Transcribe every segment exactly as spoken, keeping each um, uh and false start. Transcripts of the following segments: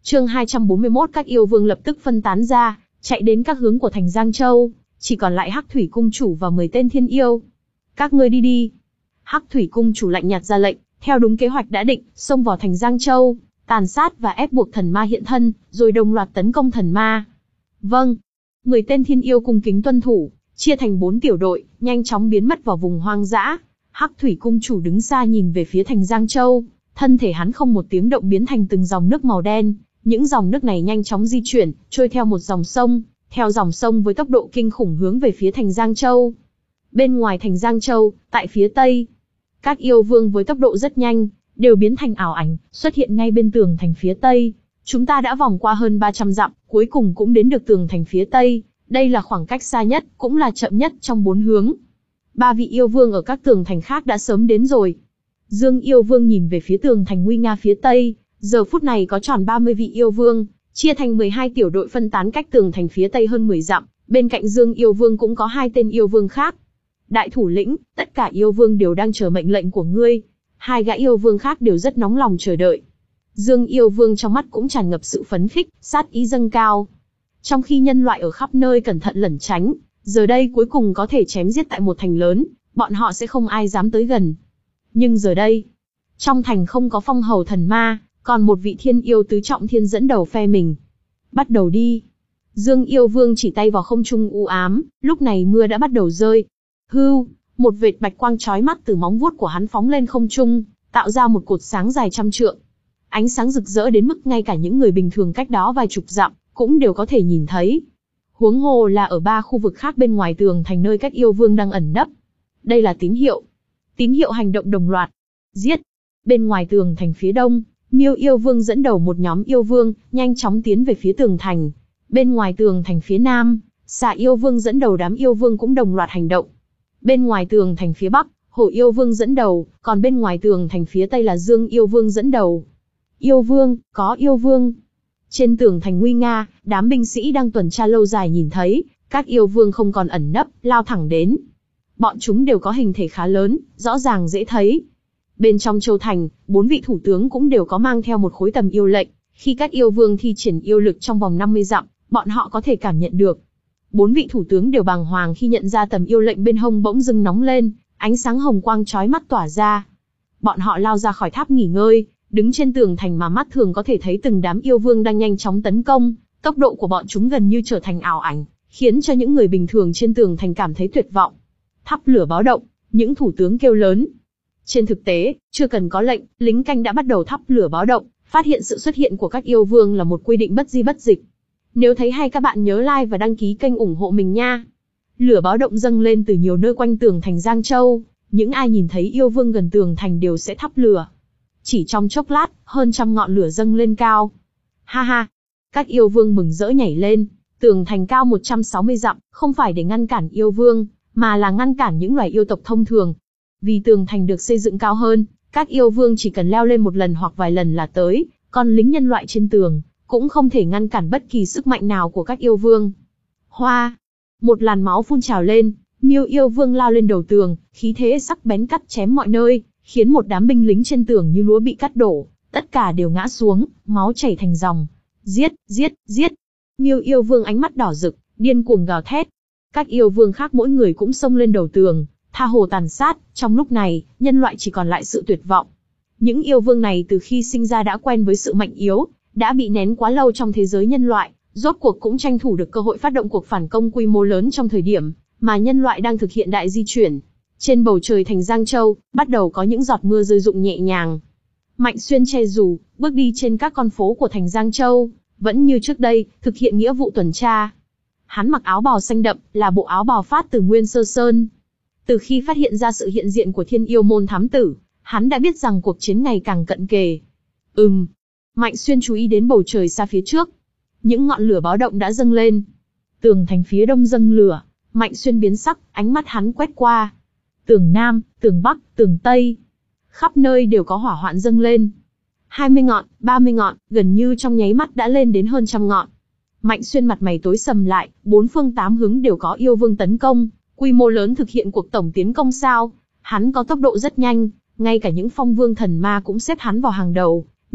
Chương hai trăm bốn mươi mốt các yêu vương lập tức phân tán ra, chạy đến các hướng của thành Giang Châu, chỉ còn lại Hắc Thủy cung chủ và mười tên thiên yêu. Các ngươi đi đi. Hắc Thủy cung chủ lạnh nhạt ra lệnh, theo đúng kế hoạch đã định, xông vào thành Giang Châu, tàn sát và ép buộc thần ma hiện thân, rồi đồng loạt tấn công thần ma. Vâng. Mười tên thiên yêu cung kính tuân thủ, chia thành bốn tiểu đội, nhanh chóng biến mất vào vùng hoang dã. Hắc Thủy cung chủ đứng xa nhìn về phía thành Giang Châu, thân thể hắn không một tiếng động biến thành từng dòng nước màu đen. Những dòng nước này nhanh chóng di chuyển, trôi theo một dòng sông, theo dòng sông với tốc độ kinh khủng hướng về phía thành Giang Châu. Bên ngoài thành Giang Châu, tại phía tây, các yêu vương với tốc độ rất nhanh, đều biến thành ảo ảnh, xuất hiện ngay bên tường thành phía tây. Chúng ta đã vòng qua hơn ba trăm dặm, cuối cùng cũng đến được tường thành phía tây. Đây là khoảng cách xa nhất, cũng là chậm nhất trong bốn hướng. Ba vị yêu vương ở các tường thành khác đã sớm đến rồi. Dương yêu vương nhìn về phía tường thành nguy nga phía tây, giờ phút này có tròn ba mươi vị yêu vương, chia thành mười hai tiểu đội phân tán cách tường thành phía tây hơn mười dặm, bên cạnh Dương yêu vương cũng có hai tên yêu vương khác. Đại thủ lĩnh, tất cả yêu vương đều đang chờ mệnh lệnh của ngươi. Hai gã yêu vương khác đều rất nóng lòng chờ đợi. Dương yêu vương trong mắt cũng tràn ngập sự phấn khích, sát ý dâng cao. Trong khi nhân loại ở khắp nơi cẩn thận lẩn tránh, giờ đây cuối cùng có thể chém giết tại một thành lớn, bọn họ sẽ không ai dám tới gần. Nhưng giờ đây, trong thành không có phong hầu thần ma, còn một vị thiên yêu tứ trọng thiên dẫn đầu phe mình. Bắt đầu đi. Dương yêu vương chỉ tay vào không trung u ám, lúc này mưa đã bắt đầu rơi. Hưu, một vệt bạch quang chói mắt từ móng vuốt của hắn phóng lên không trung, tạo ra một cột sáng dài trăm trượng. Ánh sáng rực rỡ đến mức ngay cả những người bình thường cách đó vài chục dặm, cũng đều có thể nhìn thấy. Huống hồ là ở ba khu vực khác bên ngoài tường thành nơi các yêu vương đang ẩn nấp. Đây là tín hiệu. Tín hiệu hành động đồng loạt. Giết. Bên ngoài tường thành phía đông, Miêu yêu vương dẫn đầu một nhóm yêu vương, nhanh chóng tiến về phía tường thành. Bên ngoài tường thành phía nam, Xà yêu vương dẫn đầu đám yêu vương cũng đồng loạt hành động. Bên ngoài tường thành phía bắc, Hổ yêu vương dẫn đầu, còn bên ngoài tường thành phía tây là Dương yêu vương dẫn đầu. Yêu vương, có yêu vương. Trên tường thành nguy nga, đám binh sĩ đang tuần tra lâu dài nhìn thấy, các yêu vương không còn ẩn nấp, lao thẳng đến. Bọn chúng đều có hình thể khá lớn, rõ ràng dễ thấy. Bên trong châu thành, bốn vị thủ tướng cũng đều có mang theo một khối tầm yêu lệnh. Khi các yêu vương thi triển yêu lực trong vòng năm mươi dặm, bọn họ có thể cảm nhận được. Bốn vị thủ tướng đều bàng hoàng khi nhận ra tầm yêu lệnh bên hông bỗng dưng nóng lên, ánh sáng hồng quang chói mắt tỏa ra. Bọn họ lao ra khỏi tháp nghỉ ngơi, đứng trên tường thành mà mắt thường có thể thấy từng đám yêu vương đang nhanh chóng tấn công. Tốc độ của bọn chúng gần như trở thành ảo ảnh, khiến cho những người bình thường trên tường thành cảm thấy tuyệt vọng. Thắp lửa báo động, những thủ tướng kêu lớn. Trên thực tế, chưa cần có lệnh, lính canh đã bắt đầu thắp lửa báo động, phát hiện sự xuất hiện của các yêu vương là một quy định bất di bất dịch. Nếu thấy hay các bạn nhớ like và đăng ký kênh ủng hộ mình nha. Lửa báo động dâng lên từ nhiều nơi quanh tường thành Giang Châu, những ai nhìn thấy yêu vương gần tường thành đều sẽ thắp lửa. Chỉ trong chốc lát, hơn trăm ngọn lửa dâng lên cao. Ha ha! Các yêu vương mừng rỡ nhảy lên, tường thành cao một trăm sáu mươi dặm, không phải để ngăn cản yêu vương, mà là ngăn cản những loài yêu tộc thông thường. Vì tường thành được xây dựng cao hơn, các yêu vương chỉ cần leo lên một lần hoặc vài lần là tới, còn lính nhân loại trên tường cũng không thể ngăn cản bất kỳ sức mạnh nào của các yêu vương. Hoa! Một làn máu phun trào lên, Miêu yêu vương lao lên đầu tường, khí thế sắc bén cắt chém mọi nơi, khiến một đám binh lính trên tường như lúa bị cắt đổ, tất cả đều ngã xuống, máu chảy thành dòng. Giết, giết, giết! Miêu yêu vương ánh mắt đỏ rực, điên cuồng gào thét. Các yêu vương khác mỗi người cũng xông lên đầu tường, tha hồ tàn sát. Trong lúc này, nhân loại chỉ còn lại sự tuyệt vọng. Những yêu vương này từ khi sinh ra đã quen với sự mạnh yếu, đã bị nén quá lâu trong thế giới nhân loại, rốt cuộc cũng tranh thủ được cơ hội phát động cuộc phản công quy mô lớn trong thời điểm mà nhân loại đang thực hiện đại di chuyển. Trên bầu trời thành Giang Châu, bắt đầu có những giọt mưa rơi rụng nhẹ nhàng. Mạnh Xuyên che dù, bước đi trên các con phố của thành Giang Châu, vẫn như trước đây, thực hiện nghĩa vụ tuần tra. Hắn mặc áo bào xanh đậm, là bộ áo bào phát từ Nguyên Sơ Sơn. Từ khi phát hiện ra sự hiện diện của Thiên Yêu môn thám tử, hắn đã biết rằng cuộc chiến ngày càng cận kề. Ừm. Mạnh Xuyên chú ý đến bầu trời xa phía trước. Những ngọn lửa báo động đã dâng lên. Tường thành phía đông dâng lửa, Mạnh Xuyên biến sắc, ánh mắt hắn quét qua. Tường Nam, tường Bắc, tường Tây. Khắp nơi đều có hỏa hoạn dâng lên. hai mươi ngọn, ba mươi ngọn, gần như trong nháy mắt đã lên đến hơn trăm ngọn. Mạnh Xuyên mặt mày tối sầm lại, bốn phương tám hướng đều có yêu vương tấn công, quy mô lớn thực hiện cuộc tổng tiến công sao? Hắn có tốc độ rất nhanh, ngay cả những phong vương thần ma cũng xếp hắn vào hàng đầu,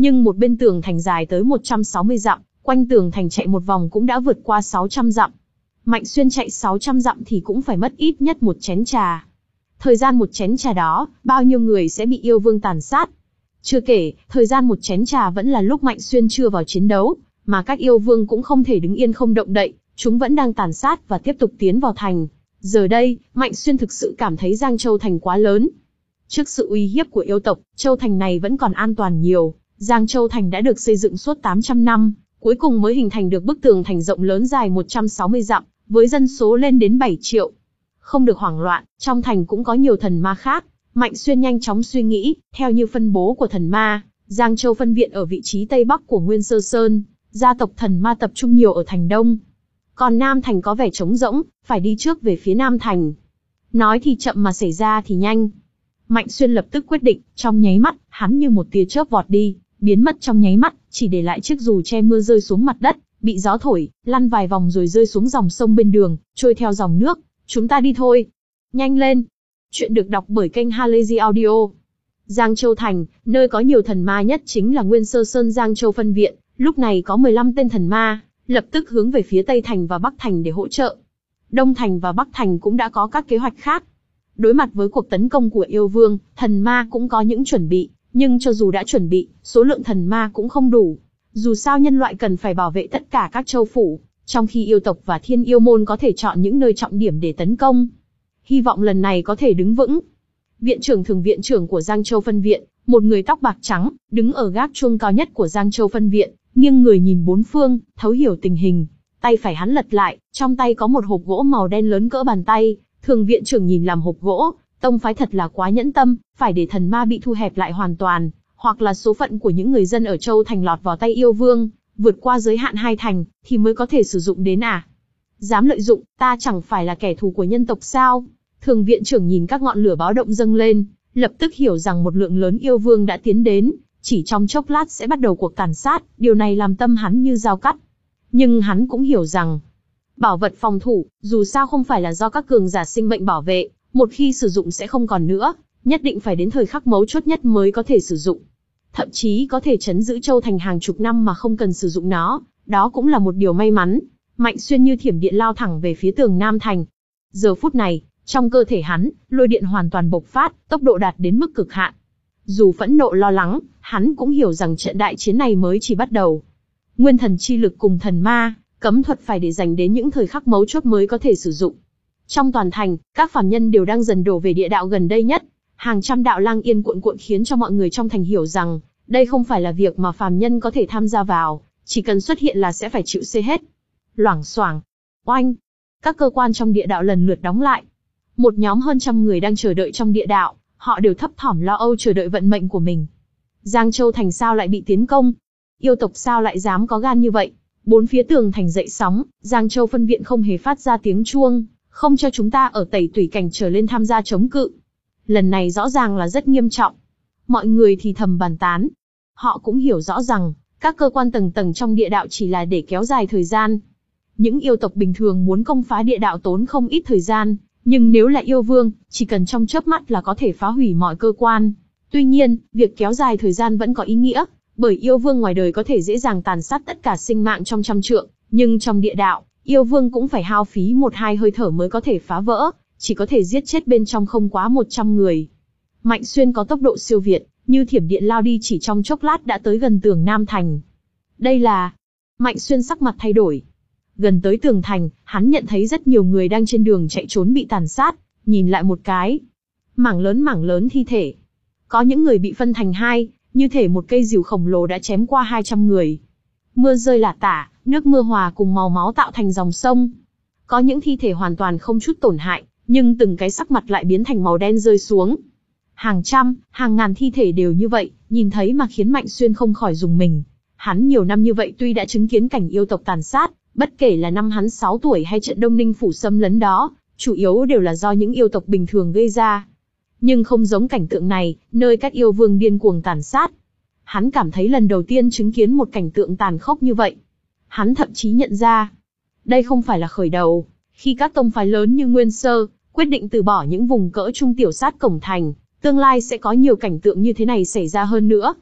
Nhưng một bên tường thành dài tới một trăm sáu mươi dặm, quanh tường thành chạy một vòng cũng đã vượt qua sáu trăm dặm. Mạnh Xuyên chạy sáu trăm dặm thì cũng phải mất ít nhất một chén trà. Thời gian một chén trà đó, bao nhiêu người sẽ bị yêu vương tàn sát. Chưa kể, thời gian một chén trà vẫn là lúc Mạnh Xuyên chưa vào chiến đấu, mà các yêu vương cũng không thể đứng yên không động đậy, chúng vẫn đang tàn sát và tiếp tục tiến vào thành. Giờ đây, Mạnh Xuyên thực sự cảm thấy Giang Châu Thành quá lớn. Trước sự uy hiếp của yêu tộc, Châu Thành này vẫn còn an toàn nhiều. Giang Châu Thành đã được xây dựng suốt tám trăm năm, cuối cùng mới hình thành được bức tường thành rộng lớn dài một trăm sáu mươi dặm, với dân số lên đến bảy triệu. Không được hoảng loạn, trong thành cũng có nhiều thần ma khác. Mạnh Xuyên nhanh chóng suy nghĩ, theo như phân bố của thần ma, Giang Châu phân viện ở vị trí tây bắc của Nguyên Sơ Sơn, gia tộc thần ma tập trung nhiều ở thành đông. Còn Nam Thành có vẻ trống rỗng, phải đi trước về phía Nam Thành. Nói thì chậm mà xảy ra thì nhanh. Mạnh Xuyên lập tức quyết định, trong nháy mắt, hắn như một tia chớp vọt đi, biến mất trong nháy mắt, chỉ để lại chiếc dù che mưa rơi xuống mặt đất, bị gió thổi, lăn vài vòng rồi rơi xuống dòng sông bên đường, trôi theo dòng nước. Chúng ta đi thôi. Nhanh lên. Chuyện được đọc bởi kênh Halazy Audio. Giang Châu Thành, nơi có nhiều thần ma nhất chính là Nguyên Sơ Sơn Giang Châu phân viện, lúc này có mười lăm tên thần ma, lập tức hướng về phía Tây Thành và Bắc Thành để hỗ trợ. Đông Thành và Bắc Thành cũng đã có các kế hoạch khác. Đối mặt với cuộc tấn công của yêu vương, thần ma cũng có những chuẩn bị, nhưng cho dù đã chuẩn bị, số lượng thần ma cũng không đủ. Dù sao nhân loại cần phải bảo vệ tất cả các châu phủ, trong khi yêu tộc và thiên yêu môn có thể chọn những nơi trọng điểm để tấn công. Hy vọng lần này có thể đứng vững. Viện trưởng thường viện trưởng của Giang Châu phân viện, một người tóc bạc trắng, đứng ở gác chuông cao nhất của Giang Châu phân viện, nghiêng người nhìn bốn phương, thấu hiểu tình hình. Tay phải hắn lật lại, trong tay có một hộp gỗ màu đen lớn cỡ bàn tay. Thường viện trưởng nhìn làm hộp gỗ, tông phái thật là quá nhẫn tâm, phải để thần ma bị thu hẹp lại hoàn toàn, hoặc là số phận của những người dân ở Châu Thành lọt vào tay yêu vương, vượt qua giới hạn hai thành, thì mới có thể sử dụng đến à. Dám lợi dụng, ta chẳng phải là kẻ thù của nhân tộc sao? Thường viện trưởng nhìn các ngọn lửa báo động dâng lên, lập tức hiểu rằng một lượng lớn yêu vương đã tiến đến, chỉ trong chốc lát sẽ bắt đầu cuộc tàn sát, điều này làm tâm hắn như dao cắt. Nhưng hắn cũng hiểu rằng, bảo vật phòng thủ, dù sao không phải là do các cường giả sinh mệnh bảo vệ, một khi sử dụng sẽ không còn nữa, nhất định phải đến thời khắc mấu chốt nhất mới có thể sử dụng. Thậm chí có thể trấn giữ Châu Thành hàng chục năm mà không cần sử dụng nó, đó cũng là một điều may mắn. Mạnh Xuyên như thiểm điện lao thẳng về phía tường Nam Thành. Giờ phút này, trong cơ thể hắn, lôi điện hoàn toàn bộc phát, tốc độ đạt đến mức cực hạn. Dù phẫn nộ lo lắng, hắn cũng hiểu rằng trận đại chiến này mới chỉ bắt đầu. Nguyên thần chi lực cùng thần ma, cấm thuật phải để dành đến những thời khắc mấu chốt mới có thể sử dụng. Trong toàn thành, các phàm nhân đều đang dần đổ về địa đạo gần đây nhất. Hàng trăm đạo lang yên cuộn cuộn khiến cho mọi người trong thành hiểu rằng, đây không phải là việc mà phàm nhân có thể tham gia vào, chỉ cần xuất hiện là sẽ phải chịu xê hết. Loảng xoảng, oanh, các cơ quan trong địa đạo lần lượt đóng lại. Một nhóm hơn trăm người đang chờ đợi trong địa đạo, họ đều thấp thỏm lo âu chờ đợi vận mệnh của mình. Giang Châu Thành sao lại bị tiến công? Yêu tộc sao lại dám có gan như vậy? Bốn phía tường thành dậy sóng, Giang Châu phân viện không hề phát ra tiếng chuông, không cho chúng ta ở Tẩy Tủy cảnh trở lên tham gia chống cự. Lần này rõ ràng là rất nghiêm trọng. Mọi người thì thầm bàn tán. Họ cũng hiểu rõ rằng, các cơ quan tầng tầng trong địa đạo chỉ là để kéo dài thời gian. Những yêu tộc bình thường muốn công phá địa đạo tốn không ít thời gian, nhưng nếu là yêu vương, chỉ cần trong chớp mắt là có thể phá hủy mọi cơ quan. Tuy nhiên, việc kéo dài thời gian vẫn có ý nghĩa, bởi yêu vương ngoài đời có thể dễ dàng tàn sát tất cả sinh mạng trong trăm trượng, nhưng trong địa đạo, yêu vương cũng phải hao phí một hai hơi thở mới có thể phá vỡ, chỉ có thể giết chết bên trong không quá một trăm người. Mạnh Xuyên có tốc độ siêu việt, như thiểm điện lao đi chỉ trong chốc lát đã tới gần tường Nam Thành. Đây là... Mạnh Xuyên sắc mặt thay đổi. Gần tới tường thành, hắn nhận thấy rất nhiều người đang trên đường chạy trốn bị tàn sát, nhìn lại một cái. Mảng lớn mảng lớn thi thể. Có những người bị phân thành hai, như thể một cây rìu khổng lồ đã chém qua hai trăm người. Mưa rơi lả tả, nước mưa hòa cùng màu máu tạo thành dòng sông. Có những thi thể hoàn toàn không chút tổn hại, nhưng từng cái sắc mặt lại biến thành màu đen rơi xuống. Hàng trăm, hàng ngàn thi thể đều như vậy, nhìn thấy mà khiến Mạnh Xuyên không khỏi rùng mình. Hắn nhiều năm như vậy tuy đã chứng kiến cảnh yêu tộc tàn sát, bất kể là năm hắn sáu tuổi hay trận Đông Ninh phủ xâm lấn đó, chủ yếu đều là do những yêu tộc bình thường gây ra. Nhưng không giống cảnh tượng này, nơi các yêu vương điên cuồng tàn sát. Hắn cảm thấy lần đầu tiên chứng kiến một cảnh tượng tàn khốc như vậy. Hắn thậm chí nhận ra, đây không phải là khởi đầu. Khi các tông phái lớn như Nguyên Sơ, quyết định từ bỏ những vùng cỡ trung tiểu sát cổng thành, tương lai sẽ có nhiều cảnh tượng như thế này xảy ra hơn nữa.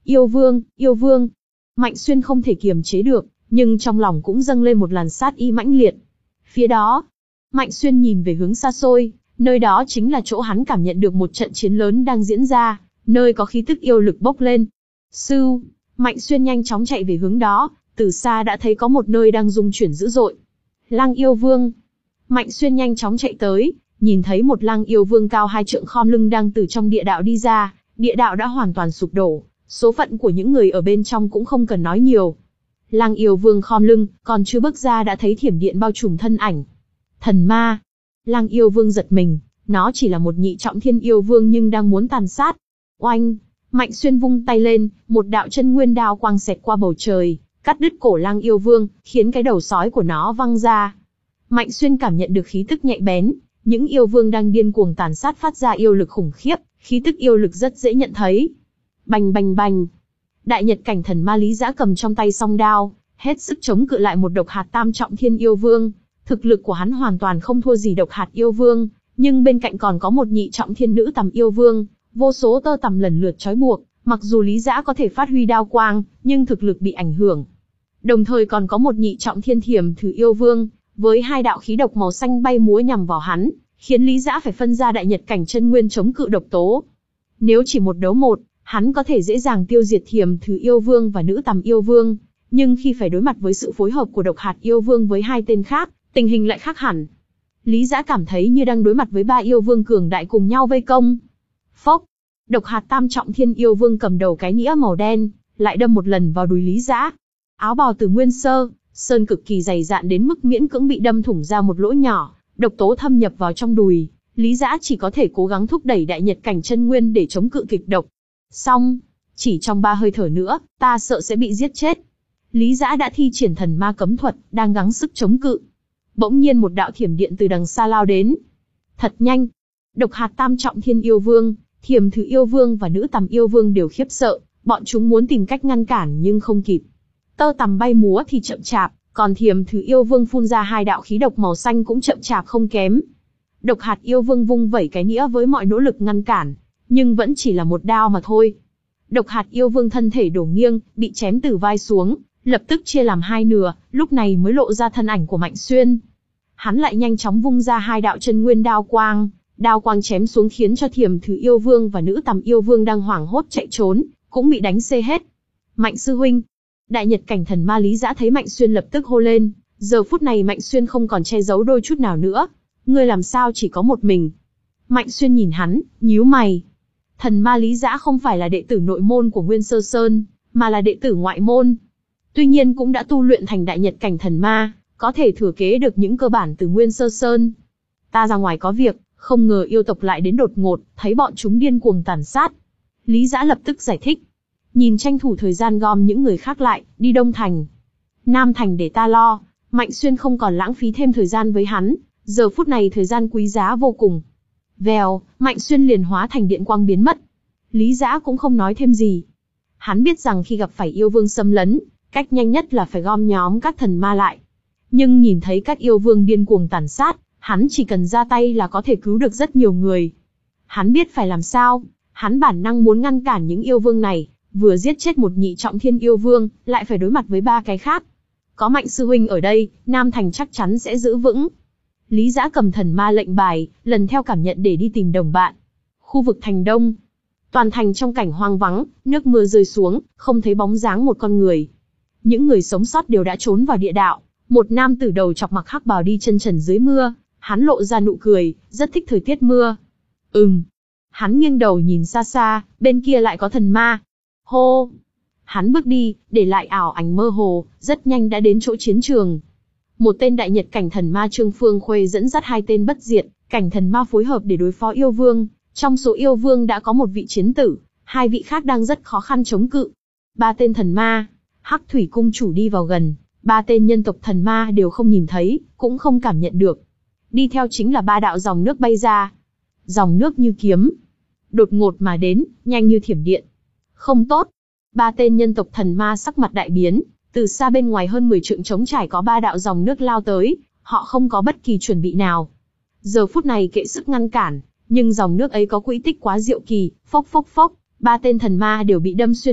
Yêu vương, yêu vương. Mạnh Xuyên không thể kiềm chế được, nhưng trong lòng cũng dâng lên một làn sát ý mãnh liệt. Phía đó, Mạnh Xuyên nhìn về hướng xa xôi, nơi đó chính là chỗ hắn cảm nhận được một trận chiến lớn đang diễn ra, nơi có khí tức yêu lực bốc lên. Sưu, Mạnh Xuyên nhanh chóng chạy về hướng đó, từ xa đã thấy có một nơi đang rung chuyển dữ dội. Lang yêu vương. Mạnh Xuyên nhanh chóng chạy tới, nhìn thấy một lang yêu vương cao hai trượng khom lưng đang từ trong địa đạo đi ra, địa đạo đã hoàn toàn sụp đổ, số phận của những người ở bên trong cũng không cần nói nhiều. Lang yêu vương khom lưng, còn chưa bước ra đã thấy thiểm điện bao trùm thân ảnh. Thần ma. Lang yêu vương giật mình, nó chỉ là một nhị trọng thiên yêu vương nhưng đang muốn tàn sát. Oanh! Mạnh Xuyên vung tay lên, một đạo chân nguyên đao quang xẹt qua bầu trời, cắt đứt cổ lang yêu vương, khiến cái đầu sói của nó văng ra. Mạnh Xuyên cảm nhận được khí tức nhạy bén, những yêu vương đang điên cuồng tàn sát phát ra yêu lực khủng khiếp, khí tức yêu lực rất dễ nhận thấy. Bành bành bành. Đại nhật cảnh thần ma Lý Dã cầm trong tay song đao, hết sức chống cự lại một độc hạt tam trọng thiên yêu vương. Thực lực của hắn hoàn toàn không thua gì độc hạt yêu vương, nhưng bên cạnh còn có một nhị trọng thiên nữ tằm yêu vương, vô số tơ tằm lần lượt trói buộc, mặc dù Lý Dã có thể phát huy đao quang, nhưng thực lực bị ảnh hưởng. Đồng thời còn có một nhị trọng thiên thiểm thử yêu vương, với hai đạo khí độc màu xanh bay múa nhằm vào hắn, khiến Lý Dã phải phân ra đại nhật cảnh chân nguyên chống cự độc tố. Nếu chỉ một đấu một, hắn có thể dễ dàng tiêu diệt thiểm thử yêu vương và nữ tằm yêu vương, nhưng khi phải đối mặt với sự phối hợp của độc hạt yêu vương với hai tên khác, tình hình lại khác hẳn. Lý Dã cảm thấy như đang đối mặt với ba yêu vương cường đại cùng nhau vây công. Phốc! Độc hạt tam trọng thiên yêu vương cầm đầu cái nĩa màu đen, lại đâm một lần vào đùi Lý Dã. Áo bào từ nguyên sơ, sơn cực kỳ dày dạn đến mức miễn cưỡng bị đâm thủng ra một lỗ nhỏ, độc tố thâm nhập vào trong đùi. Lý Dã chỉ có thể cố gắng thúc đẩy đại nhật cảnh chân nguyên để chống cự kịch độc. Xong, chỉ trong ba hơi thở nữa, ta sợ sẽ bị giết chết. Lý Dã đã thi triển thần ma cấm thuật, đang gắng sức chống cự. Bỗng nhiên một đạo thiểm điện từ đằng xa lao đến. Thật nhanh. Độc hạt tam trọng thiên yêu vương, thiểm thử yêu vương và nữ tằm yêu vương đều khiếp sợ, bọn chúng muốn tìm cách ngăn cản nhưng không kịp. Tơ tằm bay múa thì chậm chạp, còn thiểm thử yêu vương phun ra hai đạo khí độc màu xanh cũng chậm chạp không kém. Độc hạt yêu vương vung vẩy cái nĩa với mọi nỗ lực ngăn cản, nhưng vẫn chỉ là một đao mà thôi. Độc hạt yêu vương thân thể đổ nghiêng, bị chém từ vai xuống, lập tức chia làm hai nửa, lúc này mới lộ ra thân ảnh của Mạnh Xuyên. Hắn lại nhanh chóng vung ra hai đạo chân nguyên đao quang, đao quang chém xuống khiến cho thiểm thử yêu vương và nữ tằm yêu vương đang hoảng hốt chạy trốn, cũng bị đánh xê hết. Mạnh sư huynh! Đại nhật cảnh thần ma Lý Dã thấy Mạnh Xuyên lập tức hô lên, giờ phút này Mạnh Xuyên không còn che giấu đôi chút nào nữa. Ngươi làm sao chỉ có một mình? Mạnh Xuyên nhìn hắn, nhíu mày. Thần ma Lý Dã không phải là đệ tử nội môn của Nguyên Sơ Sơn, mà là đệ tử ngoại môn. Tuy nhiên cũng đã tu luyện thành đại nhật cảnh thần ma, có thể thừa kế được những cơ bản từ Nguyên Sơ Sơn. Ta ra ngoài có việc, không ngờ yêu tộc lại đến đột ngột, thấy bọn chúng điên cuồng tàn sát. Lý Dã lập tức giải thích. Nhìn tranh thủ thời gian gom những người khác lại, đi Đông Thành. Nam Thành để ta lo. Mạnh Xuyên không còn lãng phí thêm thời gian với hắn, giờ phút này thời gian quý giá vô cùng. Vèo, Mạnh Xuyên liền hóa thành điện quang biến mất. Lý Dã cũng không nói thêm gì. Hắn biết rằng khi gặp phải yêu vương xâm lấn, cách nhanh nhất là phải gom nhóm các thần ma lại. Nhưng nhìn thấy các yêu vương điên cuồng tàn sát, hắn chỉ cần ra tay là có thể cứu được rất nhiều người. Hắn biết phải làm sao, hắn bản năng muốn ngăn cản những yêu vương này, vừa giết chết một nhị trọng thiên yêu vương, lại phải đối mặt với ba cái khác. Có Mạnh sư huynh ở đây, Nam Thành chắc chắn sẽ giữ vững. Lý Dã cầm thần ma lệnh bài, lần theo cảm nhận để đi tìm đồng bạn. Khu vực thành Đông. Toàn thành trong cảnh hoang vắng, nước mưa rơi xuống, không thấy bóng dáng một con người. Những người sống sót đều đã trốn vào địa đạo. Một nam tử đầu chọc mặc hắc bào đi chân trần dưới mưa, hắn lộ ra nụ cười, rất thích thời tiết mưa. Ừm. Hắn nghiêng đầu nhìn xa xa, bên kia lại có thần ma. Hô. Hắn bước đi, để lại ảo ảnh mơ hồ, rất nhanh đã đến chỗ chiến trường. Một tên đại nhật cảnh thần ma Trương Phương Khuê dẫn dắt hai tên bất diệt cảnh thần ma phối hợp để đối phó yêu vương. Trong số yêu vương đã có một vị chiến tử, hai vị khác đang rất khó khăn chống cự. Ba tên thần ma, Hắc Thủy cung chủ đi vào gần, ba tên nhân tộc thần ma đều không nhìn thấy, cũng không cảm nhận được. Đi theo chính là ba đạo dòng nước bay ra. Dòng nước như kiếm, đột ngột mà đến, nhanh như thiểm điện. Không tốt. Ba tên nhân tộc thần ma sắc mặt đại biến, từ xa bên ngoài hơn mười trượng trống trải có ba đạo dòng nước lao tới, họ không có bất kỳ chuẩn bị nào. Giờ phút này kệ sức ngăn cản, nhưng dòng nước ấy có quỹ tích quá diệu kỳ, phốc phốc phốc, ba tên thần ma đều bị đâm xuyên ngực,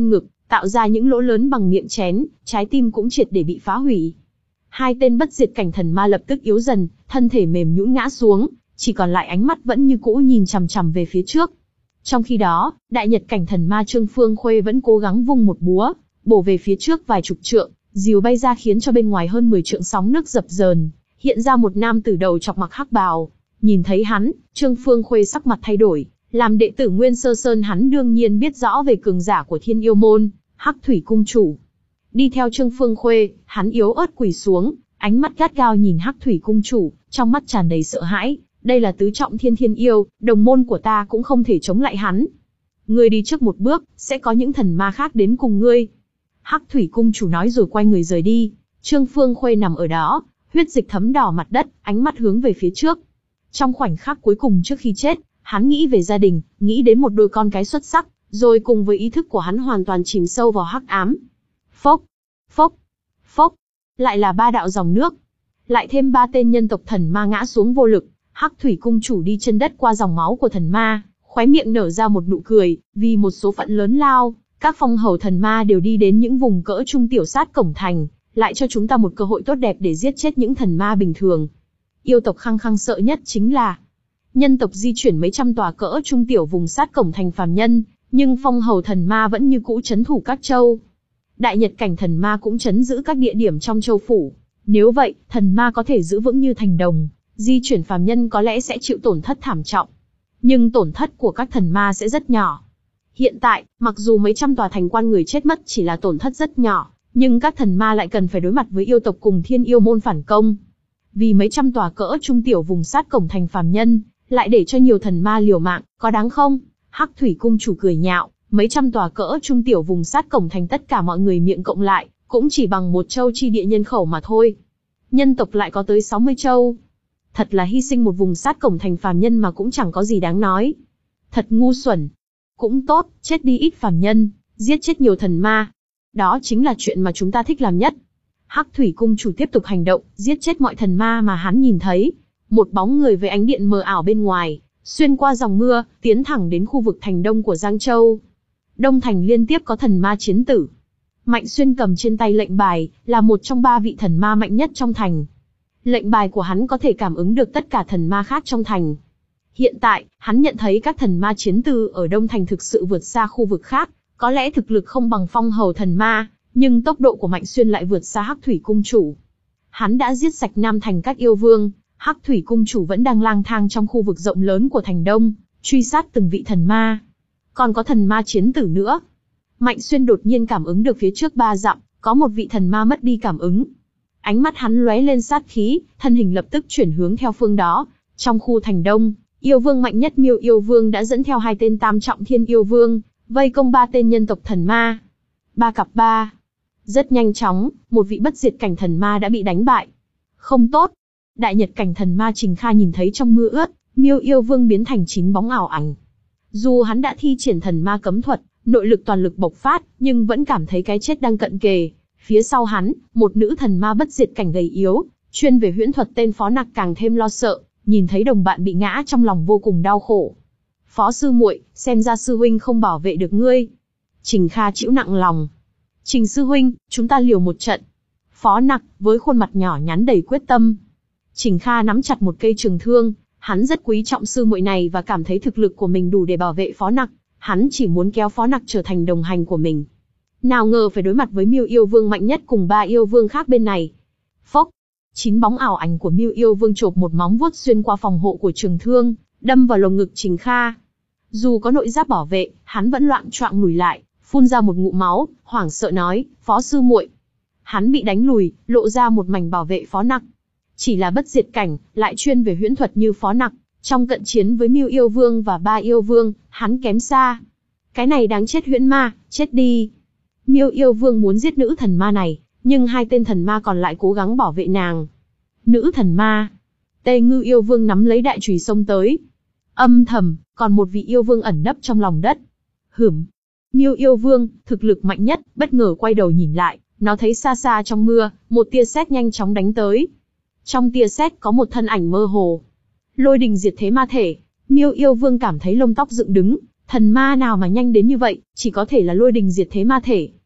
tạo ra những lỗ lớn bằng miệng chén, trái tim cũng triệt để bị phá hủy. Hai tên bất diệt cảnh thần ma lập tức yếu dần, thân thể mềm nhũn ngã xuống, chỉ còn lại ánh mắt vẫn như cũ nhìn chằm chằm về phía trước. Trong khi đó, đại nhật cảnh thần ma Trương Phương Khuê vẫn cố gắng vung một búa, bổ về phía trước vài chục trượng, rìu bay ra khiến cho bên ngoài hơn mười trượng sóng nước dập dờn, hiện ra một nam tử đầu chọc mặc hắc bào. Nhìn thấy hắn, Trương Phương Khuê sắc mặt thay đổi, làm đệ tử Nguyên Sơ Sơn hắn đương nhiên biết rõ về cường giả của Thiên Yêu Môn, Hắc Thủy Cung Chủ. Đi theo Trương Phương Khuê, hắn yếu ớt quỳ xuống, ánh mắt gắt gao nhìn Hắc Thủy Cung Chủ, trong mắt tràn đầy sợ hãi, đây là tứ trọng thiên thiên yêu, đồng môn của ta cũng không thể chống lại hắn. Ngươi đi trước một bước, sẽ có những thần ma khác đến cùng ngươi. Hắc Thủy Cung Chủ nói rồi quay người rời đi. Trương Phương Khuê nằm ở đó, huyết dịch thấm đỏ mặt đất, ánh mắt hướng về phía trước. Trong khoảnh khắc cuối cùng trước khi chết, hắn nghĩ về gia đình, nghĩ đến một đôi con cái xuất sắc, rồi cùng với ý thức của hắn hoàn toàn chìm sâu vào hắc ám. Phốc, phốc, phốc, lại là ba đạo dòng nước. Lại thêm ba tên nhân tộc thần ma ngã xuống vô lực. Hắc Thủy Cung Chủ đi chân đất qua dòng máu của thần ma, khóe miệng nở ra một nụ cười, vì một số phận lớn lao, các phong hầu thần ma đều đi đến những vùng cỡ trung tiểu sát cổng thành, lại cho chúng ta một cơ hội tốt đẹp để giết chết những thần ma bình thường. Yêu tộc khăng khăng sợ nhất chính là nhân tộc di chuyển mấy trăm tòa cỡ trung tiểu vùng sát cổng thành phàm nhân, nhưng phong hầu thần ma vẫn như cũ trấn thủ các châu. Đại nhật cảnh thần ma cũng trấn giữ các địa điểm trong châu phủ. Nếu vậy, thần ma có thể giữ vững như thành đồng, di chuyển phàm nhân có lẽ sẽ chịu tổn thất thảm trọng. Nhưng tổn thất của các thần ma sẽ rất nhỏ. Hiện tại, mặc dù mấy trăm tòa thành quan người chết mất chỉ là tổn thất rất nhỏ, nhưng các thần ma lại cần phải đối mặt với yêu tộc cùng Thiên Yêu Môn phản công. Vì mấy trăm tòa cỡ trung tiểu vùng sát cổng thành phàm nhân, lại để cho nhiều thần ma liều mạng, có đáng không? Hắc Thủy Cung Chủ cười nhạo, mấy trăm tòa cỡ trung tiểu vùng sát cổng thành tất cả mọi người miệng cộng lại, cũng chỉ bằng một châu chi địa nhân khẩu mà thôi. Nhân tộc lại có tới sáu mươi châu. Thật là hy sinh một vùng sát cổng thành phàm nhân mà cũng chẳng có gì đáng nói. Thật ngu xuẩn. Cũng tốt, chết đi ít phàm nhân, giết chết nhiều thần ma. Đó chính là chuyện mà chúng ta thích làm nhất. Hắc Thủy Cung Chủ tiếp tục hành động, giết chết mọi thần ma mà hắn nhìn thấy. Một bóng người với ánh điện mờ ảo bên ngoài, xuyên qua dòng mưa, tiến thẳng đến khu vực thành đông của Giang Châu. Đông thành liên tiếp có thần ma chiến tử. Mạnh Xuyên cầm trên tay lệnh bài, là một trong ba vị thần ma mạnh nhất trong thành. Lệnh bài của hắn có thể cảm ứng được tất cả thần ma khác trong thành. Hiện tại, hắn nhận thấy các thần ma chiến tử ở Đông Thành thực sự vượt xa khu vực khác, có lẽ thực lực không bằng phong hầu thần ma, nhưng tốc độ của Mạnh Xuyên lại vượt xa Hắc Thủy Cung Chủ. Hắn đã giết sạch Nam Thành các yêu vương, Hắc Thủy Cung Chủ vẫn đang lang thang trong khu vực rộng lớn của thành Đông, truy sát từng vị thần ma. Còn có thần ma chiến tử nữa. Mạnh Xuyên đột nhiên cảm ứng được phía trước ba dặm, có một vị thần ma mất đi cảm ứng. Ánh mắt hắn lóe lên sát khí, thân hình lập tức chuyển hướng theo phương đó. Trong khu thành Đông, yêu vương mạnh nhất Miêu Yêu Vương đã dẫn theo hai tên tam trọng thiên yêu vương, vây công ba tên nhân tộc thần ma. Ba cặp ba. Rất nhanh chóng, một vị bất diệt cảnh thần ma đã bị đánh bại. Không tốt. Đại nhật cảnh thần ma Trình Kha nhìn thấy trong mưa ướt, Miêu Yêu Vương biến thành chín bóng ảo ảnh. Dù hắn đã thi triển thần ma cấm thuật, nội lực toàn lực bộc phát, nhưng vẫn cảm thấy cái chết đang cận kề. Phía sau hắn, một nữ thần ma bất diệt cảnh gầy yếu, chuyên về huyễn thuật tên Phó Nặc càng thêm lo sợ, nhìn thấy đồng bạn bị ngã trong lòng vô cùng đau khổ. Phó sư muội, xem ra sư huynh không bảo vệ được ngươi. Trình Kha chịu nặng lòng. Trình sư huynh, chúng ta liều một trận. Phó Nặc, với khuôn mặt nhỏ nhắn đầy quyết tâm. Trình Kha nắm chặt một cây trường thương, hắn rất quý trọng sư muội này và cảm thấy thực lực của mình đủ để bảo vệ Phó Nặc. Hắn chỉ muốn kéo Phó Nặc trở thành đồng hành của mình. Nào ngờ phải đối mặt với Miêu Yêu Vương mạnh nhất cùng ba yêu vương khác bên này. Phốc, chín bóng ảo ảnh của Miêu Yêu Vương chộp một móng vuốt xuyên qua phòng hộ của trường thương, đâm vào lồng ngực Trình Kha. Dù có nội giáp bảo vệ, hắn vẫn loạng choạng lùi lại, phun ra một ngụm máu, hoảng sợ nói, Phó sư muội. Hắn bị đánh lùi, lộ ra một mảnh bảo vệ Phó Nặc. Chỉ là bất diệt cảnh, lại chuyên về huyễn thuật như Phó Nặc, trong cận chiến với Miêu Yêu Vương và ba yêu vương, hắn kém xa. Cái này đáng chết huyễn ma, chết đi. Miêu Yêu Vương muốn giết nữ thần ma này, nhưng hai tên thần ma còn lại cố gắng bảo vệ nàng. Nữ thần ma. Tê Ngư Yêu Vương nắm lấy đại chùy xông tới. Âm thầm, còn một vị yêu vương ẩn nấp trong lòng đất. Hửm. Miêu Yêu Vương, thực lực mạnh nhất, bất ngờ quay đầu nhìn lại, nó thấy xa xa trong mưa, một tia sét nhanh chóng đánh tới. Trong tia sét có một thân ảnh mơ hồ. Lôi đình diệt thế ma thể. Miêu Yêu Vương cảm thấy lông tóc dựng đứng, thần ma nào mà nhanh đến như vậy, chỉ có thể là lôi đình diệt thế ma thể.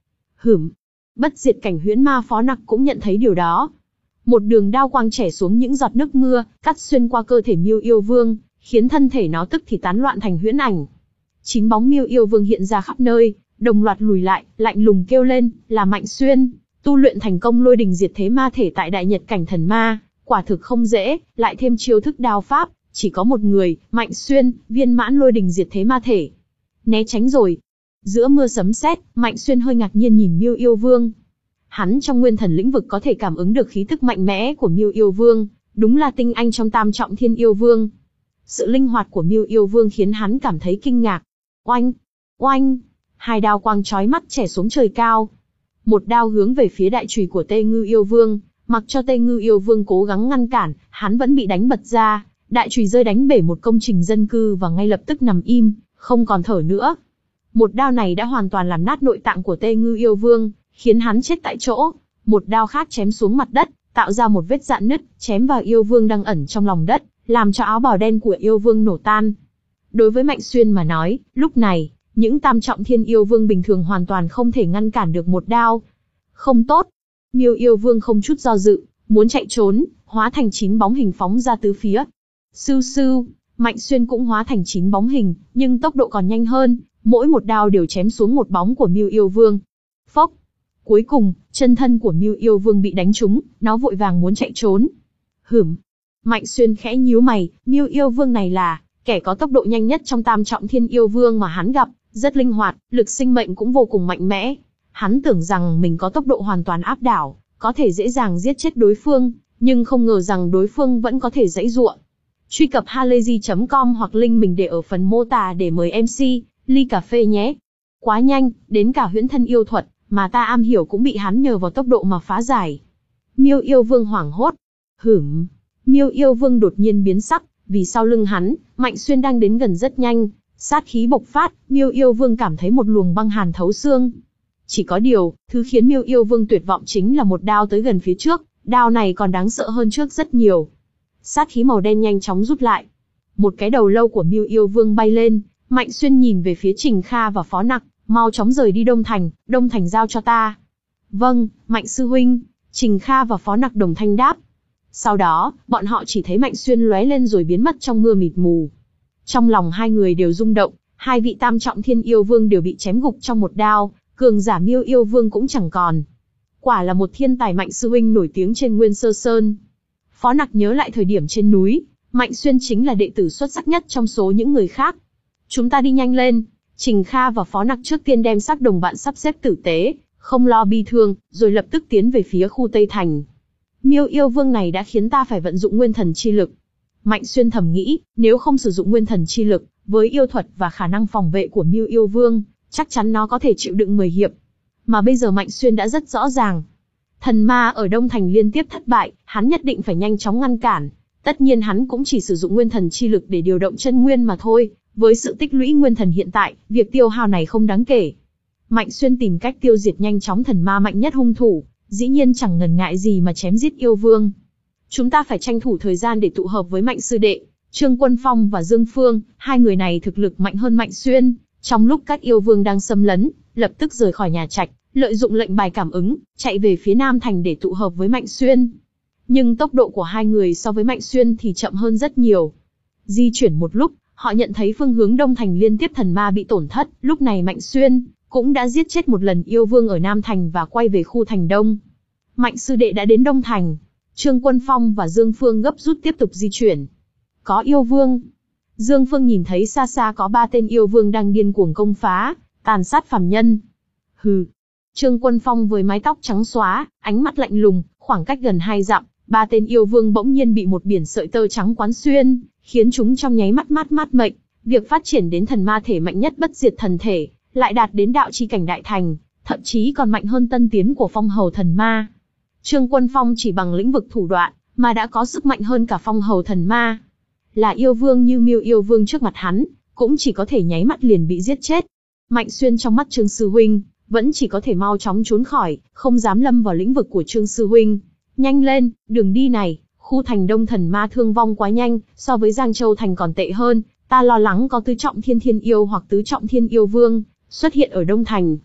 Hửm. Bất diệt cảnh huyễn ma Phó Nặc cũng nhận thấy điều đó. Một đường đao quang chảy xuống những giọt nước mưa, cắt xuyên qua cơ thể Miêu Yêu Vương, khiến thân thể nó tức thì tán loạn thành huyễn ảnh. Chín bóng Miêu Yêu Vương hiện ra khắp nơi, đồng loạt lùi lại, lạnh lùng kêu lên, là Mạnh Xuyên, tu luyện thành công lôi đình diệt thế ma thể tại đại nhật cảnh thần ma, quả thực không dễ, lại thêm chiêu thức đao pháp, chỉ có một người, Mạnh Xuyên, viên mãn lôi đình diệt thế ma thể. Né tránh rồi. Giữa mưa sấm sét, Mạnh Xuyên hơi ngạc nhiên nhìn Miêu Yêu Vương. Hắn trong nguyên thần lĩnh vực có thể cảm ứng được khí tức mạnh mẽ của Miêu Yêu Vương, đúng là tinh anh trong tam trọng thiên yêu vương. Sự linh hoạt của Miêu Yêu Vương khiến hắn cảm thấy kinh ngạc. Oanh! Oanh! Hai đao quang chói mắt chẻ xuống trời cao. Một đao hướng về phía đại chùy của Tê Ngư Yêu Vương, mặc cho Tê Ngư Yêu Vương cố gắng ngăn cản, hắn vẫn bị đánh bật ra, đại chùy rơi đánh bể một công trình dân cư và ngay lập tức nằm im, không còn thở nữa. Một đao này đã hoàn toàn làm nát nội tạng của Tê Ngư Yêu Vương, khiến hắn chết tại chỗ. Một đao khác chém xuống mặt đất, tạo ra một vết rạn nứt, chém vào Yêu Vương đang ẩn trong lòng đất, làm cho áo bào đen của Yêu Vương nổ tan. Đối với Mạnh Xuyên mà nói, lúc này, những tam trọng thiên yêu vương bình thường hoàn toàn không thể ngăn cản được một đao. Không tốt. Miêu Yêu Vương không chút do dự, muốn chạy trốn, hóa thành chín bóng hình phóng ra tứ phía. Sưu sưu, Mạnh Xuyên cũng hóa thành chín bóng hình, nhưng tốc độ còn nhanh hơn, mỗi một đao đều chém xuống một bóng của Miêu Yêu Vương. Phốc. Cuối cùng, chân thân của Miêu Yêu Vương bị đánh trúng, nó vội vàng muốn chạy trốn. Hửm. Mạnh Xuyên khẽ nhíu mày, Miêu Yêu Vương này là kẻ có tốc độ nhanh nhất trong tam trọng thiên yêu vương mà hắn gặp, rất linh hoạt, lực sinh mệnh cũng vô cùng mạnh mẽ. Hắn tưởng rằng mình có tốc độ hoàn toàn áp đảo, có thể dễ dàng giết chết đối phương, nhưng không ngờ rằng đối phương vẫn có thể giãy giụa. Truy cập halayzi chấm com hoặc link mình để ở phần mô tả để mời em xê, ly cà phê nhé. Quá nhanh, đến cả huyễn thân yêu thuật, mà ta am hiểu cũng bị hắn nhờ vào tốc độ mà phá giải. Miêu Yêu Vương hoảng hốt. Hửm. Miêu Yêu Vương đột nhiên biến sắc, vì sau lưng hắn, Mạnh Xuyên đang đến gần rất nhanh. Sát khí bộc phát, Miêu Yêu Vương cảm thấy một luồng băng hàn thấu xương. Chỉ có điều, thứ khiến Miêu Yêu Vương tuyệt vọng chính là một đao tới gần phía trước, đao này còn đáng sợ hơn trước rất nhiều. Sát khí màu đen nhanh chóng rút lại. Một cái đầu lâu của Miêu Yêu Vương bay lên, Mạnh Xuyên nhìn về phía Trình Kha và Phó Nặc, mau chóng rời đi Đông Thành, Đông Thành giao cho ta. Vâng, Mạnh sư huynh, Trình Kha và Phó Nặc đồng thanh đáp. Sau đó, bọn họ chỉ thấy Mạnh Xuyên lóe lên rồi biến mất trong mưa mịt mù. Trong lòng hai người đều rung động, hai vị tam trọng thiên yêu vương đều bị chém gục trong một đao, cường giả Miêu Yêu Vương cũng chẳng còn. Quả là một thiên tài Mạnh sư huynh nổi tiếng trên Nguyên Sơ Sơn. Phó Nặc nhớ lại thời điểm trên núi, Mạnh Xuyên chính là đệ tử xuất sắc nhất trong số những người khác. Chúng ta đi nhanh lên. Trình Kha và Phó Nặc trước tiên đem xác đồng bạn sắp xếp tử tế, không lo bi thương, rồi lập tức tiến về phía khu Tây Thành. Miêu Yêu Vương này đã khiến ta phải vận dụng nguyên thần chi lực. Mạnh Xuyên thầm nghĩ, nếu không sử dụng nguyên thần chi lực, với yêu thuật và khả năng phòng vệ của Miêu Yêu Vương, chắc chắn nó có thể chịu đựng mười hiệp. Mà bây giờ Mạnh Xuyên đã rất rõ ràng. Thần ma ở Đông Thành liên tiếp thất bại, hắn nhất định phải nhanh chóng ngăn cản. Tất nhiên hắn cũng chỉ sử dụng nguyên thần chi lực để điều động chân nguyên mà thôi. Với sự tích lũy nguyên thần hiện tại, việc tiêu hao này không đáng kể. Mạnh Xuyên tìm cách tiêu diệt nhanh chóng thần ma mạnh nhất hung thủ, dĩ nhiên chẳng ngần ngại gì mà chém giết yêu vương. Chúng ta phải tranh thủ thời gian để tụ hợp với Mạnh sư đệ, Trương Quân Phong và Dương Phương, hai người này thực lực mạnh hơn Mạnh Xuyên. Trong lúc các yêu vương đang xâm lấn, lập tức rời khỏi nhà trạch, lợi dụng lệnh bài cảm ứng, chạy về phía Nam Thành để tụ hợp với Mạnh Xuyên. Nhưng tốc độ của hai người so với Mạnh Xuyên thì chậm hơn rất nhiều. Di chuyển một lúc, họ nhận thấy phương hướng Đông Thành liên tiếp thần ma bị tổn thất, lúc này Mạnh Xuyên cũng đã giết chết một lần yêu vương ở Nam Thành và quay về khu thành Đông. Mạnh sư đệ đã đến Đông Thành. Trương Quân Phong và Dương Phương gấp rút tiếp tục di chuyển. Có yêu vương. Dương Phương nhìn thấy xa xa có ba tên yêu vương đang điên cuồng công phá, tàn sát phàm nhân. Hừ. Trương Quân Phong với mái tóc trắng xóa, ánh mắt lạnh lùng, khoảng cách gần hai dặm, ba tên yêu vương bỗng nhiên bị một biển sợi tơ trắng quán xuyên, khiến chúng trong nháy mắt mát mát mệnh. Việc phát triển đến thần ma thể mạnh nhất bất diệt thần thể, lại đạt đến đạo chi cảnh đại thành, thậm chí còn mạnh hơn tân tiến của phong hầu thần ma. Trương Quân Phong chỉ bằng lĩnh vực thủ đoạn, mà đã có sức mạnh hơn cả phong hầu thần ma. Là yêu vương như Miêu Yêu Vương trước mặt hắn, cũng chỉ có thể nháy mắt liền bị giết chết. Mạnh Xuyên trong mắt Trương sư huynh, vẫn chỉ có thể mau chóng trốn khỏi, không dám lâm vào lĩnh vực của Trương sư huynh. Nhanh lên, đường đi này, khu thành Đông thần ma thương vong quá nhanh, so với Giang Châu thành còn tệ hơn, ta lo lắng có tứ trọng thiên thiên yêu hoặc tứ trọng thiên yêu vương xuất hiện ở Đông Thành.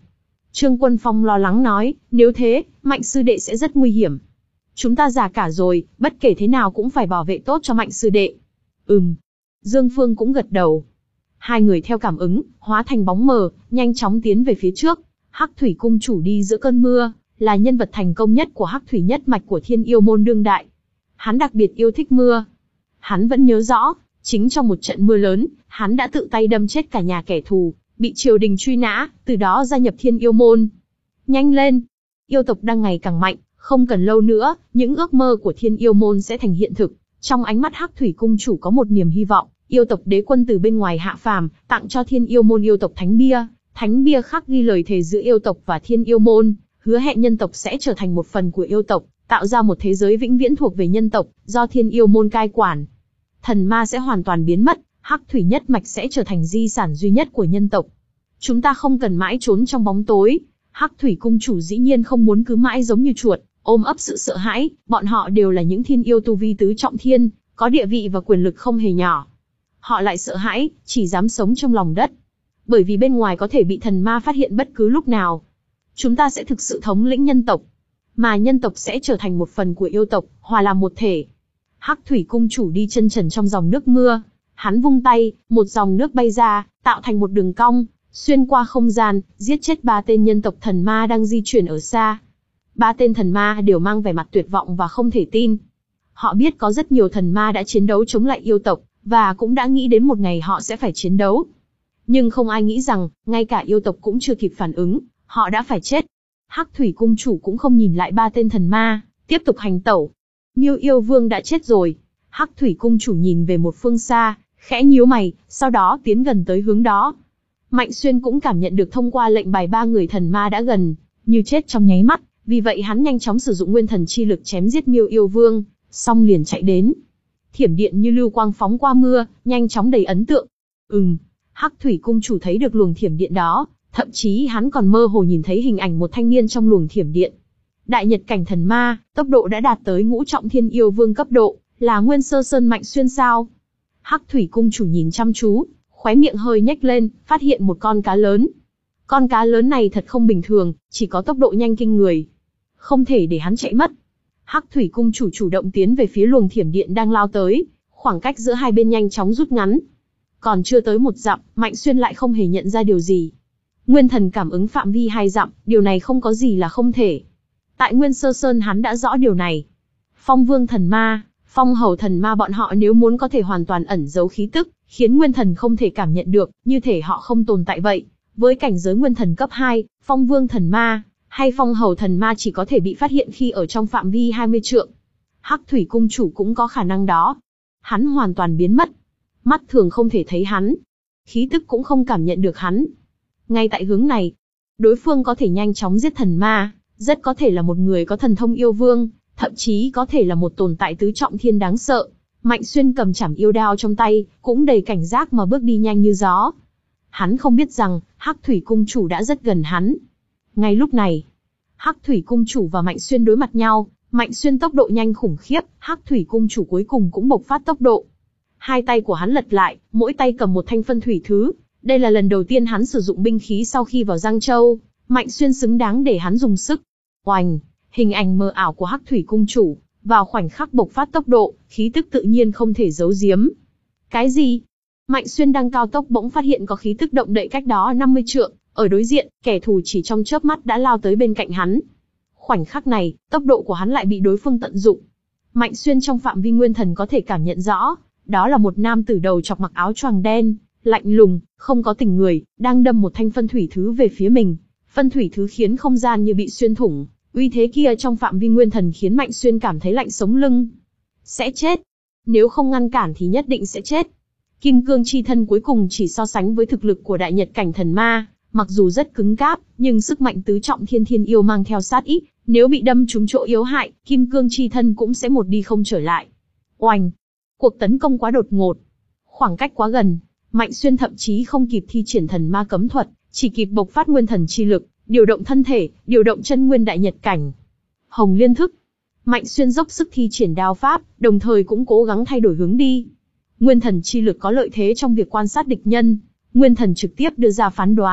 Trương Quân Phong lo lắng nói, nếu thế, Mạnh sư đệ sẽ rất nguy hiểm. Chúng ta già cả rồi, bất kể thế nào cũng phải bảo vệ tốt cho Mạnh sư đệ. Ừm. Dương Phương cũng gật đầu. Hai người theo cảm ứng, hóa thành bóng mờ, nhanh chóng tiến về phía trước. Hắc Thủy cung chủ đi giữa cơn mưa, là nhân vật thành công nhất của Hắc Thủy nhất mạch của Thiên Yêu môn đương đại. Hắn đặc biệt yêu thích mưa. Hắn vẫn nhớ rõ, chính trong một trận mưa lớn, hắn đã tự tay đâm chết cả nhà kẻ thù, bị triều đình truy nã, từ đó gia nhập Thiên Yêu môn. Nhanh lên! Yêu tộc đang ngày càng mạnh, không cần lâu nữa, những ước mơ của Thiên Yêu môn sẽ thành hiện thực. Trong ánh mắt Hắc Thủy cung chủ có một niềm hy vọng, yêu tộc đế quân từ bên ngoài hạ phàm, tặng cho Thiên Yêu môn yêu tộc thánh bia. Thánh bia khắc ghi lời thề giữa yêu tộc và Thiên Yêu môn, hứa hẹn nhân tộc sẽ trở thành một phần của yêu tộc, tạo ra một thế giới vĩnh viễn thuộc về nhân tộc, do Thiên Yêu môn cai quản. Thần ma sẽ hoàn toàn biến mất, Hắc Thủy nhất mạch sẽ trở thành di sản duy nhất của nhân tộc. Chúng ta không cần mãi trốn trong bóng tối. Hắc Thủy cung chủ dĩ nhiên không muốn cứ mãi giống như chuột, ôm ấp sự sợ hãi, bọn họ đều là những thiên yêu tu vi tứ trọng thiên, có địa vị và quyền lực không hề nhỏ. Họ lại sợ hãi, chỉ dám sống trong lòng đất. Bởi vì bên ngoài có thể bị thần ma phát hiện bất cứ lúc nào. Chúng ta sẽ thực sự thống lĩnh nhân tộc, mà nhân tộc sẽ trở thành một phần của yêu tộc, hòa làm một thể. Hắc Thủy cung chủ đi chân trần trong dòng nước mưa, hắn vung tay, một dòng nước bay ra, tạo thành một đường cong, xuyên qua không gian, giết chết ba tên nhân tộc thần ma đang di chuyển ở xa. Ba tên thần ma đều mang vẻ mặt tuyệt vọng và không thể tin. Họ biết có rất nhiều thần ma đã chiến đấu chống lại yêu tộc, và cũng đã nghĩ đến một ngày họ sẽ phải chiến đấu. Nhưng không ai nghĩ rằng, ngay cả yêu tộc cũng chưa kịp phản ứng, họ đã phải chết. Hắc Thủy cung chủ cũng không nhìn lại ba tên thần ma, tiếp tục hành tẩu. Miêu Yêu Vương đã chết rồi. Hắc Thủy cung chủ nhìn về một phương xa, khẽ nhíu mày, sau đó tiến gần tới hướng đó. Mạnh Xuyên cũng cảm nhận được thông qua lệnh bài ba người thần ma đã gần, như chết trong nháy mắt, vì vậy hắn nhanh chóng sử dụng nguyên thần chi lực chém giết Miêu Yêu Vương, xong liền chạy đến. Thiểm điện như lưu quang phóng qua mưa, nhanh chóng đầy ấn tượng. Ừm, Hắc Thủy cung chủ thấy được luồng thiểm điện đó, thậm chí hắn còn mơ hồ nhìn thấy hình ảnh một thanh niên trong luồng thiểm điện. Đại nhật cảnh thần ma, tốc độ đã đạt tới ngũ trọng thiên yêu vương cấp độ, là Nguyên Sơ Sơn Mạnh Xuyên sao? Hắc Thủy cung chủ nhìn chăm chú, khóe miệng hơi nhếch lên, phát hiện một con cá lớn. Con cá lớn này thật không bình thường, chỉ có tốc độ nhanh kinh người. Không thể để hắn chạy mất. Hắc Thủy cung chủ chủ động tiến về phía luồng thiểm điện đang lao tới, khoảng cách giữa hai bên nhanh chóng rút ngắn. Còn chưa tới một dặm, Mạnh Xuyên lại không hề nhận ra điều gì. Nguyên thần cảm ứng phạm vi hai dặm, điều này không có gì là không thể. Tại Nguyên Sơ Sơn hắn đã rõ điều này. Phong Vương thần ma, Phong Hầu thần ma bọn họ nếu muốn có thể hoàn toàn ẩn giấu khí tức, khiến nguyên thần không thể cảm nhận được, như thể họ không tồn tại vậy. Với cảnh giới nguyên thần cấp hai, Phong Vương thần ma, hay Phong Hầu thần ma chỉ có thể bị phát hiện khi ở trong phạm vi hai mươi trượng. Hắc Thủy cung chủ cũng có khả năng đó. Hắn hoàn toàn biến mất. Mắt thường không thể thấy hắn. Khí tức cũng không cảm nhận được hắn. Ngay tại hướng này, đối phương có thể nhanh chóng giết thần ma, rất có thể là một người có thần thông yêu vương, thậm chí có thể là một tồn tại tứ trọng thiên đáng sợ. Mạnh Xuyên cầm chảm yêu đao trong tay, cũng đầy cảnh giác mà bước đi nhanh như gió. Hắn không biết rằng, Hắc Thủy cung chủ đã rất gần hắn. Ngay lúc này, Hắc Thủy cung chủ và Mạnh Xuyên đối mặt nhau, Mạnh Xuyên tốc độ nhanh khủng khiếp, Hắc Thủy cung chủ cuối cùng cũng bộc phát tốc độ. Hai tay của hắn lật lại, mỗi tay cầm một thanh phân thủy thứ. Đây là lần đầu tiên hắn sử dụng binh khí sau khi vào Giang Châu, Mạnh Xuyên xứng đáng để hắn dùng sức. Oành, hình ảnh mờ ảo của Hắc Thủy cung chủ, vào khoảnh khắc bộc phát tốc độ, khí tức tự nhiên không thể giấu giếm. Cái gì? Mạnh Xuyên đang cao tốc bỗng phát hiện có khí tức động đậy cách đó năm mươi trượng, ở đối diện, kẻ thù chỉ trong chớp mắt đã lao tới bên cạnh hắn. Khoảnh khắc này, tốc độ của hắn lại bị đối phương tận dụng. Mạnh Xuyên trong phạm vi nguyên thần có thể cảm nhận rõ, đó là một nam tử đầu chọc mặc áo choàng đen, lạnh lùng, không có tình người, đang đâm một thanh phân thủy thứ về phía mình. Phân thủy thứ khiến không gian như bị xuyên thủng, uy thế kia trong phạm vi nguyên thần khiến Mạnh Xuyên cảm thấy lạnh sống lưng. Sẽ chết. Nếu không ngăn cản thì nhất định sẽ chết. Kim cương chi thân cuối cùng chỉ so sánh với thực lực của đại nhật cảnh thần ma, mặc dù rất cứng cáp, nhưng sức mạnh tứ trọng thiên thiên yêu mang theo sát ý, nếu bị đâm trúng chỗ yếu hại, kim cương chi thân cũng sẽ một đi không trở lại. Oanh! Cuộc tấn công quá đột ngột. Khoảng cách quá gần, Mạnh Xuyên thậm chí không kịp thi triển thần ma cấm thuật, chỉ kịp bộc phát nguyên thần chi lực, điều động thân thể, điều động chân nguyên đại nhật cảnh. Hồng Liên thức. Mạnh Xuyên dốc sức thi triển đao pháp, đồng thời cũng cố gắng thay đổi hướng đi. Nguyên thần chi lực có lợi thế trong việc quan sát địch nhân, nguyên thần trực tiếp đưa ra phán đoán,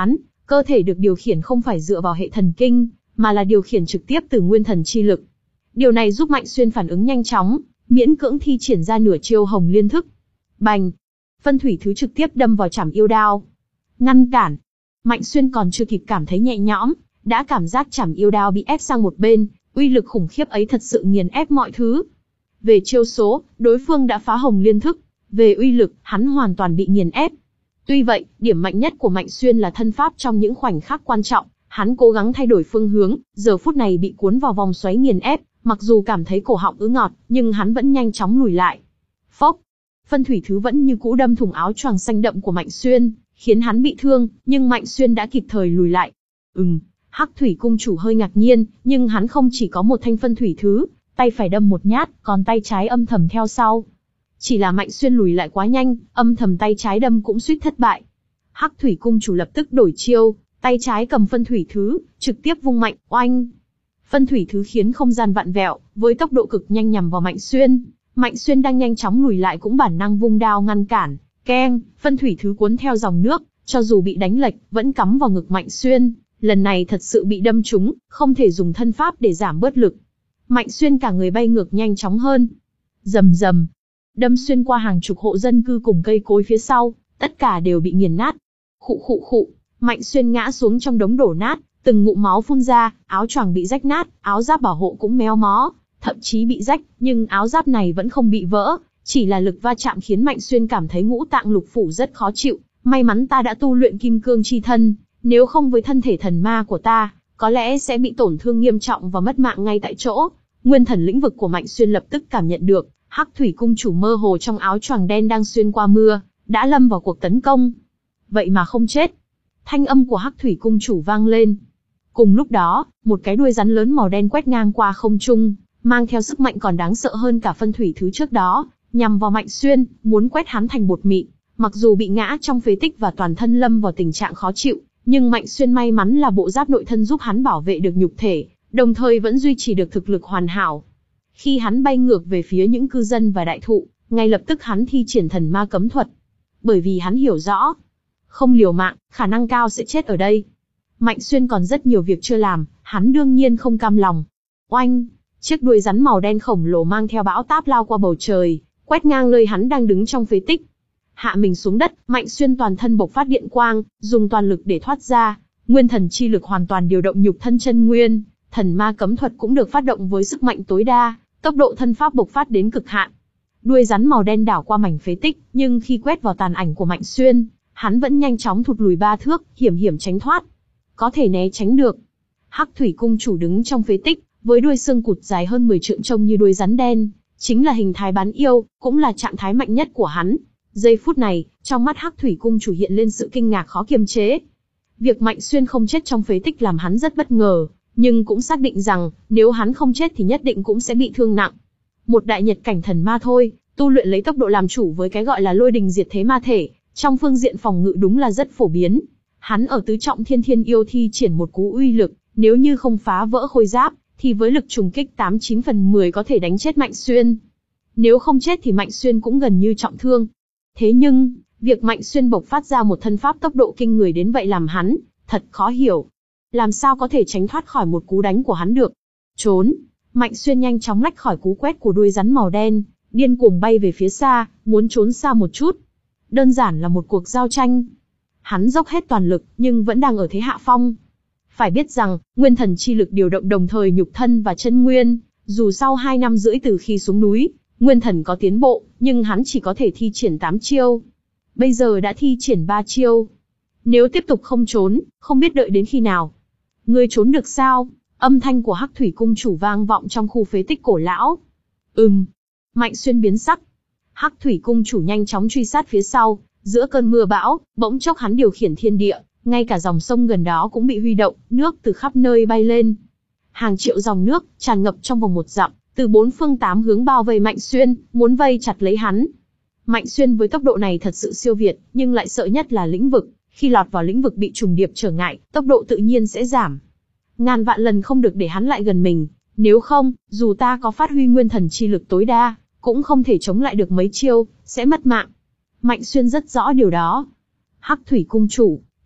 Cơ thể được điều khiển không phải dựa vào hệ thần kinh, mà là điều khiển trực tiếp từ nguyên thần chi lực. Điều này giúp Mạnh Xuyên phản ứng nhanh chóng, miễn cưỡng thi triển ra nửa chiêu Hồng Liên Thức. Bành! Phân thủy thứ trực tiếp đâm vào chảm yêu đao. Ngăn cản! Mạnh Xuyên còn chưa kịp cảm thấy nhẹ nhõm, đã cảm giác chảm yêu đao bị ép sang một bên, uy lực khủng khiếp ấy thật sự nghiền ép mọi thứ. Về chiêu số, đối phương đã phá Hồng Liên Thức. Về uy lực, hắn hoàn toàn bị nghiền ép. Tuy vậy, điểm mạnh nhất của Mạnh Xuyên là thân pháp trong những khoảnh khắc quan trọng, hắn cố gắng thay đổi phương hướng, giờ phút này bị cuốn vào vòng xoáy nghiền ép, mặc dù cảm thấy cổ họng ứ ngọt, nhưng hắn vẫn nhanh chóng lùi lại. Phốc! Phân thủy thứ vẫn như cũ đâm thủng áo choàng xanh đậm của Mạnh Xuyên, khiến hắn bị thương, nhưng Mạnh Xuyên đã kịp thời lùi lại. Ừm, Hắc Thủy Cung Chủ hơi ngạc nhiên, nhưng hắn không chỉ có một thanh phân thủy thứ, tay phải đâm một nhát, còn tay trái âm thầm theo sau. Chỉ là Mạnh Xuyên lùi lại quá nhanh, âm thầm tay trái đâm cũng suýt thất bại. Hắc Thủy Cung Chủ lập tức đổi chiêu, tay trái cầm phân thủy thứ, trực tiếp vung mạnh, oanh. Phân thủy thứ khiến không gian vặn vẹo, với tốc độ cực nhanh nhằm vào Mạnh Xuyên. Mạnh Xuyên đang nhanh chóng lùi lại cũng bản năng vung đao ngăn cản, keng, phân thủy thứ cuốn theo dòng nước, cho dù bị đánh lệch, vẫn cắm vào ngực Mạnh Xuyên. Lần này thật sự bị đâm trúng, không thể dùng thân pháp để giảm bớt lực. Mạnh Xuyên cả người bay ngược nhanh chóng hơn. Rầm rầm, đâm xuyên qua hàng chục hộ dân cư cùng cây cối phía sau, tất cả đều bị nghiền nát. Khụ khụ khụ, Mạnh Xuyên ngã xuống trong đống đổ nát, từng ngụm máu phun ra, áo choàng bị rách nát, áo giáp bảo hộ cũng méo mó, thậm chí bị rách, nhưng áo giáp này vẫn không bị vỡ, chỉ là lực va chạm khiến Mạnh Xuyên cảm thấy ngũ tạng lục phủ rất khó chịu. May mắn ta đã tu luyện kim cương chi thân, nếu không với thân thể thần ma của ta, có lẽ sẽ bị tổn thương nghiêm trọng và mất mạng ngay tại chỗ. Nguyên thần lĩnh vực của Mạnh Xuyên lập tức cảm nhận được, Hắc Thủy Cung Chủ mơ hồ trong áo choàng đen đang xuyên qua mưa, đã lâm vào cuộc tấn công. Vậy mà không chết. Thanh âm của Hắc Thủy Cung Chủ vang lên. Cùng lúc đó, một cái đuôi rắn lớn màu đen quét ngang qua không trung, mang theo sức mạnh còn đáng sợ hơn cả phân thủy thứ trước đó, nhằm vào Mạnh Xuyên, muốn quét hắn thành bột mịn. Mặc dù bị ngã trong phế tích và toàn thân lâm vào tình trạng khó chịu, nhưng Mạnh Xuyên may mắn là bộ giáp nội thân giúp hắn bảo vệ được nhục thể, đồng thời vẫn duy trì được thực lực hoàn hảo. Khi hắn bay ngược về phía những cư dân và đại thụ, ngay lập tức hắn thi triển thần ma cấm thuật. Bởi vì hắn hiểu rõ, không liều mạng, khả năng cao sẽ chết ở đây. Mạnh Xuyên còn rất nhiều việc chưa làm, hắn đương nhiên không cam lòng. Oanh! Chiếc đuôi rắn màu đen khổng lồ mang theo bão táp lao qua bầu trời, quét ngang nơi hắn đang đứng trong phế tích. Hạ mình xuống đất, Mạnh Xuyên toàn thân bộc phát điện quang, dùng toàn lực để thoát ra. Nguyên thần chi lực hoàn toàn điều động nhục thân chân nguyên, thần ma cấm thuật cũng được phát động với sức mạnh tối đa, tốc độ thân pháp bộc phát đến cực hạn. Đuôi rắn màu đen đảo qua mảnh phế tích, nhưng khi quét vào tàn ảnh của Mạnh Xuyên, hắn vẫn nhanh chóng thụt lùi ba thước, hiểm hiểm tránh thoát. Có thể né tránh được. Hắc Thủy Cung Chủ đứng trong phế tích, với đuôi xương cụt dài hơn mười trượng trông như đuôi rắn đen, chính là hình thái bán yêu, cũng là trạng thái mạnh nhất của hắn. Giây phút này, trong mắt Hắc Thủy Cung Chủ hiện lên sự kinh ngạc khó kiềm chế. Việc Mạnh Xuyên không chết trong phế tích làm hắn rất bất ngờ, nhưng cũng xác định rằng, nếu hắn không chết thì nhất định cũng sẽ bị thương nặng. Một đại nhật cảnh thần ma thôi, tu luyện lấy tốc độ làm chủ với cái gọi là lôi đình diệt thế ma thể, trong phương diện phòng ngự đúng là rất phổ biến. Hắn ở tứ trọng thiên thiên yêu thi triển một cú uy lực, nếu như không phá vỡ khôi giáp, thì với lực trùng kích tám chín phần mười có thể đánh chết Mạnh Xuyên. Nếu không chết thì Mạnh Xuyên cũng gần như trọng thương. Thế nhưng, việc Mạnh Xuyên bộc phát ra một thân pháp tốc độ kinh người đến vậy làm hắn thật khó hiểu. Làm sao có thể tránh thoát khỏi một cú đánh của hắn được? Trốn! Mạnh Xuyên nhanh chóng lách khỏi cú quét của đuôi rắn màu đen, điên cuồng bay về phía xa, muốn trốn xa một chút. Đơn giản là một cuộc giao tranh. Hắn dốc hết toàn lực, nhưng vẫn đang ở thế hạ phong. Phải biết rằng, nguyên thần chi lực điều động đồng thời nhục thân và chân nguyên, dù sau hai năm rưỡi từ khi xuống núi, nguyên thần có tiến bộ, nhưng hắn chỉ có thể thi triển tám chiêu. Bây giờ đã thi triển ba chiêu. Nếu tiếp tục không trốn, không biết đợi đến khi nào. Ngươi trốn được sao? Âm thanh của Hắc Thủy Cung Chủ vang vọng trong khu phế tích cổ lão. Ừm. Mạnh Xuyên biến sắc. Hắc Thủy Cung Chủ nhanh chóng truy sát phía sau, giữa cơn mưa bão, bỗng chốc hắn điều khiển thiên địa, ngay cả dòng sông gần đó cũng bị huy động, nước từ khắp nơi bay lên. Hàng triệu dòng nước tràn ngập trong vòng một dặm, từ bốn phương tám hướng bao vây Mạnh Xuyên, muốn vây chặt lấy hắn. Mạnh Xuyên với tốc độ này thật sự siêu việt, nhưng lại sợ nhất là lĩnh vực, khi lọt vào lĩnh vực bị trùng điệp trở ngại, tốc độ tự nhiên sẽ giảm. Ngàn vạn lần không được để hắn lại gần mình, nếu không, dù ta có phát huy nguyên thần chi lực tối đa, cũng không thể chống lại được mấy chiêu, sẽ mất mạng. Mạnh Xuyên rất rõ điều đó. Hắc Thủy Cung Chủ,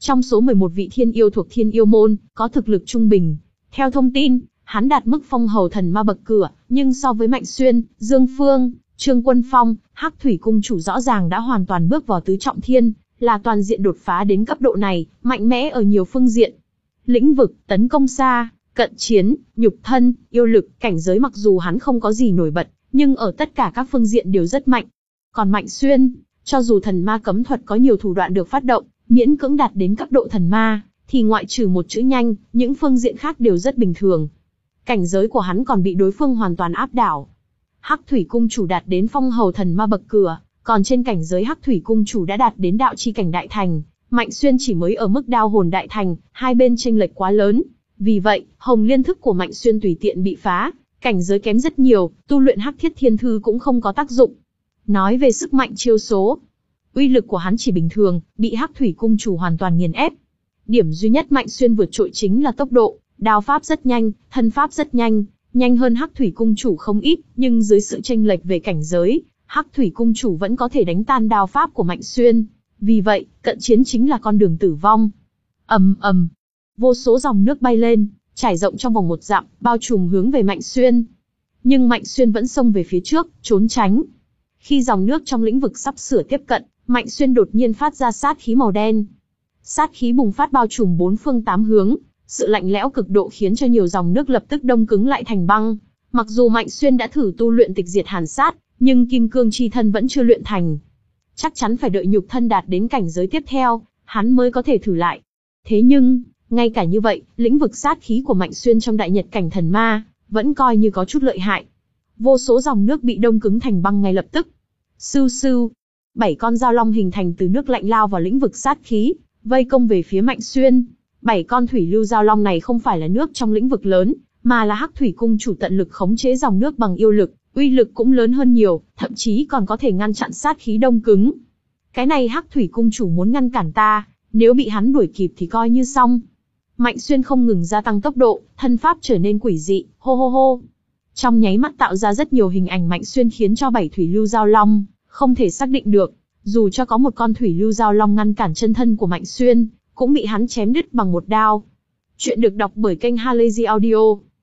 Trong số mười một vị thiên yêu thuộc Thiên Yêu môn, có thực lực trung bình. Theo thông tin, hắn đạt mức phong hầu thần ma bậc cửa, nhưng so với Mạnh Xuyên, Dương Phương, Trương Quân Phong, Hắc Thủy cung chủ rõ ràng đã hoàn toàn bước vào tứ trọng thiên, là toàn diện đột phá đến cấp độ này, mạnh mẽ ở nhiều phương diện. Lĩnh vực, tấn công xa, cận chiến, nhục thân, yêu lực, cảnh giới mặc dù hắn không có gì nổi bật, nhưng ở tất cả các phương diện đều rất mạnh. Còn Mạnh Xuyên, cho dù thần ma cấm thuật có nhiều thủ đoạn được phát động, miễn cưỡng đạt đến cấp độ thần ma, thì ngoại trừ một chữ nhanh, những phương diện khác đều rất bình thường. Cảnh giới của hắn còn bị đối phương hoàn toàn áp đảo. Hắc Thủy cung chủ đạt đến phong hầu thần ma bậc cửa, còn trên cảnh giới Hắc Thủy cung chủ đã đạt đến đạo chi cảnh đại thành, Mạnh Xuyên chỉ mới ở mức đao hồn đại thành, hai bên chênh lệch quá lớn. Vì vậy, Hồng Liên thức của Mạnh Xuyên tùy tiện bị phá, cảnh giới kém rất nhiều, tu luyện Hắc Thiết Thiên Thư cũng không có tác dụng. Nói về sức mạnh chiêu số, uy lực của hắn chỉ bình thường, bị Hắc Thủy cung chủ hoàn toàn nghiền ép. Điểm duy nhất Mạnh Xuyên vượt trội chính là tốc độ, đao pháp rất nhanh, thân pháp rất nhanh, nhanh hơn Hắc Thủy cung chủ không ít, nhưng dưới sự chênh lệch về cảnh giới, Hắc Thủy cung chủ vẫn có thể đánh tan đao pháp của Mạnh Xuyên. Vì vậy, cận chiến chính là con đường tử vong. Ầm ầm, vô số dòng nước bay lên, trải rộng trong vòng một dặm, bao trùm hướng về Mạnh Xuyên. Nhưng Mạnh Xuyên vẫn xông về phía trước, trốn tránh. Khi dòng nước trong lĩnh vực sắp sửa tiếp cận, Mạnh Xuyên đột nhiên phát ra sát khí màu đen. Sát khí bùng phát bao trùm bốn phương tám hướng, sự lạnh lẽo cực độ khiến cho nhiều dòng nước lập tức đông cứng lại thành băng. Mặc dù Mạnh Xuyên đã thử tu luyện tịch diệt hàn sát, nhưng kim cương chi thân vẫn chưa luyện thành. Chắc chắn phải đợi nhục thân đạt đến cảnh giới tiếp theo, hắn mới có thể thử lại. Thế nhưng, ngay cả như vậy, lĩnh vực sát khí của Mạnh Xuyên trong đại nhật cảnh thần ma, vẫn coi như có chút lợi hại. Vô số dòng nước bị đông cứng thành băng ngay lập tức. Sưu sưu, bảy con dao long hình thành từ nước lạnh lao vào lĩnh vực sát khí, vây công về phía Mạnh Xuyên. Bảy con thủy lưu dao long này không phải là nước trong lĩnh vực lớn, mà là Hắc Thủy cung chủ tận lực khống chế dòng nước bằng yêu lực, uy lực cũng lớn hơn nhiều, thậm chí còn có thể ngăn chặn sát khí đông cứng. Cái này Hắc Thủy cung chủ muốn ngăn cản ta, nếu bị hắn đuổi kịp thì coi như xong. Mạnh Xuyên không ngừng gia tăng tốc độ, thân pháp trở nên quỷ dị, hô hô hô. Trong nháy mắt tạo ra rất nhiều hình ảnh Mạnh Xuyên khiến cho bảy thủy lưu giao long không thể xác định được. Dù cho có một con thủy lưu giao long ngăn cản chân thân của Mạnh Xuyên, cũng bị hắn chém đứt bằng một đao. Chuyện được đọc bởi kênh Halazy Audio.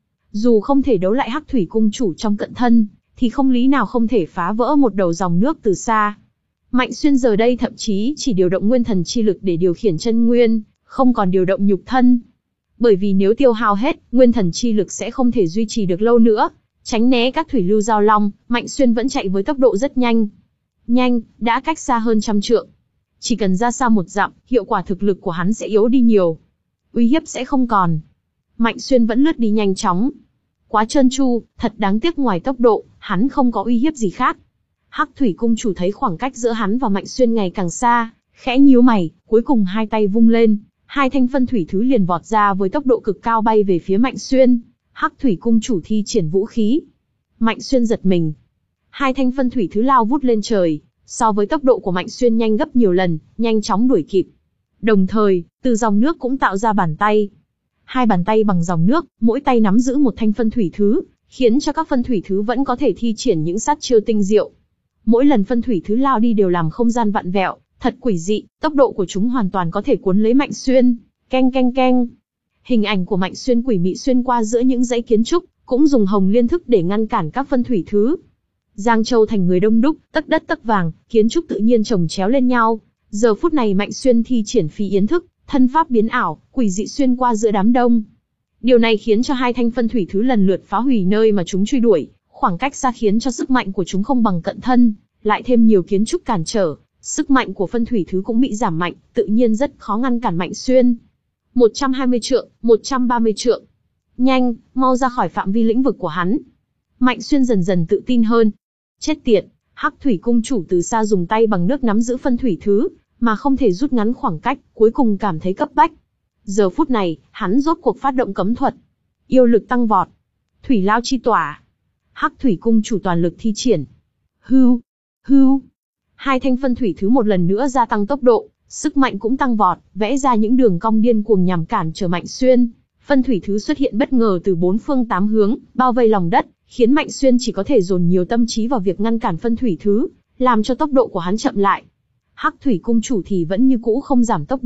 Dù không thể đấu lại Hắc Thủy cung chủ trong cận thân, thì không lý nào không thể phá vỡ một đầu dòng nước từ xa. Mạnh Xuyên giờ đây thậm chí chỉ điều động nguyên thần chi lực để điều khiển chân nguyên, không còn điều động nhục thân. Bởi vì nếu tiêu hao hết, nguyên thần chi lực sẽ không thể duy trì được lâu nữa. Tránh né các thủy lưu giao long, Mạnh Xuyên vẫn chạy với tốc độ rất nhanh. Nhanh, đã cách xa hơn trăm trượng. Chỉ cần ra xa một dặm, hiệu quả thực lực của hắn sẽ yếu đi nhiều. Uy hiếp sẽ không còn. Mạnh Xuyên vẫn lướt đi nhanh chóng. Quá trơn tru, thật đáng tiếc ngoài tốc độ, hắn không có uy hiếp gì khác. Hắc Thủy cung chủ thấy khoảng cách giữa hắn và Mạnh Xuyên ngày càng xa, khẽ nhíu mày, cuối cùng hai tay vung lên, hai thanh phân thủy thứ liền vọt ra với tốc độ cực cao bay về phía Mạnh Xuyên. Hắc Thủy cung chủ thi triển vũ khí. Mạnh Xuyên giật mình. Hai thanh phân thủy thứ lao vút lên trời, so với tốc độ của Mạnh Xuyên nhanh gấp nhiều lần, nhanh chóng đuổi kịp. Đồng thời, từ dòng nước cũng tạo ra bàn tay. Hai bàn tay bằng dòng nước, mỗi tay nắm giữ một thanh phân thủy thứ, khiến cho các phân thủy thứ vẫn có thể thi triển những sát chiêu tinh diệu. Mỗi lần phân thủy thứ lao đi đều làm không gian vặn vẹo, thật quỷ dị, tốc độ của chúng hoàn toàn có thể cuốn lấy Mạnh Xuyên. Keng keng keng. Hình ảnh của Mạnh Xuyên quỷ mị xuyên qua giữa những dãy kiến trúc, cũng dùng Hồng Liên thức để ngăn cản các phân thủy thứ. Giang Châu thành người đông đúc, tấc đất tấc vàng, kiến trúc tự nhiên chồng chéo lên nhau. Giờ phút này Mạnh Xuyên thi triển phi yến thức, thân pháp biến ảo, quỷ dị xuyên qua giữa đám đông. Điều này khiến cho hai thanh phân thủy thứ lần lượt phá hủy nơi mà chúng truy đuổi, khoảng cách xa khiến cho sức mạnh của chúng không bằng cận thân, lại thêm nhiều kiến trúc cản trở, sức mạnh của phân thủy thứ cũng bị giảm mạnh, tự nhiên rất khó ngăn cản Mạnh Xuyên. một trăm hai mươi trượng, một trăm ba mươi trượng. Nhanh, mau ra khỏi phạm vi lĩnh vực của hắn. Mạnh Xuyên dần dần tự tin hơn. Chết tiệt, Hắc Thủy cung chủ từ xa dùng tay bằng nước nắm giữ phân thủy thứ, mà không thể rút ngắn khoảng cách, cuối cùng cảm thấy cấp bách. Giờ phút này, hắn rốt cuộc phát động cấm thuật. Yêu lực tăng vọt. Thủy lao chi tỏa. Hắc Thủy cung chủ toàn lực thi triển. Hưu, hưu. Hai thanh phân thủy thứ một lần nữa gia tăng tốc độ, sức mạnh cũng tăng vọt, vẽ ra những đường cong điên cuồng nhằm cản trở Mạnh Xuyên. Phân thủy thứ xuất hiện bất ngờ từ bốn phương tám hướng, bao vây lòng đất, khiến Mạnh Xuyên chỉ có thể dồn nhiều tâm trí vào việc ngăn cản phân thủy thứ, làm cho tốc độ của hắn chậm lại. Hắc Thủy cung chủ thì vẫn như cũ không giảm tốc độ,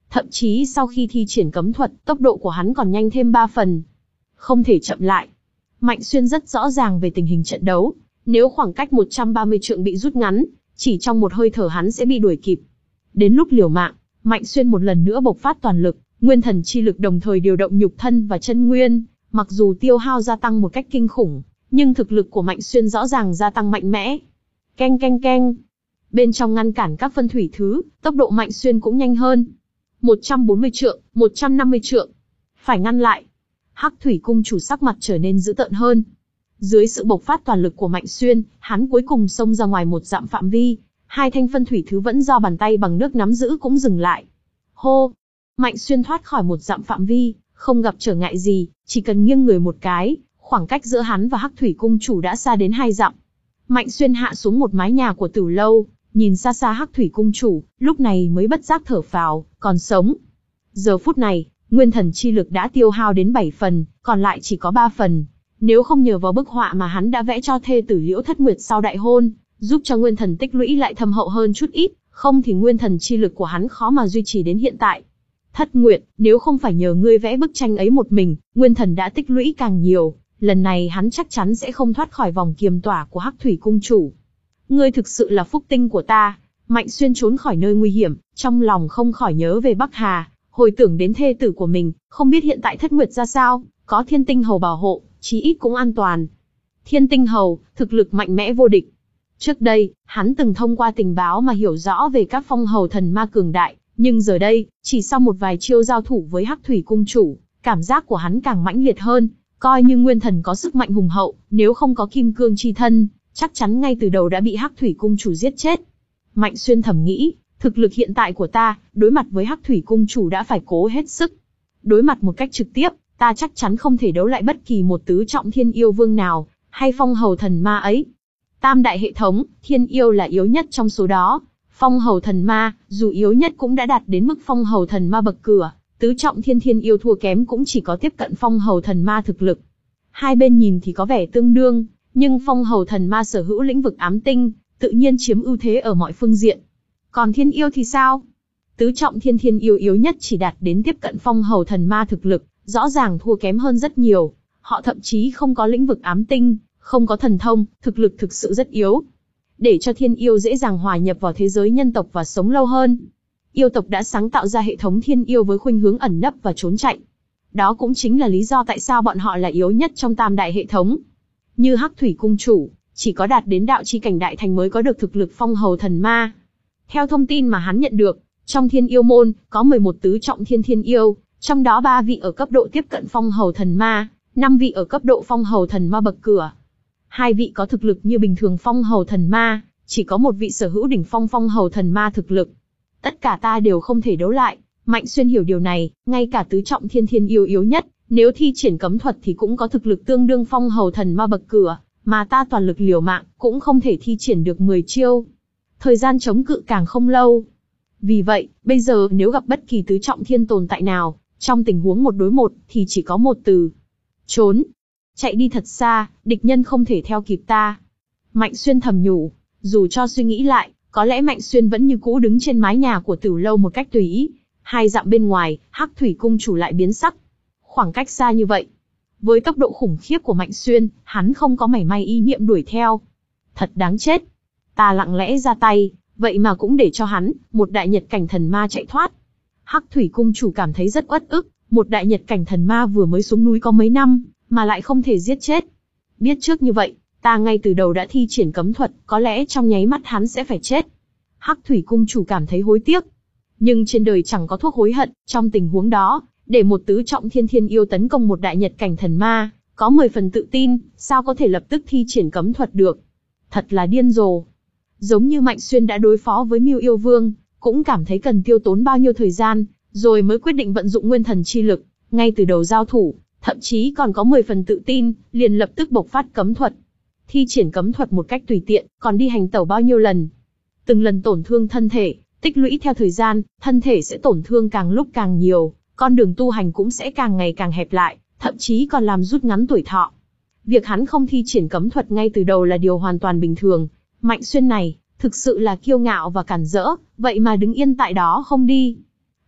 Thậm chí sau khi thi triển cấm thuật, tốc độ của hắn còn nhanh thêm ba phần. Không thể chậm lại. Mạnh Xuyên rất rõ ràng về tình hình trận đấu. Nếu khoảng cách một trăm ba mươi trượng bị rút ngắn, chỉ trong một hơi thở hắn sẽ bị đuổi kịp. Đến lúc liều mạng, Mạnh Xuyên một lần nữa bộc phát toàn lực, nguyên thần chi lực đồng thời điều động nhục thân và chân nguyên. Mặc dù tiêu hao gia tăng một cách kinh khủng, nhưng thực lực của Mạnh Xuyên rõ ràng gia tăng mạnh mẽ. Keng keng keng. Bên trong ngăn cản các phân thủy thứ, tốc độ Mạnh Xuyên cũng nhanh hơn. một trăm bốn mươi trượng, một trăm năm mươi trượng. Phải ngăn lại. Hắc Thủy Cung chủ sắc mặt trở nên dữ tợn hơn. Dưới sự bộc phát toàn lực của Mạnh Xuyên, hắn cuối cùng xông ra ngoài một dặm phạm vi. Hai thanh phân thủy thứ vẫn do bàn tay bằng nước nắm giữ cũng dừng lại. Hô! Mạnh Xuyên thoát khỏi một dặm phạm vi, không gặp trở ngại gì, chỉ cần nghiêng người một cái, khoảng cách giữa hắn và Hắc Thủy Cung chủ đã xa đến hai dặm. Mạnh Xuyên hạ xuống một mái nhà của Tử Lâu, nhìn xa xa Hắc Thủy Cung chủ, lúc này mới bất giác thở phào, còn sống. Giờ phút này, nguyên thần chi lực đã tiêu hao đến bảy phần, còn lại chỉ có ba phần. Nếu không nhờ vào bức họa mà hắn đã vẽ cho thê tử Liễu Thất Nguyệt sau đại hôn, giúp cho nguyên thần tích lũy lại thâm hậu hơn chút ít, không thì nguyên thần chi lực của hắn khó mà duy trì đến hiện tại. Thất Nguyệt, nếu không phải nhờ ngươi vẽ bức tranh ấy một mình, nguyên thần đã tích lũy càng nhiều, lần này hắn chắc chắn sẽ không thoát khỏi vòng kiềm tỏa của Hắc Thủy Cung chủ. Ngươi thực sự là phúc tinh của ta. Mạnh Xuyên trốn khỏi nơi nguy hiểm, trong lòng không khỏi nhớ về Bắc Hà, hồi tưởng đến thê tử của mình, không biết hiện tại Thất Nguyệt ra sao, có Thiên Tinh Hầu bảo hộ, chí ít cũng an toàn. Thiên Tinh Hầu, thực lực mạnh mẽ vô địch. Trước đây, hắn từng thông qua tình báo mà hiểu rõ về các phong hầu thần ma cường đại, nhưng giờ đây, chỉ sau một vài chiêu giao thủ với Hắc Thủy Cung chủ, cảm giác của hắn càng mãnh liệt hơn, coi như nguyên thần có sức mạnh hùng hậu, nếu không có kim cương chi thân, chắc chắn ngay từ đầu đã bị Hắc Thủy Cung chủ giết chết. Mạnh Xuyên thầm nghĩ, thực lực hiện tại của ta, đối mặt với Hắc Thủy Cung chủ đã phải cố hết sức. Đối mặt một cách trực tiếp, ta chắc chắn không thể đấu lại bất kỳ một tứ trọng thiên yêu vương nào, hay phong hầu thần ma ấy. Tam đại hệ thống, thiên yêu là yếu nhất trong số đó. Phong hầu thần ma, dù yếu nhất cũng đã đạt đến mức phong hầu thần ma bậc cửa, tứ trọng thiên thiên yêu thua kém cũng chỉ có tiếp cận phong hầu thần ma thực lực. Hai bên nhìn thì có vẻ tương đương, nhưng phong hầu thần ma sở hữu lĩnh vực ám tinh, tự nhiên chiếm ưu thế ở mọi phương diện. Còn thiên yêu thì sao? Tứ trọng thiên thiên yêu yếu nhất chỉ đạt đến tiếp cận phong hầu thần ma thực lực, rõ ràng thua kém hơn rất nhiều. Họ thậm chí không có lĩnh vực ám tinh, không có thần thông, thực lực thực sự rất yếu. Để cho thiên yêu dễ dàng hòa nhập vào thế giới nhân tộc và sống lâu hơn, yêu tộc đã sáng tạo ra hệ thống thiên yêu với khuynh hướng ẩn nấp và trốn chạy. Đó cũng chính là lý do tại sao bọn họ là yếu nhất trong tam đại hệ thống. Như Hắc Thủy Cung chủ, chỉ có đạt đến đạo chi cảnh đại thành mới có được thực lực phong hầu thần ma. Theo thông tin mà hắn nhận được, trong thiên yêu môn, có mười một tứ trọng thiên thiên yêu, trong đó ba vị ở cấp độ tiếp cận phong hầu thần ma, năm vị ở cấp độ phong hầu thần ma bậc cửa. Hai vị có thực lực như bình thường phong hầu thần ma, chỉ có một vị sở hữu đỉnh phong phong hầu thần ma thực lực. Tất cả ta đều không thể đấu lại. Mạnh Xuyên hiểu điều này, ngay cả tứ trọng thiên thiên yêu yếu nhất, nếu thi triển cấm thuật thì cũng có thực lực tương đương phong hầu thần ma bậc cửa, mà ta toàn lực liều mạng, cũng không thể thi triển được mười chiêu. Thời gian chống cự càng không lâu. Vì vậy, bây giờ nếu gặp bất kỳ tứ trọng thiên tồn tại nào, trong tình huống một đối một, thì chỉ có một từ. Trốn. Chạy đi thật xa, địch nhân không thể theo kịp ta. Mạnh Xuyên thầm nhủ, dù cho suy nghĩ lại, có lẽ Mạnh Xuyên vẫn như cũ đứng trên mái nhà của Tử Lâu một cách tùy ý. Hai dặm bên ngoài, Hắc Thủy Cung chủ lại biến sắc. Khoảng cách xa như vậy, với tốc độ khủng khiếp của Mạnh Xuyên, hắn không có mảy may ý niệm đuổi theo. Thật đáng chết. Ta lặng lẽ ra tay, vậy mà cũng để cho hắn, một đại nhật cảnh thần ma chạy thoát. Hắc Thủy Cung chủ cảm thấy rất uất ức, một đại nhật cảnh thần ma vừa mới xuống núi có mấy năm, mà lại không thể giết chết. Biết trước như vậy, ta ngay từ đầu đã thi triển cấm thuật, có lẽ trong nháy mắt hắn sẽ phải chết. Hắc Thủy Cung chủ cảm thấy hối tiếc. Nhưng trên đời chẳng có thuốc hối hận, trong tình huống đó, để một tứ trọng thiên thiên yêu tấn công một đại nhật cảnh thần ma, có mười phần tự tin, sao có thể lập tức thi triển cấm thuật được. Thật là điên rồ. Giống như Mạnh Xuyên đã đối phó với Mưu Yêu Vương, cũng cảm thấy cần tiêu tốn bao nhiêu thời gian, rồi mới quyết định vận dụng nguyên thần chi lực, ngay từ đầu giao thủ, thậm chí còn có mười phần tự tin, liền lập tức bộc phát cấm thuật. Thi triển cấm thuật một cách tùy tiện, còn đi hành tẩu bao nhiêu lần. Từng lần tổn thương thân thể, tích lũy theo thời gian, thân thể sẽ tổn thương càng lúc càng nhiều, con đường tu hành cũng sẽ càng ngày càng hẹp lại, thậm chí còn làm rút ngắn tuổi thọ. Việc hắn không thi triển cấm thuật ngay từ đầu là điều hoàn toàn bình thường. Mạnh Xuyên này, thực sự là kiêu ngạo và cản rỡ, vậy mà đứng yên tại đó không đi.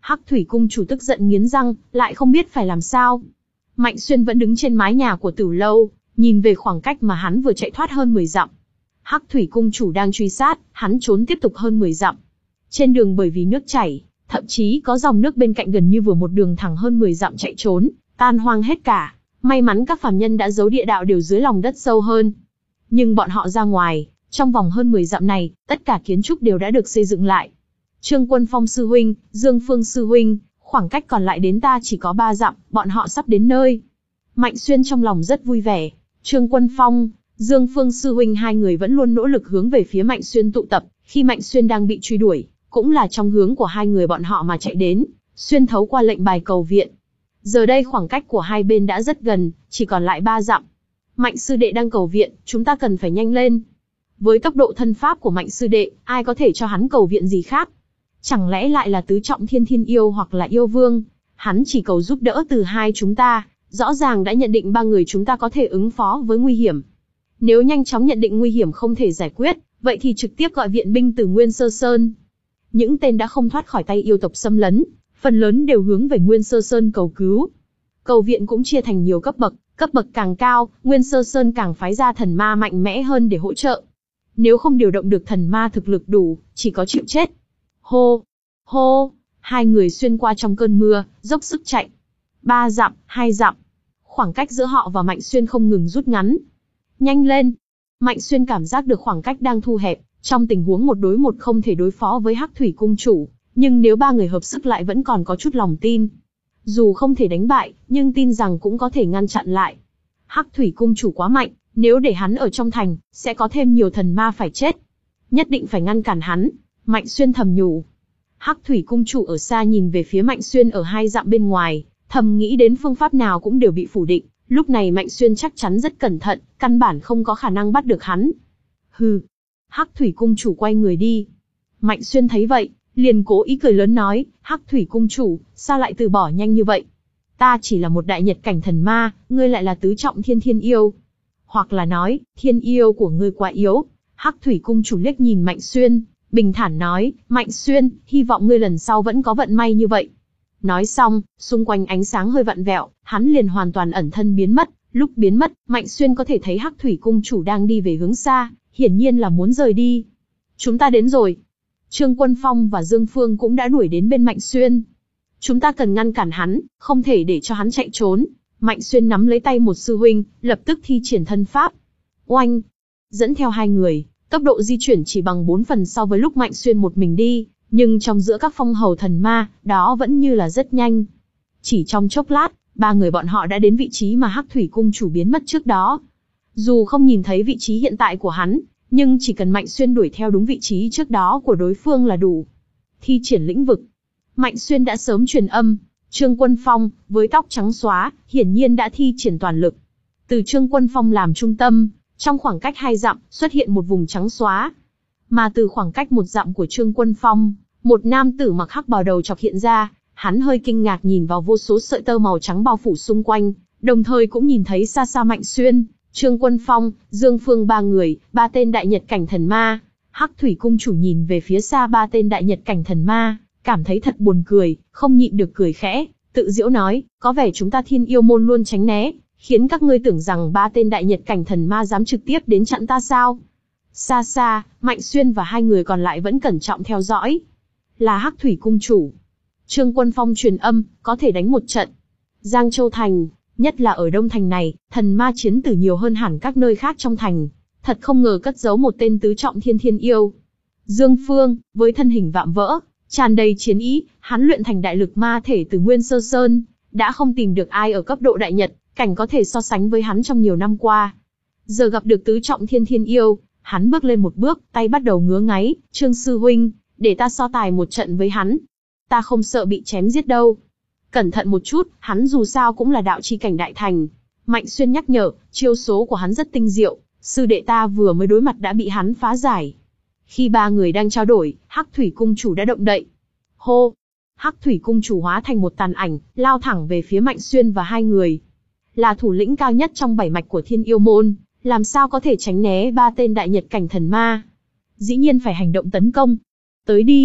Hắc Thủy Cung chủ tức giận nghiến răng, lại không biết phải làm sao. Mạnh Xuyên vẫn đứng trên mái nhà của Tử Lâu, nhìn về khoảng cách mà hắn vừa chạy thoát hơn mười dặm. Hắc Thủy Cung chủ đang truy sát, hắn trốn tiếp tục hơn mười dặm. Trên đường bởi vì nước chảy, thậm chí có dòng nước bên cạnh gần như vừa một đường thẳng hơn mười dặm chạy trốn, tan hoang hết cả. May mắn các phàm nhân đã giấu địa đạo đều dưới lòng đất sâu hơn. Nhưng bọn họ ra ngoài, trong vòng hơn mười dặm này, tất cả kiến trúc đều đã được xây dựng lại. Trương Quân Phong sư huynh, Dương Phương sư huynh, khoảng cách còn lại đến ta chỉ có ba dặm, bọn họ sắp đến nơi. Mạnh Xuyên trong lòng rất vui vẻ. Trương Quân Phong, Dương Phương sư huynh hai người vẫn luôn nỗ lực hướng về phía Mạnh Xuyên tụ tập, khi Mạnh Xuyên đang bị truy đuổi, cũng là trong hướng của hai người bọn họ mà chạy đến, xuyên thấu qua lệnh bài cầu viện. Giờ đây khoảng cách của hai bên đã rất gần, chỉ còn lại ba dặm. Mạnh sư đệ đang cầu viện, chúng ta cần phải nhanh lên. Với tốc độ thân pháp của Mạnh sư đệ, ai có thể cho hắn cầu viện gì khác? Chẳng lẽ lại là tứ trọng thiên thiên yêu hoặc là yêu vương? Hắn chỉ cầu giúp đỡ từ hai chúng ta, rõ ràng đã nhận định ba người chúng ta có thể ứng phó với nguy hiểm. Nếu nhanh chóng nhận định nguy hiểm không thể giải quyết, vậy thì trực tiếp gọi viện binh từ Nguyên Sơ Sơn. Những tên đã không thoát khỏi tay yêu tộc xâm lấn, phần lớn đều hướng về Nguyên Sơ Sơn cầu cứu. Cầu viện cũng chia thành nhiều cấp bậc, cấp bậc càng cao, Nguyên Sơ Sơn càng phái ra thần ma mạnh mẽ hơn để hỗ trợ. Nếu không điều động được thần ma thực lực đủ, chỉ có chịu chết. Hô! Hô! Hai người xuyên qua trong cơn mưa, dốc sức chạy. Ba dặm, hai dặm. Khoảng cách giữa họ và Mạnh Xuyên không ngừng rút ngắn. Nhanh lên! Mạnh Xuyên cảm giác được khoảng cách đang thu hẹp, trong tình huống một đối một không thể đối phó với Hắc Thủy Cung chủ, nhưng nếu ba người hợp sức lại vẫn còn có chút lòng tin. Dù không thể đánh bại, nhưng tin rằng cũng có thể ngăn chặn lại. Hắc Thủy Cung chủ quá mạnh, nếu để hắn ở trong thành, sẽ có thêm nhiều thần ma phải chết. Nhất định phải ngăn cản hắn, Mạnh Xuyên thầm nhủ. Hắc Thủy Cung chủ ở xa nhìn về phía Mạnh Xuyên ở hai dặm bên ngoài, thầm nghĩ đến phương pháp nào cũng đều bị phủ định. Lúc này Mạnh Xuyên chắc chắn rất cẩn thận, căn bản không có khả năng bắt được hắn. Hừ. Hắc Thủy Cung chủ quay người đi. Mạnh Xuyên thấy vậy, liền cố ý cười lớn nói, Hắc Thủy Cung chủ, sao lại từ bỏ nhanh như vậy? Ta chỉ là một đại nhật cảnh thần ma, ngươi lại là tứ trọng thiên thiên yêu. Hoặc là nói, thiên yêu của ngươi quá yếu. Hắc Thủy Cung chủ liếc nhìn Mạnh Xuyên, bình thản nói, Mạnh Xuyên, hy vọng ngươi lần sau vẫn có vận may như vậy. Nói xong, xung quanh ánh sáng hơi vặn vẹo, hắn liền hoàn toàn ẩn thân biến mất. Lúc biến mất, Mạnh Xuyên có thể thấy Hắc Thủy Cung chủ đang đi về hướng xa, hiển nhiên là muốn rời đi. Chúng ta đến rồi. Trương Quân Phong và Dương Phương cũng đã đuổi đến bên Mạnh Xuyên. Chúng ta cần ngăn cản hắn, không thể để cho hắn chạy trốn. Mạnh Xuyên nắm lấy tay một sư huynh, lập tức thi triển thân pháp. Oanh! Dẫn theo hai người, tốc độ di chuyển chỉ bằng bốn phần so với lúc Mạnh Xuyên một mình đi, nhưng trong giữa các phong hầu thần ma, đó vẫn như là rất nhanh. Chỉ trong chốc lát, ba người bọn họ đã đến vị trí mà Hắc Thủy Cung chủ biến mất trước đó. Dù không nhìn thấy vị trí hiện tại của hắn, nhưng chỉ cần Mạnh Xuyên đuổi theo đúng vị trí trước đó của đối phương là đủ. Thi triển lĩnh vực. Mạnh Xuyên đã sớm truyền âm, Trương Quân Phong, với tóc trắng xóa, hiển nhiên đã thi triển toàn lực. Từ Trương Quân Phong làm trung tâm, trong khoảng cách hai dặm, xuất hiện một vùng trắng xóa. Mà từ khoảng cách một dặm của Trương Quân Phong, một nam tử mặc hắc bào đầu chọc hiện ra, hắn hơi kinh ngạc nhìn vào vô số sợi tơ màu trắng bao phủ xung quanh, đồng thời cũng nhìn thấy xa xa Mạnh Xuyên, Trương Quân Phong, Dương Phương ba người, ba tên đại nhật cảnh thần ma. Hắc Thủy Cung chủ nhìn về phía xa ba tên đại nhật cảnh thần ma, cảm thấy thật buồn cười, không nhịn được cười khẽ, tự giễu nói, có vẻ chúng ta thiên yêu môn luôn tránh né, khiến các ngươi tưởng rằng ba tên đại nhật cảnh thần ma dám trực tiếp đến chặn ta sao? Xa xa, Mạnh Xuyên và hai người còn lại vẫn cẩn trọng theo dõi. Là Hắc Thủy Cung chủ. Trương Quân Phong truyền âm, có thể đánh một trận. Giang Châu Thành, nhất là ở Đông Thành này, thần ma chiến tử nhiều hơn hẳn các nơi khác trong thành. Thật không ngờ cất giấu một tên tứ trọng thiên thiên yêu. Dương Phương, với thân hình vạm vỡ, tràn đầy chiến ý, hắn luyện thành đại lực ma thể từ Nguyên Sơ Sơn, đã không tìm được ai ở cấp độ đại nhật, cảnh có thể so sánh với hắn trong nhiều năm qua. Giờ gặp được tứ trọng thiên thiên yêu, hắn bước lên một bước, tay bắt đầu ngứa ngáy, Trương sư huynh, để ta so tài một trận với hắn. Ta không sợ bị chém giết đâu. Cẩn thận một chút, hắn dù sao cũng là đạo chi cảnh đại thành. Mạnh Xuyên nhắc nhở, chiêu số của hắn rất tinh diệu, sư đệ ta vừa mới đối mặt đã bị hắn phá giải. Khi ba người đang trao đổi, Hắc Thủy Cung chủ đã động đậy. Hô! Hắc Thủy Cung chủ hóa thành một tàn ảnh, lao thẳng về phía Mạnh Xuyên và hai người. Là thủ lĩnh cao nhất trong bảy mạch của Thiên Yêu Môn, làm sao có thể tránh né ba tên đại nhật cảnh thần ma? Dĩ nhiên phải hành động tấn công. Tới đi!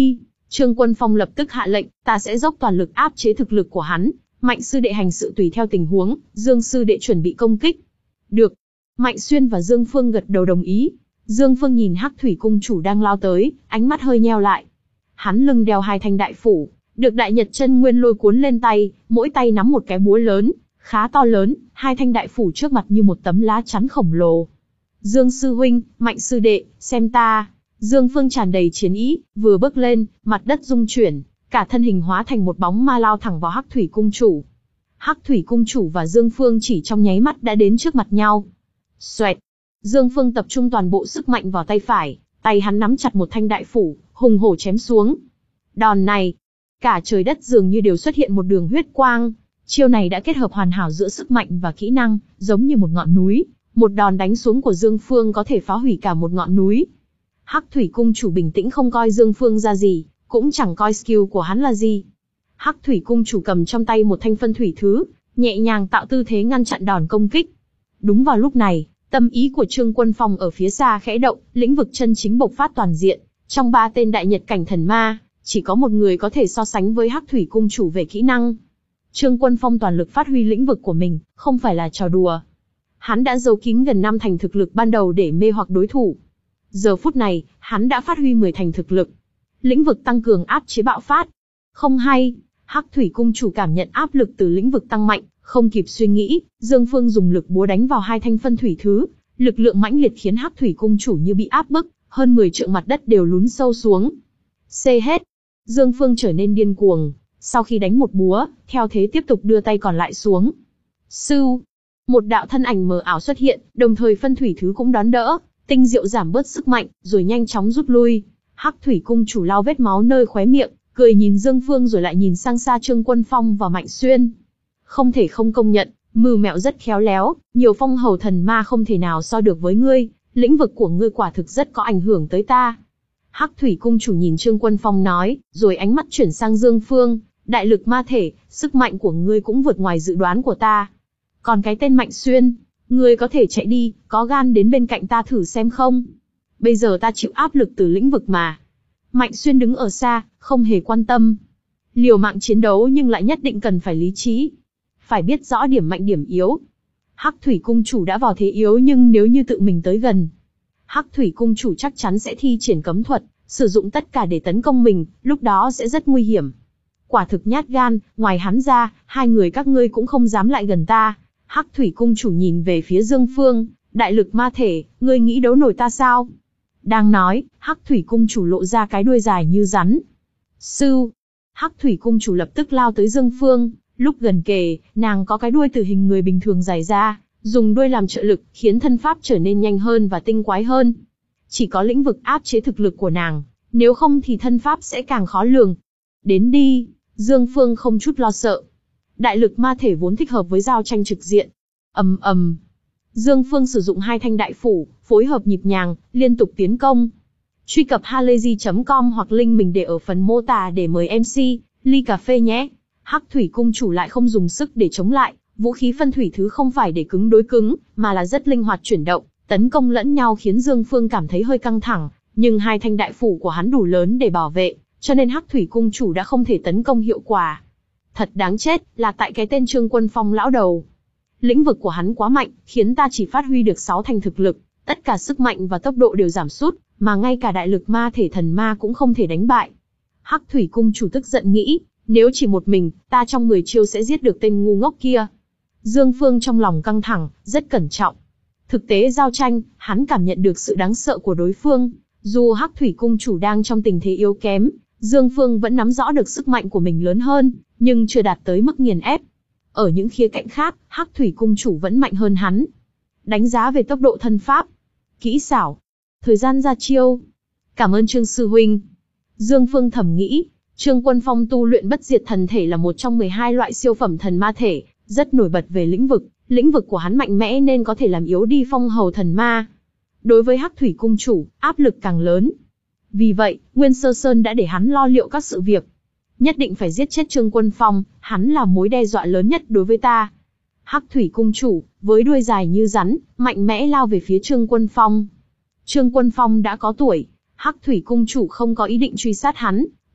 Trương Quân Phong lập tức hạ lệnh, ta sẽ dốc toàn lực áp chế thực lực của hắn. Mạnh sư đệ hành sự tùy theo tình huống, Dương sư đệ chuẩn bị công kích. Được. Mạnh Xuyên và Dương Phương gật đầu đồng ý. Dương Phương nhìn Hắc Thủy cung chủ đang lao tới, ánh mắt hơi nheo lại. Hắn lưng đeo hai thanh đại phủ, được Đại Nhật Chân Nguyên lôi cuốn lên tay, mỗi tay nắm một cái búa lớn, khá to lớn, hai thanh đại phủ trước mặt như một tấm lá chắn khổng lồ. Dương sư huynh, Mạnh sư đệ, xem ta. Dương Phương tràn đầy chiến ý, vừa bước lên, mặt đất rung chuyển, cả thân hình hóa thành một bóng ma lao thẳng vào Hắc Thủy cung chủ. Hắc Thủy cung chủ và Dương Phương chỉ trong nháy mắt đã đến trước mặt nhau. Xoẹt. Dương Phương tập trung toàn bộ sức mạnh vào tay phải, tay hắn nắm chặt một thanh đại phủ, hùng hổ chém xuống. Đòn này, cả trời đất dường như đều xuất hiện một đường huyết quang. Chiêu này đã kết hợp hoàn hảo giữa sức mạnh và kỹ năng, giống như một ngọn núi. Một đòn đánh xuống của Dương Phương có thể phá hủy cả một ngọn núi. Hắc Thủy cung chủ bình tĩnh không coi Dương Phương ra gì, cũng chẳng coi skill của hắn là gì. Hắc Thủy cung chủ cầm trong tay một thanh phân thủy thứ, nhẹ nhàng tạo tư thế ngăn chặn đòn công kích. Đúng vào lúc này, tâm ý của Trương Quân Phong ở phía xa khẽ động, lĩnh vực chân chính bộc phát toàn diện. Trong ba tên đại nhật cảnh thần ma, chỉ có một người có thể so sánh với Hắc Thủy cung chủ về kỹ năng. Trương Quân Phong toàn lực phát huy lĩnh vực của mình, không phải là trò đùa. Hắn đã giấu kín gần năm thành thực lực ban đầu để mê hoặc đối thủ. Giờ phút này, hắn đã phát huy mười thành thực lực. Lĩnh vực tăng cường áp chế bạo phát. Không hay, Hắc Thủy cung chủ cảm nhận áp lực từ lĩnh vực tăng mạnh, không kịp suy nghĩ, Dương Phương dùng lực búa đánh vào hai thanh phân thủy thứ, lực lượng mãnh liệt khiến Hắc Thủy cung chủ như bị áp bức, hơn mười trượng mặt đất đều lún sâu xuống. Xê hết. Dương Phương trở nên điên cuồng, sau khi đánh một búa, theo thế tiếp tục đưa tay còn lại xuống. Sưu. Một đạo thân ảnh mờ ảo xuất hiện, đồng thời phân thủy thứ cũng đón đỡ, tinh diệu giảm bớt sức mạnh, rồi nhanh chóng rút lui. Hắc Thủy cung chủ lau vết máu nơi khóe miệng, cười nhìn Dương Phương rồi lại nhìn sang xa Trương Quân Phong và Mạnh Xuyên. Không thể không công nhận, mưu mẹo rất khéo léo, nhiều phong hầu thần ma không thể nào so được với ngươi, lĩnh vực của ngươi quả thực rất có ảnh hưởng tới ta. Hắc Thủy cung chủ nhìn Trương Quân Phong nói, rồi ánh mắt chuyển sang Dương Phương, đại lực ma thể, sức mạnh của ngươi cũng vượt ngoài dự đoán của ta. Còn cái tên Mạnh Xuyên, ngươi có thể chạy đi, có gan đến bên cạnh ta thử xem không? Bây giờ ta chịu áp lực từ lĩnh vực mà. Mạnh Xuyên đứng ở xa, không hề quan tâm. Liều mạng chiến đấu nhưng lại nhất định cần phải lý trí. Phải biết rõ điểm mạnh điểm yếu. Hắc Thủy cung chủ đã vào thế yếu nhưng nếu như tự mình tới gần, Hắc Thủy cung chủ chắc chắn sẽ thi triển cấm thuật, sử dụng tất cả để tấn công mình, lúc đó sẽ rất nguy hiểm. Quả thực nhát gan, ngoài hắn ra, hai người các ngươi cũng không dám lại gần ta. Hắc Thủy cung chủ nhìn về phía Dương Phương, đại lực ma thể, ngươi nghĩ đấu nổi ta sao? Đang nói, Hắc Thủy cung chủ lộ ra cái đuôi dài như rắn. Sưu. Hắc Thủy cung chủ lập tức lao tới Dương Phương, lúc gần kề, nàng có cái đuôi từ hình người bình thường dài ra, dùng đuôi làm trợ lực, khiến thân pháp trở nên nhanh hơn và tinh quái hơn. Chỉ có lĩnh vực áp chế thực lực của nàng, nếu không thì thân pháp sẽ càng khó lường. Đến đi, Dương Phương không chút lo sợ. Đại lực ma thể vốn thích hợp với giao tranh trực diện. Ầm ầm. Dương Phương sử dụng hai thanh đại phủ, phối hợp nhịp nhàng, liên tục tiến công. Truy cập halayzi chấm com hoặc link mình để ở phần mô tả để mời em xê, ly cà phê nhé. Hắc Thủy cung chủ lại không dùng sức để chống lại, vũ khí phân thủy thứ không phải để cứng đối cứng, mà là rất linh hoạt chuyển động, tấn công lẫn nhau khiến Dương Phương cảm thấy hơi căng thẳng, nhưng hai thanh đại phủ của hắn đủ lớn để bảo vệ, cho nên Hắc Thủy cung chủ đã không thể tấn công hiệu quả. Thật đáng chết, là tại cái tên Trương Quân Phong lão đầu. Lĩnh vực của hắn quá mạnh, khiến ta chỉ phát huy được sáu thành thực lực, tất cả sức mạnh và tốc độ đều giảm sút, mà ngay cả đại lực ma thể thần ma cũng không thể đánh bại. Hắc Thủy cung chủ tức giận nghĩ, nếu chỉ một mình, ta trong mười chiêu sẽ giết được tên ngu ngốc kia. Dương Phương trong lòng căng thẳng, rất cẩn trọng. Thực tế giao tranh, hắn cảm nhận được sự đáng sợ của đối phương. Dù Hắc Thủy cung chủ đang trong tình thế yếu kém, Dương Phương vẫn nắm rõ được sức mạnh của mình lớn hơn, nhưng chưa đạt tới mức nghiền ép. Ở những khía cạnh khác, Hắc Thủy cung chủ vẫn mạnh hơn hắn. Đánh giá về tốc độ thân pháp, kỹ xảo, thời gian ra chiêu. Cảm ơn Trương sư huynh. Dương Phương thầm nghĩ, Trương Quân Phong tu luyện bất diệt thần thể là một trong mười hai loại siêu phẩm thần ma thể, rất nổi bật về lĩnh vực, lĩnh vực của hắn mạnh mẽ nên có thể làm yếu đi phong hầu thần ma. Đối với Hắc Thủy cung chủ, áp lực càng lớn. Vì vậy, Nguyên Sơ Sơn đã để hắn lo liệu các sự việc. Nhất định phải giết chết Trương Quân Phong, hắn là mối đe dọa lớn nhất đối với ta. Hắc Thủy cung chủ, với đuôi dài như rắn, mạnh mẽ lao về phía Trương Quân Phong. Trương Quân Phong đã có tuổi, Hắc Thủy cung chủ không có ý định truy sát hắn,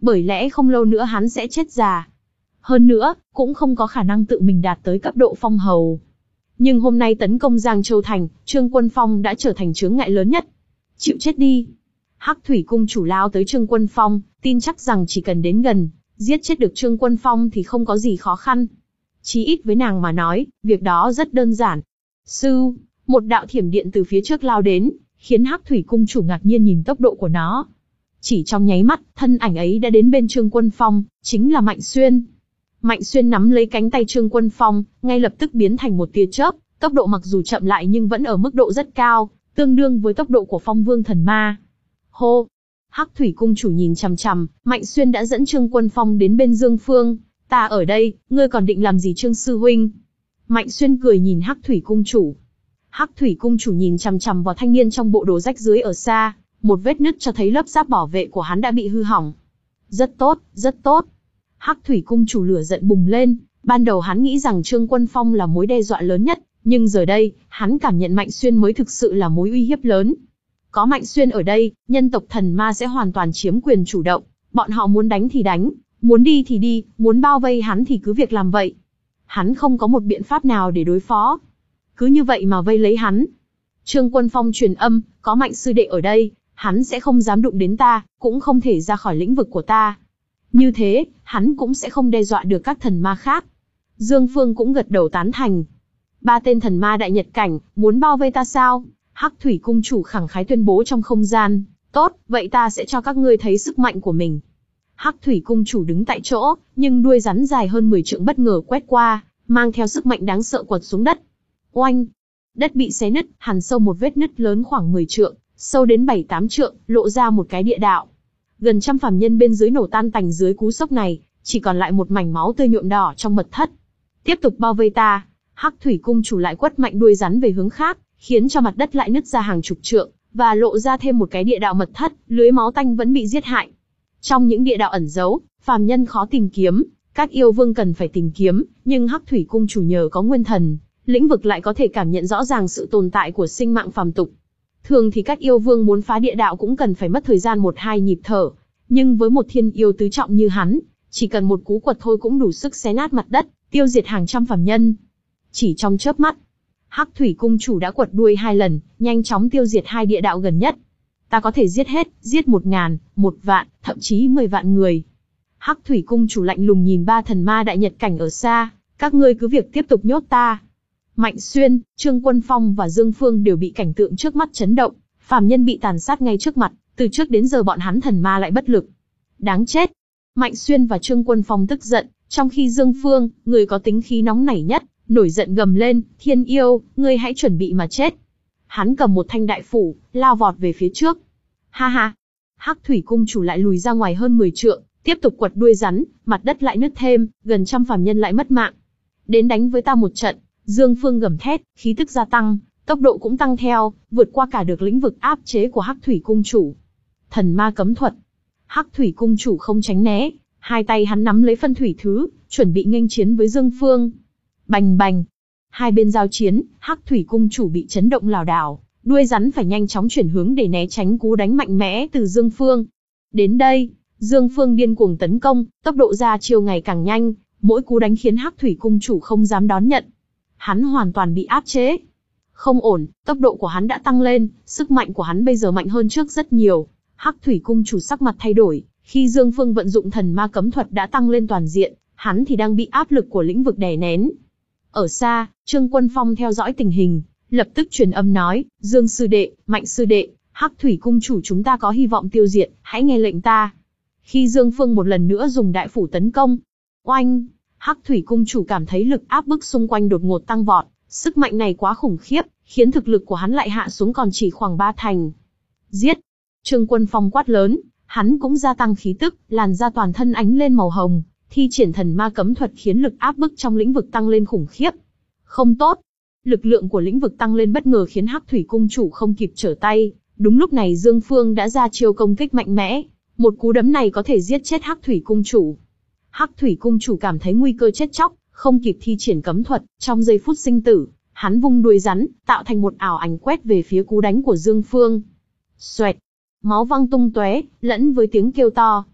Bởi lẽ không lâu nữa hắn sẽ chết già. Hơn nữa, cũng không có khả năng tự mình đạt tới cấp độ phong hầu. Nhưng hôm nay tấn công Giang Châu Thành, Trương Quân Phong đã trở thành chướng ngại lớn nhất. Chịu chết đi. Hắc Thủy Cung chủ lao tới Trương Quân Phong, tin chắc rằng chỉ cần đến gần, giết chết được Trương Quân Phong thì không có gì khó khăn. Chí ít với nàng mà nói, việc đó rất đơn giản. Sư, một đạo thiểm điện từ phía trước lao đến, khiến Hắc Thủy Cung chủ ngạc nhiên nhìn tốc độ của nó. Chỉ trong nháy mắt, thân ảnh ấy đã đến bên Trương Quân Phong, chính là Mạnh Xuyên. Mạnh Xuyên nắm lấy cánh tay Trương Quân Phong, ngay lập tức biến thành một tia chớp, tốc độ mặc dù chậm lại nhưng vẫn ở mức độ rất cao, tương đương với tốc độ của Phong Vương Thần Ma. Hô! Hắc Thủy Cung chủ nhìn chằm chằm, Mạnh Xuyên đã dẫn Trương Quân Phong đến bên Dương Phương. Ta ở đây, ngươi còn định làm gì Trương sư huynh? Mạnh Xuyên cười nhìn Hắc Thủy Cung chủ. Hắc Thủy Cung chủ nhìn chằm chằm vào thanh niên trong bộ đồ rách rưới ở xa, một vết nứt cho thấy lớp giáp bảo vệ của hắn đã bị hư hỏng. Rất tốt, rất tốt. Hắc Thủy Cung chủ lửa giận bùng lên, ban đầu hắn nghĩ rằng Trương Quân Phong là mối đe dọa lớn nhất, nhưng giờ đây, hắn cảm nhận Mạnh Xuyên mới thực sự là mối uy hiếp lớn. Có Mạnh Xuyên ở đây, nhân tộc thần ma sẽ hoàn toàn chiếm quyền chủ động, bọn họ muốn đánh thì đánh, muốn đi thì đi, muốn bao vây hắn thì cứ việc làm vậy. Hắn không có một biện pháp nào để đối phó. Cứ như vậy mà vây lấy hắn. Trương Quân Phong truyền âm, có Mạnh sư đệ ở đây, hắn sẽ không dám đụng đến ta, cũng không thể ra khỏi lĩnh vực của ta. Như thế, hắn cũng sẽ không đe dọa được các thần ma khác. Dương Phương cũng gật đầu tán thành. Ba tên thần ma đại nhật cảnh, muốn bao vây ta sao? Hắc Thủy Cung chủ khẳng khái tuyên bố trong không gian. Tốt, vậy ta sẽ cho các ngươi thấy sức mạnh của mình. Hắc Thủy Cung chủ đứng tại chỗ, nhưng đuôi rắn dài hơn mười trượng bất ngờ quét qua, mang theo sức mạnh đáng sợ quật xuống đất. Oanh! Đất bị xé nứt, hằn sâu một vết nứt lớn khoảng mười trượng, sâu đến bảy tám trượng, lộ ra một cái địa đạo. Gần trăm phàm nhân bên dưới nổ tan tành dưới cú sốc này, chỉ còn lại một mảnh máu tươi nhuộm đỏ trong mật thất. Tiếp tục bao vây ta. Hắc Thủy Cung chủ lại quất mạnh đuôi rắn về hướng khác, khiến cho mặt đất lại nứt ra hàng chục trượng, và lộ ra thêm một cái địa đạo mật thất, lưới máu tanh vẫn bị giết hại. Trong những địa đạo ẩn giấu, phàm nhân khó tìm kiếm, các yêu vương cần phải tìm kiếm, nhưng Hắc Thủy Cung chủ nhờ có nguyên thần, lĩnh vực lại có thể cảm nhận rõ ràng sự tồn tại của sinh mạng phàm tục. Thường thì các yêu vương muốn phá địa đạo cũng cần phải mất thời gian một hai nhịp thở, nhưng với một thiên yêu tứ trọng như hắn, chỉ cần một cú quật thôi cũng đủ sức xé nát mặt đất, tiêu diệt hàng trăm phàm nhân. Chỉ trong chớp mắt, Hắc Thủy Cung chủ đã quật đuôi hai lần, nhanh chóng tiêu diệt hai địa đạo gần nhất. Ta có thể giết hết, giết một ngàn, một vạn, thậm chí mười vạn người. Hắc Thủy Cung chủ lạnh lùng nhìn ba thần ma đại nhật cảnh ở xa, các ngươi cứ việc tiếp tục nhốt ta. Mạnh Xuyên, Trương Quân Phong và Dương Phương đều bị cảnh tượng trước mắt chấn động, phàm nhân bị tàn sát ngay trước mặt, từ trước đến giờ bọn hắn thần ma lại bất lực. Đáng chết! Mạnh Xuyên và Trương Quân Phong tức giận, trong khi Dương Phương, người có tính khí nóng nảy nhất, nổi giận gầm lên, thiên yêu, ngươi hãy chuẩn bị mà chết. Hắn cầm một thanh đại phủ, lao vọt về phía trước. Ha ha! Hắc Thủy Cung chủ lại lùi ra ngoài hơn mười trượng, tiếp tục quật đuôi rắn, mặt đất lại nứt thêm, gần trăm phàm nhân lại mất mạng. Đến đánh với ta một trận. Dương Phương gầm thét, khí tức gia tăng, tốc độ cũng tăng theo, vượt qua cả được lĩnh vực áp chế của Hắc Thủy Cung chủ. Thần ma cấm thuật. Hắc Thủy Cung chủ không tránh né, hai tay hắn nắm lấy phân thủy thứ, chuẩn bị nghênh chiến với Dương Phương. Bành bành. Hai bên giao chiến, Hắc Thủy Cung chủ bị chấn động lảo đảo, đuôi rắn phải nhanh chóng chuyển hướng để né tránh cú đánh mạnh mẽ từ Dương Phương. Đến đây, Dương Phương điên cuồng tấn công, tốc độ ra chiêu ngày càng nhanh, mỗi cú đánh khiến Hắc Thủy Cung chủ không dám đón nhận. Hắn hoàn toàn bị áp chế. Không ổn, tốc độ của hắn đã tăng lên, sức mạnh của hắn bây giờ mạnh hơn trước rất nhiều. Hắc Thủy Cung chủ sắc mặt thay đổi, khi Dương Phương vận dụng thần ma cấm thuật đã tăng lên toàn diện, hắn thì đang bị áp lực của lĩnh vực đè nén. Ở xa, Trương Quân Phong theo dõi tình hình, lập tức truyền âm nói, Dương sư đệ, Mạnh sư đệ, Hắc Thủy Cung chủ chúng ta có hy vọng tiêu diệt, hãy nghe lệnh ta. Khi Dương Phương một lần nữa dùng đại phủ tấn công, oanh! Hắc Thủy Cung chủ cảm thấy lực áp bức xung quanh đột ngột tăng vọt, sức mạnh này quá khủng khiếp, khiến thực lực của hắn lại hạ xuống còn chỉ khoảng ba thành. Giết! Trương Quân Phong quát lớn, hắn cũng gia tăng khí tức, làn da toàn thân ánh lên màu hồng, thi triển thần ma cấm thuật khiến lực áp bức trong lĩnh vực tăng lên khủng khiếp. Không tốt! Lực lượng của lĩnh vực tăng lên bất ngờ khiến Hắc Thủy Cung chủ không kịp trở tay, đúng lúc này Dương Phương đã ra chiêu công kích mạnh mẽ, một cú đấm này có thể giết chết Hắc Thủy Cung chủ. Hắc Thủy Cung chủ cảm thấy nguy cơ chết chóc, không kịp thi triển cấm thuật, trong giây phút sinh tử, hắn vung đuôi rắn, tạo thành một ảo ảnh quét về phía cú đánh của Dương Phương. Xoẹt, máu văng tung tóe, lẫn với tiếng kêu to.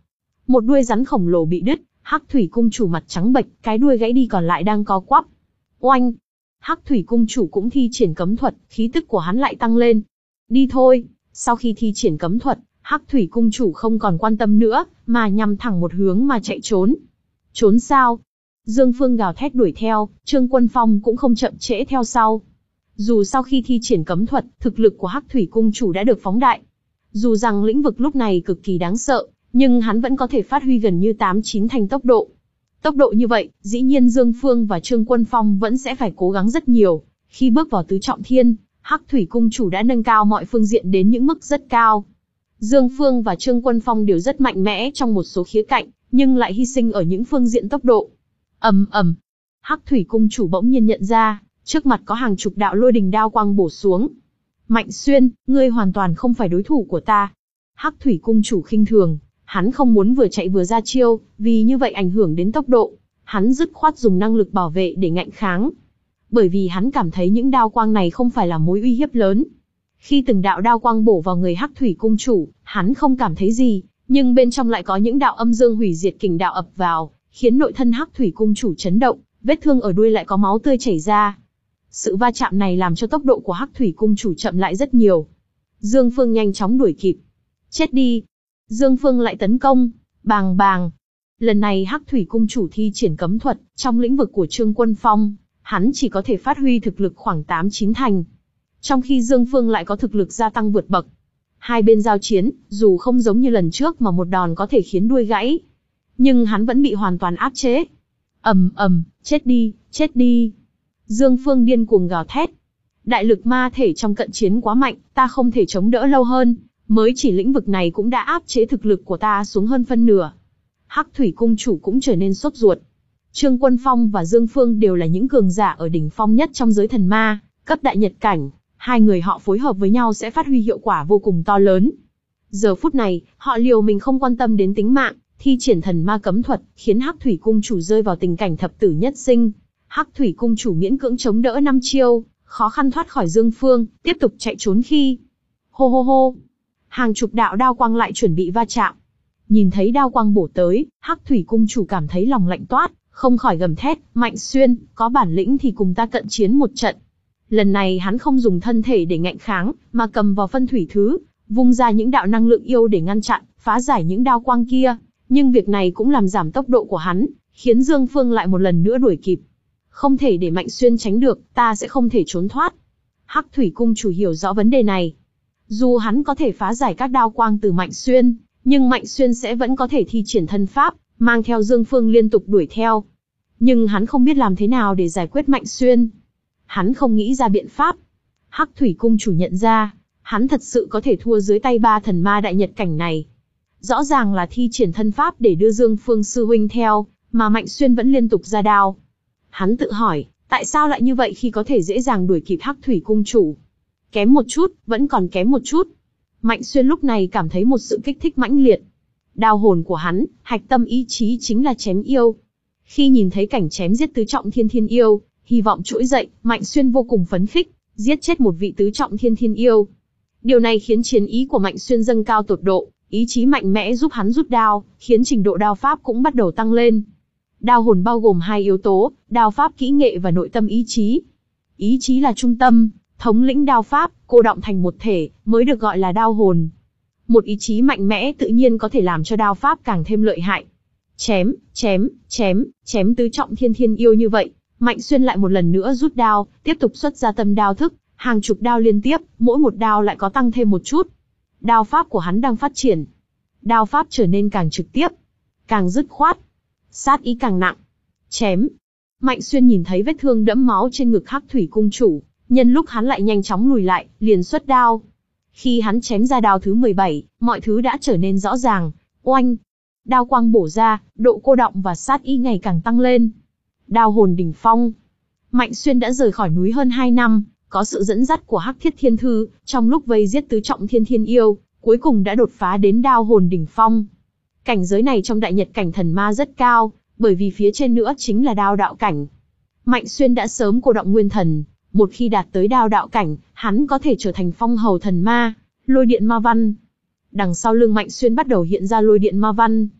Một đuôi rắn khổng lồ bị đứt, Hắc Thủy cung chủ mặt trắng bệch, cái đuôi gãy đi còn lại đang co quắp. Oanh! Hắc Thủy cung chủ cũng thi triển cấm thuật, khí tức của hắn lại tăng lên. Đi thôi! Sau khi thi triển cấm thuật, Hắc Thủy cung chủ không còn quan tâm nữa, mà nhằm thẳng một hướng mà chạy trốn. Trốn sao? Dương Phương gào thét đuổi theo, Trương Quân Phong cũng không chậm trễ theo sau. Dù sau khi thi triển cấm thuật, thực lực của Hắc Thủy cung chủ đã được phóng đại. Dù rằng lĩnh vực lúc này cực kỳ đáng sợ, nhưng hắn vẫn có thể phát huy gần như tám chín thành tốc độ. Tốc độ như vậy, dĩ nhiên Dương Phương và Trương Quân Phong vẫn sẽ phải cố gắng rất nhiều. Khi bước vào tứ trọng thiên, Hắc Thủy cung chủ đã nâng cao mọi phương diện đến những mức rất cao. Dương Phương và Trương Quân Phong đều rất mạnh mẽ trong một số khía cạnh, nhưng lại hy sinh ở những phương diện tốc độ. Ầm ầm, Hắc Thủy cung chủ bỗng nhiên nhận ra, trước mặt có hàng chục đạo lôi đình đao quang bổ xuống. Mạnh Xuyên, ngươi hoàn toàn không phải đối thủ của ta. Hắc Thủy cung chủ khinh thường, hắn không muốn vừa chạy vừa ra chiêu, vì như vậy ảnh hưởng đến tốc độ. Hắn dứt khoát dùng năng lực bảo vệ để ngạnh kháng. Bởi vì hắn cảm thấy những đao quang này không phải là mối uy hiếp lớn. Khi từng đạo đao quang bổ vào người Hắc Thủy cung chủ, hắn không cảm thấy gì, nhưng bên trong lại có những đạo âm dương hủy diệt kình đạo ập vào, khiến nội thân Hắc Thủy cung chủ chấn động, vết thương ở đuôi lại có máu tươi chảy ra. Sự va chạm này làm cho tốc độ của Hắc Thủy cung chủ chậm lại rất nhiều. Dương Phương nhanh chóng đuổi kịp. Chết đi! Dương Phương lại tấn công. Bàng bàng! Lần này Hắc Thủy cung chủ thi triển cấm thuật, trong lĩnh vực của Trương Quân Phong, hắn chỉ có thể phát huy thực lực khoảng tám chín thành. Trong khi Dương Phương lại có thực lực gia tăng vượt bậc. Hai bên giao chiến, dù không giống như lần trước mà một đòn có thể khiến đuôi gãy, nhưng hắn vẫn bị hoàn toàn áp chế. Ầm ầm, chết đi, chết đi! Dương Phương điên cuồng gào thét. Đại lực ma thể trong cận chiến quá mạnh, ta không thể chống đỡ lâu hơn, mới chỉ lĩnh vực này cũng đã áp chế thực lực của ta xuống hơn phân nửa. Hắc Thủy cung chủ cũng trở nên sốt ruột. Trương Quân Phong và Dương Phương đều là những cường giả ở đỉnh phong nhất trong giới thần ma, cấp đại nhật cảnh, hai người họ phối hợp với nhau sẽ phát huy hiệu quả vô cùng to lớn. Giờ phút này, họ liều mình không quan tâm đến tính mạng, thi triển thần ma cấm thuật, khiến Hắc Thủy cung chủ rơi vào tình cảnh thập tử nhất sinh. Hắc Thủy cung chủ miễn cưỡng chống đỡ năm chiêu, khó khăn thoát khỏi Dương Phương, tiếp tục chạy trốn khi hô hô hô, hàng chục đạo đao quang lại chuẩn bị va chạm. Nhìn thấy đao quang bổ tới, Hắc Thủy cung chủ cảm thấy lòng lạnh toát, không khỏi gầm thét, Mạnh Xuyên, có bản lĩnh thì cùng ta cận chiến một trận. Lần này hắn không dùng thân thể để ngạnh kháng, mà cầm vào phân thủy thứ, vung ra những đạo năng lượng yêu để ngăn chặn, phá giải những đao quang kia. Nhưng việc này cũng làm giảm tốc độ của hắn, khiến Dương Phương lại một lần nữa đuổi kịp. Không thể để Mạnh Xuyên tránh được, ta sẽ không thể trốn thoát. Hắc Thủy cung chủ hiểu rõ vấn đề này. Dù hắn có thể phá giải các đao quang từ Mạnh Xuyên, nhưng Mạnh Xuyên sẽ vẫn có thể thi triển thân pháp, mang theo Dương Phương liên tục đuổi theo. Nhưng hắn không biết làm thế nào để giải quyết Mạnh Xuyên. Hắn không nghĩ ra biện pháp. Hắc Thủy cung chủ nhận ra, hắn thật sự có thể thua dưới tay ba thần ma đại nhật cảnh này. Rõ ràng là thi triển thân pháp để đưa Dương Phương sư huynh theo, mà Mạnh Xuyên vẫn liên tục ra đao. Hắn tự hỏi, tại sao lại như vậy khi có thể dễ dàng đuổi kịp Hắc Thủy cung chủ? Kém một chút, vẫn còn kém một chút. Mạnh Xuyên lúc này cảm thấy một sự kích thích mãnh liệt. Đao hồn của hắn, hạch tâm ý chí chính là chém yêu. Khi nhìn thấy cảnh chém giết tứ trọng thiên thiên yêu, hy vọng trỗi dậy, Mạnh Xuyên vô cùng phấn khích, giết chết một vị tứ trọng thiên thiên yêu. Điều này khiến chiến ý của Mạnh Xuyên dâng cao tột độ, ý chí mạnh mẽ giúp hắn rút đao, khiến trình độ đao pháp cũng bắt đầu tăng lên. Đao hồn bao gồm hai yếu tố, đao pháp kỹ nghệ và nội tâm ý chí. Ý chí là trung tâm, thống lĩnh đao pháp, cô đọng thành một thể, mới được gọi là đao hồn. Một ý chí mạnh mẽ tự nhiên có thể làm cho đao pháp càng thêm lợi hại. Chém, chém, chém, chém tứ trọng thiên thiên yêu như vậy, Mạnh Xuyên lại một lần nữa rút đao, tiếp tục xuất ra tâm đao thức, hàng chục đao liên tiếp, mỗi một đao lại có tăng thêm một chút. Đao pháp của hắn đang phát triển. Đao pháp trở nên càng trực tiếp, càng dứt khoát, sát ý càng nặng. Chém. Mạnh Xuyên nhìn thấy vết thương đẫm máu trên ngực Hắc Thủy cung chủ, nhân lúc hắn lại nhanh chóng lùi lại, liền xuất đao. Khi hắn chém ra đao thứ mười bảy, mọi thứ đã trở nên rõ ràng. Oanh! Đao quang bổ ra, độ cô đọng và sát ý ngày càng tăng lên. Đao hồn đỉnh phong. Mạnh Xuyên đã rời khỏi núi hơn hai năm, có sự dẫn dắt của Hắc Thiết Thiên Thư, trong lúc vây giết tứ trọng thiên thiên yêu, cuối cùng đã đột phá đến đao hồn đỉnh phong. Cảnh giới này trong đại nhật cảnh thần ma rất cao, bởi vì phía trên nữa chính là đao đạo cảnh. Mạnh Xuyên đã sớm cô đọng nguyên thần, một khi đạt tới đao đạo cảnh, hắn có thể trở thành phong hầu thần ma, lôi điện ma văn. Đằng sau lưng Mạnh Xuyên bắt đầu hiện ra lôi điện ma văn.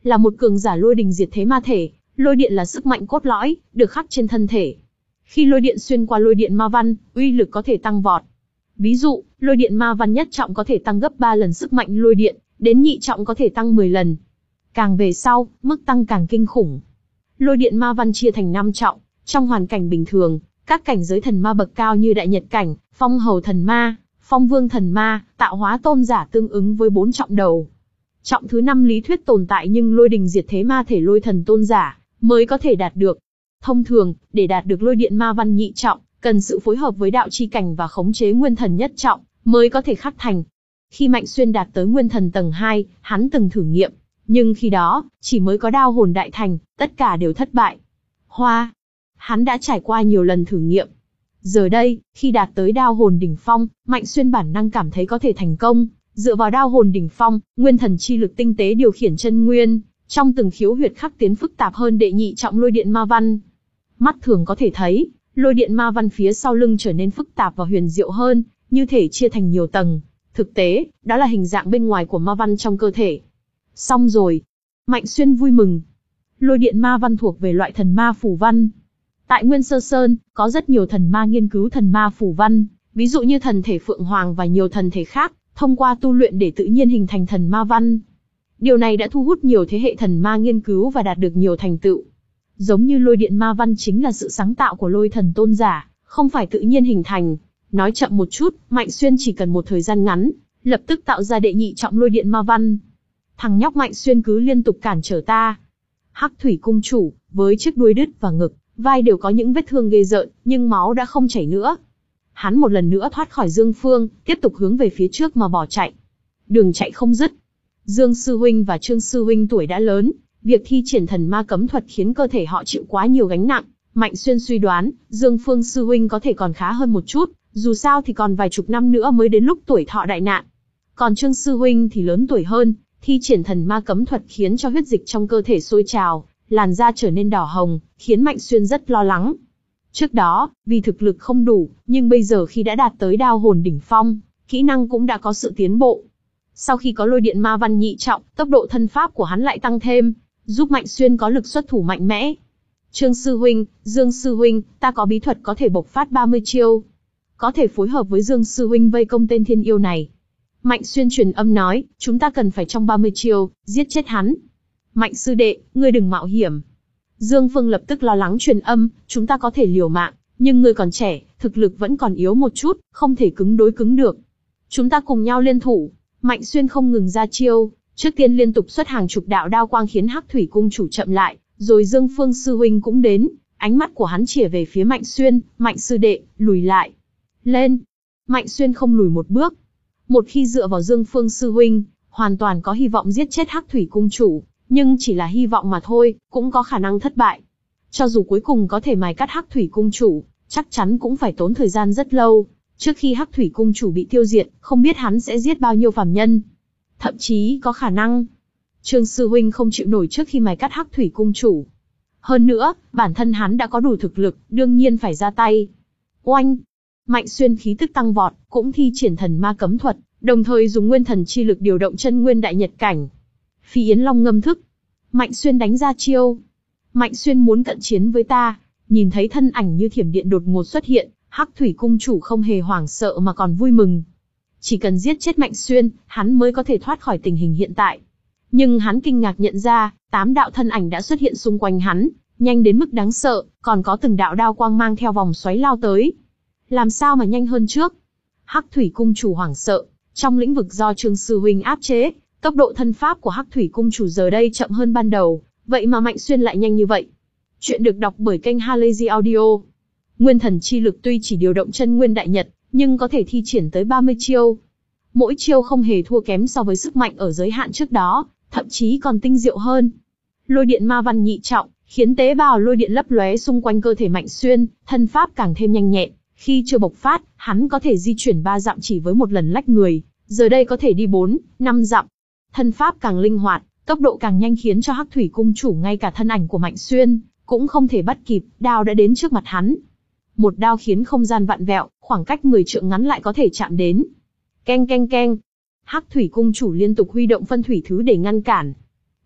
là một cường giả lôi đình diệt thế ma thể, lôi điện là sức mạnh cốt lõi, được khắc trên thân thể. Khi lôi điện xuyên qua lôi điện ma văn, uy lực có thể tăng vọt. Ví dụ, lôi điện ma văn nhất trọng có thể tăng gấp ba lần sức mạnh lôi điện, đến nhị trọng có thể tăng mười lần. Càng về sau, mức tăng càng kinh khủng. Lôi điện ma văn chia thành năm trọng, trong hoàn cảnh bình thường, các cảnh giới thần ma bậc cao như đại nhật cảnh, phong hầu thần ma, phong vương thần ma, tạo hóa tôn giả tương ứng với bốn trọng đầu. Trọng thứ năm lý thuyết tồn tại nhưng lôi đình diệt thế ma thể lôi thần tôn giả mới có thể đạt được. Thông thường, để đạt được lôi điện ma văn nhị trọng, cần sự phối hợp với đạo chi cảnh và khống chế nguyên thần nhất trọng, mới có thể khắc thành. Khi Mạnh Xuyên đạt tới nguyên thần tầng hai, hắn từng thử nghiệm, nhưng khi đó, chỉ mới có đao hồn đại thành, tất cả đều thất bại. Hoa! Hắn đã trải qua nhiều lần thử nghiệm. Giờ đây, khi đạt tới đao hồn đỉnh phong, Mạnh Xuyên bản năng cảm thấy có thể thành công. Dựa vào đao hồn đỉnh phong, nguyên thần chi lực tinh tế điều khiển chân nguyên, trong từng khiếu huyệt khắc tiến phức tạp hơn đệ nhị trọng lôi điện ma văn. Mắt thường có thể thấy, lôi điện ma văn phía sau lưng trở nên phức tạp và huyền diệu hơn, như thể chia thành nhiều tầng. Thực tế, đó là hình dạng bên ngoài của ma văn trong cơ thể. Xong rồi. Mạnh Xuyên vui mừng. Lôi điện ma văn thuộc về loại thần ma phù văn. Tại Nguyên Sơ Sơn, có rất nhiều thần ma nghiên cứu thần ma phù văn, ví dụ như thần thể Phượng Hoàng và nhiều thần thể khác, thông qua tu luyện để tự nhiên hình thành thần ma văn. Điều này đã thu hút nhiều thế hệ thần ma nghiên cứu và đạt được nhiều thành tựu. Giống như lôi điện ma văn chính là sự sáng tạo của lôi thần tôn giả, không phải tự nhiên hình thành. Nói chậm một chút, Mạnh Xuyên chỉ cần một thời gian ngắn, lập tức tạo ra đệ nhị trọng lôi điện ma văn. Thằng nhóc Mạnh Xuyên cứ liên tục cản trở ta. Hắc Thủy Cung chủ, với chiếc đuôi đứt và ngực, vai đều có những vết thương ghê rợn, nhưng máu đã không chảy nữa. Hắn một lần nữa thoát khỏi Dương Phương, tiếp tục hướng về phía trước mà bỏ chạy. Đường chạy không dứt. Dương Sư Huynh và Trương Sư Huynh tuổi đã lớn, việc thi triển thần ma cấm thuật khiến cơ thể họ chịu quá nhiều gánh nặng. Mạnh Xuyên suy đoán, Dương Phương Sư Huynh có thể còn khá hơn một chút, dù sao thì còn vài chục năm nữa mới đến lúc tuổi thọ đại nạn. Còn Trương Sư Huynh thì lớn tuổi hơn, thi triển thần ma cấm thuật khiến cho huyết dịch trong cơ thể sôi trào, làn da trở nên đỏ hồng, khiến Mạnh Xuyên rất lo lắng. Trước đó, vì thực lực không đủ, nhưng bây giờ khi đã đạt tới đao hồn đỉnh phong, kỹ năng cũng đã có sự tiến bộ. Sau khi có lôi điện ma văn nhị trọng, tốc độ thân pháp của hắn lại tăng thêm, giúp Mạnh Xuyên có lực xuất thủ mạnh mẽ. Trương Sư Huynh, Dương Sư Huynh, ta có bí thuật có thể bộc phát ba mươi chiêu. Có thể phối hợp với Dương Sư Huynh vây công tên thiên yêu này. Mạnh Xuyên truyền âm nói, chúng ta cần phải trong ba mươi chiêu, giết chết hắn. Mạnh sư đệ, ngươi đừng mạo hiểm. Dương Phương lập tức lo lắng truyền âm, chúng ta có thể liều mạng, nhưng ngươi còn trẻ, thực lực vẫn còn yếu một chút, không thể cứng đối cứng được. Chúng ta cùng nhau liên thủ. Mạnh Xuyên không ngừng ra chiêu, trước tiên liên tục xuất hàng chục đạo đao quang khiến Hắc Thủy Cung chủ chậm lại, rồi Dương Phương sư huynh cũng đến, ánh mắt của hắn chĩa về phía Mạnh Xuyên, Mạnh sư đệ, lùi lại. Lên. Mạnh Xuyên không lùi một bước. Một khi dựa vào Dương Phương sư huynh, hoàn toàn có hy vọng giết chết Hắc Thủy Cung chủ, nhưng chỉ là hy vọng mà thôi, cũng có khả năng thất bại. Cho dù cuối cùng có thể mài cắt Hắc Thủy Cung chủ, chắc chắn cũng phải tốn thời gian rất lâu. Trước khi Hắc Thủy Cung chủ bị tiêu diệt, không biết hắn sẽ giết bao nhiêu phàm nhân. Thậm chí có khả năng, Trương sư huynh không chịu nổi trước khi mài cắt Hắc Thủy Cung chủ. Hơn nữa, bản thân hắn đã có đủ thực lực, đương nhiên phải ra tay. Oanh! Mạnh Xuyên khí tức tăng vọt, cũng thi triển thần ma cấm thuật, đồng thời dùng nguyên thần chi lực điều động chân nguyên đại nhật cảnh. Phi Yến Long ngâm thức. Mạnh Xuyên đánh ra chiêu. Mạnh Xuyên muốn cận chiến với ta. Nhìn thấy thân ảnh như thiểm điện đột ngột xuất hiện, Hắc Thủy Cung chủ không hề hoảng sợ mà còn vui mừng. Chỉ cần giết chết Mạnh Xuyên, hắn mới có thể thoát khỏi tình hình hiện tại. Nhưng hắn kinh ngạc nhận ra, tám đạo thân ảnh đã xuất hiện xung quanh hắn, nhanh đến mức đáng sợ, còn có từng đạo đao quang mang theo vòng xoáy lao tới. Làm sao mà nhanh hơn trước? Hắc Thủy Cung chủ hoảng sợ, trong lĩnh vực do Trương sư huynh áp chế, tốc độ thân pháp của Hắc Thủy Cung chủ giờ đây chậm hơn ban đầu, vậy mà Mạnh Xuyên lại nhanh như vậy. Chuyện được đọc bởi kênh Halazy Audio. Nguyên thần chi lực tuy chỉ điều động chân nguyên đại nhật, nhưng có thể thi triển tới ba mươi chiêu. Mỗi chiêu không hề thua kém so với sức mạnh ở giới hạn trước đó, thậm chí còn tinh diệu hơn. Lôi điện ma văn nhị trọng, khiến tế bào lôi điện lấp lóe xung quanh cơ thể Mạnh Xuyên, thân pháp càng thêm nhanh nhẹn. Khi chưa bộc phát, hắn có thể di chuyển ba dặm chỉ với một lần lách người, giờ đây có thể đi bốn, năm dặm. Thân pháp càng linh hoạt, tốc độ càng nhanh khiến cho Hắc Thủy Cung chủ ngay cả thân ảnh của Mạnh Xuyên cũng không thể bắt kịp, đao đã đến trước mặt hắn. Một đao khiến không gian vặn vẹo, khoảng cách mười trượng ngắn lại có thể chạm đến. Keng keng keng. Hắc Thủy Cung chủ liên tục huy động phân thủy thứ để ngăn cản.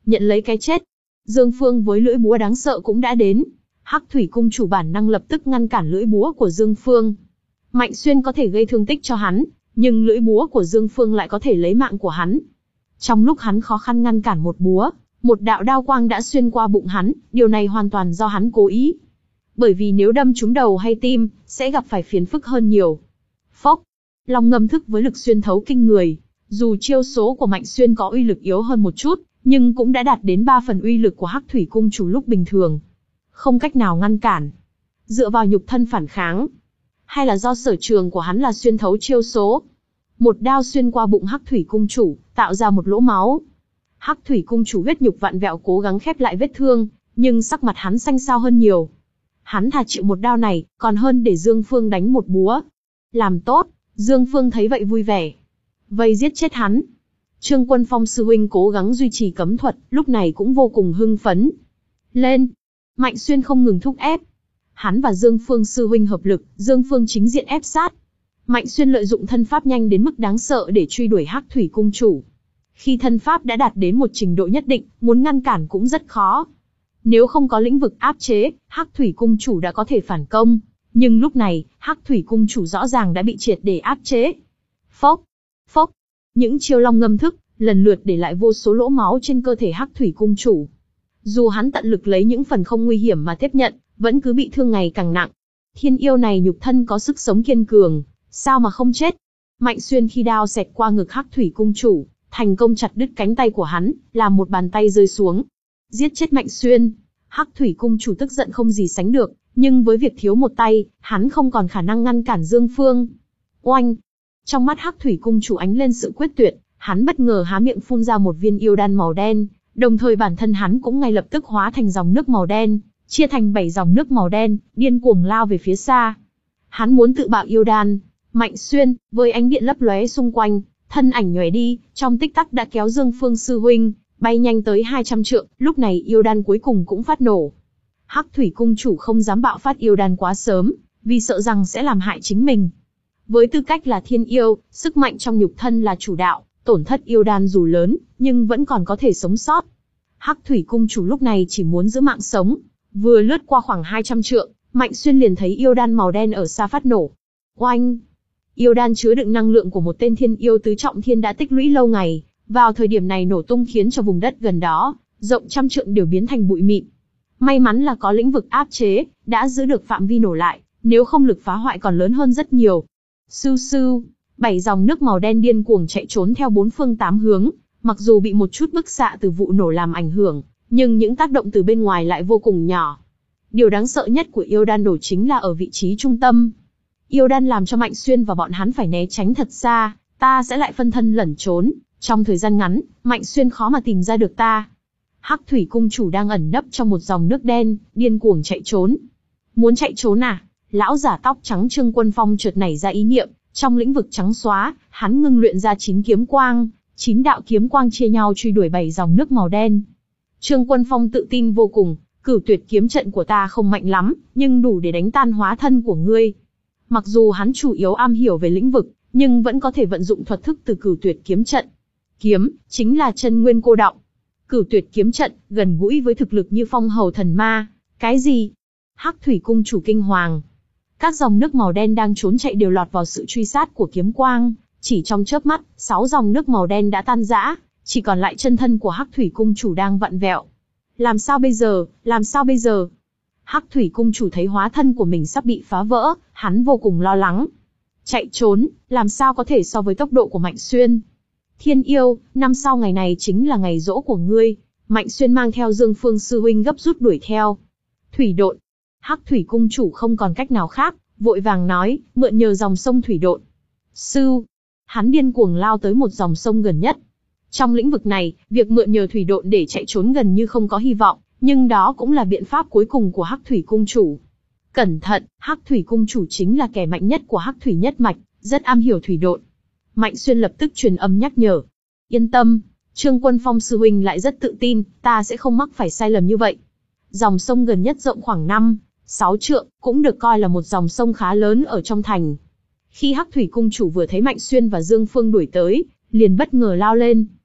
nhận lấy cái chết. Dương Phương với lưỡi búa đáng sợ cũng đã đến. Hắc Thủy Cung chủ bản năng lập tức ngăn cản lưỡi búa của Dương Phương. Mạnh Xuyên có thể gây thương tích cho hắn, nhưng lưỡi búa của Dương Phương lại có thể lấy mạng của hắn. Trong lúc hắn khó khăn ngăn cản một búa, một đạo đao quang đã xuyên qua bụng hắn, điều này hoàn toàn do hắn cố ý. Bởi vì nếu đâm trúng đầu hay tim, sẽ gặp phải phiền phức hơn nhiều. Phốc, Long ngâm thức với lực xuyên thấu kinh người, dù chiêu số của Mạnh Xuyên có uy lực yếu hơn một chút, nhưng cũng đã đạt đến ba phần uy lực của Hắc Thủy Cung chủ lúc bình thường. Không cách nào ngăn cản. Dựa vào nhục thân phản kháng, hay là do sở trường của hắn là xuyên thấu chiêu số. Một đao xuyên qua bụng Hắc Thủy Cung chủ, tạo ra một lỗ máu. Hắc Thủy Cung chủ huyết nhục vặn vẹo cố gắng khép lại vết thương, nhưng sắc mặt hắn xanh xao hơn nhiều. Hắn thà chịu một đao này, còn hơn để Dương Phương đánh một búa. Làm tốt, Dương Phương thấy vậy vui vẻ. Vây giết chết hắn. Trương Quân Phong sư huynh cố gắng duy trì cấm thuật, lúc này cũng vô cùng hưng phấn. Lên! Mạnh Xuyên không ngừng thúc ép. Hắn và Dương Phương sư huynh hợp lực, Dương Phương chính diện ép sát. Mạnh Xuyên lợi dụng thân pháp nhanh đến mức đáng sợ để truy đuổi Hắc Thủy Cung chủ. Khi thân pháp đã đạt đến một trình độ nhất định, muốn ngăn cản cũng rất khó. Nếu không có lĩnh vực áp chế, Hắc Thủy Cung chủ đã có thể phản công. Nhưng lúc này, Hắc Thủy Cung chủ rõ ràng đã bị triệt để áp chế. Phốc, phốc, những chiêu long ngâm thức, lần lượt để lại vô số lỗ máu trên cơ thể Hắc Thủy Cung chủ. Dù hắn tận lực lấy những phần không nguy hiểm mà tiếp nhận, vẫn cứ bị thương ngày càng nặng. Thiên yêu này nhục thân có sức sống kiên cường, sao mà không chết? Mạnh Xuyên khi đao xẹt qua ngực Hắc Thủy Cung chủ, thành công chặt đứt cánh tay của hắn, làm một bàn tay rơi xuống. Giết chết Mạnh Xuyên. Hắc Thủy Cung chủ tức giận không gì sánh được, nhưng với việc thiếu một tay, hắn không còn khả năng ngăn cản Dương Phương. Oanh! Trong mắt Hắc Thủy Cung chủ ánh lên sự quyết tuyệt, hắn bất ngờ há miệng phun ra một viên yêu đan màu đen, đồng thời bản thân hắn cũng ngay lập tức hóa thành dòng nước màu đen, chia thành bảy dòng nước màu đen, điên cuồng lao về phía xa. Hắn muốn tự bạo yêu đan. Mạnh Xuyên, với ánh điện lấp lóe xung quanh, thân ảnh nhòe đi, trong tích tắc đã kéo Dương Phương sư huynh, bay nhanh tới hai trăm trượng, lúc này yêu đan cuối cùng cũng phát nổ. Hắc Thủy Cung chủ không dám bạo phát yêu đan quá sớm, vì sợ rằng sẽ làm hại chính mình. Với tư cách là thiên yêu, sức mạnh trong nhục thân là chủ đạo, tổn thất yêu đan dù lớn, nhưng vẫn còn có thể sống sót. Hắc Thủy Cung chủ lúc này chỉ muốn giữ mạng sống, vừa lướt qua khoảng hai trăm trượng, Mạnh Xuyên liền thấy yêu đan màu đen ở xa phát nổ. Oanh! Yêu đan chứa đựng năng lượng của một tên thiên yêu tứ trọng thiên đã tích lũy lâu ngày, vào thời điểm này nổ tung khiến cho vùng đất gần đó, rộng trăm trượng đều biến thành bụi mịn. May mắn là có lĩnh vực áp chế, đã giữ được phạm vi nổ lại, nếu không lực phá hoại còn lớn hơn rất nhiều. Sưu sưu, bảy dòng nước màu đen điên cuồng chạy trốn theo bốn phương tám hướng, mặc dù bị một chút bức xạ từ vụ nổ làm ảnh hưởng, nhưng những tác động từ bên ngoài lại vô cùng nhỏ. Điều đáng sợ nhất của yêu đan nổ chính là ở vị trí trung tâm. Yêu đan làm cho Mạnh Xuyên và bọn hắn phải né tránh thật xa, ta sẽ lại phân thân lẩn trốn, trong thời gian ngắn, Mạnh Xuyên khó mà tìm ra được ta. Hắc Thủy Cung chủ đang ẩn nấp trong một dòng nước đen, điên cuồng chạy trốn. Muốn chạy trốn à? Lão giả tóc trắng Trương Quân Phong chợt nảy ra ý niệm, trong lĩnh vực trắng xóa, hắn ngưng luyện ra chín kiếm quang, chín đạo kiếm quang chia nhau truy đuổi bảy dòng nước màu đen. Trương Quân Phong tự tin vô cùng, cửu tuyệt kiếm trận của ta không mạnh lắm, nhưng đủ để đánh tan hóa thân của ngươi. Mặc dù hắn chủ yếu am hiểu về lĩnh vực, nhưng vẫn có thể vận dụng thuật thức từ cửu tuyệt kiếm trận. Kiếm, chính là chân nguyên cô đọng. Cửu tuyệt kiếm trận, gần gũi với thực lực như phong hầu thần ma. Cái gì? Hắc Thủy Cung chủ kinh hoàng. Các dòng nước màu đen đang trốn chạy đều lọt vào sự truy sát của kiếm quang. Chỉ trong chớp mắt, sáu dòng nước màu đen đã tan rã, chỉ còn lại chân thân của Hắc Thủy Cung chủ đang vặn vẹo. Làm sao bây giờ, làm sao bây giờ? Hắc Thủy Cung chủ thấy hóa thân của mình sắp bị phá vỡ, hắn vô cùng lo lắng. Chạy trốn, làm sao có thể so với tốc độ của Mạnh Xuyên? Thiên yêu, năm sau ngày này chính là ngày giỗ của ngươi. Mạnh Xuyên mang theo Dương Phương sư huynh gấp rút đuổi theo. Thủy độn. Hắc Thủy Cung chủ không còn cách nào khác, vội vàng nói, mượn nhờ dòng sông thủy độn. Sư. Hắn điên cuồng lao tới một dòng sông gần nhất. Trong lĩnh vực này, việc mượn nhờ thủy độn để chạy trốn gần như không có hy vọng, nhưng đó cũng là biện pháp cuối cùng của Hắc Thủy Cung chủ. Cẩn thận, Hắc Thủy Cung chủ chính là kẻ mạnh nhất của Hắc Thủy nhất mạch, rất am hiểu thủy độn. Mạnh Xuyên lập tức truyền âm nhắc nhở. Yên tâm, Trương Quân Phong sư huynh lại rất tự tin, ta sẽ không mắc phải sai lầm như vậy. Dòng sông gần nhất rộng khoảng năm, sáu trượng, cũng được coi là một dòng sông khá lớn ở trong thành. Khi Hắc Thủy Cung chủ vừa thấy Mạnh Xuyên và Dương Phương đuổi tới, liền bất ngờ lao lên.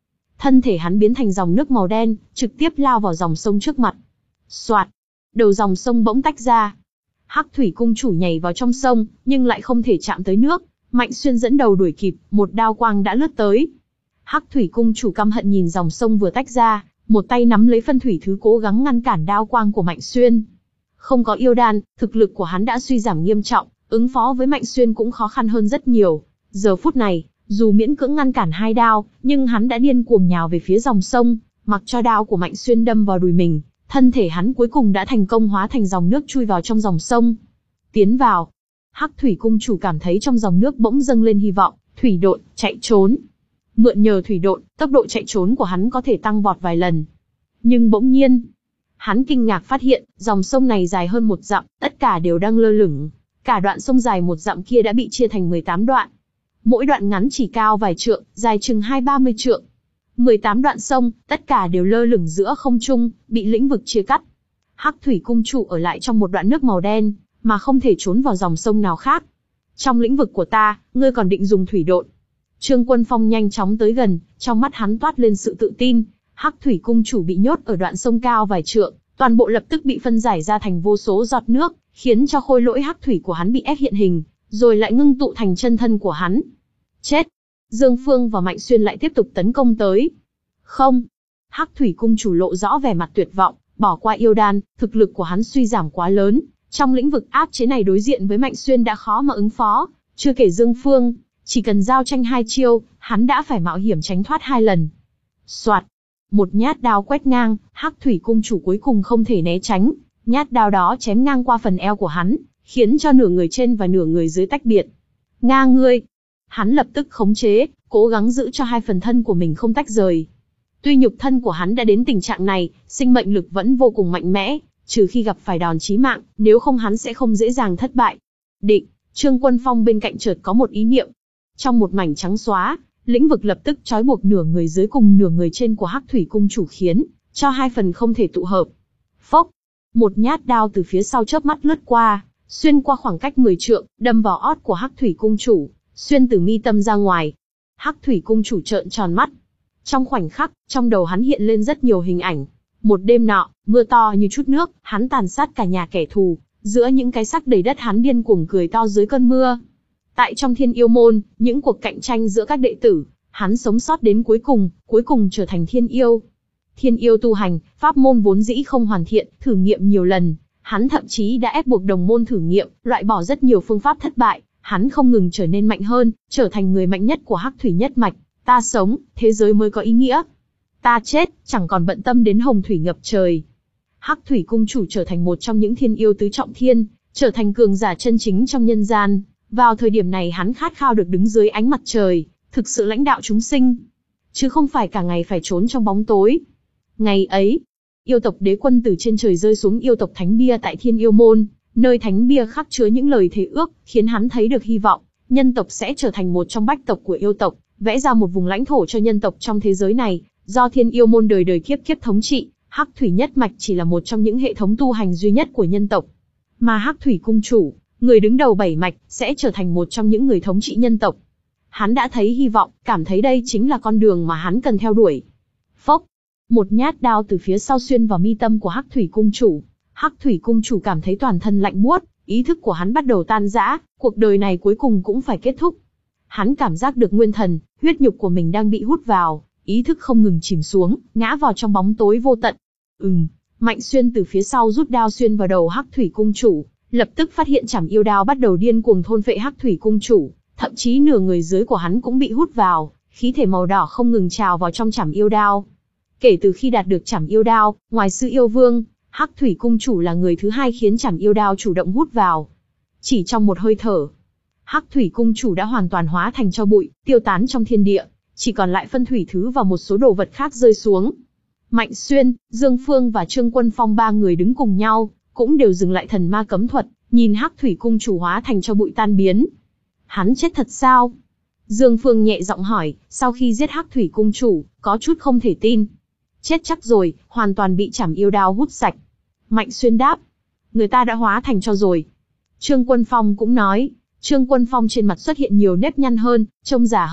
thân thể hắn biến thành dòng nước màu đen, trực tiếp lao vào dòng sông trước mặt. Soạt, đầu dòng sông bỗng tách ra. Hắc thủy cung chủ nhảy vào trong sông, nhưng lại không thể chạm tới nước. Mạnh Xuyên dẫn đầu đuổi kịp, một đao quang đã lướt tới. Hắc thủy cung chủ căm hận nhìn dòng sông vừa tách ra, một tay nắm lấy phân thủy thứ cố gắng ngăn cản đao quang của Mạnh Xuyên. Không có yêu đan, thực lực của hắn đã suy giảm nghiêm trọng, ứng phó với Mạnh Xuyên cũng khó khăn hơn rất nhiều. Giờ phút này, dù miễn cưỡng ngăn cản hai đao, nhưng hắn đã điên cuồng nhào về phía dòng sông, mặc cho đao của Mạnh Xuyên đâm vào đùi mình, thân thể hắn cuối cùng đã thành công hóa thành dòng nước chui vào trong dòng sông. Tiến vào. Hắc thủy cung chủ cảm thấy trong dòng nước bỗng dâng lên hy vọng, thủy độn, chạy trốn. Mượn nhờ thủy độn, tốc độ chạy trốn của hắn có thể tăng vọt vài lần. Nhưng bỗng nhiên, hắn kinh ngạc phát hiện, dòng sông này dài hơn một dặm, tất cả đều đang lơ lửng. Cả đoạn sông dài một dặm kia đã bị chia thành mười tám đoạn. Mỗi đoạn ngắn chỉ cao vài trượng, dài chừng hai ba mươi trượng. mười tám đoạn sông, tất cả đều lơ lửng giữa không trung, bị lĩnh vực chia cắt. Hắc thủy cung chủ ở lại trong một đoạn nước màu đen, mà không thể trốn vào dòng sông nào khác. Trong lĩnh vực của ta, ngươi còn định dùng thủy độn. Trương Quân Phong nhanh chóng tới gần, trong mắt hắn toát lên sự tự tin. Hắc thủy cung chủ bị nhốt ở đoạn sông cao vài trượng, toàn bộ lập tức bị phân giải ra thành vô số giọt nước, khiến cho khôi lỗi hắc thủy của hắn bị ép hiện hình, rồi lại ngưng tụ thành chân thân của hắn. Chết! Dương Phương và Mạnh Xuyên lại tiếp tục tấn công tới. Không! Hắc thủy cung chủ lộ rõ vẻ mặt tuyệt vọng, bỏ qua yêu đan, thực lực của hắn suy giảm quá lớn. Trong lĩnh vực áp chế này đối diện với Mạnh Xuyên đã khó mà ứng phó, chưa kể Dương Phương, chỉ cần giao tranh hai chiêu, hắn đã phải mạo hiểm tránh thoát hai lần. Soạt! Một nhát đao quét ngang, Hắc thủy cung chủ cuối cùng không thể né tránh, nhát đao đó chém ngang qua phần eo của hắn, khiến cho nửa người trên và nửa người dưới tách biệt. Nga ngươi! Hắn lập tức khống chế, cố gắng giữ cho hai phần thân của mình không tách rời. Tuy nhục thân của hắn đã đến tình trạng này, sinh mệnh lực vẫn vô cùng mạnh mẽ, trừ khi gặp phải đòn chí mạng, nếu không hắn sẽ không dễ dàng thất bại. Định, Trương Quân Phong bên cạnh chợt có một ý niệm. Trong một mảnh trắng xóa, lĩnh vực lập tức trói buộc nửa người dưới cùng nửa người trên của Hắc thủy cung chủ khiến cho hai phần không thể tụ hợp. Phốc! Một nhát đao từ phía sau chớp mắt lướt qua, xuyên qua khoảng cách mười trượng, đâm vào ót của Hắc thủy cung chủ, xuyên từ mi tâm ra ngoài. Hắc thủy cung chủ trợn tròn mắt. Trong khoảnh khắc, trong đầu hắn hiện lên rất nhiều hình ảnh. Một đêm nọ, mưa to như chút nước, hắn tàn sát cả nhà kẻ thù, giữa những cái xác đầy đất hắn điên cuồng cười to dưới cơn mưa. Tại trong Thiên Yêu Môn, những cuộc cạnh tranh giữa các đệ tử, hắn sống sót đến cuối cùng, cuối cùng trở thành Thiên Yêu. Thiên Yêu tu hành, pháp môn vốn dĩ không hoàn thiện, thử nghiệm nhiều lần, hắn thậm chí đã ép buộc đồng môn thử nghiệm, loại bỏ rất nhiều phương pháp thất bại, hắn không ngừng trở nên mạnh hơn, trở thành người mạnh nhất của Hắc thủy nhất mạch. Ta sống, thế giới mới có ý nghĩa. Ta chết, chẳng còn bận tâm đến hồng thủy ngập trời. Hắc thủy cung chủ trở thành một trong những thiên yêu tứ trọng thiên, trở thành cường giả chân chính trong nhân gian. Vào thời điểm này hắn khát khao được đứng dưới ánh mặt trời, thực sự lãnh đạo chúng sinh, chứ không phải cả ngày phải trốn trong bóng tối. Ngày ấy, yêu tộc đế quân từ trên trời rơi xuống yêu tộc thánh bia tại Thiên Yêu Môn, nơi thánh bia khắc chứa những lời thề ước, khiến hắn thấy được hy vọng, nhân tộc sẽ trở thành một trong bách tộc của yêu tộc, vẽ ra một vùng lãnh thổ cho nhân tộc trong thế giới này, do Thiên Yêu Môn đời đời kiếp kiếp thống trị. Hắc thủy nhất mạch chỉ là một trong những hệ thống tu hành duy nhất của nhân tộc, mà Hắc thủy cung chủ, người đứng đầu bảy mạch, sẽ trở thành một trong những người thống trị nhân tộc. Hắn đã thấy hy vọng, cảm thấy đây chính là con đường mà hắn cần theo đuổi. Phốc! Một nhát đao từ phía sau xuyên vào mi tâm của Hắc thủy cung chủ. Hắc thủy cung chủ cảm thấy toàn thân lạnh buốt, ý thức của hắn bắt đầu tan rã, cuộc đời này cuối cùng cũng phải kết thúc. Hắn cảm giác được nguyên thần, huyết nhục của mình đang bị hút vào, ý thức không ngừng chìm xuống, ngã vào trong bóng tối vô tận. Ừm, Mạnh Xuyên từ phía sau rút đao xuyên vào đầu Hắc thủy cung chủ, lập tức phát hiện chảm yêu đao bắt đầu điên cuồng thôn phệ Hắc thủy cung chủ, thậm chí nửa người dưới của hắn cũng bị hút vào, khí thể màu đỏ không ngừng trào vào trong chảm yêu đao. Kể từ khi đạt được chảm yêu đao, ngoài sư yêu vương, Hắc thủy cung chủ là người thứ hai khiến chảm yêu đao chủ động hút vào. Chỉ trong một hơi thở, Hắc thủy cung chủ đã hoàn toàn hóa thành tro bụi, tiêu tán trong thiên địa, chỉ còn lại phân thủy thứ và một số đồ vật khác rơi xuống. Mạnh Xuyên, Dương Phương và Trương Quân Phong ba người đứng cùng nhau, cũng đều dừng lại thần ma cấm thuật, nhìn Hắc thủy cung chủ hóa thành tro bụi tan biến. Hắn chết thật sao? Dương Phương nhẹ giọng hỏi, sau khi giết Hắc thủy cung chủ, có chút không thể tin. Chết chắc rồi, hoàn toàn bị chảm yêu đao hút sạch. Mạnh Xuyên đáp, người ta đã hóa thành tro rồi. Trương Quân Phong cũng nói, Trương Quân Phong trên mặt xuất hiện nhiều nếp nhăn hơn, trông già hơn,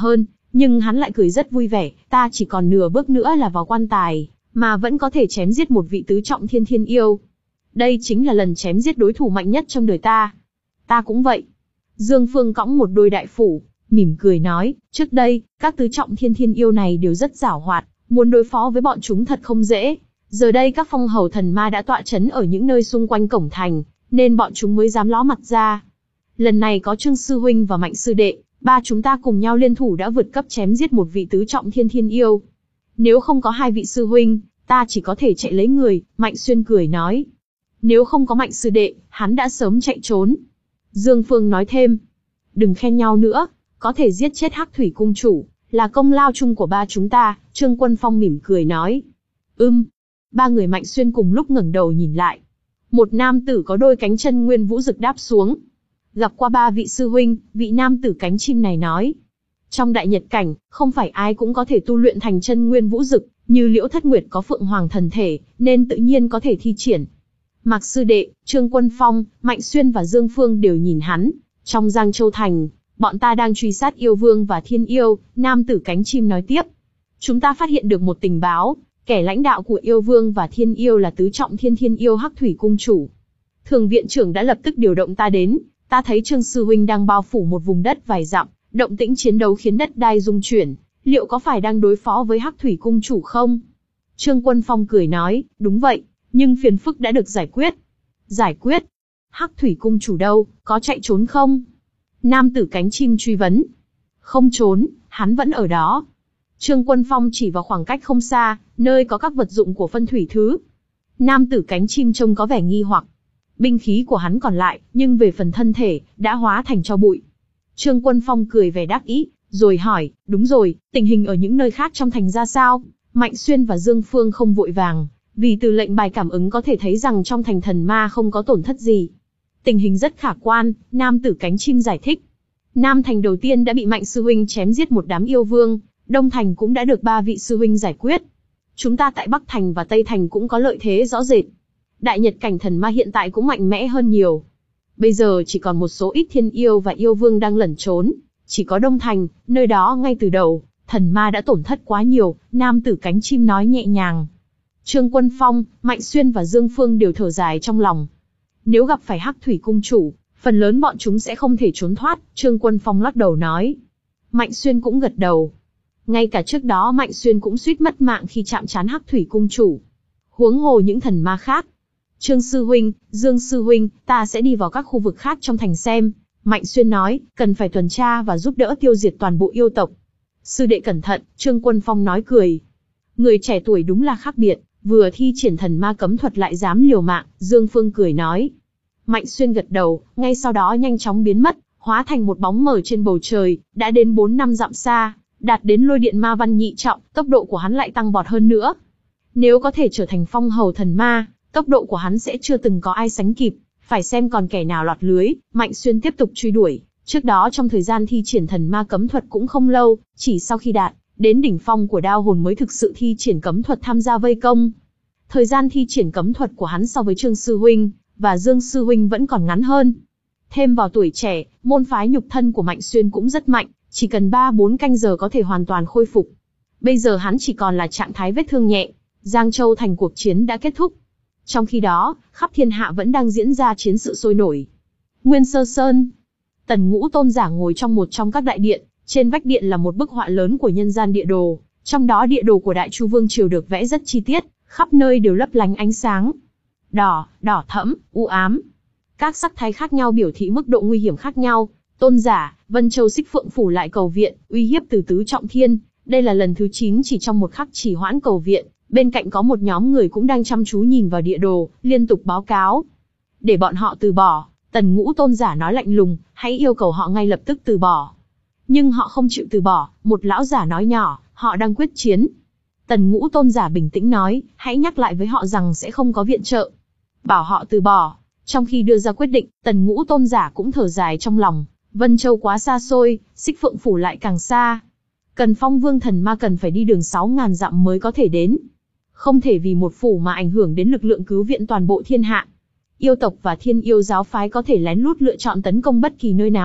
Nhưng hắn lại cười rất vui vẻ, ta chỉ còn nửa bước nữa là vào quan tài, mà vẫn có thể chém giết một vị tứ trọng thiên thiên yêu. Đây chính là lần chém giết đối thủ mạnh nhất trong đời ta. Ta cũng vậy. Dương Phương cõng một đôi đại phủ, mỉm cười nói, trước đây, các tứ trọng thiên thiên yêu này đều rất giảo hoạt, muốn đối phó với bọn chúng thật không dễ. Giờ đây các phong hầu thần ma đã tọa chấn ở những nơi xung quanh cổng thành, nên bọn chúng mới dám ló mặt ra. Lần này có Trương Sư Huynh và Mạnh Sư Đệ, ba chúng ta cùng nhau liên thủ đã vượt cấp chém giết một vị tứ trọng thiên thiên yêu. Nếu không có hai vị Sư Huynh, ta chỉ có thể chạy lấy người, Mạnh Xuyên cười nói. Nếu không có Mạnh Sư Đệ, hắn đã sớm chạy trốn. Dương Phương nói thêm, đừng khen nhau nữa, có thể giết chết Hắc Thủy Cung Chủ, là công lao chung của ba chúng ta, Trương Quân Phong mỉm cười nói. Ưm, ba người Mạnh Xuyên cùng lúc ngẩng đầu nhìn lại. Một nam tử có đôi cánh chân nguyên vũ rực đáp xuống. Gặp qua ba vị sư huynh, vị nam tử cánh chim này nói. Trong đại nhật cảnh, không phải ai cũng có thể tu luyện thành chân nguyên vũ rực, như Liễu Thất Nguyệt có Phượng Hoàng thần thể, nên tự nhiên có thể thi triển. Mạc Sư Đệ, Trương Quân Phong, Mạnh Xuyên và Dương Phương đều nhìn hắn. Trong Giang Châu Thành, bọn ta đang truy sát yêu vương và thiên yêu, nam tử cánh chim nói tiếp. Chúng ta phát hiện được một tình báo, kẻ lãnh đạo của yêu vương và thiên yêu là tứ trọng thiên thiên yêu Hắc Thủy Cung Chủ. Thường viện trưởng đã lập tức điều động ta đến, ta thấy Trương Sư Huynh đang bao phủ một vùng đất vài dặm, động tĩnh chiến đấu khiến đất đai rung chuyển, liệu có phải đang đối phó với Hắc Thủy Cung Chủ không? Trương Quân Phong cười nói, đúng vậy, nhưng phiền phức đã được giải quyết. Giải quyết? Hắc Thủy Cung Chủ đâu, có chạy trốn không? Nam tử cánh chim truy vấn. Không trốn, hắn vẫn ở đó. Trương Quân Phong chỉ vào khoảng cách không xa, nơi có các vật dụng của phân thủy thứ. Nam tử cánh chim trông có vẻ nghi hoặc. Binh khí của hắn còn lại, nhưng về phần thân thể, đã hóa thành tro bụi. Trương Quân Phong cười vẻ đắc ý, rồi hỏi, đúng rồi, tình hình ở những nơi khác trong thành ra sao? Mạnh Xuyên và Dương Phương không vội vàng, vì từ lệnh bài cảm ứng có thể thấy rằng trong thành thần ma không có tổn thất gì. Tình hình rất khả quan, nam tử cánh chim giải thích. Nam thành đầu tiên đã bị Mạnh Sư Huynh chém giết một đám yêu vương, Đông thành cũng đã được ba vị Sư Huynh giải quyết. Chúng ta tại Bắc thành và Tây thành cũng có lợi thế rõ rệt. Đại nhật cảnh thần ma hiện tại cũng mạnh mẽ hơn nhiều. Bây giờ chỉ còn một số ít thiên yêu và yêu vương đang lẩn trốn. Chỉ có Đông thành, nơi đó ngay từ đầu, thần ma đã tổn thất quá nhiều, nam tử cánh chim nói nhẹ nhàng. Trương Quân Phong, Mạnh Xuyên và Dương Phương đều thở dài trong lòng. Nếu gặp phải Hắc Thủy Cung Chủ, phần lớn bọn chúng sẽ không thể trốn thoát, Trương Quân Phong lắc đầu nói. Mạnh Xuyên cũng gật đầu. Ngay cả trước đó Mạnh Xuyên cũng suýt mất mạng khi chạm trán Hắc Thủy Cung Chủ. Huống hồ những thần ma khác. Trương Sư Huynh, Dương Sư Huynh, ta sẽ đi vào các khu vực khác trong thành xem. Mạnh Xuyên nói, cần phải tuần tra và giúp đỡ tiêu diệt toàn bộ yêu tộc. Sư đệ cẩn thận, Trương Quân Phong nói cười. Người trẻ tuổi đúng là khác biệt, vừa thi triển thần ma cấm thuật lại dám liều mạng, Dương Phương cười nói. Mạnh Xuyên gật đầu, ngay sau đó nhanh chóng biến mất, hóa thành một bóng mờ trên bầu trời, đã đến bốn năm dặm xa, đạt đến lôi điện ma văn nhị trọng, tốc độ của hắn lại tăng vọt hơn nữa. Nếu có thể trở thành phong hầu thần ma, tốc độ của hắn sẽ chưa từng có ai sánh kịp, phải xem còn kẻ nào lọt lưới. Mạnh Xuyên tiếp tục truy đuổi, trước đó trong thời gian thi triển thần ma cấm thuật cũng không lâu, chỉ sau khi đạt đến đỉnh phong của đao hồn mới thực sự thi triển cấm thuật tham gia vây công. Thời gian thi triển cấm thuật của hắn so với Trương Sư Huynh và Dương Sư Huynh vẫn còn ngắn hơn. Thêm vào tuổi trẻ, môn phái nhục thân của Mạnh Xuyên cũng rất mạnh, chỉ cần ba bốn canh giờ có thể hoàn toàn khôi phục. Bây giờ hắn chỉ còn là trạng thái vết thương nhẹ. Giang Châu thành cuộc chiến đã kết thúc. Trong khi đó, khắp thiên hạ vẫn đang diễn ra chiến sự sôi nổi. Nguyên Sơ Sơn. Tần Ngũ Tôn giả ngồi trong một trong các đại điện, trên vách điện là một bức họa lớn của nhân gian địa đồ, trong đó địa đồ của Đại Chu Vương triều được vẽ rất chi tiết, khắp nơi đều lấp lánh ánh sáng. Đỏ, đỏ thẫm, u ám. Các sắc thái khác nhau biểu thị mức độ nguy hiểm khác nhau. Tôn giả, Vân Châu Xích Phượng phủ lại cầu viện, uy hiếp từ tứ trọng thiên. Đây là lần thứ chín chỉ trong một khắc chỉ hoãn cầu viện. Bên cạnh có một nhóm người cũng đang chăm chú nhìn vào địa đồ, liên tục báo cáo. Để bọn họ từ bỏ, Tần Ngũ Tôn giả nói lạnh lùng, hãy yêu cầu họ ngay lập tức từ bỏ. Nhưng họ không chịu từ bỏ, một lão giả nói nhỏ, họ đang quyết chiến. Tần Ngũ Tôn giả bình tĩnh nói, hãy nhắc lại với họ rằng sẽ không có viện trợ. Bảo họ từ bỏ. Trong khi đưa ra quyết định, Tần Ngũ Tôn giả cũng thở dài trong lòng, Vân Châu quá xa xôi, Xích Phượng phủ lại càng xa. Cần Phong Vương thần ma cần phải đi đường sáu ngàn dặm mới có thể đến. Không thể vì một phủ mà ảnh hưởng đến lực lượng cứu viện toàn bộ thiên hạ. Yêu tộc và thiên yêu giáo phái có thể lén lút lựa chọn tấn công bất kỳ nơi nào,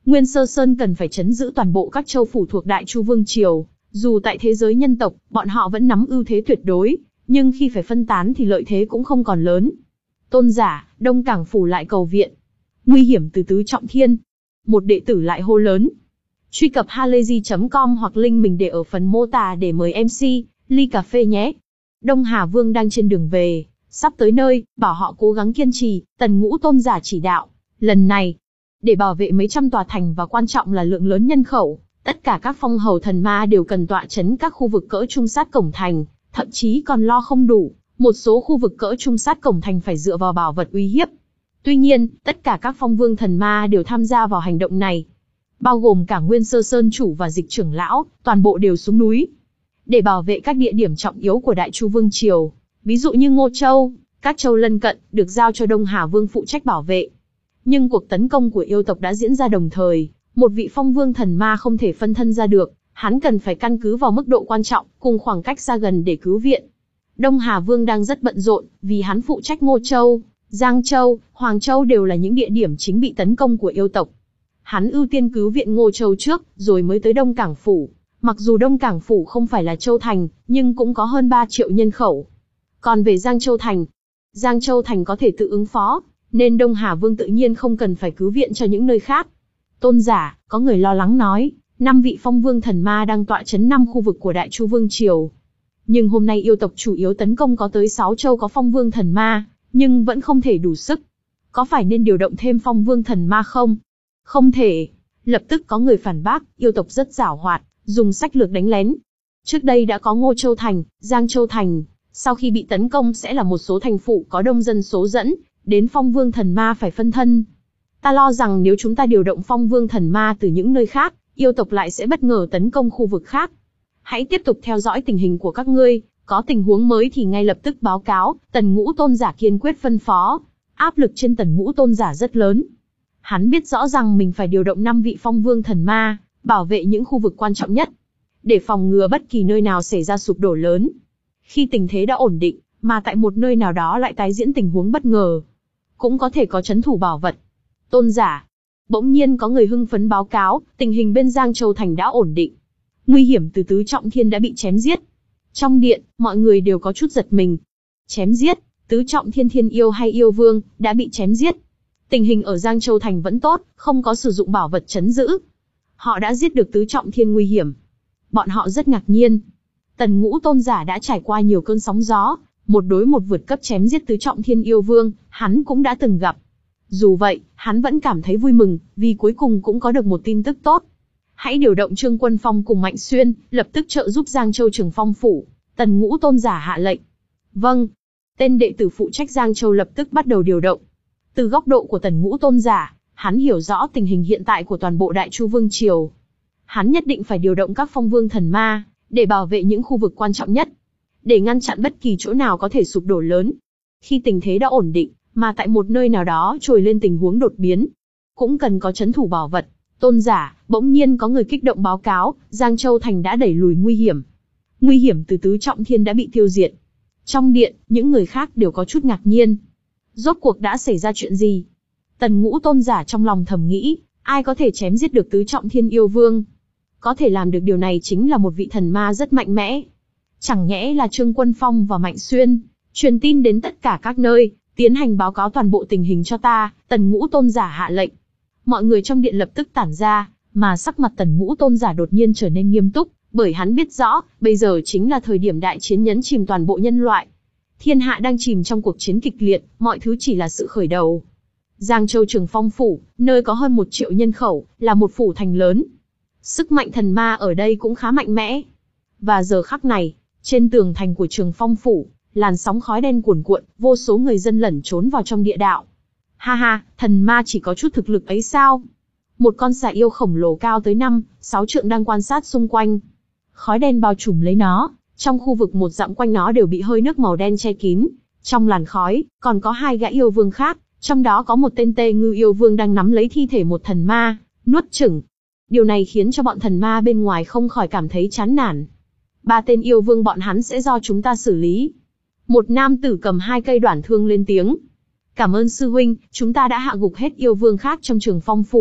Nguyên Sơ Sơn cần phải trấn giữ toàn bộ các châu phủ thuộc Đại Chu Vương Triều. Dù tại thế giới nhân tộc, bọn họ vẫn nắm ưu thế tuyệt đối, nhưng khi phải phân tán thì lợi thế cũng không còn lớn. Tôn giả, Đông Cảng Phủ lại cầu viện. Nguy hiểm từ tứ trọng thiên. Một đệ tử lại hô lớn. Truy cập halayzi chấm com hoặc link mình để ở phần mô tả để mời em xê, ly cà phê nhé. Đông Hà Vương đang trên đường về, sắp tới nơi, bảo họ cố gắng kiên trì, Tần Ngũ Tôn giả chỉ đạo. Lần này, để bảo vệ mấy trăm tòa thành và quan trọng là lượng lớn nhân khẩu, tất cả các phong hầu thần ma đều cần tọa chấn các khu vực cỡ trung sát cổng thành, thậm chí còn lo không đủ, một số khu vực cỡ trung sát cổng thành phải dựa vào bảo vật uy hiếp. Tuy nhiên, tất cả các phong vương thần ma đều tham gia vào hành động này, bao gồm cả Nguyên Sơ Sơn chủ và Dịch trưởng lão, toàn bộ đều xuống núi để bảo vệ các địa điểm trọng yếu của Đại Chu Vương Triều, ví dụ như Ngô Châu, các châu lân cận, được giao cho Đông Hà Vương phụ trách bảo vệ. Nhưng cuộc tấn công của yêu tộc đã diễn ra đồng thời, một vị phong vương thần ma không thể phân thân ra được, hắn cần phải căn cứ vào mức độ quan trọng, cùng khoảng cách xa gần để cứu viện. Đông Hà Vương đang rất bận rộn, vì hắn phụ trách Ngô Châu, Giang Châu, Hoàng Châu đều là những địa điểm chính bị tấn công của yêu tộc. Hắn ưu tiên cứu viện Ngô Châu trước, rồi mới tới Đông Cảng Phủ. Mặc dù Đông Cảng Phủ không phải là châu thành, nhưng cũng có hơn ba triệu nhân khẩu. Còn về Giang Châu Thành, Giang Châu Thành có thể tự ứng phó, nên Đông Hà Vương tự nhiên không cần phải cứu viện cho những nơi khác. Tôn giả, có người lo lắng nói, năm vị phong vương thần ma đang tọa chấn năm khu vực của Đại Chu Vương Triều. Nhưng hôm nay yêu tộc chủ yếu tấn công có tới sáu châu có phong vương thần ma, nhưng vẫn không thể đủ sức. Có phải nên điều động thêm phong vương thần ma không? Không thể. Lập tức có người phản bác, yêu tộc rất giảo hoạt, dùng sách lược đánh lén. Trước đây đã có Ngô Châu Thành, Giang Châu Thành, sau khi bị tấn công sẽ là một số thành phủ có đông dân số dẫn, đến phong vương thần ma phải phân thân. Ta lo rằng nếu chúng ta điều động phong vương thần ma từ những nơi khác, yêu tộc lại sẽ bất ngờ tấn công khu vực khác. Hãy tiếp tục theo dõi tình hình của các ngươi, có tình huống mới thì ngay lập tức báo cáo, Tần Ngũ Tôn giả kiên quyết phân phó. Áp lực trên Tần Ngũ Tôn giả rất lớn. Hắn biết rõ rằng mình phải điều động năm vị phong vương thần ma, bảo vệ những khu vực quan trọng nhất, để phòng ngừa bất kỳ nơi nào xảy ra sụp đổ lớn. Khi tình thế đã ổn định, mà tại một nơi nào đó lại tái diễn tình huống bất ngờ, cũng có thể có trấn thủ bảo vật. Tôn giả, bỗng nhiên có người hưng phấn báo cáo, tình hình bên Giang Châu Thành đã ổn định. Nguy hiểm từ tứ trọng thiên đã bị chém giết. Trong điện, mọi người đều có chút giật mình. Chém giết, tứ trọng thiên thiên yêu hay yêu vương, đã bị chém giết. Tình hình ở Giang Châu Thành vẫn tốt, không có sử dụng bảo vật trấn giữ. Họ đã giết được tứ trọng thiên nguy hiểm. Bọn họ rất ngạc nhiên. Tần Ngũ Tôn giả đã trải qua nhiều cơn sóng gió, một đối một vượt cấp chém giết tứ trọng thiên yêu vương, hắn cũng đã từng gặp. Dù vậy, hắn vẫn cảm thấy vui mừng, vì cuối cùng cũng có được một tin tức tốt. Hãy điều động Trương Quân Phong cùng Mạnh Xuyên, lập tức trợ giúp Giang Châu Trường Phong phủ. Tần Ngũ Tôn giả hạ lệnh. Vâng. Tên đệ tử phụ trách Giang Châu lập tức bắt đầu điều động. Từ góc độ của Tần Ngũ Tôn giả, hắn hiểu rõ tình hình hiện tại của toàn bộ Đại Chu Vương Triều. Hắn nhất định phải điều động các phong vương thần ma, để bảo vệ những khu vực quan trọng nhất, để ngăn chặn bất kỳ chỗ nào có thể sụp đổ lớn. Khi tình thế đã ổn định, mà tại một nơi nào đó trồi lên tình huống đột biến, cũng cần có trấn thủ bảo vật. Tôn giả, bỗng nhiên có người kích động báo cáo, Giang Châu Thành đã đẩy lùi nguy hiểm. Nguy hiểm từ tứ trọng thiên đã bị tiêu diệt. Trong điện, những người khác đều có chút ngạc nhiên. Rốt cuộc đã xảy ra chuyện gì? Tần Ngũ Tôn giả trong lòng thầm nghĩ, ai có thể chém giết được tứ trọng thiên yêu vương? Có thể làm được điều này chính là một vị thần ma rất mạnh mẽ. Chẳng nhẽ là Trương Quân Phong và Mạnh Xuyên, truyền tin đến tất cả các nơi, tiến hành báo cáo toàn bộ tình hình cho ta. Tần Ngũ Tôn giả hạ lệnh. Mọi người trong điện lập tức tản ra, mà sắc mặt Tần Ngũ Tôn giả đột nhiên trở nên nghiêm túc, bởi hắn biết rõ, bây giờ chính là thời điểm đại chiến nhấn chìm toàn bộ nhân loại. Thiên hạ đang chìm trong cuộc chiến kịch liệt, mọi thứ chỉ là sự khởi đầu. Giang Châu Trường Phong phủ, nơi có hơn một triệu nhân khẩu, là một phủ thành lớn. Sức mạnh thần ma ở đây cũng khá mạnh mẽ. Và giờ khắc này, trên tường thành của Trường Phong phủ, làn sóng khói đen cuồn cuộn, vô số người dân lẩn trốn vào trong địa đạo. Ha ha, thần ma chỉ có chút thực lực ấy sao? Một con xà yêu khổng lồ cao tới năm, sáu trượng đang quan sát xung quanh. Khói đen bao trùm lấy nó, trong khu vực một dặm quanh nó đều bị hơi nước màu đen che kín. Trong làn khói, còn có hai gã yêu vương khác, trong đó có một tên tê ngư yêu vương đang nắm lấy thi thể một thần ma, nuốt chửng. Điều này khiến cho bọn thần ma bên ngoài không khỏi cảm thấy chán nản. Ba tên yêu vương bọn hắn sẽ do chúng ta xử lý. Một nam tử cầm hai cây đoản thương lên tiếng. Cảm ơn sư huynh, chúng ta đã hạ gục hết yêu vương khác trong Trường Phong phủ,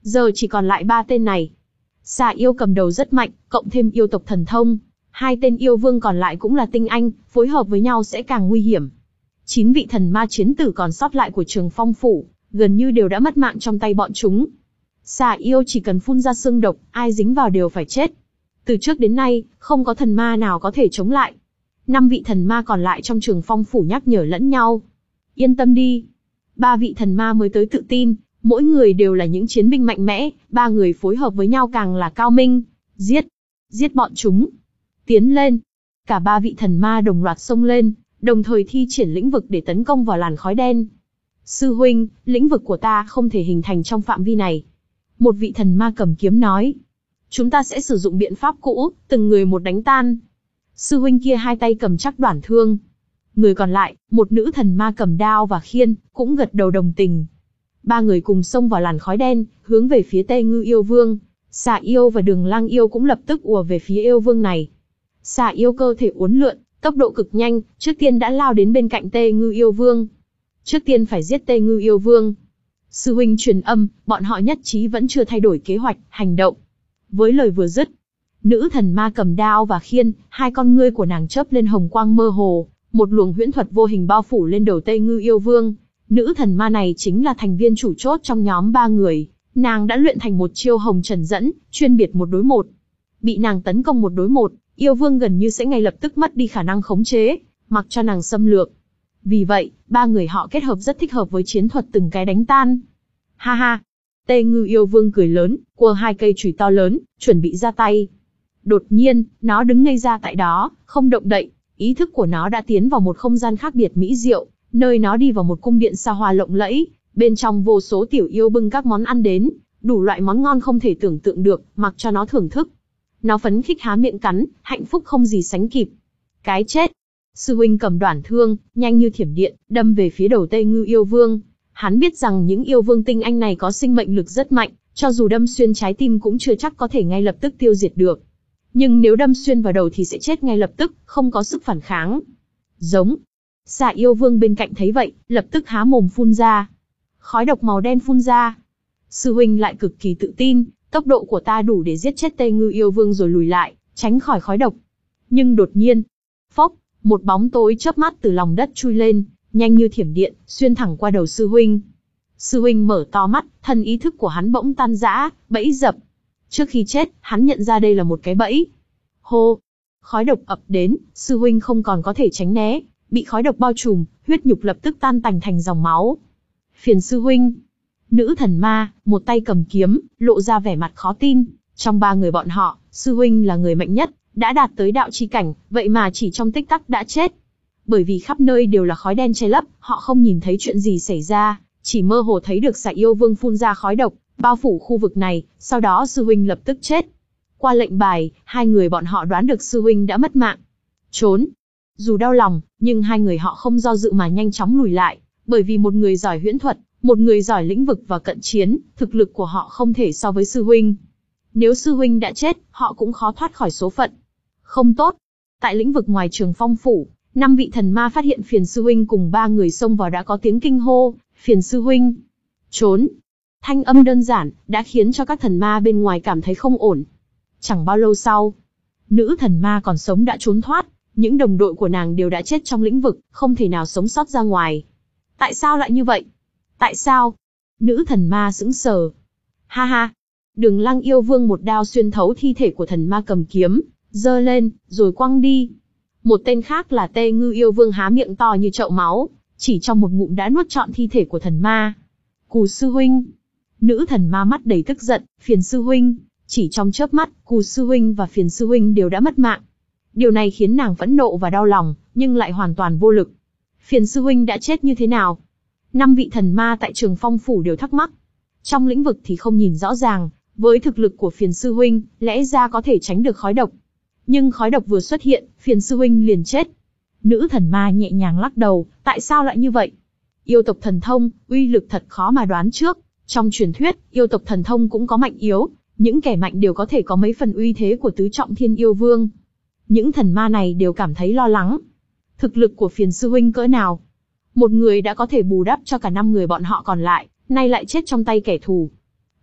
Giờ chỉ còn lại ba tên này. Xà yêu cầm đầu rất mạnh, cộng thêm yêu tộc thần thông. Hai tên yêu vương còn lại cũng là tinh anh, phối hợp với nhau sẽ càng nguy hiểm. Chín vị thần ma chiến tử còn sót lại của Trường Phong Phủ, gần như đều đã mất mạng trong tay bọn chúng. Xà yêu chỉ cần phun ra xương độc, ai dính vào đều phải chết. Từ trước đến nay, không có thần ma nào có thể chống lại. Năm vị thần ma còn lại trong Trường Phong Phủ nhắc nhở lẫn nhau. Yên tâm đi. Ba vị thần ma mới tới tự tin, mỗi người đều là những chiến binh mạnh mẽ, ba người phối hợp với nhau càng là cao minh. Giết! Giết bọn chúng! Tiến lên! Cả ba vị thần ma đồng loạt xông lên, đồng thời thi triển lĩnh vực để tấn công vào làn khói đen. Sư huynh, lĩnh vực của ta không thể hình thành trong phạm vi này. Một vị thần ma cầm kiếm nói. Chúng ta sẽ sử dụng biện pháp cũ, từng người một đánh tan. Sư huynh kia hai tay cầm chắc đoản thương. Người còn lại, một nữ thần ma cầm đao và khiên, cũng gật đầu đồng tình. Ba người cùng xông vào làn khói đen, hướng về phía Tê Ngư yêu vương. Xà yêu và Đường Lang yêu cũng lập tức ùa về phía yêu vương này. Xà yêu cơ thể uốn lượn, tốc độ cực nhanh, trước tiên đã lao đến bên cạnh Tê Ngư yêu vương. Trước tiên phải giết Tê Ngư yêu vương. Sư huynh truyền âm, bọn họ nhất trí vẫn chưa thay đổi kế hoạch, hành động. Với lời vừa dứt, nữ thần ma cầm đao và khiên, hai con ngươi của nàng chớp lên hồng quang mơ hồ, một luồng huyễn thuật vô hình bao phủ lên đầu Tê Ngư yêu vương. Nữ thần ma này chính là thành viên chủ chốt trong nhóm ba người, nàng đã luyện thành một chiêu hồng trần dẫn, chuyên biệt một đối một. Bị nàng tấn công một đối một, yêu vương gần như sẽ ngay lập tức mất đi khả năng khống chế, mặc cho nàng xâm lược. Vì vậy, ba người họ kết hợp rất thích hợp với chiến thuật từng cái đánh tan. Ha ha! Tê Ngư yêu vương cười lớn, quơ hai cây chùy to lớn, chuẩn bị ra tay. Đột nhiên, nó đứng ngây ra tại đó, không động đậy. Ý thức của nó đã tiến vào một không gian khác biệt mỹ diệu, nơi nó đi vào một cung điện xa hoa lộng lẫy, bên trong vô số tiểu yêu bưng các món ăn đến, đủ loại món ngon không thể tưởng tượng được, mặc cho nó thưởng thức. Nó phấn khích há miệng cắn, hạnh phúc không gì sánh kịp. Cái chết! Sư huynh cầm đoản thương, nhanh như thiểm điện, đâm về phía đầu Tê Ngư yêu vương. Hắn biết rằng những yêu vương tinh anh này có sinh mệnh lực rất mạnh, cho dù đâm xuyên trái tim cũng chưa chắc có thể ngay lập tức tiêu diệt được. Nhưng nếu đâm xuyên vào đầu thì sẽ chết ngay lập tức, không có sức phản kháng. Giống. Xà yêu vương bên cạnh thấy vậy, lập tức há mồm phun ra. Khói độc màu đen phun ra. Sư huynh lại cực kỳ tự tin, tốc độ của ta đủ để giết chết Tê Ngư yêu vương rồi lùi lại, tránh khỏi khói độc. Nhưng đột nhiên, phốc, một bóng tối chớp mắt từ lòng đất chui lên, nhanh như thiểm điện, xuyên thẳng qua đầu sư huynh. Sư huynh mở to mắt, thân ý thức của hắn bỗng tan rã, bẫy dập. Trước khi chết, hắn nhận ra đây là một cái bẫy. Hô! Khói độc ập đến, sư huynh không còn có thể tránh né, bị khói độc bao trùm, huyết nhục lập tức tan tành thành dòng máu. Phiền sư huynh! Nữ thần ma, một tay cầm kiếm, lộ ra vẻ mặt khó tin. Trong ba người bọn họ, sư huynh là người mạnh nhất, đã đạt tới đạo chi cảnh, vậy mà chỉ trong tích tắc đã chết. Bởi vì khắp nơi đều là khói đen che lấp, họ không nhìn thấy chuyện gì xảy ra, chỉ mơ hồ thấy được Xà yêu vương phun ra khói độc, bao phủ khu vực này, sau đó sư huynh lập tức chết. Qua lệnh bài, hai người bọn họ đoán được sư huynh đã mất mạng. Trốn. Dù đau lòng, nhưng hai người họ không do dự mà nhanh chóng lùi lại, bởi vì một người giỏi huyễn thuật, một người giỏi lĩnh vực và cận chiến, thực lực của họ không thể so với sư huynh. Nếu sư huynh đã chết, họ cũng khó thoát khỏi số phận. Không tốt. Tại lĩnh vực ngoài Trường Phong Phủ, năm vị thần ma phát hiện Phiền sư huynh cùng ba người xông vào đã có tiếng kinh hô, Phiền sư huynh. Trốn. Thanh âm đơn giản, đã khiến cho các thần ma bên ngoài cảm thấy không ổn. Chẳng bao lâu sau, nữ thần ma còn sống đã trốn thoát, những đồng đội của nàng đều đã chết trong lĩnh vực, không thể nào sống sót ra ngoài. Tại sao lại như vậy? Tại sao? Nữ thần ma sững sờ. Ha ha! Đường Lang yêu vương một đao xuyên thấu thi thể của thần ma cầm kiếm, giơ lên, rồi quăng đi. Một tên khác là Tê Ngư yêu vương há miệng to như chậu máu, chỉ trong một ngụm đã nuốt trọn thi thể của thần ma. Cù sư huynh! Nữ thần ma mắt đầy tức giận, Phiền sư huynh! Chỉ trong chớp mắt, Cù sư huynh và Phiền sư huynh đều đã mất mạng. Điều này khiến nàng phẫn nộ và đau lòng, nhưng lại hoàn toàn vô lực. Phiền sư huynh đã chết như thế nào? Năm vị thần ma tại Trường Phong Phủ đều thắc mắc. Trong lĩnh vực thì không nhìn rõ ràng, với thực lực của Phiền sư huynh, lẽ ra có thể tránh được khói độc. Nhưng khói độc vừa xuất hiện, Phiền sư huynh liền chết. Nữ thần ma nhẹ nhàng lắc đầu, tại sao lại như vậy? Yêu tộc thần thông, uy lực thật khó mà đoán trước. Trong truyền thuyết, yêu tộc thần thông cũng có mạnh yếu, những kẻ mạnh đều có thể có mấy phần uy thế của tứ trọng thiên yêu vương. Những thần ma này đều cảm thấy lo lắng. Thực lực của Phiền sư huynh cỡ nào? Một người đã có thể bù đắp cho cả năm người bọn họ còn lại, nay lại chết trong tay kẻ thù.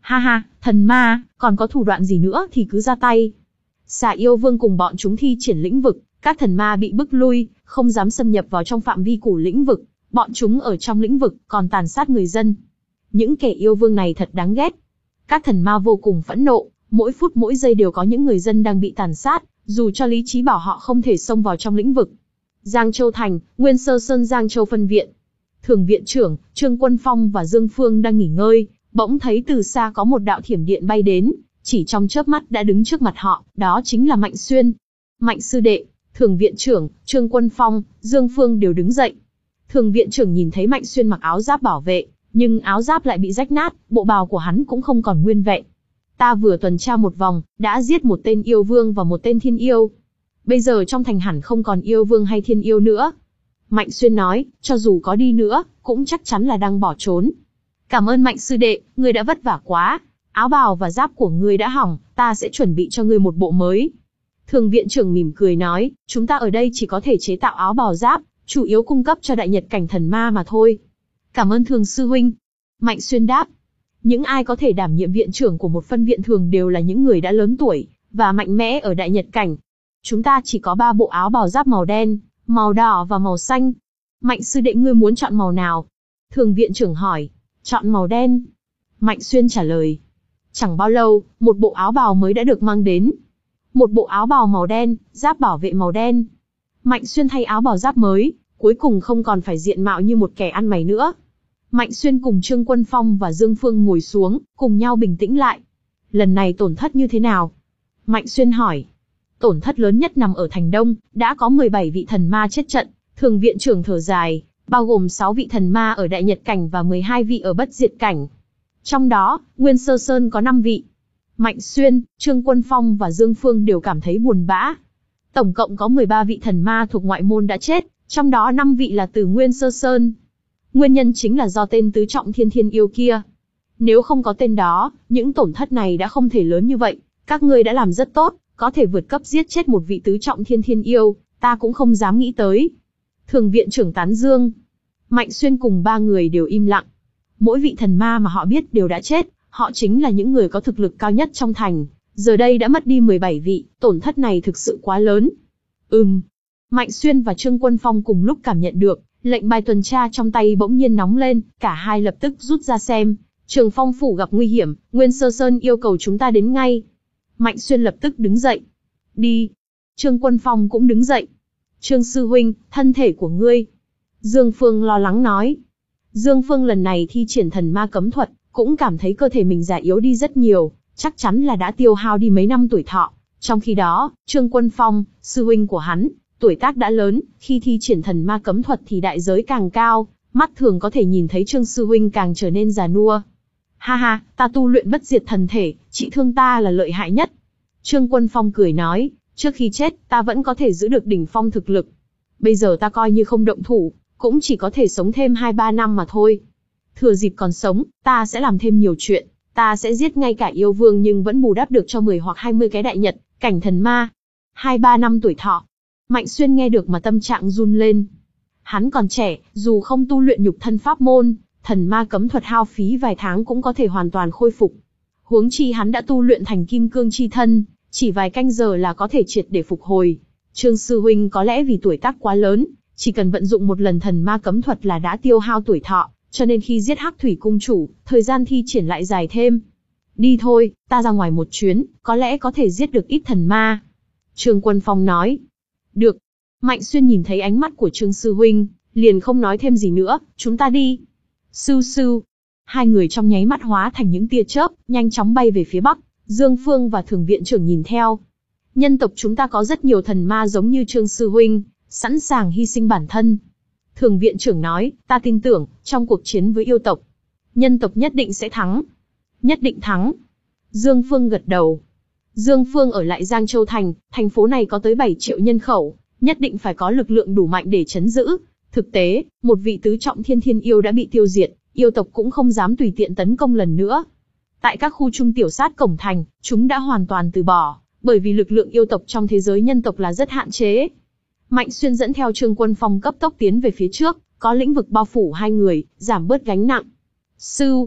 Ha ha, thần ma, còn có thủ đoạn gì nữa thì cứ ra tay. Xà yêu vương cùng bọn chúng thi triển lĩnh vực, các thần ma bị bức lui, không dám xâm nhập vào trong phạm vi của lĩnh vực. Bọn chúng ở trong lĩnh vực còn tàn sát người dân. Những kẻ yêu vương này thật đáng ghét. Các thần ma vô cùng phẫn nộ, mỗi phút mỗi giây đều có những người dân đang bị tàn sát, dù cho lý trí bảo họ không thể xông vào trong lĩnh vực. Giang Châu Thành, Nguyên Sơ Sơn Giang Châu phân viện. Thường viện trưởng, Trương Quân Phong và Dương Phương đang nghỉ ngơi, bỗng thấy từ xa có một đạo thiểm điện bay đến, chỉ trong chớp mắt đã đứng trước mặt họ, đó chính là Mạnh Xuyên. Mạnh sư đệ, Thường viện trưởng, Trương Quân Phong, Dương Phương đều đứng dậy. Thường viện trưởng nhìn thấy Mạnh Xuyên mặc áo giáp bảo vệ, nhưng áo giáp lại bị rách nát, bộ bào của hắn cũng không còn nguyên vẹn. Ta vừa tuần tra một vòng, đã giết một tên yêu vương và một tên thiên yêu. Bây giờ trong thành hẳn không còn yêu vương hay thiên yêu nữa. Mạnh Xuyên nói, cho dù có đi nữa, cũng chắc chắn là đang bỏ trốn. Cảm ơn Mạnh sư đệ, ngươi đã vất vả quá. Áo bào và giáp của ngươi đã hỏng, ta sẽ chuẩn bị cho ngươi một bộ mới. Thường viện trưởng mỉm cười nói, chúng ta ở đây chỉ có thể chế tạo áo bào giáp, chủ yếu cung cấp cho đại nhật cảnh thần ma mà thôi. Cảm ơn Thường sư huynh. Mạnh Xuyên đáp. Những ai có thể đảm nhiệm viện trưởng của một phân viện thường đều là những người đã lớn tuổi, và mạnh mẽ ở đại nhật cảnh. Chúng ta chỉ có ba bộ áo bào giáp màu đen, màu đỏ và màu xanh. Mạnh sư đệ ngươi muốn chọn màu nào? Thường viện trưởng hỏi. Chọn màu đen. Mạnh Xuyên trả lời. Chẳng bao lâu, một bộ áo bào mới đã được mang đến. Một bộ áo bào màu đen, giáp bảo vệ màu đen. Mạnh Xuyên thay áo bào giáp mới, cuối cùng không còn phải diện mạo như một kẻ ăn mày nữa. Mạnh Xuyên cùng Trương Quân Phong và Dương Phương ngồi xuống, cùng nhau bình tĩnh lại. Lần này tổn thất như thế nào? Mạnh Xuyên hỏi. Tổn thất lớn nhất nằm ở thành Đông, đã có mười bảy vị thần ma chết trận. Thường viện trưởng thở dài, bao gồm sáu vị thần ma ở đại nhật cảnh và mười hai vị ở bất diệt cảnh. Trong đó, Nguyên Sơ Sơn có năm vị. Mạnh Xuyên, Trương Quân Phong và Dương Phương đều cảm thấy buồn bã. Tổng cộng có mười ba vị thần ma thuộc ngoại môn đã chết, trong đó năm vị là từ Nguyên Sơ Sơn. Nguyên nhân chính là do tên tứ trọng thiên thiên yêu kia. Nếu không có tên đó, những tổn thất này đã không thể lớn như vậy. Các ngươi đã làm rất tốt, có thể vượt cấp giết chết một vị tứ trọng thiên thiên yêu, ta cũng không dám nghĩ tới. Thường viện trưởng tán dương. Mạnh Xuyên cùng ba người đều im lặng. Mỗi vị thần ma mà họ biết đều đã chết, họ chính là những người có thực lực cao nhất trong thành. Giờ đây đã mất đi mười bảy vị, tổn thất này thực sự quá lớn. Ừm. Mạnh Xuyên và Trương Quân Phong cùng lúc cảm nhận được, lệnh bài tuần tra trong tay bỗng nhiên nóng lên, cả hai lập tức rút ra xem. Trường Phong phủ gặp nguy hiểm, Nguyên Sơ Sơn yêu cầu chúng ta đến ngay. Mạnh Xuyên lập tức đứng dậy. Đi. Trương Quân Phong cũng đứng dậy. Trương sư huynh, thân thể của ngươi. Dương Phương lo lắng nói. Dương Phương lần này thi triển thần ma cấm thuật, cũng cảm thấy cơ thể mình già yếu đi rất nhiều, chắc chắn là đã tiêu hao đi mấy năm tuổi thọ. Trong khi đó, Trương Quân Phong, sư huynh của hắn, tuổi tác đã lớn, khi thi triển thần ma cấm thuật thì đại giới càng cao, mắt thường có thể nhìn thấy Trương sư huynh càng trở nên già nua. Ha ha, ta tu luyện bất diệt thần thể, trị thương ta là lợi hại nhất. Trương Quân Phong cười nói, trước khi chết, ta vẫn có thể giữ được đỉnh phong thực lực. Bây giờ ta coi như không động thủ, cũng chỉ có thể sống thêm hai ba năm mà thôi. Thừa dịp còn sống, ta sẽ làm thêm nhiều chuyện, ta sẽ giết ngay cả yêu vương nhưng vẫn bù đắp được cho mười hoặc hai mươi cái đại nhật, cảnh thần ma. Hai ba năm tuổi thọ. Mạnh Xuyên nghe được mà tâm trạng run lên. Hắn còn trẻ, dù không tu luyện nhục thân pháp môn, thần ma cấm thuật hao phí vài tháng cũng có thể hoàn toàn khôi phục. Huống chi hắn đã tu luyện thành kim cương chi thân, chỉ vài canh giờ là có thể triệt để phục hồi. Trương sư huynh có lẽ vì tuổi tác quá lớn, chỉ cần vận dụng một lần thần ma cấm thuật là đã tiêu hao tuổi thọ, cho nên khi giết Hắc Thủy cung chủ, thời gian thi triển lại dài thêm. Đi thôi, ta ra ngoài một chuyến, có lẽ có thể giết được ít thần ma. Trương Quân Phong nói. Được. Mạnh Xuyên nhìn thấy ánh mắt của Trương sư huynh, liền không nói thêm gì nữa, chúng ta đi. Sưu sưu. Hai người trong nháy mắt hóa thành những tia chớp, nhanh chóng bay về phía bắc. Dương Phương và Thường viện trưởng nhìn theo. Nhân tộc chúng ta có rất nhiều thần ma giống như Trương sư huynh, sẵn sàng hy sinh bản thân. Thường viện trưởng nói, ta tin tưởng, trong cuộc chiến với yêu tộc, nhân tộc nhất định sẽ thắng. Nhất định thắng. Dương Phương gật đầu. Dương Phương ở lại Giang Châu Thành, thành phố này có tới bảy triệu nhân khẩu, nhất định phải có lực lượng đủ mạnh để trấn giữ. Thực tế, một vị tứ trọng thiên thiên yêu đã bị tiêu diệt, yêu tộc cũng không dám tùy tiện tấn công lần nữa. Tại các khu trung tiểu sát cổng thành, chúng đã hoàn toàn từ bỏ, bởi vì lực lượng yêu tộc trong thế giới nhân tộc là rất hạn chế. Mạnh Xuyên dẫn theo Trương Quân Phong cấp tốc tiến về phía trước, có lĩnh vực bao phủ hai người, giảm bớt gánh nặng. Sưu.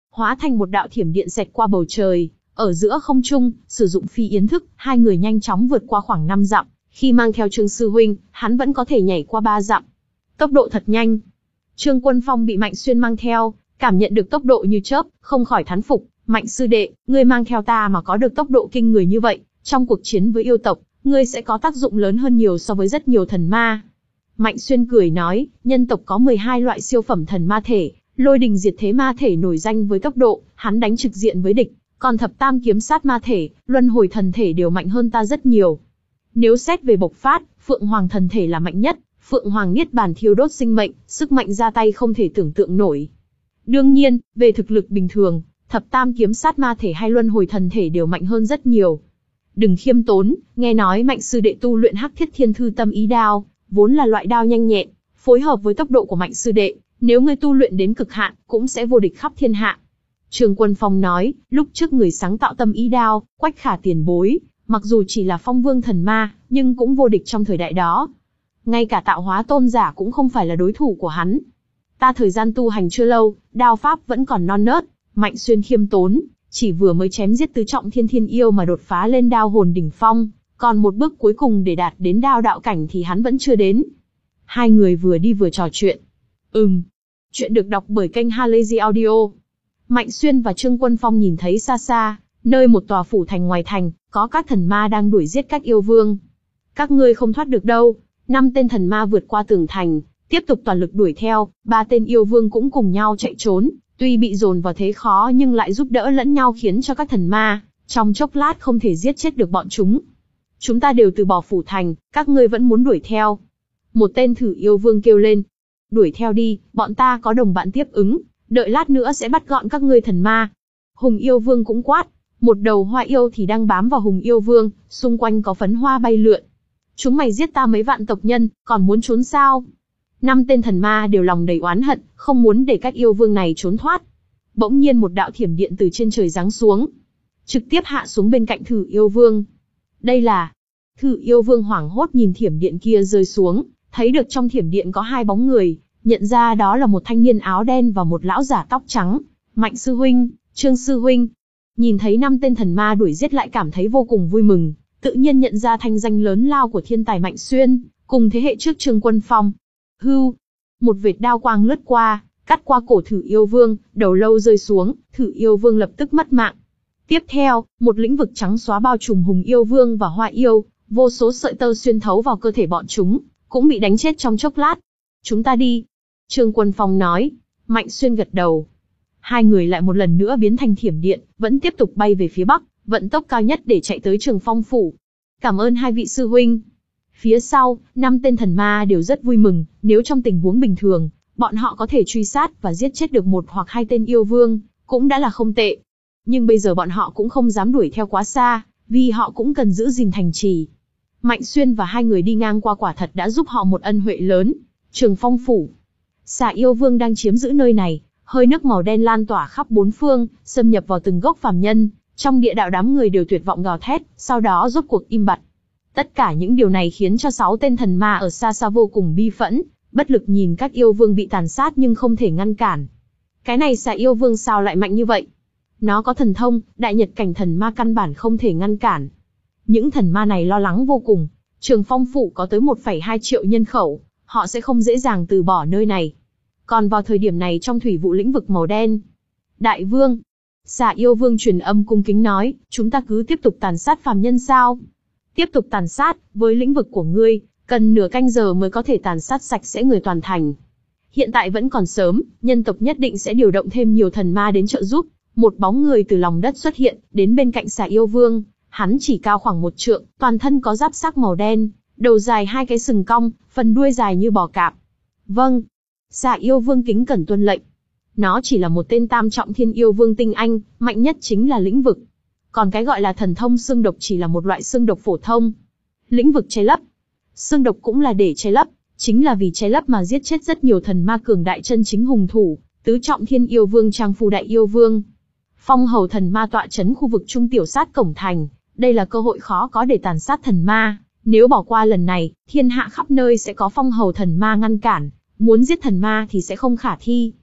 hóa thành một đạo thiểm điện xẹt qua bầu trời, ở giữa không trung, sử dụng phi yến thức, hai người nhanh chóng vượt qua khoảng năm dặm, khi mang theo Trương sư huynh, hắn vẫn có thể nhảy qua ba dặm. Tốc độ thật nhanh. Trương Quân Phong bị Mạnh Xuyên mang theo, cảm nhận được tốc độ như chớp, không khỏi thán phục, Mạnh sư đệ, ngươi mang theo ta mà có được tốc độ kinh người như vậy, trong cuộc chiến với yêu tộc, ngươi sẽ có tác dụng lớn hơn nhiều so với rất nhiều thần ma. Mạnh Xuyên cười nói, nhân tộc có mười hai loại siêu phẩm thần ma thể, Lôi Đình Diệt Thế ma thể nổi danh với tốc độ, hắn đánh trực diện với địch, còn Thập Tam Kiếm Sát ma thể, Luân Hồi thần thể đều mạnh hơn ta rất nhiều. Nếu xét về bộc phát, Phượng Hoàng thần thể là mạnh nhất, Phượng Hoàng Niết Bàn thiêu đốt sinh mệnh, sức mạnh ra tay không thể tưởng tượng nổi. Đương nhiên, về thực lực bình thường, Thập Tam Kiếm Sát ma thể hay Luân Hồi thần thể đều mạnh hơn rất nhiều. Đừng khiêm tốn, nghe nói Mạnh sư đệ tu luyện Hắc Thiết Thiên Thư Tâm Ý đao, vốn là loại đao nhanh nhẹn, phối hợp với tốc độ của Mạnh sư đệ, nếu ngươi tu luyện đến cực hạn, cũng sẽ vô địch khắp thiên hạ. Trương Quân Phong nói, lúc trước người sáng tạo Tâm Ý đao, Quách Khả tiền bối, mặc dù chỉ là phong vương thần ma, nhưng cũng vô địch trong thời đại đó. Ngay cả tạo hóa tôn giả cũng không phải là đối thủ của hắn. Ta thời gian tu hành chưa lâu, đao pháp vẫn còn non nớt. Mạnh Xuyên khiêm tốn, chỉ vừa mới chém giết tứ trọng thiên thiên yêu mà đột phá lên đao hồn đỉnh phong, còn một bước cuối cùng để đạt đến đao đạo cảnh thì hắn vẫn chưa đến. Hai người vừa đi vừa trò chuyện. Ừm. Chuyện được đọc bởi kênh Halazy Audio. Mạnh Xuyên và Trương Quân Phong nhìn thấy xa xa, nơi một tòa phủ thành ngoài thành, có các thần ma đang đuổi giết các yêu vương. Các ngươi không thoát được đâu. Năm tên thần ma vượt qua tường thành, tiếp tục toàn lực đuổi theo, ba tên yêu vương cũng cùng nhau chạy trốn. Tuy bị dồn vào thế khó nhưng lại giúp đỡ lẫn nhau khiến cho các thần ma, trong chốc lát không thể giết chết được bọn chúng. Chúng ta đều từ bỏ phủ thành, các ngươi vẫn muốn đuổi theo. Một tên thử yêu vương kêu lên. Đuổi theo đi, bọn ta có đồng bạn tiếp ứng, đợi lát nữa sẽ bắt gọn các ngươi thần ma. Hùng yêu vương cũng quát, một đầu hoa yêu thì đang bám vào hùng yêu vương, xung quanh có phấn hoa bay lượn. Chúng mày giết ta mấy vạn tộc nhân, còn muốn trốn sao? Năm tên thần ma đều lòng đầy oán hận, không muốn để các yêu vương này trốn thoát. Bỗng nhiên một đạo thiểm điện từ trên trời giáng xuống, trực tiếp hạ xuống bên cạnh thử yêu vương. Đây là... Thử yêu vương hoảng hốt nhìn thiểm điện kia rơi xuống, thấy được trong thiểm điện có hai bóng người, nhận ra đó là một thanh niên áo đen và một lão giả tóc trắng. Mạnh sư huynh, Trương sư huynh. Nhìn thấy năm tên thần ma đuổi giết lại cảm thấy vô cùng vui mừng, tự nhiên nhận ra thanh danh lớn lao của thiên tài Mạnh Xuyên, cùng thế hệ trước Trương Quân Phong. Hưu, một vệt đao quang lướt qua, cắt qua cổ thử yêu vương, đầu lâu rơi xuống, thử yêu vương lập tức mất mạng. Tiếp theo, một lĩnh vực trắng xóa bao trùm hùng yêu vương và hoa yêu, vô số sợi tơ xuyên thấu vào cơ thể bọn chúng, cũng bị đánh chết trong chốc lát. Chúng ta đi. Trương Quân Phong nói. Mạnh Xuyên gật đầu. Hai người lại một lần nữa biến thành thiểm điện, vẫn tiếp tục bay về phía bắc, vận tốc cao nhất để chạy tới Trường Phong phủ. Cảm ơn hai vị sư huynh. Phía sau, năm tên thần ma đều rất vui mừng, nếu trong tình huống bình thường, bọn họ có thể truy sát và giết chết được một hoặc hai tên yêu vương, cũng đã là không tệ. Nhưng bây giờ bọn họ cũng không dám đuổi theo quá xa, vì họ cũng cần giữ gìn thành trì. Mạnh Xuyên và hai người đi ngang qua quả thật đã giúp họ một ân huệ lớn. Trường Phong phủ. Xà yêu vương đang chiếm giữ nơi này, hơi nước màu đen lan tỏa khắp bốn phương, xâm nhập vào từng gốc phàm nhân, trong địa đạo đám người đều tuyệt vọng gào thét, sau đó rốt cuộc im bặt. Tất cả những điều này khiến cho sáu tên thần ma ở xa xa vô cùng bi phẫn, bất lực nhìn các yêu vương bị tàn sát nhưng không thể ngăn cản. Cái này xà yêu vương sao lại mạnh như vậy? Nó có thần thông, đại nhật cảnh thần ma căn bản không thể ngăn cản. Những thần ma này lo lắng vô cùng. Trường Phong phủ có tới một phẩy hai triệu nhân khẩu, họ sẽ không dễ dàng từ bỏ nơi này. Còn vào thời điểm này trong thủy vụ lĩnh vực màu đen, Đại vương, xà yêu vương truyền âm cung kính nói, chúng ta cứ tiếp tục tàn sát phàm nhân sao? Tiếp tục tàn sát, với lĩnh vực của ngươi, cần nửa canh giờ mới có thể tàn sát sạch sẽ người toàn thành. Hiện tại vẫn còn sớm, nhân tộc nhất định sẽ điều động thêm nhiều thần ma đến trợ giúp. Một bóng người từ lòng đất xuất hiện, đến bên cạnh xà yêu vương. Hắn chỉ cao khoảng một trượng, toàn thân có giáp xác màu đen, đầu dài hai cái sừng cong, phần đuôi dài như bò cạp. Vâng. Xà yêu vương kính cẩn tuân lệnh. Nó chỉ là một tên tam trọng thiên yêu vương tinh anh, mạnh nhất chính là lĩnh vực. Còn cái gọi là thần thông xương độc chỉ là một loại xương độc phổ thông. Lĩnh vực che lấp. Xương độc cũng là để che lấp, chính là vì che lấp mà giết chết rất nhiều thần ma cường đại chân chính hùng thủ, tứ trọng thiên yêu vương trang phu đại yêu vương. Phong hầu thần ma tọa chấn khu vực trung tiểu sát cổng thành, đây là cơ hội khó có để tàn sát thần ma. Nếu bỏ qua lần này, thiên hạ khắp nơi sẽ có phong hầu thần ma ngăn cản, muốn giết thần ma thì sẽ không khả thi.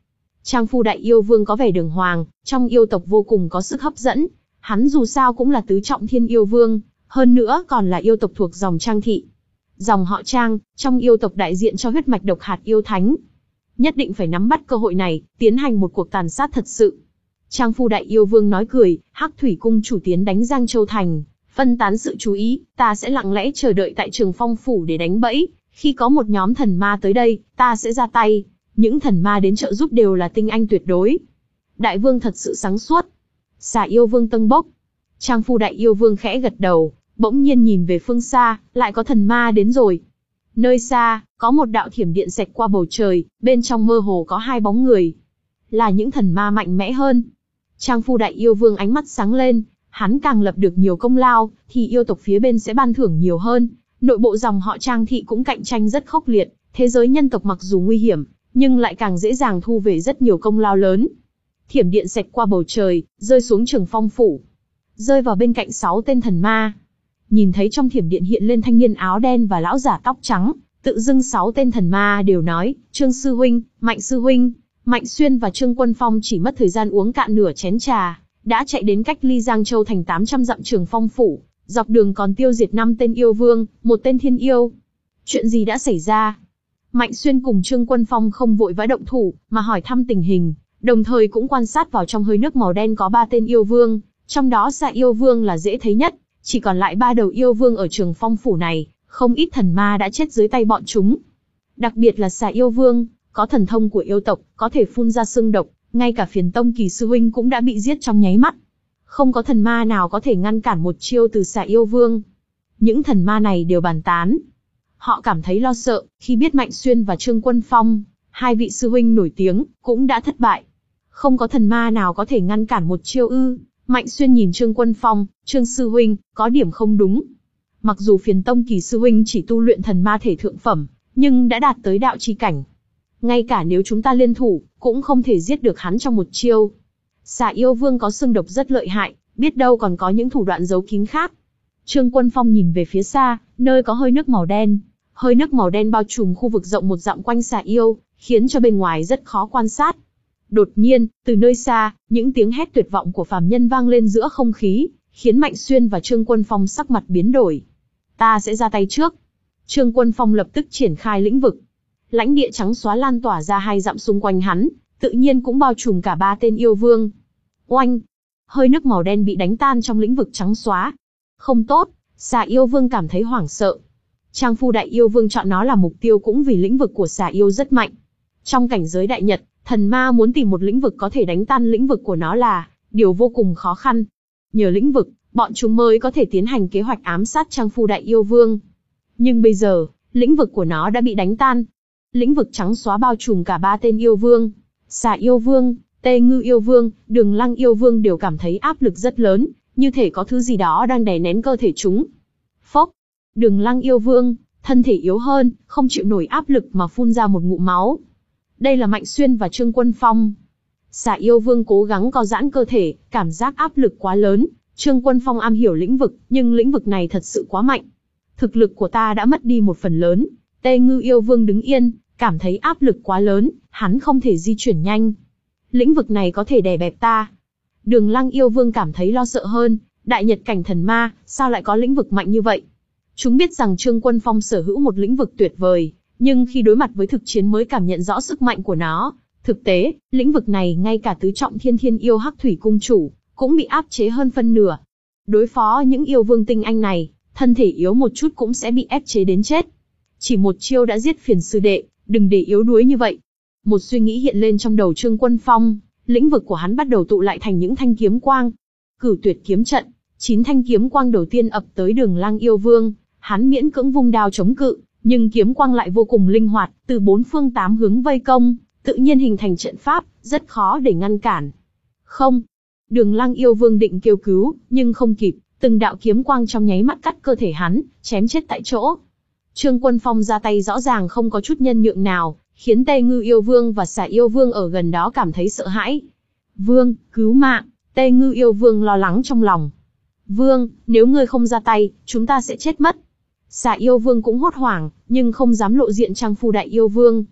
Trang phu đại yêu vương có vẻ đường hoàng, trong yêu tộc vô cùng có sức hấp dẫn. Hắn dù sao cũng là tứ trọng thiên yêu vương, hơn nữa còn là yêu tộc thuộc dòng Trang thị. Dòng họ Trang, trong yêu tộc đại diện cho huyết mạch độc hạt yêu thánh. Nhất định phải nắm bắt cơ hội này, tiến hành một cuộc tàn sát thật sự. Trang phu đại yêu vương nói cười, Hắc Thủy cung chủ tiến đánh Giang Châu thành, phân tán sự chú ý, ta sẽ lặng lẽ chờ đợi tại Trường Phong phủ để đánh bẫy, khi có một nhóm thần ma tới đây, ta sẽ ra tay. Những thần ma đến trợ giúp đều là tinh anh tuyệt đối. Đại vương thật sự sáng suốt. Xà yêu vương tâng bốc. Trang phu đại yêu vương khẽ gật đầu, bỗng nhiên nhìn về phương xa, lại có thần ma đến rồi. Nơi xa, có một đạo thiểm điện xẹt qua bầu trời, bên trong mơ hồ có hai bóng người. Là những thần ma mạnh mẽ hơn. Trang phu đại yêu vương ánh mắt sáng lên, hắn càng lập được nhiều công lao, thì yêu tộc phía bên sẽ ban thưởng nhiều hơn. Nội bộ dòng họ Trang thị cũng cạnh tranh rất khốc liệt, thế giới nhân tộc mặc dù nguy hiểm, nhưng lại càng dễ dàng thu về rất nhiều công lao lớn. Thiểm điện xẹt qua bầu trời, rơi xuống Trường Phong phủ, rơi vào bên cạnh sáu tên thần ma. Nhìn thấy trong thiểm điện hiện lên thanh niên áo đen và lão giả tóc trắng, tự dưng sáu tên thần ma đều nói, Trương sư huynh, Mạnh sư huynh. Mạnh Xuyên và Trương Quân Phong chỉ mất thời gian uống cạn nửa chén trà, đã chạy đến cách ly Giang Châu thành tám trăm dặm Trường Phong phủ, dọc đường còn tiêu diệt năm tên yêu vương, một tên thiên yêu. Chuyện gì đã xảy ra? Mạnh Xuyên cùng Trương Quân Phong không vội vã động thủ, mà hỏi thăm tình hình, đồng thời cũng quan sát vào trong hơi nước màu đen có ba tên yêu vương, trong đó Xà yêu vương là dễ thấy nhất, chỉ còn lại ba đầu yêu vương ở Trường Phong phủ này, không ít thần ma đã chết dưới tay bọn chúng. Đặc biệt là Xà yêu vương, có thần thông của yêu tộc, có thể phun ra xương độc, ngay cả Phiền Tông Kỳ sư huynh cũng đã bị giết trong nháy mắt. Không có thần ma nào có thể ngăn cản một chiêu từ Xà yêu vương. Những thần ma này đều bàn tán. Họ cảm thấy lo sợ, khi biết Mạnh Xuyên và Trương Quân Phong, hai vị sư huynh nổi tiếng, cũng đã thất bại. Không có thần ma nào có thể ngăn cản một chiêu ư? Mạnh Xuyên nhìn Trương Quân Phong, Trương sư huynh, có điểm không đúng. Mặc dù Phiền Tông Kỳ sư huynh chỉ tu luyện thần ma thể thượng phẩm, nhưng đã đạt tới đạo chi cảnh. Ngay cả nếu chúng ta liên thủ, cũng không thể giết được hắn trong một chiêu. Xà yêu vương có xương độc rất lợi hại, biết đâu còn có những thủ đoạn giấu kín khác. Trương Quân Phong nhìn về phía xa, nơi có hơi nước màu đen. Hơi nước màu đen bao trùm khu vực rộng một dặm quanh xà yêu, khiến cho bên ngoài rất khó quan sát. Đột nhiên, từ nơi xa, những tiếng hét tuyệt vọng của phàm nhân vang lên giữa không khí, khiến Mạnh Xuyên và Trương Quân Phong sắc mặt biến đổi. Ta sẽ ra tay trước. Trương Quân Phong lập tức triển khai lĩnh vực. Lãnh địa trắng xóa lan tỏa ra hai dặm xung quanh hắn, tự nhiên cũng bao trùm cả ba tên yêu vương. Oanh! Hơi nước màu đen bị đánh tan trong lĩnh vực trắng xóa. Không tốt, Xà yêu vương cảm thấy hoảng sợ. Trang phu đại yêu vương chọn nó là mục tiêu cũng vì lĩnh vực của Xà yêu rất mạnh. Trong cảnh giới đại nhật, thần ma muốn tìm một lĩnh vực có thể đánh tan lĩnh vực của nó là điều vô cùng khó khăn. Nhờ lĩnh vực, bọn chúng mới có thể tiến hành kế hoạch ám sát Trang phu đại yêu vương. Nhưng bây giờ, lĩnh vực của nó đã bị đánh tan. Lĩnh vực trắng xóa bao trùm cả ba tên yêu vương. Xà yêu vương, Tê Ngư yêu vương, Đường Lăng yêu vương đều cảm thấy áp lực rất lớn, như thể có thứ gì đó đang đè nén cơ thể chúng. Phốc! Đường Lăng yêu vương, thân thể yếu hơn, không chịu nổi áp lực mà phun ra một ngụm máu. Đây là Mạnh Xuyên và Trương Quân Phong. Xà yêu vương cố gắng co giãn cơ thể, cảm giác áp lực quá lớn. Trương Quân Phong am hiểu lĩnh vực, nhưng lĩnh vực này thật sự quá mạnh. Thực lực của ta đã mất đi một phần lớn. Tê Ngư yêu vương đứng yên, cảm thấy áp lực quá lớn, hắn không thể di chuyển nhanh. Lĩnh vực này có thể đè bẹp ta. Đường Lăng yêu vương cảm thấy lo sợ hơn, đại nhật cảnh thần ma, sao lại có lĩnh vực mạnh như vậy? Chúng biết rằng Trương Quân Phong sở hữu một lĩnh vực tuyệt vời, nhưng khi đối mặt với thực chiến mới cảm nhận rõ sức mạnh của nó. Thực tế, lĩnh vực này ngay cả tứ trọng thiên thiên yêu Hắc Thủy cung chủ, cũng bị áp chế hơn phân nửa. Đối phó những yêu vương tinh anh này, thân thể yếu một chút cũng sẽ bị ép chế đến chết. Chỉ một chiêu đã giết Phiền sư đệ, đừng để yếu đuối như vậy. Một suy nghĩ hiện lên trong đầu Trương Quân Phong, lĩnh vực của hắn bắt đầu tụ lại thành những thanh kiếm quang. Cửu tuyệt kiếm trận, chín thanh kiếm quang đầu tiên ập tới Đường Lăng yêu vương, hắn miễn cưỡng vung đao chống cự, nhưng kiếm quang lại vô cùng linh hoạt, từ bốn phương tám hướng vây công, tự nhiên hình thành trận pháp, rất khó để ngăn cản. Không! Đường Lăng yêu vương định kêu cứu, nhưng không kịp, từng đạo kiếm quang trong nháy mắt cắt cơ thể hắn, chém chết tại chỗ. Trương Quân Phong ra tay rõ ràng không có chút nhân nhượng nào, khiến Tê Ngư yêu vương và Xà yêu vương ở gần đó cảm thấy sợ hãi. Vương, cứu mạng! Tê Ngư yêu vương lo lắng trong lòng. Vương, nếu ngươi không ra tay, chúng ta sẽ chết mất. Xà yêu vương cũng hốt hoảng, nhưng không dám lộ diện Trang phu đại yêu vương.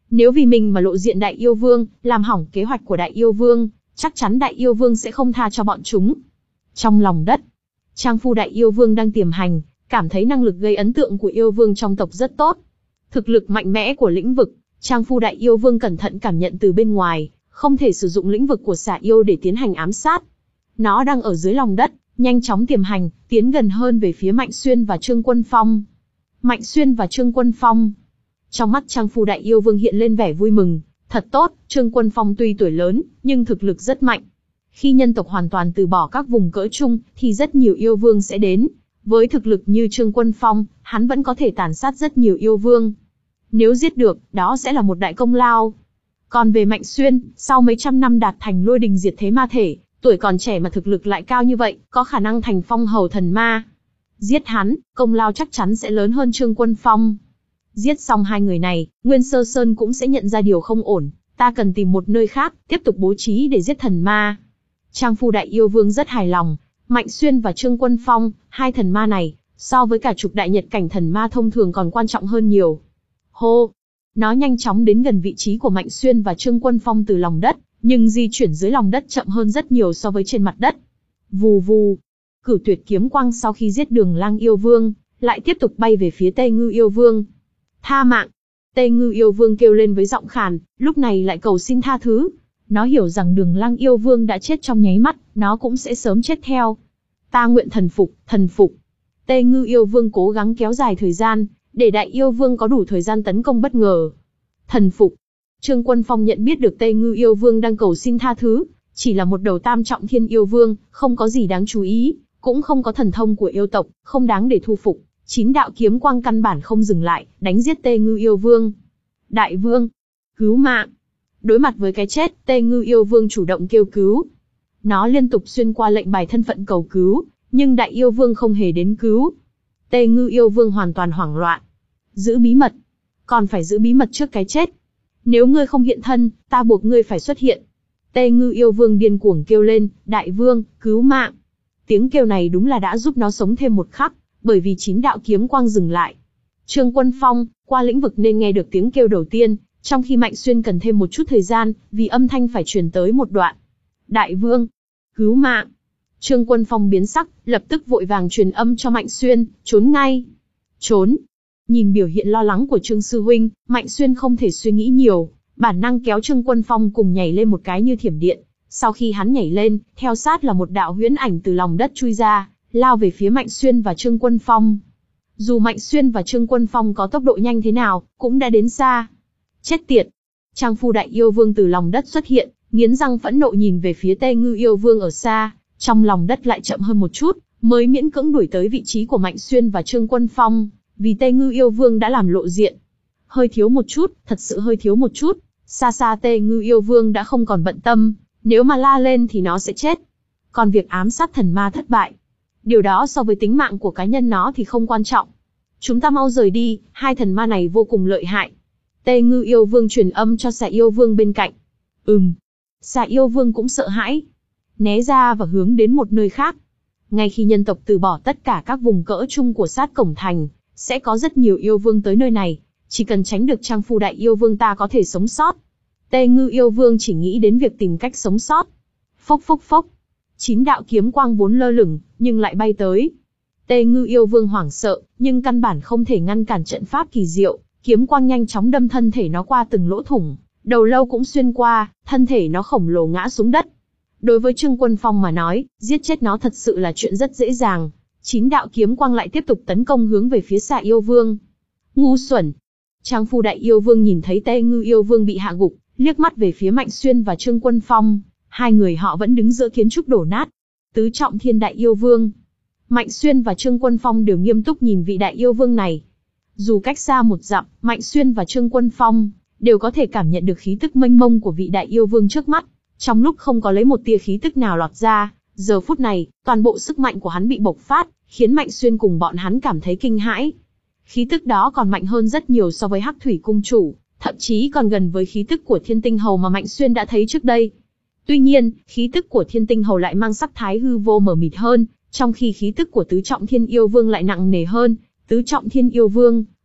Nếu vì mình mà lộ diện Đại Yêu Vương, làm hỏng kế hoạch của Đại Yêu Vương, chắc chắn Đại Yêu Vương sẽ không tha cho bọn chúng. Trong lòng đất, Trang Phu Đại Yêu Vương đang tiềm hành, cảm thấy năng lực gây ấn tượng của yêu vương trong tộc rất tốt. Thực lực mạnh mẽ của lĩnh vực, Trang Phu Đại Yêu Vương cẩn thận cảm nhận từ bên ngoài, không thể sử dụng lĩnh vực của xà yêu để tiến hành ám sát. Nó đang ở dưới lòng đất, nhanh chóng tiềm hành, tiến gần hơn về phía Mạnh Xuyên và Trương Quân Phong. Mạnh Xuyên và Trương Quân Phong. Trong mắt Trang Phu Đại Yêu Vương hiện lên vẻ vui mừng, thật tốt, Trương Quân Phong tuy tuổi lớn, nhưng thực lực rất mạnh. Khi nhân tộc hoàn toàn từ bỏ các vùng cỡ trung, thì rất nhiều yêu vương sẽ đến. Với thực lực như Trương Quân Phong, hắn vẫn có thể tàn sát rất nhiều yêu vương. Nếu giết được, đó sẽ là một đại công lao. Còn về Mạnh Xuyên, sau mấy trăm năm đạt thành lôi đình diệt thế ma thể, tuổi còn trẻ mà thực lực lại cao như vậy, có khả năng thành phong hầu thần ma. Giết hắn, công lao chắc chắn sẽ lớn hơn Trương Quân Phong. Giết xong hai người này, Nguyên Sơ Sơn cũng sẽ nhận ra điều không ổn, ta cần tìm một nơi khác, tiếp tục bố trí để giết thần ma. Trang Phu Đại Yêu Vương rất hài lòng, Mạnh Xuyên và Trương Quân Phong, hai thần ma này, so với cả chục đại nhật cảnh thần ma thông thường còn quan trọng hơn nhiều. Hô! Nó nhanh chóng đến gần vị trí của Mạnh Xuyên và Trương Quân Phong từ lòng đất, nhưng di chuyển dưới lòng đất chậm hơn rất nhiều so với trên mặt đất. Vù vù! Cửu Tuyệt kiếm quang sau khi giết Đường Lang Yêu Vương, lại tiếp tục bay về phía Tê Ngư Yêu Vương. Tha mạng! Tê Ngư Yêu Vương kêu lên với giọng khàn, lúc này lại cầu xin tha thứ. Nó hiểu rằng Đường Lang Yêu Vương đã chết trong nháy mắt, nó cũng sẽ sớm chết theo. Ta nguyện thần phục, thần phục. Tê Ngư Yêu Vương cố gắng kéo dài thời gian, để Đại Yêu Vương có đủ thời gian tấn công bất ngờ. Thần phục. Trương Quân Phong nhận biết được Tê Ngư Yêu Vương đang cầu xin tha thứ, chỉ là một đầu tam trọng thiên yêu vương, không có gì đáng chú ý, cũng không có thần thông của yêu tộc, không đáng để thu phục. Chín đạo kiếm quang căn bản không dừng lại, đánh giết Tê Ngư Yêu Vương. Đại Vương, cứu mạng. Đối mặt với cái chết, Tê Ngư Yêu Vương chủ động kêu cứu. Nó liên tục xuyên qua lệnh bài thân phận cầu cứu, nhưng Đại Yêu Vương không hề đến cứu. Tê Ngư Yêu Vương hoàn toàn hoảng loạn. Giữ bí mật. Còn phải giữ bí mật trước cái chết. Nếu ngươi không hiện thân, ta buộc ngươi phải xuất hiện. Tê Ngư Yêu Vương điên cuồng kêu lên, Đại Vương, cứu mạng. Tiếng kêu này đúng là đã giúp nó sống thêm một khắc, bởi vì chín đạo kiếm quang dừng lại. Trương Quân Phong, qua lĩnh vực nên nghe được tiếng kêu đầu tiên, trong khi Mạnh Xuyên cần thêm một chút thời gian, vì âm thanh phải truyền tới một đoạn. Đại Vương, cứu mạng. Trương Quân Phong biến sắc, lập tức vội vàng truyền âm cho Mạnh Xuyên, trốn ngay. Trốn. Nhìn biểu hiện lo lắng của Trương Sư Huynh, Mạnh Xuyên không thể suy nghĩ nhiều, bản năng kéo Trương Quân Phong cùng nhảy lên một cái như thiểm điện. Sau khi hắn nhảy lên, theo sát là một đạo huyễn ảnh từ lòng đất chui ra, lao về phía Mạnh Xuyên và Trương Quân Phong. Dù Mạnh Xuyên và Trương Quân Phong có tốc độ nhanh thế nào, cũng đã đến xa. Chết tiệt! Trang Phu Đại Yêu Vương từ lòng đất xuất hiện, nghiến răng phẫn nộ nhìn về phía Tê Ngư Yêu Vương ở xa, trong lòng đất lại chậm hơn một chút, mới miễn cưỡng đuổi tới vị trí của Mạnh Xuyên và Trương Quân Phong, vì Tê Ngư Yêu Vương đã làm lộ diện. Hơi thiếu một chút, thật sự hơi thiếu một chút, xa xa Tê Ngư Yêu Vương đã không còn bận tâm, nếu mà la lên thì nó sẽ chết. Còn việc ám sát thần ma thất bại, điều đó so với tính mạng của cá nhân nó thì không quan trọng. Chúng ta mau rời đi, hai thần ma này vô cùng lợi hại. Tê Ngư Yêu Vương truyền âm cho Xà Yêu Vương bên cạnh. Ừm. Xà Yêu Vương cũng sợ hãi, né ra và hướng đến một nơi khác. Ngay khi nhân tộc từ bỏ tất cả các vùng cỡ chung của sát cổng thành, sẽ có rất nhiều yêu vương tới nơi này. Chỉ cần tránh được Trang Phu Đại Yêu Vương ta có thể sống sót. Tê Ngư Yêu Vương chỉ nghĩ đến việc tìm cách sống sót. Phốc phốc phốc. Chín đạo kiếm quang vốn lơ lửng, nhưng lại bay tới. Tê Ngư Yêu Vương hoảng sợ, nhưng căn bản không thể ngăn cản trận pháp kỳ diệu. Kiếm quang nhanh chóng đâm thân thể nó qua từng lỗ thủng, đầu lâu cũng xuyên qua, thân thể nó khổng lồ ngã xuống đất. Đối với Trương Quân Phong mà nói, giết chết nó thật sự là chuyện rất dễ dàng. Chín đạo kiếm quang lại tiếp tục tấn công hướng về phía Xà Yêu Vương. Ngu xuẩn! Trang Phu Đại Yêu Vương nhìn thấy Tê Ngư Yêu Vương bị hạ gục, liếc mắt về phía Mạnh Xuyên và Trương Quân Phong. Hai người họ vẫn đứng giữa kiến trúc đổ nát. Tứ trọng thiên Đại Yêu Vương. Mạnh Xuyên và Trương Quân Phong đều nghiêm túc nhìn vị Đại Yêu Vương này. Dù cách xa một dặm, Mạnh Xuyên và Trương Quân Phong đều có thể cảm nhận được khí tức mênh mông của vị Đại Yêu Vương trước mắt. Trong lúc không có lấy một tia khí tức nào lọt ra, giờ phút này, toàn bộ sức mạnh của hắn bị bộc phát, khiến Mạnh Xuyên cùng bọn hắn cảm thấy kinh hãi. Khí tức đó còn mạnh hơn rất nhiều so với Hắc Thủy Cung Chủ, thậm chí còn gần với khí tức của Thiên Tinh Hầu mà Mạnh Xuyên đã thấy trước đây. Tuy nhiên, khí tức của Thiên Tinh Hầu lại mang sắc thái hư vô mờ mịt hơn, trong khi khí tức của Tứ Trọng Thiên Yêu Vương lại nặng nề hơn. Tứ Trọng Thiên Yêu Vương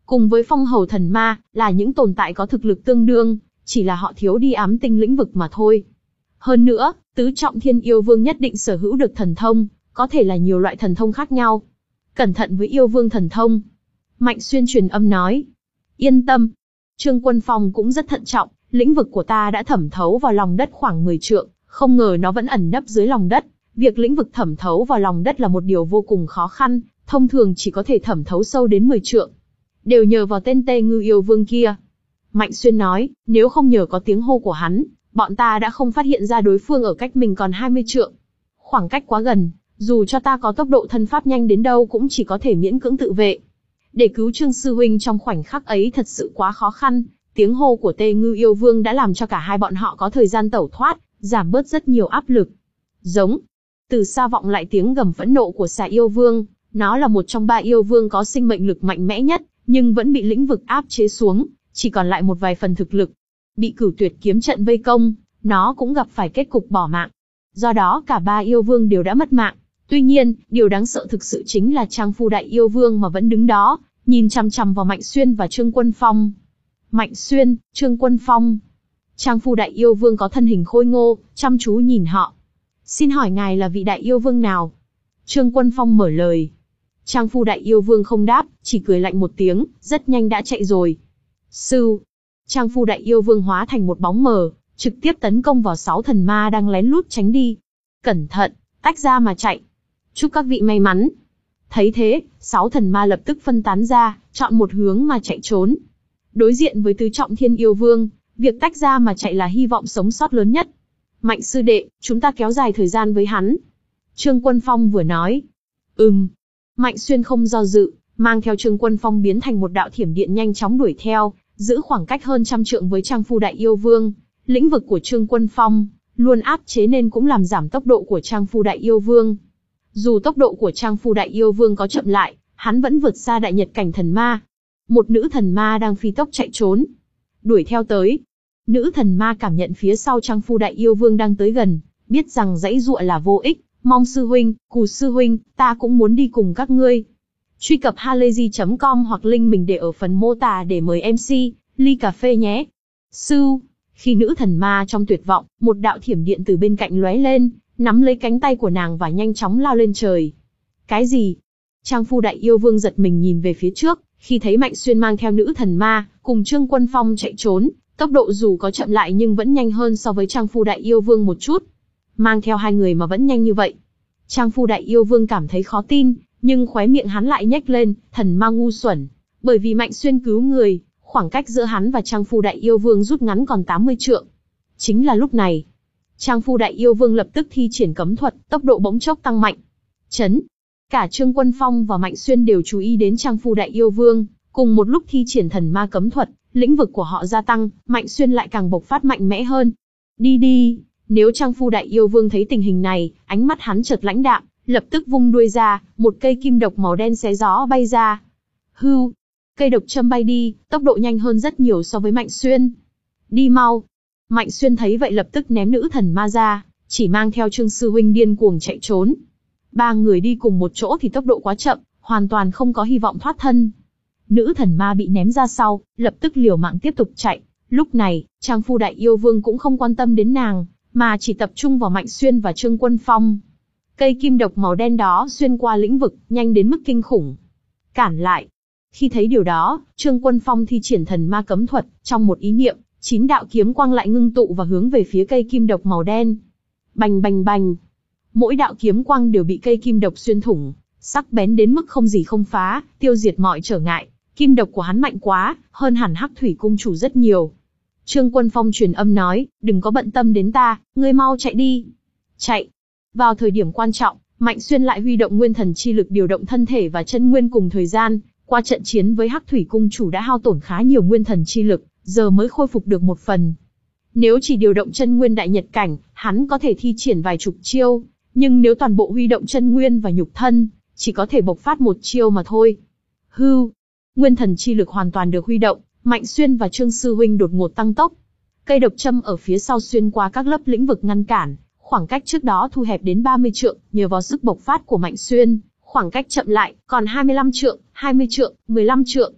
cùng với phong hầu thần ma, là những tồn tại có thực lực tương đương, chỉ là họ thiếu đi ám tinh lĩnh vực mà thôi. Hơn nữa, tứ trọng thiên yêu vương nhất định sở hữu được thần thông, có thể là nhiều loại thần thông khác nhau. Cẩn thận với yêu vương thần thông. Mạnh Xuyên truyền âm nói. Yên tâm. Trương Quân Phong cũng rất thận trọng, lĩnh vực của ta đã thẩm thấu vào lòng đất khoảng mười trượng, không ngờ nó vẫn ẩn nấp dưới lòng đất. Việc lĩnh vực thẩm thấu vào lòng đất là một điều vô cùng khó khăn, thông thường chỉ có thể thẩm thấu sâu đến mười trượng. Đều nhờ vào tên Tê Ngư yêu vương kia. Mạnh Xuyên nói, nếu không nhờ có tiếng hô của hắn, bọn ta đã không phát hiện ra đối phương ở cách mình còn hai mươi trượng. Khoảng cách quá gần, dù cho ta có tốc độ thân pháp nhanh đến đâu cũng chỉ có thể miễn cưỡng tự vệ. Để cứu Trương sư huynh trong khoảnh khắc ấy thật sự quá khó khăn, tiếng hô của Tê Ngư yêu vương đã làm cho cả hai bọn họ có thời gian tẩu thoát, giảm bớt rất nhiều áp lực. Giống. Từ xa vọng lại tiếng gầm phẫn nộ của xà yêu vương, nó là một trong ba yêu vương có sinh mệnh lực mạnh mẽ nhất, nhưng vẫn bị lĩnh vực áp chế xuống, chỉ còn lại một vài phần thực lực. Bị Cửu Tuyệt kiếm trận vây công, nó cũng gặp phải kết cục bỏ mạng. Do đó cả ba yêu vương đều đã mất mạng. Tuy nhiên, điều đáng sợ thực sự chính là Trang Phu Đại yêu vương mà vẫn đứng đó, nhìn chằm chằm vào Mạnh Xuyên và Trương Quân Phong. Mạnh Xuyên, Trương Quân Phong. Trang Phu Đại yêu vương có thân hình khôi ngô, chăm chú nhìn họ. Xin hỏi ngài là vị đại yêu vương nào? Trương Quân Phong mở lời. Trang Phu Đại yêu vương không đáp, chỉ cười lạnh một tiếng, rất nhanh đã chạy rồi. Sư. Trang Phu Đại yêu vương hóa thành một bóng mờ, trực tiếp tấn công vào sáu thần ma đang lén lút tránh đi. Cẩn thận, tách ra mà chạy. Chúc các vị may mắn. Thấy thế, sáu thần ma lập tức phân tán ra, chọn một hướng mà chạy trốn. Đối diện với tứ trọng thiên yêu vương, việc tách ra mà chạy là hy vọng sống sót lớn nhất. Mạnh sư đệ, chúng ta kéo dài thời gian với hắn. Trương Quân Phong vừa nói. Ừm. Mạnh Xuyên không do dự, mang theo Trương Quân Phong biến thành một đạo thiểm điện nhanh chóng đuổi theo, giữ khoảng cách hơn trăm trượng với Trang Phu Đại yêu vương. Lĩnh vực của Trương Quân Phong luôn áp chế nên cũng làm giảm tốc độ của Trang Phu Đại yêu vương. Dù tốc độ của Trang Phu Đại yêu vương có chậm lại, hắn vẫn vượt xa đại nhật cảnh thần ma. Một nữ thần ma đang phi tốc chạy trốn, đuổi theo tới. Nữ thần ma cảm nhận phía sau Trang Phu Đại yêu vương đang tới gần, biết rằng dãy dụa là vô ích, mong sư huynh, Cù sư huynh, ta cũng muốn đi cùng các ngươi. Truy cập halayzi chấm com hoặc link mình để ở phần mô tả để mời em xê, ly cà phê nhé. Sư. Khi nữ thần ma trong tuyệt vọng, một đạo thiểm điện từ bên cạnh lóe lên, nắm lấy cánh tay của nàng và nhanh chóng lao lên trời. Cái gì? Trang Phu Đại yêu vương giật mình nhìn về phía trước, khi thấy Mạnh Xuyên mang theo nữ thần ma, cùng Trương Quân Phong chạy trốn, tốc độ dù có chậm lại nhưng vẫn nhanh hơn so với Trang Phu Đại yêu vương một chút. Mang theo hai người mà vẫn nhanh như vậy. Trang Phu Đại yêu vương cảm thấy khó tin, nhưng khóe miệng hắn lại nhếch lên, thần ma ngu xuẩn. Bởi vì Mạnh Xuyên cứu người, khoảng cách giữa hắn và Trang Phu Đại yêu vương rút ngắn còn tám mươi trượng. Chính là lúc này, Trang Phu Đại yêu vương lập tức thi triển cấm thuật, tốc độ bỗng chốc tăng mạnh. Chấn! Cả Trương Quân Phong và Mạnh Xuyên đều chú ý đến Trang Phu Đại yêu vương, cùng một lúc thi triển thần ma cấm thuật, lĩnh vực của họ gia tăng, Mạnh Xuyên lại càng bộc phát mạnh mẽ hơn. Đi đi! Nếu Trang Phu Đại yêu vương thấy tình hình này, ánh mắt hắn chợt lãnh đạm, lập tức vung đuôi ra, một cây kim độc màu đen xé gió bay ra. Hưu! Cây độc châm bay đi, tốc độ nhanh hơn rất nhiều so với Mạnh Xuyên. Đi mau! Mạnh Xuyên thấy vậy lập tức ném nữ thần ma ra, chỉ mang theo Trương sư huynh điên cuồng chạy trốn. Ba người đi cùng một chỗ thì tốc độ quá chậm, hoàn toàn không có hy vọng thoát thân. Nữ thần ma bị ném ra sau, lập tức liều mạng tiếp tục chạy. Lúc này, Trang Phu Đại yêu vương cũng không quan tâm đến nàng, mà chỉ tập trung vào Mạnh Xuyên và Trương Quân Phong. Cây kim độc màu đen đó xuyên qua lĩnh vực, nhanh đến mức kinh khủng. Cản lại! Khi thấy điều đó, Trương Quân Phong thi triển thần ma cấm thuật, trong một ý niệm, chín đạo kiếm quang lại ngưng tụ và hướng về phía cây kim độc màu đen. Bành bành bành! Mỗi đạo kiếm quang đều bị cây kim độc xuyên thủng, sắc bén đến mức không gì không phá, tiêu diệt mọi trở ngại. Kim độc của hắn mạnh quá, hơn hẳn Hắc Thủy cung chủ rất nhiều. Trương Quân Phong truyền âm nói, đừng có bận tâm đến ta, ngươi mau chạy đi. Chạy! Vào thời điểm quan trọng, Mạnh Xuyên lại huy động nguyên thần chi lực điều động thân thể và chân nguyên cùng thời gian. Qua trận chiến với Hắc Thủy cung chủ đã hao tổn khá nhiều nguyên thần chi lực, giờ mới khôi phục được một phần. Nếu chỉ điều động chân nguyên đại nhật cảnh, hắn có thể thi triển vài chục chiêu, nhưng nếu toàn bộ huy động chân nguyên và nhục thân, chỉ có thể bộc phát một chiêu mà thôi. Hưu! Nguyên thần chi lực hoàn toàn được huy động, Mạnh Xuyên và Trương sư huynh đột ngột tăng tốc. Cây độc châm ở phía sau xuyên qua các lớp lĩnh vực ngăn cản, khoảng cách trước đó thu hẹp đến ba mươi trượng, nhờ vào sức bộc phát của Mạnh Xuyên, khoảng cách chậm lại, còn hai mươi lăm trượng, hai mươi trượng, mười lăm trượng.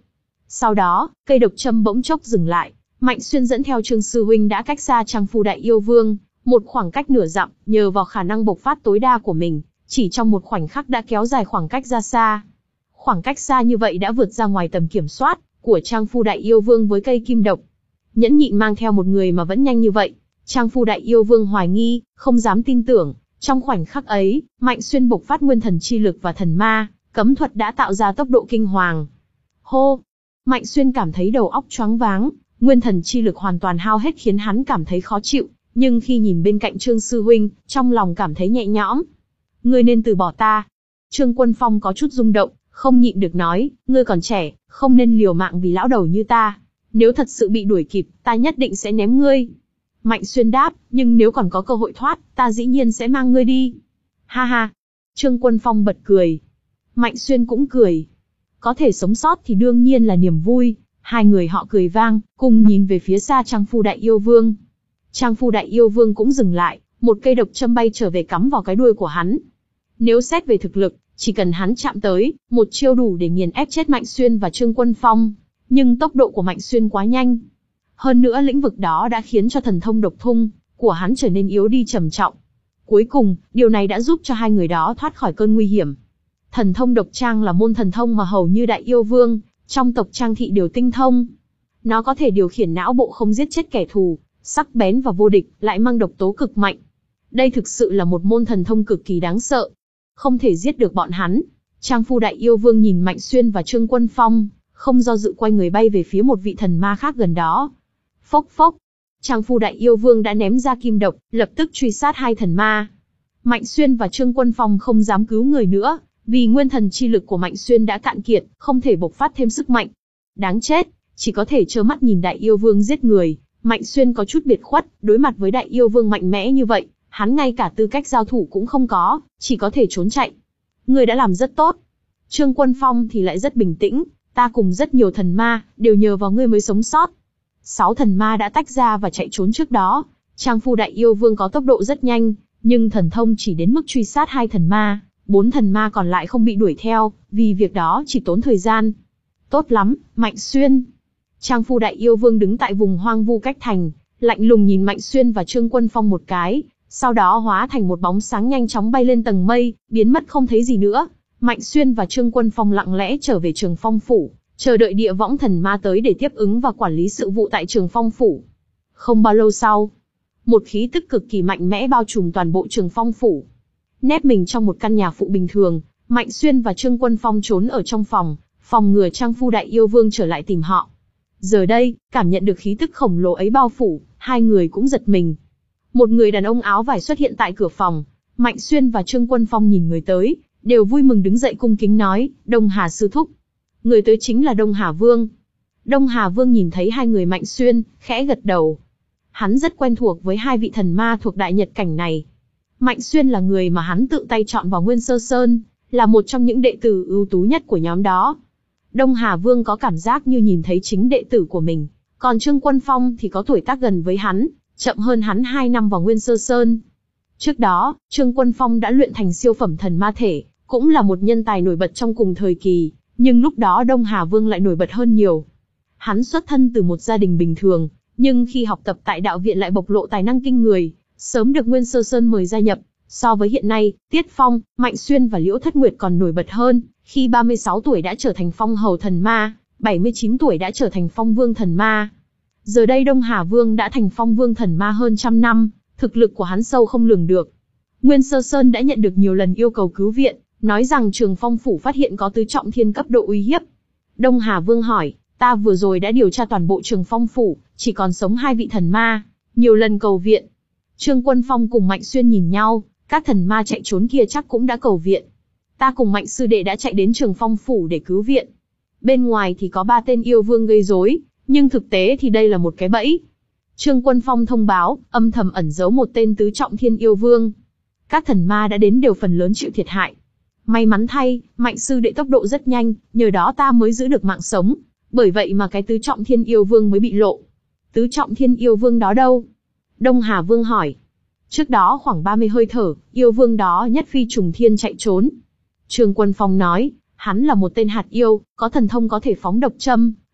Sau đó, cây độc châm bỗng chốc dừng lại. Mạnh Xuyên dẫn theo Trương sư huynh đã cách xa Trang Phu Đại Yêu Vương, một khoảng cách nửa dặm, nhờ vào khả năng bộc phát tối đa của mình, chỉ trong một khoảnh khắc đã kéo dài khoảng cách ra xa. Khoảng cách xa như vậy đã vượt ra ngoài tầm kiểm soát của Trang Phu Đại Yêu Vương với cây kim độc. Nhẫn nhịn mang theo một người mà vẫn nhanh như vậy, Trang Phu Đại Yêu Vương hoài nghi, không dám tin tưởng. Trong khoảnh khắc ấy, Mạnh Xuyên bộc phát nguyên thần chi lực và thần ma, cấm thuật đã tạo ra tốc độ kinh hoàng. Hô! Mạnh Xuyên cảm thấy đầu óc choáng váng, nguyên thần chi lực hoàn toàn hao hết khiến hắn cảm thấy khó chịu, nhưng khi nhìn bên cạnh Trương sư huynh, trong lòng cảm thấy nhẹ nhõm. Ngươi nên từ bỏ ta. Trương Quân Phong có chút rung động, không nhịn được nói, ngươi còn trẻ, không nên liều mạng vì lão đầu như ta. Nếu thật sự bị đuổi kịp, ta nhất định sẽ ném ngươi. Mạnh Xuyên đáp, nhưng nếu còn có cơ hội thoát, ta dĩ nhiên sẽ mang ngươi đi. Ha ha. Trương Quân Phong bật cười. Mạnh Xuyên cũng cười. Có thể sống sót thì đương nhiên là niềm vui. Hai người họ cười vang, cùng nhìn về phía xa Trang Phu Đại Yêu Vương. Trang Phu Đại Yêu Vương cũng dừng lại, một cây độc châm bay trở về cắm vào cái đuôi của hắn. Nếu xét về thực lực, chỉ cần hắn chạm tới, một chiêu đủ để nghiền ép chết Mạnh Xuyên và Trương Quân Phong. Nhưng tốc độ của Mạnh Xuyên quá nhanh. Hơn nữa lĩnh vực đó đã khiến cho thần thông độc thung của hắn trở nên yếu đi trầm trọng. Cuối cùng, điều này đã giúp cho hai người đó thoát khỏi cơn nguy hiểm. Thần thông độc trang là môn thần thông mà hầu như Đại Yêu Vương trong tộc Trang thị đều tinh thông. Nó có thể điều khiển não bộ không giết chết kẻ thù, sắc bén và vô địch, lại mang độc tố cực mạnh. Đây thực sự là một môn thần thông cực kỳ đáng sợ. Không thể giết được bọn hắn. Trang Phu Đại Yêu Vương nhìn Mạnh Xuyên và Trương Quân Phong, không do dự quay người bay về phía một vị thần ma khác gần đó. Phốc phốc. Trang Phu Đại Yêu Vương đã ném ra kim độc, lập tức truy sát hai thần ma. Mạnh Xuyên và Trương Quân Phong không dám cứu người nữa, vì nguyên thần chi lực của Mạnh Xuyên đã cạn kiệt, không thể bộc phát thêm sức mạnh. Đáng chết, chỉ có thể trơ mắt nhìn Đại Yêu Vương giết người. Mạnh Xuyên có chút biệt khuất, đối mặt với Đại Yêu Vương mạnh mẽ như vậy, hắn ngay cả tư cách giao thủ cũng không có, chỉ có thể trốn chạy. Ngươi đã làm rất tốt. Trương Quân Phong thì lại rất bình tĩnh, ta cùng rất nhiều thần ma, đều nhờ vào ngươi mới sống sót. Sáu thần ma đã tách ra và chạy trốn trước đó. Trang Phu Đại Yêu Vương có tốc độ rất nhanh, nhưng thần thông chỉ đến mức truy sát hai thần ma, bốn thần ma còn lại không bị đuổi theo, vì việc đó chỉ tốn thời gian. Tốt lắm, Mạnh Xuyên. Trang Phu Đại Yêu Vương đứng tại vùng hoang vu cách thành, lạnh lùng nhìn Mạnh Xuyên và Trương Quân Phong một cái, sau đó hóa thành một bóng sáng nhanh chóng bay lên tầng mây, biến mất không thấy gì nữa. Mạnh Xuyên và Trương Quân Phong lặng lẽ trở về Trường Phong Phủ, chờ đợi địa võng thần ma tới để tiếp ứng và quản lý sự vụ tại Trường Phong Phủ. Không bao lâu sau, một khí tức cực kỳ mạnh mẽ bao trùm toàn bộ Trường Phong Phủ. Nép mình trong một căn nhà phụ bình thường, Mạnh Xuyên và Trương Quân Phong trốn ở trong phòng, phòng ngừa Trang Phu Đại Yêu Vương trở lại tìm họ. Giờ đây, cảm nhận được khí tức khổng lồ ấy bao phủ, hai người cũng giật mình. Một người đàn ông áo vải xuất hiện tại cửa phòng. Mạnh Xuyên và Trương Quân Phong nhìn người tới, đều vui mừng đứng dậy cung kính nói, Đông Hà sư thúc. Người tới chính là Đông Hà Vương. Đông Hà Vương nhìn thấy hai người Mạnh Xuyên, khẽ gật đầu. Hắn rất quen thuộc với hai vị thần ma thuộc Đại Nhật cảnh này. Mạnh Xuyên là người mà hắn tự tay chọn vào Nguyên Sơ Sơn, là một trong những đệ tử ưu tú nhất của nhóm đó. Đông Hà Vương có cảm giác như nhìn thấy chính đệ tử của mình, còn Trương Quân Phong thì có tuổi tác gần với hắn, chậm hơn hắn hai năm vào Nguyên Sơ Sơn. Trước đó, Trương Quân Phong đã luyện thành siêu phẩm thần ma thể, cũng là một nhân tài nổi bật trong cùng thời kỳ, nhưng lúc đó Đông Hà Vương lại nổi bật hơn nhiều. Hắn xuất thân từ một gia đình bình thường, nhưng khi học tập tại đạo viện lại bộc lộ tài năng kinh người, sớm được Nguyên Sơ Sơn mời gia nhập. So với hiện nay, Tiết Phong, Mạnh Xuyên và Liễu Thất Nguyệt còn nổi bật hơn, khi ba mươi sáu tuổi đã trở thành Phong Hầu thần ma, bảy mươi chín tuổi đã trở thành Phong Vương thần ma. Giờ đây Đông Hà Vương đã thành Phong Vương thần ma hơn trăm năm, thực lực của hắn sâu không lường được. Nguyên Sơ Sơn đã nhận được nhiều lần yêu cầu cứu viện, nói rằng Trường Phong Phủ phát hiện có tứ trọng thiên cấp độ uy hiếp. Đông Hà Vương hỏi, ta vừa rồi đã điều tra toàn bộ Trường Phong Phủ, chỉ còn sống hai vị thần ma, nhiều lần cầu viện. Trương Quân Phong cùng Mạnh Xuyên nhìn nhau, các thần ma chạy trốn kia chắc cũng đã cầu viện. Ta cùng Mạnh sư đệ đã chạy đến Trường Phong Phủ để cứu viện. Bên ngoài thì có ba tên yêu vương gây rối, nhưng thực tế thì đây là một cái bẫy. Trương Quân Phong thông báo, âm thầm ẩn giấu một tên tứ trọng thiên yêu vương. Các thần ma đã đến đều phần lớn chịu thiệt hại. May mắn thay, Mạnh sư đệ tốc độ rất nhanh, nhờ đó ta mới giữ được mạng sống. Bởi vậy mà cái tứ trọng thiên yêu vương mới bị lộ. Tứ trọng thiên yêu vương đó đâu? Đông Hà Vương hỏi. Trước đó khoảng ba mươi hơi thở, yêu vương đó nhất phi trùng thiên chạy trốn. Trương Quân Phong nói, hắn là một tên hạt yêu, có thần thông có thể phóng độc châm,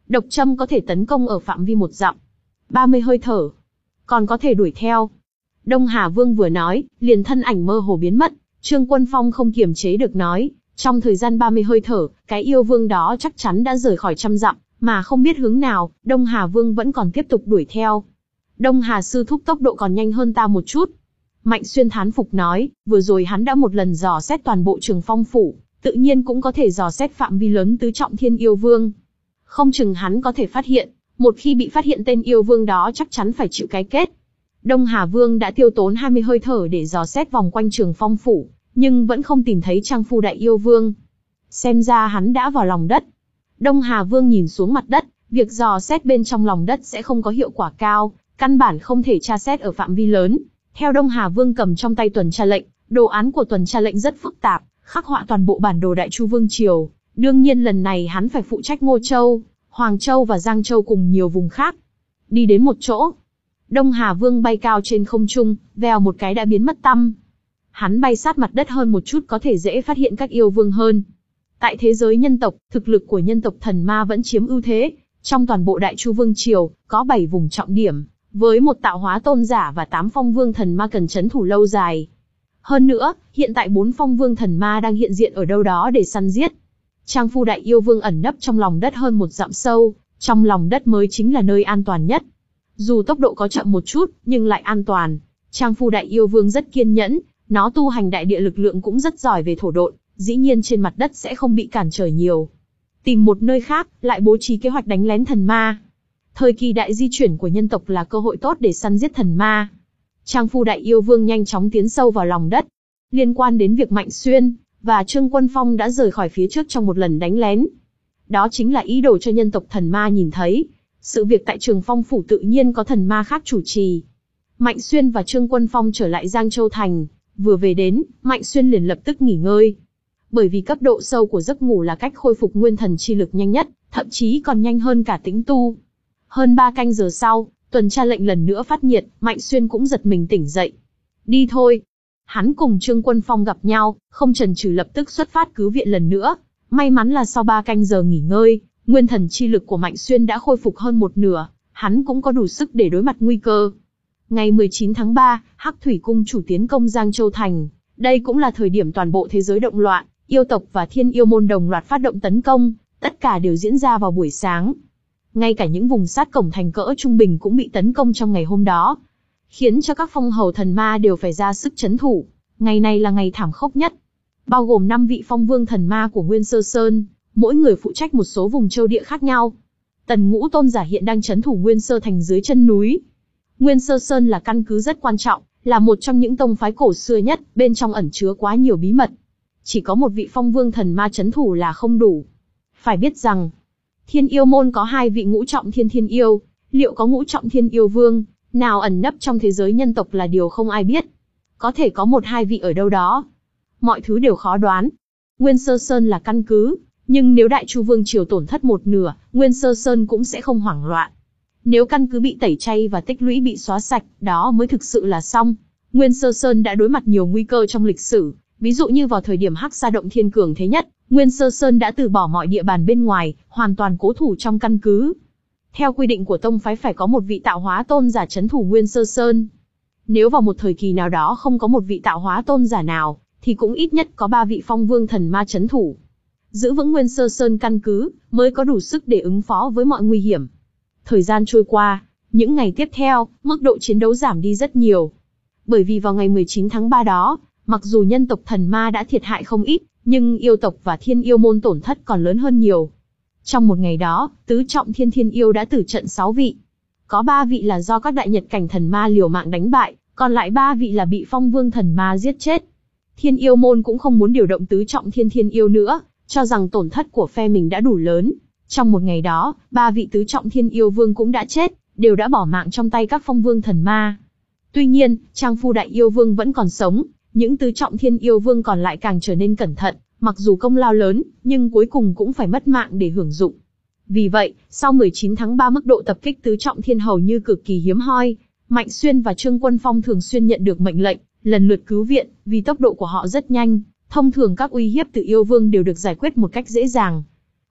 Độc châm có thể tấn công ở phạm vi một dặm. ba mươi hơi thở. Còn có thể đuổi theo. Đông Hà Vương vừa nói, liền thân ảnh mơ hồ biến mất. Trương Quân Phong không kiềm chế được nói, trong thời gian ba mươi hơi thở, cái yêu vương đó chắc chắn đã rời khỏi trăm dặm, mà không biết hướng nào, Đông Hà Vương vẫn còn tiếp tục đuổi theo. Đông Hà sư thúc tốc độ còn nhanh hơn ta một chút. Mạnh Xuyên thán phục nói, vừa rồi hắn đã một lần dò xét toàn bộ Trường Phong phủ, tự nhiên cũng có thể dò xét phạm vi lớn tứ trọng thiên yêu vương. Không chừng hắn có thể phát hiện, một khi bị phát hiện tên yêu vương đó chắc chắn phải chịu cái kết. Đông Hà Vương đã tiêu tốn hai mươi hơi thở để dò xét vòng quanh Trường Phong phủ, nhưng vẫn không tìm thấy Trang Phu Đại Yêu Vương. Xem ra hắn đã vào lòng đất. Đông Hà Vương nhìn xuống mặt đất, việc dò xét bên trong lòng đất sẽ không có hiệu quả cao, căn bản không thể tra xét ở phạm vi lớn. Theo Đông Hà Vương cầm trong tay tuần tra lệnh, đồ án của tuần tra lệnh rất phức tạp, khắc họa toàn bộ bản đồ Đại Chu Vương Triều. Đương nhiên lần này hắn phải phụ trách Ngô Châu, Hoàng Châu và Giang Châu cùng nhiều vùng khác. Đi đến một chỗ, Đông Hà Vương bay cao trên không trung, vèo một cái đã biến mất tăm. Hắn bay sát mặt đất hơn một chút có thể dễ phát hiện các yêu vương hơn. Tại thế giới nhân tộc, thực lực của nhân tộc thần ma vẫn chiếm ưu thế. Trong toàn bộ Đại Chu Vương Triều, có bảy vùng trọng điểm, với một tạo hóa tôn giả và tám phong vương thần ma cần trấn thủ lâu dài. Hơn nữa, hiện tại bốn phong vương thần ma đang hiện diện ở đâu đó để săn giết. Trang Phu Đại Yêu Vương ẩn nấp trong lòng đất hơn một dặm sâu, trong lòng đất mới chính là nơi an toàn nhất. Dù tốc độ có chậm một chút, nhưng lại an toàn. Trang Phu Đại Yêu Vương rất kiên nhẫn, nó tu hành đại địa lực lượng cũng rất giỏi về thổ độn, dĩ nhiên trên mặt đất sẽ không bị cản trở nhiều. Tìm một nơi khác, lại bố trí kế hoạch đánh lén thần ma. Thời kỳ đại di chuyển của nhân tộc là cơ hội tốt để săn giết thần ma. Trang Phu Đại Yêu Vương nhanh chóng tiến sâu vào lòng đất. Liên quan đến việc Mạnh Xuyên và Trương Quân Phong đã rời khỏi phía trước trong một lần đánh lén. Đó chính là ý đồ cho nhân tộc thần ma nhìn thấy. Sự việc tại Trường Phong phủ tự nhiên có thần ma khác chủ trì. Mạnh Xuyên và Trương Quân Phong trở lại Giang Châu Thành. Vừa về đến, Mạnh Xuyên liền lập tức nghỉ ngơi. Bởi vì cấp độ sâu của giấc ngủ là cách khôi phục nguyên thần chi lực nhanh nhất, thậm chí còn nhanh hơn cả tĩnh tu. Hơn ba canh giờ sau, tuần tra lệnh lần nữa phát nhiệt, Mạnh Xuyên cũng giật mình tỉnh dậy. Đi thôi. Hắn cùng Trương Quân Phong gặp nhau, không chần chừ lập tức xuất phát cứu viện lần nữa. May mắn là sau ba canh giờ nghỉ ngơi, nguyên thần chi lực của Mạnh Xuyên đã khôi phục hơn một nửa, hắn cũng có đủ sức để đối mặt nguy cơ. Ngày mười chín tháng ba, Hắc Thủy Cung chủ tiến công Giang Châu Thành. Đây cũng là thời điểm toàn bộ thế giới động loạn, yêu tộc và thiên yêu môn đồng loạt phát động tấn công, tất cả đều diễn ra vào buổi sáng. Ngay cả những vùng sát cổng thành cỡ trung bình cũng bị tấn công trong ngày hôm đó, khiến cho các phong hầu thần ma đều phải ra sức trấn thủ. Ngày này là ngày thảm khốc nhất, bao gồm năm vị phong vương thần ma của Nguyên Sơ Sơn, mỗi người phụ trách một số vùng châu địa khác nhau. Tần Ngũ tôn giả hiện đang trấn thủ Nguyên Sơ Thành dưới chân núi. Nguyên Sơ Sơn là căn cứ rất quan trọng, là một trong những tông phái cổ xưa nhất, bên trong ẩn chứa quá nhiều bí mật. Chỉ có một vị phong vương thần ma trấn thủ là không đủ. Phải biết rằng, thiên yêu môn có hai vị ngũ trọng thiên thiên yêu, liệu có ngũ trọng thiên yêu vương nào ẩn nấp trong thế giới nhân tộc là điều không ai biết. Có thể có một hai vị ở đâu đó. Mọi thứ đều khó đoán. Nguyên Sơ Sơn là căn cứ, nhưng nếu Đại Chu Vương Triều tổn thất một nửa, Nguyên Sơ Sơn cũng sẽ không hoảng loạn. Nếu căn cứ bị tẩy chay và tích lũy bị xóa sạch, đó mới thực sự là xong. Nguyên Sơ Sơn đã đối mặt nhiều nguy cơ trong lịch sử, ví dụ như vào thời điểm Hắc Sa Động Thiên cường thế nhất, Nguyên Sơ Sơn đã từ bỏ mọi địa bàn bên ngoài, hoàn toàn cố thủ trong căn cứ. Theo quy định của tông phái phải có một vị tạo hóa tôn giả trấn thủ Nguyên Sơ Sơn. Nếu vào một thời kỳ nào đó không có một vị tạo hóa tôn giả nào, thì cũng ít nhất có ba vị phong vương thần ma trấn thủ. Giữ vững Nguyên Sơ Sơn căn cứ, mới có đủ sức để ứng phó với mọi nguy hiểm. Thời gian trôi qua, những ngày tiếp theo, mức độ chiến đấu giảm đi rất nhiều. Bởi vì vào ngày mười chín tháng ba đó, mặc dù nhân tộc thần ma đã thiệt hại không ít, nhưng yêu tộc và thiên yêu môn tổn thất còn lớn hơn nhiều. Trong một ngày đó, tứ trọng thiên thiên yêu đã tử trận sáu vị. Có ba vị là do các đại nhật cảnh thần ma liều mạng đánh bại, còn lại ba vị là bị phong vương thần ma giết chết. Thiên yêu môn cũng không muốn điều động tứ trọng thiên thiên yêu nữa, cho rằng tổn thất của phe mình đã đủ lớn. Trong một ngày đó, ba vị tứ trọng thiên yêu vương cũng đã chết, đều đã bỏ mạng trong tay các phong vương thần ma. Tuy nhiên, Trang Phu Đại Yêu Vương vẫn còn sống, những tứ trọng thiên yêu vương còn lại càng trở nên cẩn thận, mặc dù công lao lớn, nhưng cuối cùng cũng phải mất mạng để hưởng dụng. Vì vậy, sau mười chín tháng ba mức độ tập kích tứ trọng thiên hầu như cực kỳ hiếm hoi, Mạnh Xuyên và Trương Quân Phong thường xuyên nhận được mệnh lệnh, lần lượt cứu viện, vì tốc độ của họ rất nhanh, thông thường các uy hiếp từ yêu vương đều được giải quyết một cách dễ dàng.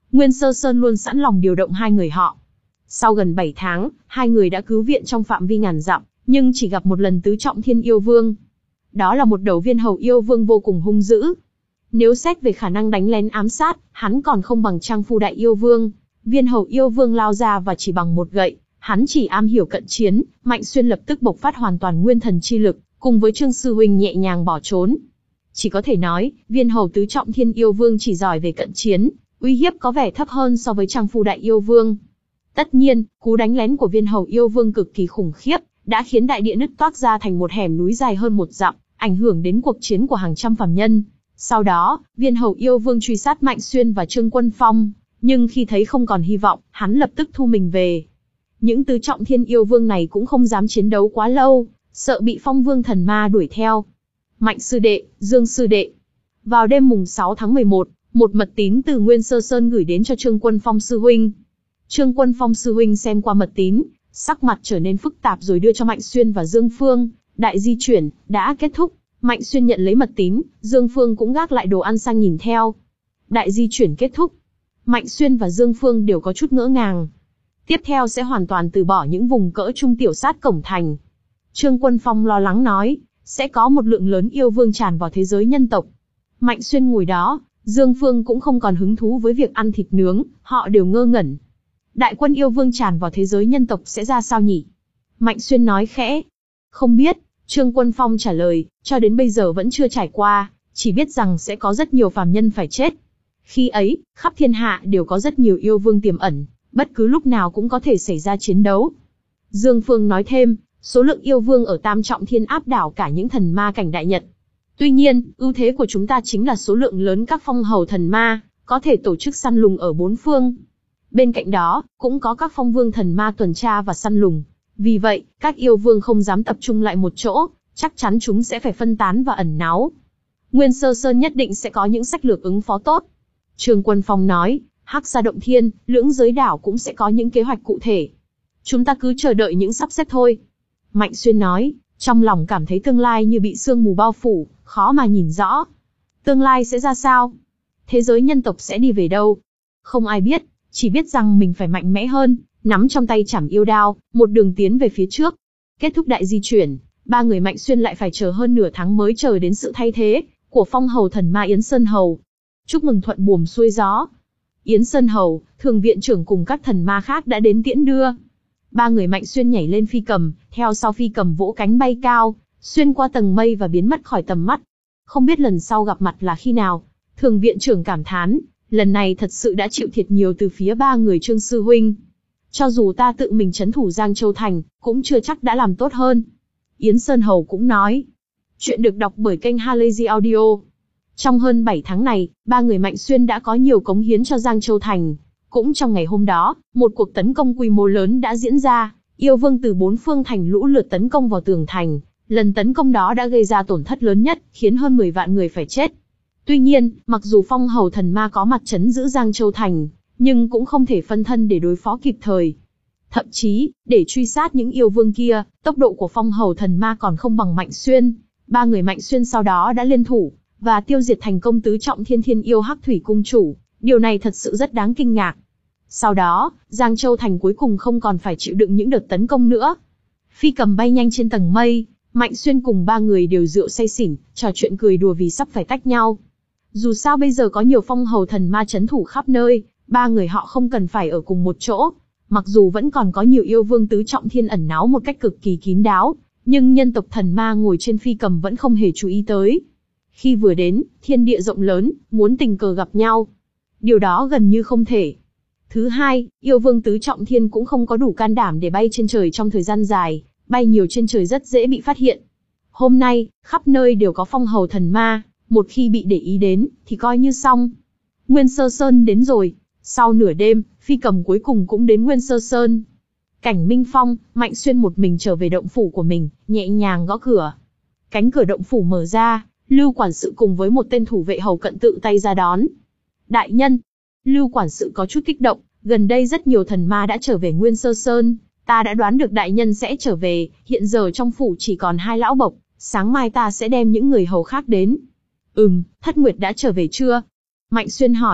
Nguyên Sơ Sơn luôn sẵn lòng điều động hai người họ. Sau gần bảy tháng, hai người đã cứu viện trong phạm vi ngàn dặm, nhưng chỉ gặp một lần tứ trọng thiên yêu vương. Đó là một đầu viên hầu yêu vương vô cùng hung dữ. Nếu xét về khả năng đánh lén ám sát, hắn còn không bằng Trang Phu đại yêu vương. Viên hầu yêu vương lao ra và chỉ bằng một gậy, hắn chỉ am hiểu cận chiến, Mạnh Xuyên lập tức bộc phát hoàn toàn nguyên thần chi lực, cùng với Trương sư huynh nhẹ nhàng bỏ trốn. Chỉ có thể nói, viên hầu tứ trọng thiên yêu vương chỉ giỏi về cận chiến, uy hiếp có vẻ thấp hơn so với Trang Phu đại yêu vương. Tất nhiên, cú đánh lén của viên hầu yêu vương cực kỳ khủng khiếp, đã khiến đại địa nứt toác ra thành một hẻm núi dài hơn một dặm, ảnh hưởng đến cuộc chiến của hàng trăm phàm nhân. Sau đó, viên hầu yêu vương truy sát Mạnh Xuyên và Trương Quân Phong, nhưng khi thấy không còn hy vọng, hắn lập tức thu mình về. Những tứ trọng thiên yêu vương này cũng không dám chiến đấu quá lâu, sợ bị Phong Vương thần ma đuổi theo. Mạnh sư đệ, Dương sư đệ. Vào đêm mùng sáu tháng mười một, một mật tín từ Nguyên Sơ Sơn gửi đến cho Trương Quân Phong sư huynh. Trương Quân Phong sư huynh xem qua mật tín, sắc mặt trở nên phức tạp rồi đưa cho Mạnh Xuyên và Dương Phương. Đại di chuyển đã kết thúc. Mạnh Xuyên nhận lấy mật tín, Dương Phương cũng gác lại đồ ăn sang nhìn theo. Đại di chuyển kết thúc. Mạnh Xuyên và Dương Phương đều có chút ngỡ ngàng. Tiếp theo sẽ hoàn toàn từ bỏ những vùng cỡ trung tiểu sát cổng thành. Trương Quân Phong lo lắng nói, sẽ có một lượng lớn yêu vương tràn vào thế giới nhân tộc. Mạnh Xuyên ngồi đó, Dương Phương cũng không còn hứng thú với việc ăn thịt nướng, họ đều ngơ ngẩn. Đại quân yêu vương tràn vào thế giới nhân tộc sẽ ra sao nhỉ? Mạnh Xuyên nói khẽ. Không biết, Trương Quân Phong trả lời, cho đến bây giờ vẫn chưa trải qua, chỉ biết rằng sẽ có rất nhiều phàm nhân phải chết. Khi ấy, khắp thiên hạ đều có rất nhiều yêu vương tiềm ẩn, bất cứ lúc nào cũng có thể xảy ra chiến đấu. Dương Phương nói thêm, số lượng yêu vương ở Tam Trọng Thiên áp đảo cả những thần ma cảnh đại nhật. Tuy nhiên, ưu thế của chúng ta chính là số lượng lớn các phong hầu thần ma, có thể tổ chức săn lùng ở bốn phương. Bên cạnh đó, cũng có các phong vương thần ma tuần tra và săn lùng. Vì vậy, các yêu vương không dám tập trung lại một chỗ, chắc chắn chúng sẽ phải phân tán và ẩn náu. Nguyên Sơ Sơn nhất định sẽ có những sách lược ứng phó tốt. Trương Quân Phong nói, Hắc Sa Động Thiên, Lưỡng Giới Đảo cũng sẽ có những kế hoạch cụ thể. Chúng ta cứ chờ đợi những sắp xếp thôi. Mạnh Xuyên nói, trong lòng cảm thấy tương lai như bị sương mù bao phủ, khó mà nhìn rõ. Tương lai sẽ ra sao? Thế giới nhân tộc sẽ đi về đâu? Không ai biết, chỉ biết rằng mình phải mạnh mẽ hơn, nắm trong tay chảm yêu đao, một đường tiến về phía trước. Kết thúc đại di chuyển, ba người Mạnh Xuyên lại phải chờ hơn nửa tháng mới chờ đến sự thay thế của phong hầu thần ma Yến Sơn Hầu. Chúc mừng thuận buồm xuôi gió. Yến Sơn Hầu, thường viện trưởng cùng các thần ma khác đã đến tiễn đưa. Ba người Mạnh Xuyên nhảy lên phi cầm, theo sau phi cầm vỗ cánh bay cao, xuyên qua tầng mây và biến mất khỏi tầm mắt. Không biết lần sau gặp mặt là khi nào. Thường viện trưởng cảm thán, lần này thật sự đã chịu thiệt nhiều từ phía ba người Trương sư huynh. Cho dù ta tự mình trấn thủ Giang Châu Thành, cũng chưa chắc đã làm tốt hơn. Yến Sơn Hầu cũng nói. Chuyện được đọc bởi kênh Halazy Audio. Trong hơn bảy tháng này, ba người Mạnh Xuyên đã có nhiều cống hiến cho Giang Châu Thành. Cũng trong ngày hôm đó, một cuộc tấn công quy mô lớn đã diễn ra. Yêu vương từ bốn phương thành lũ lượt tấn công vào tường thành. Lần tấn công đó đã gây ra tổn thất lớn nhất, khiến hơn mười vạn người phải chết. Tuy nhiên, mặc dù phong hầu thần ma có mặt trấn giữ Giang Châu Thành, nhưng cũng không thể phân thân để đối phó kịp thời. Thậm chí, để truy sát những yêu vương kia, tốc độ của phong hầu thần ma còn không bằng Mạnh Xuyên. Ba người Mạnh Xuyên sau đó đã liên thủ, và tiêu diệt thành công tứ trọng thiên thiên yêu Hắc Thủy Cung Chủ. Điều này thật sự rất đáng kinh ngạc. Sau đó, Giang Châu Thành cuối cùng không còn phải chịu đựng những đợt tấn công nữa. Phi cầm bay nhanh trên tầng mây, Mạnh Xuyên cùng ba người đều rượu say xỉn, trò chuyện cười đùa vì sắp phải tách nhau. Dù sao bây giờ có nhiều phong hầu thần ma trấn thủ khắp nơi, ba người họ không cần phải ở cùng một chỗ. Mặc dù vẫn còn có nhiều yêu vương tứ trọng thiên ẩn náu một cách cực kỳ kín đáo, nhưng nhân tộc thần ma ngồi trên phi cầm vẫn không hề chú ý tới. Khi vừa đến, thiên địa rộng lớn, muốn tình cờ gặp nhau. Điều đó gần như không thể. Thứ hai, yêu vương tứ trọng thiên cũng không có đủ can đảm để bay trên trời trong thời gian dài, bay nhiều trên trời rất dễ bị phát hiện. Hôm nay, khắp nơi đều có phong hầu thần ma, một khi bị để ý đến, thì coi như xong. Nguyên Sơ Sơn đến rồi. Sau nửa đêm, phi cầm cuối cùng cũng đến Nguyên Sơ Sơn. Cảnh Minh Phong, Mạnh Xuyên một mình trở về động phủ của mình, nhẹ nhàng gõ cửa. Cánh cửa động phủ mở ra, Lưu quản sự cùng với một tên thủ vệ hầu cận tự tay ra đón. Đại nhân, Lưu quản sự có chút kích động, gần đây rất nhiều thần ma đã trở về Nguyên Sơ Sơn, ta đã đoán được đại nhân sẽ trở về, hiện giờ trong phủ chỉ còn hai lão bộc, sáng mai ta sẽ đem những người hầu khác đến. Ừm, Thất Nguyệt đã trở về chưa? Mạnh Xuyên hỏi.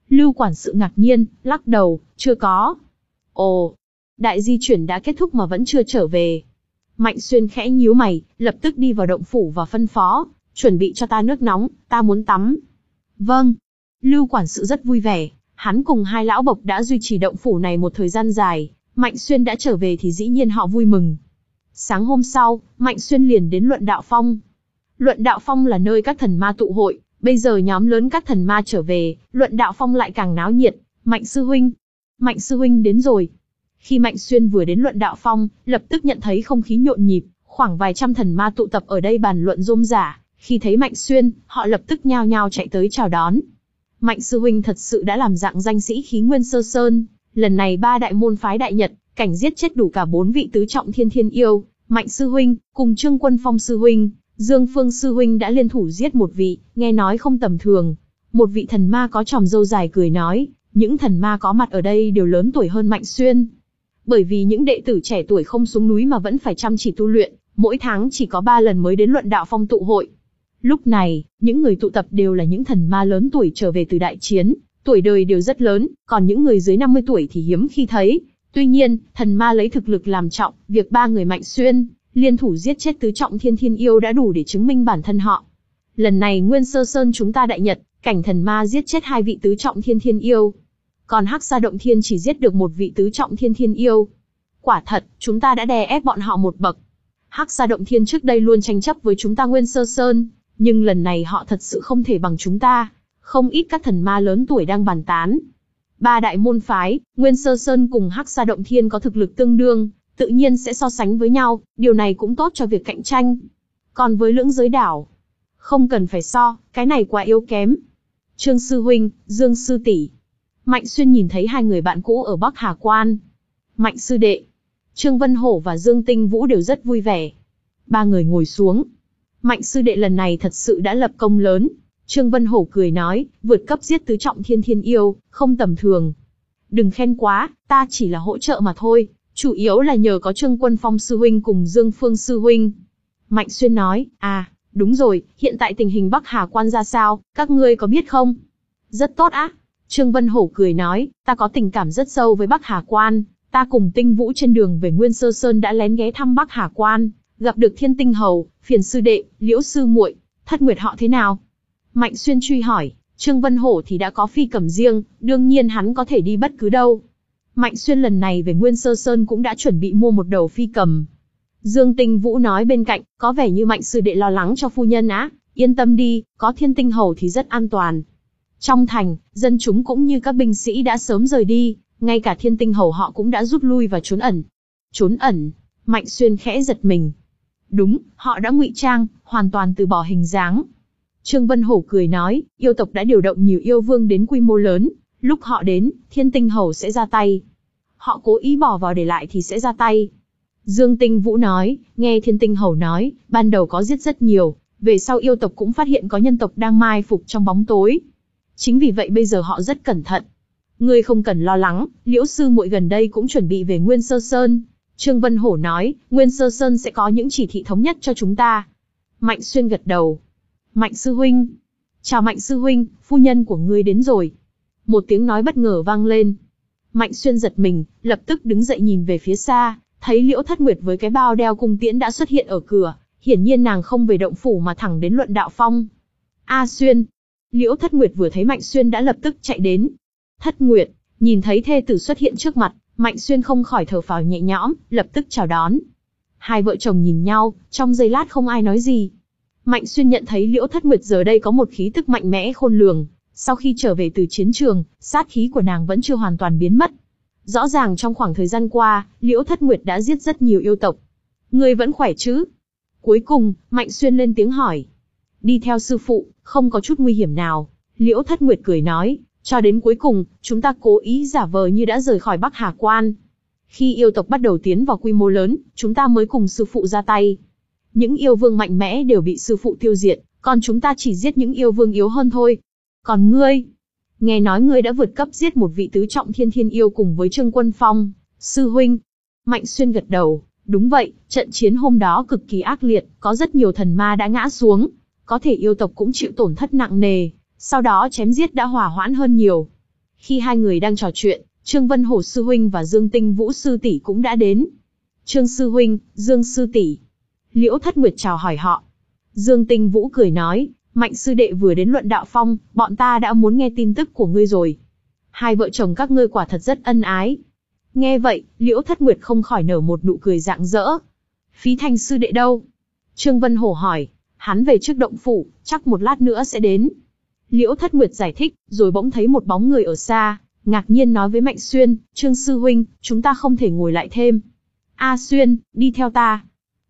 Lưu quản sự ngạc nhiên, lắc đầu, chưa có. Ồ, đại di chuyển đã kết thúc mà vẫn chưa trở về. Mạnh Xuyên khẽ nhíu mày, lập tức đi vào động phủ và phân phó, chuẩn bị cho ta nước nóng, ta muốn tắm. Vâng. Lưu quản sự rất vui vẻ, hắn cùng hai lão bộc đã duy trì động phủ này một thời gian dài, Mạnh Xuyên đã trở về thì dĩ nhiên họ vui mừng. Sáng hôm sau, Mạnh Xuyên liền đến Luận Đạo Phong. Luận Đạo Phong là nơi các thần ma tụ hội, bây giờ nhóm lớn các thần ma trở về, Luận Đạo Phong lại càng náo nhiệt. Mạnh sư huynh, Mạnh sư huynh đến rồi. Khi Mạnh Xuyên vừa đến Luận Đạo Phong, lập tức nhận thấy không khí nhộn nhịp, khoảng vài trăm thần ma tụ tập ở đây bàn luận rôm rả. Khi thấy Mạnh Xuyên, họ lập tức nhao nhao chạy tới chào đón. Mạnh sư huynh thật sự đã làm dạng danh sĩ khí Nguyên Sơ Sơn. Lần này ba đại môn phái Đại Nhật, cảnh giết chết đủ cả bốn vị tứ trọng thiên thiên yêu. Mạnh sư huynh, cùng Trương Quân Phong sư huynh, Dương Phương sư huynh đã liên thủ giết một vị, nghe nói không tầm thường. Một vị thần ma có tròm râu dài cười nói, những thần ma có mặt ở đây đều lớn tuổi hơn Mạnh Xuyên. Bởi vì những đệ tử trẻ tuổi không xuống núi mà vẫn phải chăm chỉ tu luyện, mỗi tháng chỉ có ba lần mới đến Luận Đạo Phong tụ hội. Lúc này, những người tụ tập đều là những thần ma lớn tuổi trở về từ đại chiến, tuổi đời đều rất lớn, còn những người dưới năm mươi tuổi thì hiếm khi thấy. Tuy nhiên, thần ma lấy thực lực làm trọng, việc ba người Mạnh Xuyên liên thủ giết chết tứ trọng thiên thiên yêu đã đủ để chứng minh bản thân họ. Lần này Nguyên Sơ Sơn chúng ta đại nhật, cảnh thần ma giết chết hai vị tứ trọng thiên thiên yêu. Còn Hắc Sa Động Thiên chỉ giết được một vị tứ trọng thiên thiên yêu. Quả thật, chúng ta đã đè ép bọn họ một bậc. Hắc Sa Động Thiên trước đây luôn tranh chấp với chúng ta Nguyên Sơ Sơn, nhưng lần này họ thật sự không thể bằng chúng ta. Không ít các thần ma lớn tuổi đang bàn tán. Ba đại môn phái, Nguyên Sơ Sơn cùng Hắc Sa Động Thiên có thực lực tương đương, tự nhiên sẽ so sánh với nhau, điều này cũng tốt cho việc cạnh tranh. Còn với Lưỡng Giới Đảo, không cần phải so, cái này quá yếu kém. Trương sư huynh, Dương sư tỷ. Mạnh Xuyên nhìn thấy hai người bạn cũ ở Bắc Hà Quan. Mạnh sư đệ, Trương Vân Hổ và Dương Tinh Vũ đều rất vui vẻ. Ba người ngồi xuống. Mạnh sư đệ lần này thật sự đã lập công lớn. Trương Vân Hổ cười nói, vượt cấp giết tứ trọng thiên thiên yêu, không tầm thường. Đừng khen quá, ta chỉ là hỗ trợ mà thôi, chủ yếu là nhờ có Trương Quân Phong sư huynh cùng Dương Phương sư huynh. Mạnh Xuyên nói, à, đúng rồi, hiện tại tình hình Bắc Hà Quan ra sao, các ngươi có biết không? Rất tốt á. Trương Vân Hổ cười nói, ta có tình cảm rất sâu với Bắc Hà Quan, ta cùng Tinh Vũ trên đường về Nguyên Sơ Sơn đã lén ghé thăm Bắc Hà Quan, gặp được Thiên Tinh Hầu, Phiền sư đệ, Liễu sư muội, Thất Nguyệt họ thế nào? Mạnh Xuyên truy hỏi, Trương Vân Hổ thì đã có phi cầm riêng, đương nhiên hắn có thể đi bất cứ đâu. Mạnh Xuyên lần này về Nguyên Sơ Sơn cũng đã chuẩn bị mua một đầu phi cầm. Dương Tinh Vũ nói bên cạnh, có vẻ như Mạnh sư đệ lo lắng cho phu nhân á, yên tâm đi, có Thiên Tinh Hầu thì rất an toàn. Trong thành, dân chúng cũng như các binh sĩ đã sớm rời đi, ngay cả Thiên Tinh Hầu họ cũng đã rút lui và trốn ẩn. Trốn ẩn? Mạnh Xuyên khẽ giật mình. Đúng, họ đã ngụy trang, hoàn toàn từ bỏ hình dáng. Trương Vân Hổ cười nói, yêu tộc đã điều động nhiều yêu vương đến quy mô lớn, lúc họ đến, Thiên Tinh Hầu sẽ ra tay. Họ cố ý bỏ vào để lại thì sẽ ra tay. Dương Tinh Vũ nói, nghe Thiên Tinh Hầu nói, ban đầu có giết rất nhiều, về sau yêu tộc cũng phát hiện có nhân tộc đang mai phục trong bóng tối. Chính vì vậy bây giờ họ rất cẩn thận. Ngươi không cần lo lắng, Liễu sư muội gần đây cũng chuẩn bị về Nguyên Sơ Sơn. Trương Vân Hổ nói, Nguyên Sơ Sơn sẽ có những chỉ thị thống nhất cho chúng ta. Mạnh Xuyên gật đầu. Mạnh sư huynh. Chào Mạnh sư huynh, phu nhân của ngươi đến rồi. Một tiếng nói bất ngờ vang lên. Mạnh Xuyên giật mình, lập tức đứng dậy nhìn về phía xa, thấy Liễu Thất Nguyệt với cái bao đeo cung tiễn đã xuất hiện ở cửa, hiển nhiên nàng không về động phủ mà thẳng đến Luận Đạo Phong. A Xuyên. Liễu Thất Nguyệt vừa thấy Mạnh Xuyên đã lập tức chạy đến. Thất Nguyệt, nhìn thấy thê tử xuất hiện trước mặt, Mạnh Xuyên không khỏi thở phào nhẹ nhõm, lập tức chào đón. Hai vợ chồng nhìn nhau, trong giây lát không ai nói gì. Mạnh Xuyên nhận thấy Liễu Thất Nguyệt giờ đây có một khí tức mạnh mẽ khôn lường, sau khi trở về từ chiến trường, sát khí của nàng vẫn chưa hoàn toàn biến mất. Rõ ràng trong khoảng thời gian qua, Liễu Thất Nguyệt đã giết rất nhiều yêu tộc. Ngươi vẫn khỏe chứ? Cuối cùng, Mạnh Xuyên lên tiếng hỏi. Đi theo sư phụ, không có chút nguy hiểm nào. Liễu Thất Nguyệt cười nói, cho đến cuối cùng, chúng ta cố ý giả vờ như đã rời khỏi Bắc Hà Quan. Khi yêu tộc bắt đầu tiến vào quy mô lớn, chúng ta mới cùng sư phụ ra tay. Những yêu vương mạnh mẽ đều bị sư phụ tiêu diệt, còn chúng ta chỉ giết những yêu vương yếu hơn thôi. Còn ngươi? Nghe nói ngươi đã vượt cấp giết một vị tứ trọng thiên thiên yêu cùng với Trương Quân Phong, sư huynh. Mạnh Xuyên gật đầu, đúng vậy, trận chiến hôm đó cực kỳ ác liệt, có rất nhiều thần ma đã ngã xuống, có thể yêu tộc cũng chịu tổn thất nặng nề, sau đó chém giết đã hòa hoãn hơn nhiều. Khi hai người đang trò chuyện, Trương Vân Hổ sư huynh và Dương Tinh Vũ sư tỷ cũng đã đến. Trương sư huynh, Dương sư tỷ. Liễu Thất Nguyệt chào hỏi họ. Dương Tinh Vũ cười nói, Mạnh sư đệ vừa đến Luận Đạo Phong, bọn ta đã muốn nghe tin tức của ngươi rồi. Hai vợ chồng các ngươi quả thật rất ân ái. Nghe vậy, Liễu Thất Nguyệt không khỏi nở một nụ cười rạng rỡ. Phí Thành sư đệ đâu? Trương Vân Hổ hỏi, hắn về trước động phủ, chắc một lát nữa sẽ đến. Liễu Thất Nguyệt giải thích, rồi bỗng thấy một bóng người ở xa, ngạc nhiên nói với Mạnh Xuyên, Trương sư huynh, chúng ta không thể ngồi lại thêm. A Xuyên, đi theo ta.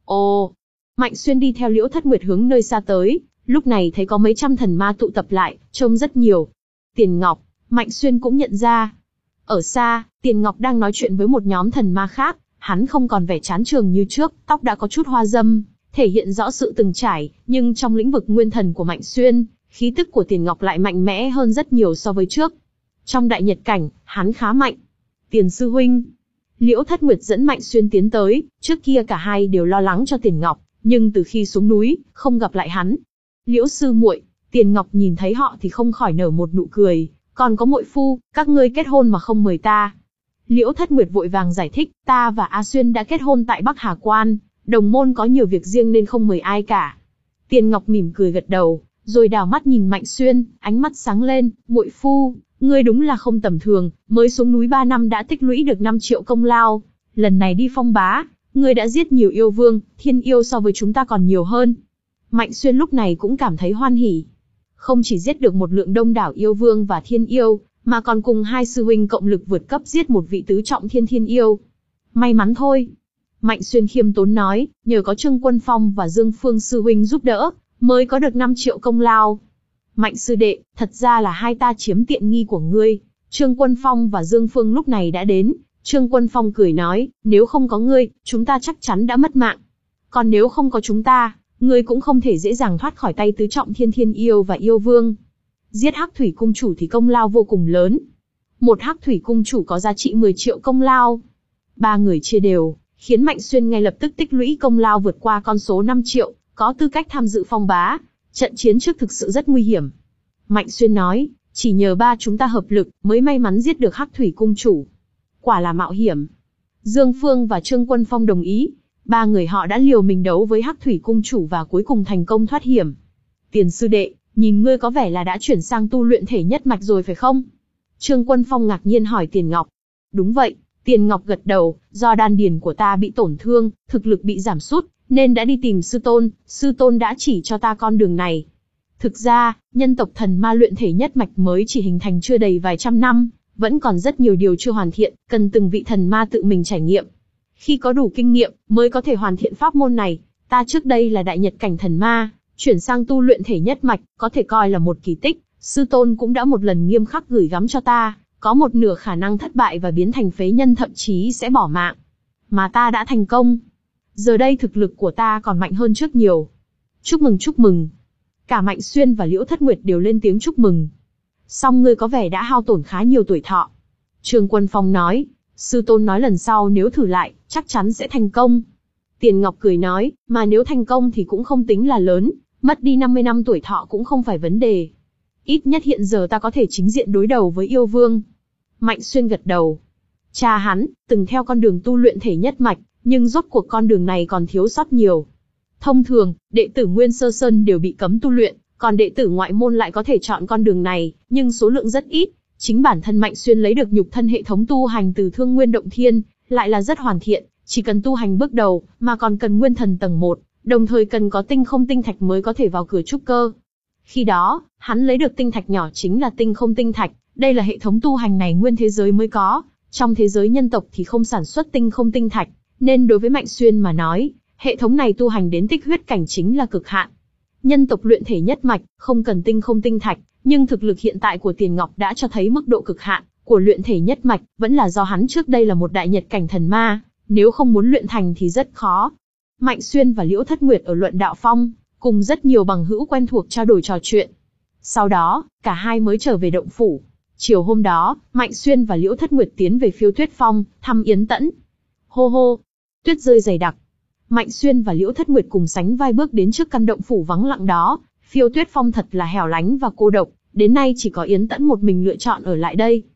Ồ, Mạnh Xuyên đi theo Liễu Thất Nguyệt hướng nơi xa tới, lúc này thấy có mấy trăm thần ma tụ tập lại, trông rất nhiều. Tiền Ngọc, Mạnh Xuyên cũng nhận ra. Ở xa, Tiền Ngọc đang nói chuyện với một nhóm thần ma khác, hắn không còn vẻ chán trường như trước, tóc đã có chút hoa dâm, thể hiện rõ sự từng trải, nhưng trong lĩnh vực nguyên thần của Mạnh Xuyên, khí tức của Tiền Ngọc lại mạnh mẽ hơn rất nhiều so với trước. Trong đại nhật cảnh, hắn khá mạnh. Tiền sư huynh. Liễu Thất Nguyệt dẫn Mạnh Xuyên tiến tới, trước kia cả hai đều lo lắng cho Tiền Ngọc, nhưng từ khi xuống núi, không gặp lại hắn. Liễu sư muội, Tiền Ngọc nhìn thấy họ thì không khỏi nở một nụ cười, còn có muội phu, các ngươi kết hôn mà không mời ta. Liễu Thất Nguyệt vội vàng giải thích, ta và A Xuyên đã kết hôn tại Bắc Hà Quan, đồng môn có nhiều việc riêng nên không mời ai cả. Tiền Ngọc mỉm cười gật đầu, rồi đảo mắt nhìn Mạnh Xuyên, ánh mắt sáng lên, muội phu, ngươi đúng là không tầm thường, mới xuống núi ba năm đã tích lũy được năm triệu công lao, lần này đi Phong Bá, ngươi đã giết nhiều yêu vương, thiên yêu so với chúng ta còn nhiều hơn. Mạnh Xuyên lúc này cũng cảm thấy hoan hỉ. Không chỉ giết được một lượng đông đảo yêu vương và thiên yêu, mà còn cùng hai sư huynh cộng lực vượt cấp giết một vị tứ trọng thiên thiên yêu. May mắn thôi. Mạnh Xuyên khiêm tốn nói, nhờ có Trương Quân Phong và Dương Phương sư huynh giúp đỡ, mới có được năm triệu công lao. Mạnh sư đệ, thật ra là hai ta chiếm tiện nghi của ngươi. Trương Quân Phong và Dương Phương lúc này đã đến. Trương Quân Phong cười nói, nếu không có ngươi, chúng ta chắc chắn đã mất mạng. Còn nếu không có chúng ta, ngươi cũng không thể dễ dàng thoát khỏi tay tứ trọng thiên thiên yêu và yêu vương. Giết Hắc Thủy cung chủ thì công lao vô cùng lớn. Một Hắc Thủy cung chủ có giá trị mười triệu công lao. Ba người chia đều, khiến Mạnh Xuyên ngay lập tức tích lũy công lao vượt qua con số năm triệu, có tư cách tham dự Phong Bá. Trận chiến trước thực sự rất nguy hiểm. Mạnh Xuyên nói, chỉ nhờ ba chúng ta hợp lực mới may mắn giết được Hắc Thủy cung chủ. Quả là mạo hiểm. Dương Phương và Trương Quân Phong đồng ý. Ba người họ đã liều mình đấu với Hắc Thủy cung chủ và cuối cùng thành công thoát hiểm. Tiền sư đệ, nhìn ngươi có vẻ là đã chuyển sang tu luyện thể nhất mạch rồi phải không? Trương Quân Phong ngạc nhiên hỏi Tiền Ngọc. Đúng vậy, Tiền Ngọc gật đầu, do đan điền của ta bị tổn thương, thực lực bị giảm sút, nên đã đi tìm sư tôn, sư tôn đã chỉ cho ta con đường này. Thực ra, nhân tộc thần ma luyện thể nhất mạch mới chỉ hình thành chưa đầy vài trăm năm, vẫn còn rất nhiều điều chưa hoàn thiện, cần từng vị thần ma tự mình trải nghiệm. Khi có đủ kinh nghiệm, mới có thể hoàn thiện pháp môn này. Ta trước đây là đại nhật cảnh thần ma, chuyển sang tu luyện thể nhất mạch, có thể coi là một kỳ tích. Sư tôn cũng đã một lần nghiêm khắc gửi gắm cho ta, có một nửa khả năng thất bại và biến thành phế nhân, thậm chí sẽ bỏ mạng. Mà ta đã thành công. Giờ đây thực lực của ta còn mạnh hơn trước nhiều. Chúc mừng chúc mừng. Cả Mạnh Xuyên và Liễu Thất Nguyệt đều lên tiếng chúc mừng. Song ngươi có vẻ đã hao tổn khá nhiều tuổi thọ. Trương Quân Phong nói, sư tôn nói lần sau nếu thử lại, chắc chắn sẽ thành công. Tiền Ngọc cười nói, mà nếu thành công thì cũng không tính là lớn, mất đi năm mươi năm tuổi thọ cũng không phải vấn đề. Ít nhất hiện giờ ta có thể chính diện đối đầu với yêu vương. Mạnh Xuyên gật đầu. Cha hắn, từng theo con đường tu luyện thể nhất mạch, nhưng rốt cuộc con đường này còn thiếu sót nhiều. Thông thường, đệ tử Nguyên Sơ Sơn đều bị cấm tu luyện, còn đệ tử ngoại môn lại có thể chọn con đường này, nhưng số lượng rất ít. Chính bản thân Mạnh Xuyên lấy được nhục thân hệ thống tu hành từ Thương Nguyên Động Thiên, lại là rất hoàn thiện, chỉ cần tu hành bước đầu, mà còn cần nguyên thần tầng một, đồng thời cần có tinh không tinh thạch mới có thể vào cửa trúc cơ. Khi đó, hắn lấy được tinh thạch nhỏ chính là tinh không tinh thạch, đây là hệ thống tu hành này nguyên thế giới mới có, trong thế giới nhân tộc thì không sản xuất tinh không tinh thạch, nên đối với Mạnh Xuyên mà nói, hệ thống này tu hành đến tích huyết cảnh chính là cực hạn. Nhân tộc luyện thể nhất mạch, không cần tinh không tinh thạch, nhưng thực lực hiện tại của Tiền Ngọc đã cho thấy mức độ cực hạn của luyện thể nhất mạch, vẫn là do hắn trước đây là một đại nhật cảnh thần ma, nếu không muốn luyện thành thì rất khó. Mạnh Xuyên và Liễu Thất Nguyệt ở Luận Đạo Phong, cùng rất nhiều bằng hữu quen thuộc trao đổi trò chuyện. Sau đó, cả hai mới trở về động phủ. Chiều hôm đó, Mạnh Xuyên và Liễu Thất Nguyệt tiến về Phiêu Tuyết Phong, thăm Yến Tẫn. Hô hô, tuyết rơi dày đặc. Mạnh Xuyên và Liễu Thất Nguyệt cùng sánh vai bước đến trước căn động phủ vắng lặng đó. Phiêu Tuyết Phong thật là hẻo lánh và cô độc, đến nay chỉ có Yến Tẫn một mình lựa chọn ở lại đây.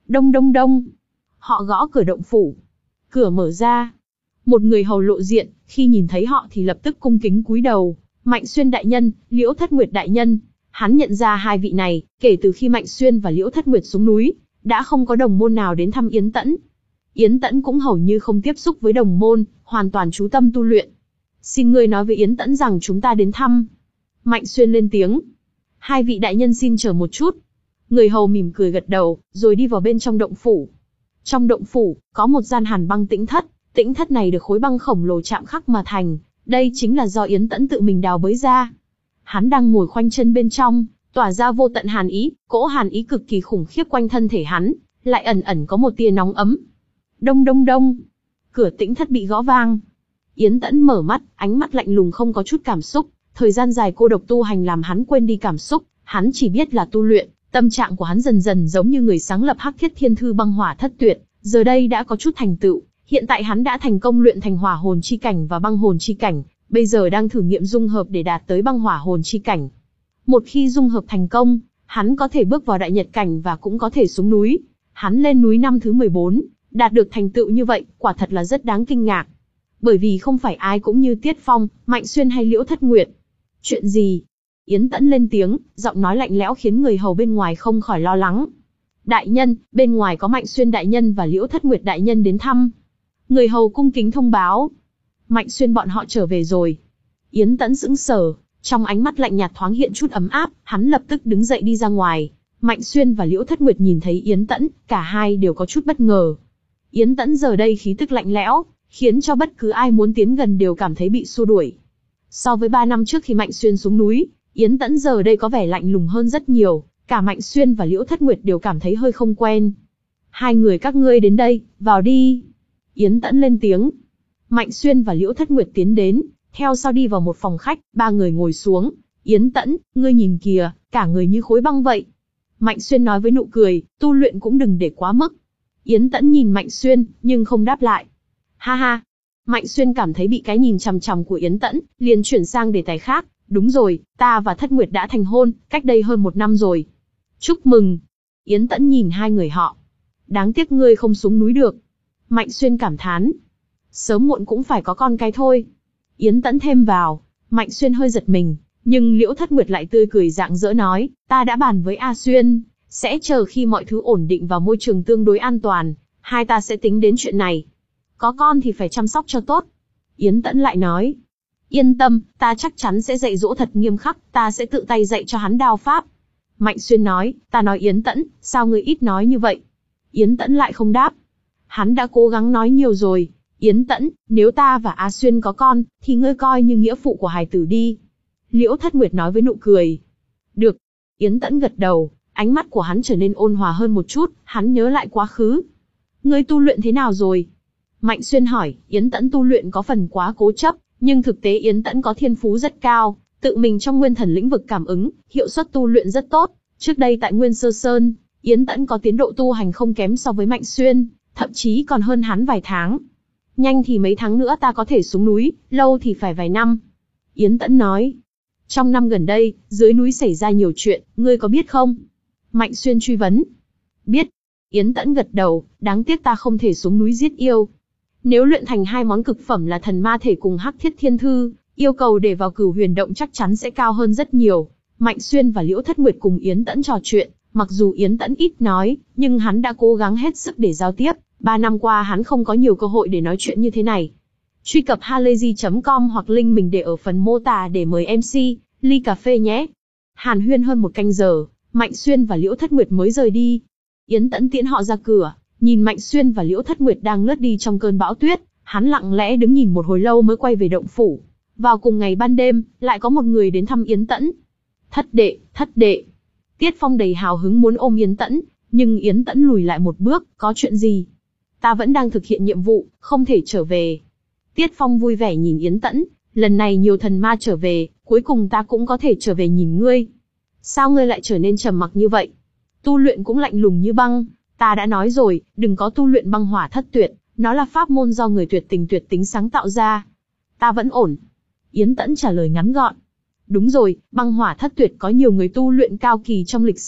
Đông đông đông. Họ gõ cửa động phủ. Cửa mở ra. Một người hầu lộ diện, khi nhìn thấy họ thì lập tức cung kính cúi đầu. Mạnh Xuyên đại nhân, Liễu Thất Nguyệt đại nhân. Hắn nhận ra hai vị này, kể từ khi Mạnh Xuyên và Liễu Thất Nguyệt xuống núi, đã không có đồng môn nào đến thăm Yến Tẫn. Yến Tẫn cũng hầu như không tiếp xúc với đồng môn, hoàn toàn chú tâm tu luyện. Xin ngươi nói với Yến Tẫn rằng chúng ta đến thăm. Mạnh Xuyên lên tiếng. Hai vị đại nhân xin chờ một chút. Người hầu mỉm cười gật đầu, rồi đi vào bên trong động phủ. Trong động phủ, có một gian hàn băng tĩnh thất. Tĩnh thất này được khối băng khổng lồ chạm khắc mà thành. Đây chính là do Yến Tẫn tự mình đào bới ra. Hắn đang ngồi khoanh chân bên trong, tỏa ra vô tận hàn ý, cỗ hàn ý cực kỳ khủng khiếp quanh thân thể hắn, lại ẩn ẩn có một tia nóng ấm. Đông đông đông. Cửa tĩnh thất bị gõ vang. Yến Tẫn mở mắt, ánh mắt lạnh lùng không có chút cảm xúc. Thời gian dài cô độc tu hành làm hắn quên đi cảm xúc, hắn chỉ biết là tu luyện. Tâm trạng của hắn dần dần giống như người sáng lập Hắc Thiết Thiên Thư băng hỏa thất tuyệt, giờ đây đã có chút thành tựu. Hiện tại hắn đã thành công luyện thành hỏa hồn chi cảnh và băng hồn chi cảnh, bây giờ đang thử nghiệm dung hợp để đạt tới băng hỏa hồn chi cảnh. Một khi dung hợp thành công, hắn có thể bước vào đại nhật cảnh và cũng có thể xuống núi. Hắn lên núi năm thứ mười bốn, đạt được thành tựu như vậy, quả thật là rất đáng kinh ngạc. Bởi vì không phải ai cũng như Tiết Phong, Mạnh Xuyên hay Liễu Thất Nguyệt. Chuyện gì? Yến Tẫn lên tiếng, giọng nói lạnh lẽo khiến người hầu bên ngoài không khỏi lo lắng. Đại nhân, bên ngoài có Mạnh Xuyên đại nhân và Liễu Thất Nguyệt đại nhân đến thăm. Người hầu cung kính thông báo. Mạnh Xuyên bọn họ trở về rồi. Yến Tẫn sững sờ, trong ánh mắt lạnh nhạt thoáng hiện chút ấm áp, hắn lập tức đứng dậy đi ra ngoài. Mạnh Xuyên và Liễu Thất Nguyệt nhìn thấy Yến Tẫn, cả hai đều có chút bất ngờ. Yến Tẫn giờ đây khí tức lạnh lẽo, khiến cho bất cứ ai muốn tiến gần đều cảm thấy bị xua đuổi. So với ba năm trước khi Mạnh Xuyên xuống núi, Yến Tẫn giờ đây có vẻ lạnh lùng hơn rất nhiều, cả Mạnh Xuyên và Liễu Thất Nguyệt đều cảm thấy hơi không quen. Hai người các ngươi đến đây, vào đi. Yến Tẫn lên tiếng. Mạnh Xuyên và Liễu Thất Nguyệt tiến đến, theo sau đi vào một phòng khách, ba người ngồi xuống. Yến Tẫn, ngươi nhìn kìa, cả người như khối băng vậy. Mạnh Xuyên nói với nụ cười, tu luyện cũng đừng để quá mức. Yến Tẫn nhìn Mạnh Xuyên, nhưng không đáp lại. Ha ha. Mạnh Xuyên cảm thấy bị cái nhìn chằm chằm của Yến Tẫn, liền chuyển sang đề tài khác. Đúng rồi, ta và Thất Nguyệt đã thành hôn, cách đây hơn một năm rồi. Chúc mừng. Yến Tẫn nhìn hai người họ. Đáng tiếc ngươi không xuống núi được. Mạnh Xuyên cảm thán. Sớm muộn cũng phải có con cái thôi. Yến Tẫn thêm vào. Mạnh Xuyên hơi giật mình, nhưng Liễu Thất Nguyệt lại tươi cười rạng rỡ nói, ta đã bàn với A Xuyên, sẽ chờ khi mọi thứ ổn định vào môi trường tương đối an toàn, hai ta sẽ tính đến chuyện này. Có con thì phải chăm sóc cho tốt. Yến Tẫn lại nói, yên tâm, ta chắc chắn sẽ dạy dỗ thật nghiêm khắc, ta sẽ tự tay dạy cho hắn đao pháp. Mạnh Xuyên nói, ta nói Yến Tẫn, sao ngươi ít nói như vậy? Yến Tẫn lại không đáp. Hắn đã cố gắng nói nhiều rồi. Yến Tẫn, nếu ta và A Xuyên có con, thì ngươi coi như nghĩa phụ của hài tử đi. Liễu Thất Nguyệt nói với nụ cười. Được. Yến Tẫn gật đầu, ánh mắt của hắn trở nên ôn hòa hơn một chút, hắn nhớ lại quá khứ. Ngươi tu luyện thế nào rồi? Mạnh Xuyên hỏi, Yến Tẫn tu luyện có phần quá cố chấp, nhưng thực tế Yến Tẫn có thiên phú rất cao, tự mình trong nguyên thần lĩnh vực cảm ứng, hiệu suất tu luyện rất tốt. Trước đây tại Nguyên Sơ Sơn, Yến Tẫn có tiến độ tu hành không kém so với Mạnh Xuyên, thậm chí còn hơn hắn vài tháng. Nhanh thì mấy tháng nữa ta có thể xuống núi, lâu thì phải vài năm. Yến Tẫn nói. Trong năm gần đây, dưới núi xảy ra nhiều chuyện, ngươi có biết không? Mạnh Xuyên truy vấn. Biết. Yến Tẫn gật đầu, đáng tiếc ta không thể xuống núi giết yêu. Nếu luyện thành hai món cực phẩm là thần ma thể cùng Hắc Thiết Thiên Thư, yêu cầu để vào Cửu Huyền Động chắc chắn sẽ cao hơn rất nhiều. Mạnh Xuyên và Liễu Thất Nguyệt cùng Yến Tẫn trò chuyện, mặc dù Yến Tẫn ít nói, nhưng hắn đã cố gắng hết sức để giao tiếp. Ba năm qua hắn không có nhiều cơ hội để nói chuyện như thế này. Truy cập halayzi chấm com hoặc link mình để ở phần mô tả để mời em xê, ly cà phê nhé. Hàn huyên hơn một canh giờ, Mạnh Xuyên và Liễu Thất Nguyệt mới rời đi. Yến Tẫn tiễn họ ra cửa, nhìn Mạnh Xuyên và Liễu Thất Nguyệt đang lướt đi trong cơn bão tuyết, hắn lặng lẽ đứng nhìn một hồi lâu mới quay về động phủ. Vào cùng ngày ban đêm, lại có một người đến thăm Yến Tẫn. Thất đệ, thất đệ. Tiết Phong đầy hào hứng muốn ôm Yến Tẫn, nhưng Yến Tẫn lùi lại một bước, có chuyện gì? Ta vẫn đang thực hiện nhiệm vụ, không thể trở về. Tiết Phong vui vẻ nhìn Yến Tẫn, lần này nhiều thần ma trở về, cuối cùng ta cũng có thể trở về nhìn ngươi. Sao ngươi lại trở nên trầm mặc như vậy? Tu luyện cũng lạnh lùng như băng, ta đã nói rồi, đừng có tu luyện băng hỏa thất tuyệt, nó là pháp môn do người tuyệt tình tuyệt tính sáng tạo ra. Ta vẫn ổn. Yến Tẫn trả lời ngắn gọn. Đúng rồi, băng hỏa thất tuyệt có nhiều người tu luyện cao kỳ trong lịch sử,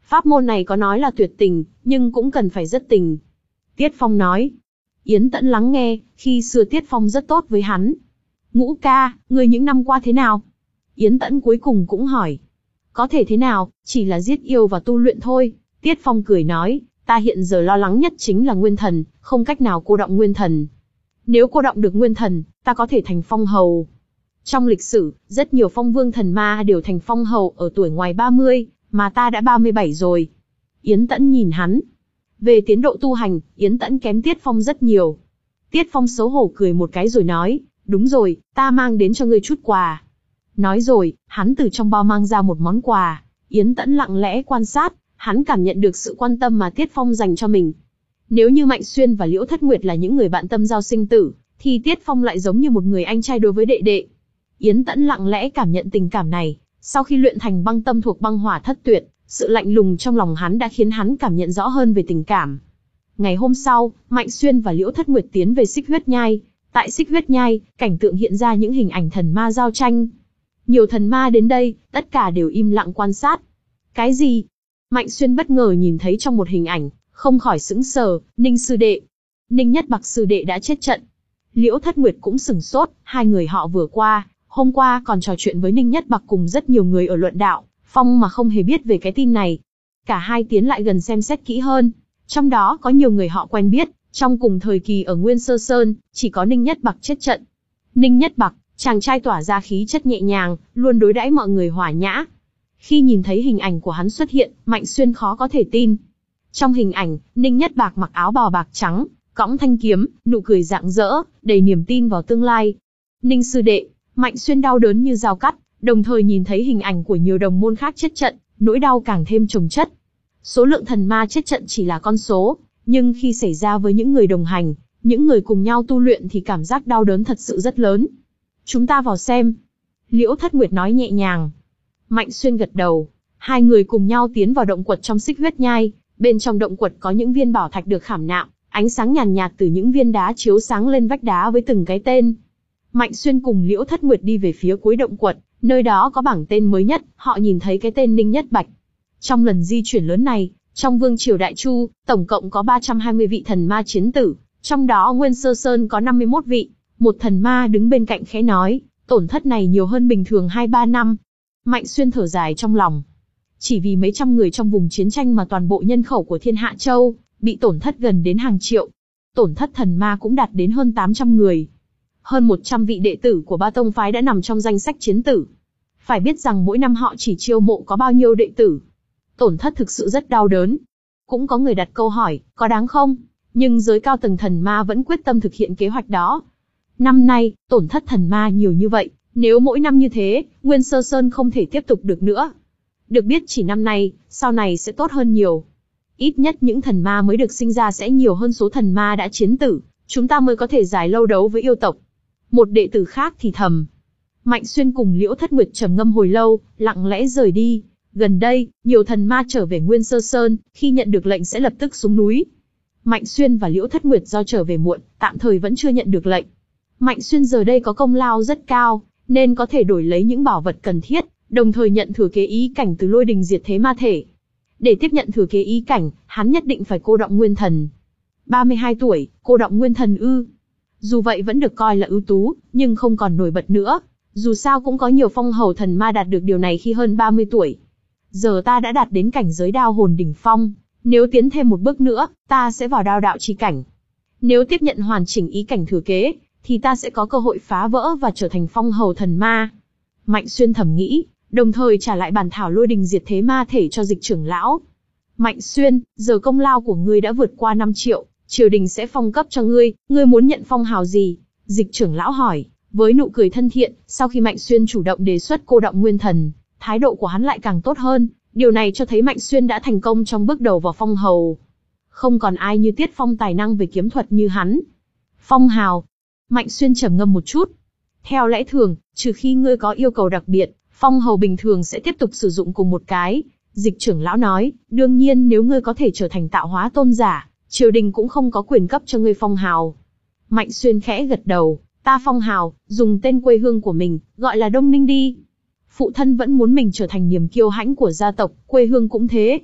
Pháp môn này có nói là tuyệt tình, nhưng cũng cần phải rất tình. Tiết Phong nói. Yến Tẫn lắng nghe, khi xưa Tiết Phong rất tốt với hắn. Ngũ ca, ngươi những năm qua thế nào? Yến Tẫn cuối cùng cũng hỏi. Có thể thế nào, chỉ là giết yêu và tu luyện thôi. Tiết Phong cười nói, ta hiện giờ lo lắng nhất chính là nguyên thần, không cách nào cô đọng nguyên thần. Nếu cô đọng được nguyên thần, ta có thể thành phong hầu. Trong lịch sử, rất nhiều phong vương thần ma đều thành phong hầu ở tuổi ngoài ba mươi, mà ta đã ba mươi bảy rồi. Yến Tẫn nhìn hắn. Về tiến độ tu hành, Yến Tẫn kém Tiết Phong rất nhiều. Tiết Phong xấu hổ cười một cái rồi nói, đúng rồi, ta mang đến cho ngươi chút quà. Nói rồi, hắn từ trong bao mang ra một món quà. Yến Tẫn lặng lẽ quan sát, hắn cảm nhận được sự quan tâm mà Tiết Phong dành cho mình. Nếu như Mạnh Xuyên và Liễu Thất Nguyệt là những người bạn tâm giao sinh tử, thì Tiết Phong lại giống như một người anh trai đối với đệ đệ. Yến Tẫn lặng lẽ cảm nhận tình cảm này. Sau khi luyện thành băng tâm thuộc băng hỏa thất tuyệt, sự lạnh lùng trong lòng hắn đã khiến hắn cảm nhận rõ hơn về tình cảm. Ngày hôm sau, Mạnh Xuyên và Liễu Thất Nguyệt tiến về Xích Huyết Nhai. Tại Xích Huyết Nhai, cảnh tượng hiện ra những hình ảnh thần ma giao tranh. Nhiều thần ma đến đây, tất cả đều im lặng quan sát. Cái gì? Mạnh Xuyên bất ngờ nhìn thấy trong một hình ảnh, không khỏi sững sờ, Ninh sư đệ. Ninh Nhất Bạc sư đệ đã chết trận. Liễu Thất Nguyệt cũng sửng sốt, hai người họ vừa qua, hôm qua còn trò chuyện với Ninh Nhất Bạc cùng rất nhiều người ở luận đạo, phong mà không hề biết về cái tin này. Cả hai tiến lại gần xem xét kỹ hơn. Trong đó có nhiều người họ quen biết, trong cùng thời kỳ ở Nguyên Sơ Sơn, chỉ có Ninh Nhất Bạc chết trận. Ninh Nhất Bạc, chàng trai tỏa ra khí chất nhẹ nhàng, luôn đối đãi mọi người hòa nhã. Khi nhìn thấy hình ảnh của hắn xuất hiện, Mạnh Xuyên khó có thể tin. Trong hình ảnh, Ninh Nhất Bạc mặc áo bào bạc trắng, cõng thanh kiếm, nụ cười rạng rỡ, đầy niềm tin vào tương lai. Ninh sư đệ, Mạnh Xuyên đau đớn như dao cắt, đồng thời nhìn thấy hình ảnh của nhiều đồng môn khác chết trận, nỗi đau càng thêm chồng chất. Số lượng thần ma chết trận chỉ là con số, nhưng khi xảy ra với những người đồng hành, những người cùng nhau tu luyện thì cảm giác đau đớn thật sự rất lớn. Chúng ta vào xem. Liễu Thất Nguyệt nói nhẹ nhàng. Mạnh Xuyên gật đầu. Hai người cùng nhau tiến vào động quật trong Xích Huyết Nhai. Bên trong động quật có những viên bảo thạch được khảm nạm, ánh sáng nhàn nhạt, nhạt từ những viên đá chiếu sáng lên vách đá với từng cái tên. Mạnh Xuyên cùng Liễu Thất Nguyệt đi về phía cuối động quật, nơi đó có bảng tên mới nhất, họ nhìn thấy cái tên Ninh Nhất Bạch. Trong lần di chuyển lớn này, trong Vương triều Đại Chu, tổng cộng có ba trăm hai mươi vị thần ma chiến tử, trong đó Nguyên Sơ Sơn có năm mươi mốt vị. Một thần ma đứng bên cạnh khẽ nói, tổn thất này nhiều hơn bình thường hai ba năm. Mạnh Xuyên thở dài trong lòng. Chỉ vì mấy trăm người trong vùng chiến tranh mà toàn bộ nhân khẩu của Thiên Hạ Châu bị tổn thất gần đến hàng triệu. Tổn thất thần ma cũng đạt đến hơn tám trăm người. Hơn một trăm vị đệ tử của ba tông phái đã nằm trong danh sách chiến tử. Phải biết rằng mỗi năm họ chỉ chiêu mộ có bao nhiêu đệ tử. Tổn thất thực sự rất đau đớn. Cũng có người đặt câu hỏi, có đáng không? Nhưng giới cao tầng thần ma vẫn quyết tâm thực hiện kế hoạch đó. Năm nay, tổn thất thần ma nhiều như vậy, nếu mỗi năm như thế, Nguyên Sơ Sơn không thể tiếp tục được nữa. Được biết chỉ năm nay, sau này sẽ tốt hơn nhiều. Ít nhất những thần ma mới được sinh ra sẽ nhiều hơn số thần ma đã chiến tử, chúng ta mới có thể dài lâu đấu với yêu tộc. Một đệ tử khác thì thầm. Mạnh Xuyên cùng Liễu Thất Nguyệt trầm ngâm hồi lâu, lặng lẽ rời đi. Gần đây, nhiều thần ma trở về Nguyên Sơ Sơn, khi nhận được lệnh sẽ lập tức xuống núi. Mạnh Xuyên và Liễu Thất Nguyệt do trở về muộn, tạm thời vẫn chưa nhận được lệnh. Mạnh Xuyên giờ đây có công lao rất cao, nên có thể đổi lấy những bảo vật cần thiết, đồng thời nhận thừa kế ý cảnh từ Lôi Đình Diệt Thế Ma Thể. Để tiếp nhận thừa kế ý cảnh, hắn nhất định phải cô đọng nguyên thần. ba mươi hai tuổi, cô đọng nguyên thần ư? Dù vậy vẫn được coi là ưu tú, nhưng không còn nổi bật nữa. Dù sao cũng có nhiều phong hầu thần ma đạt được điều này khi hơn ba mươi tuổi. Giờ ta đã đạt đến cảnh giới đao hồn đỉnh phong, nếu tiến thêm một bước nữa, ta sẽ vào đao đạo chi cảnh. Nếu tiếp nhận hoàn chỉnh ý cảnh thừa kế, thì ta sẽ có cơ hội phá vỡ và trở thành phong hầu thần ma. Mạnh Xuyên thầm nghĩ, đồng thời trả lại bản thảo Lôi Đình Diệt Thế Ma Thể cho Dịch trưởng lão. Mạnh Xuyên, giờ công lao của ngươi đã vượt qua năm triệu, triều đình sẽ phong cấp cho ngươi, ngươi muốn nhận phong hào gì? Dịch trưởng lão hỏi, với nụ cười thân thiện. Sau khi Mạnh Xuyên chủ động đề xuất cô đọng nguyên thần, thái độ của hắn lại càng tốt hơn. Điều này cho thấy Mạnh Xuyên đã thành công trong bước đầu vào phong hầu. Không còn ai như Tiết Phong tài năng về kiếm thuật như hắn. Phong hào. Mạnh Xuyên trầm ngâm một chút. Theo lẽ thường, trừ khi ngươi có yêu cầu đặc biệt, phong hầu bình thường sẽ tiếp tục sử dụng cùng một cái. Dịch trưởng lão nói, đương nhiên nếu ngươi có thể trở thành tạo hóa tôn giả, triều đình cũng không có quyền cấp cho ngươi phong hào. Mạnh Xuyên khẽ gật đầu, ta phong hào, dùng tên quê hương của mình, gọi là Đông Ninh đi. Phụ thân vẫn muốn mình trở thành niềm kiêu hãnh của gia tộc, quê hương cũng thế.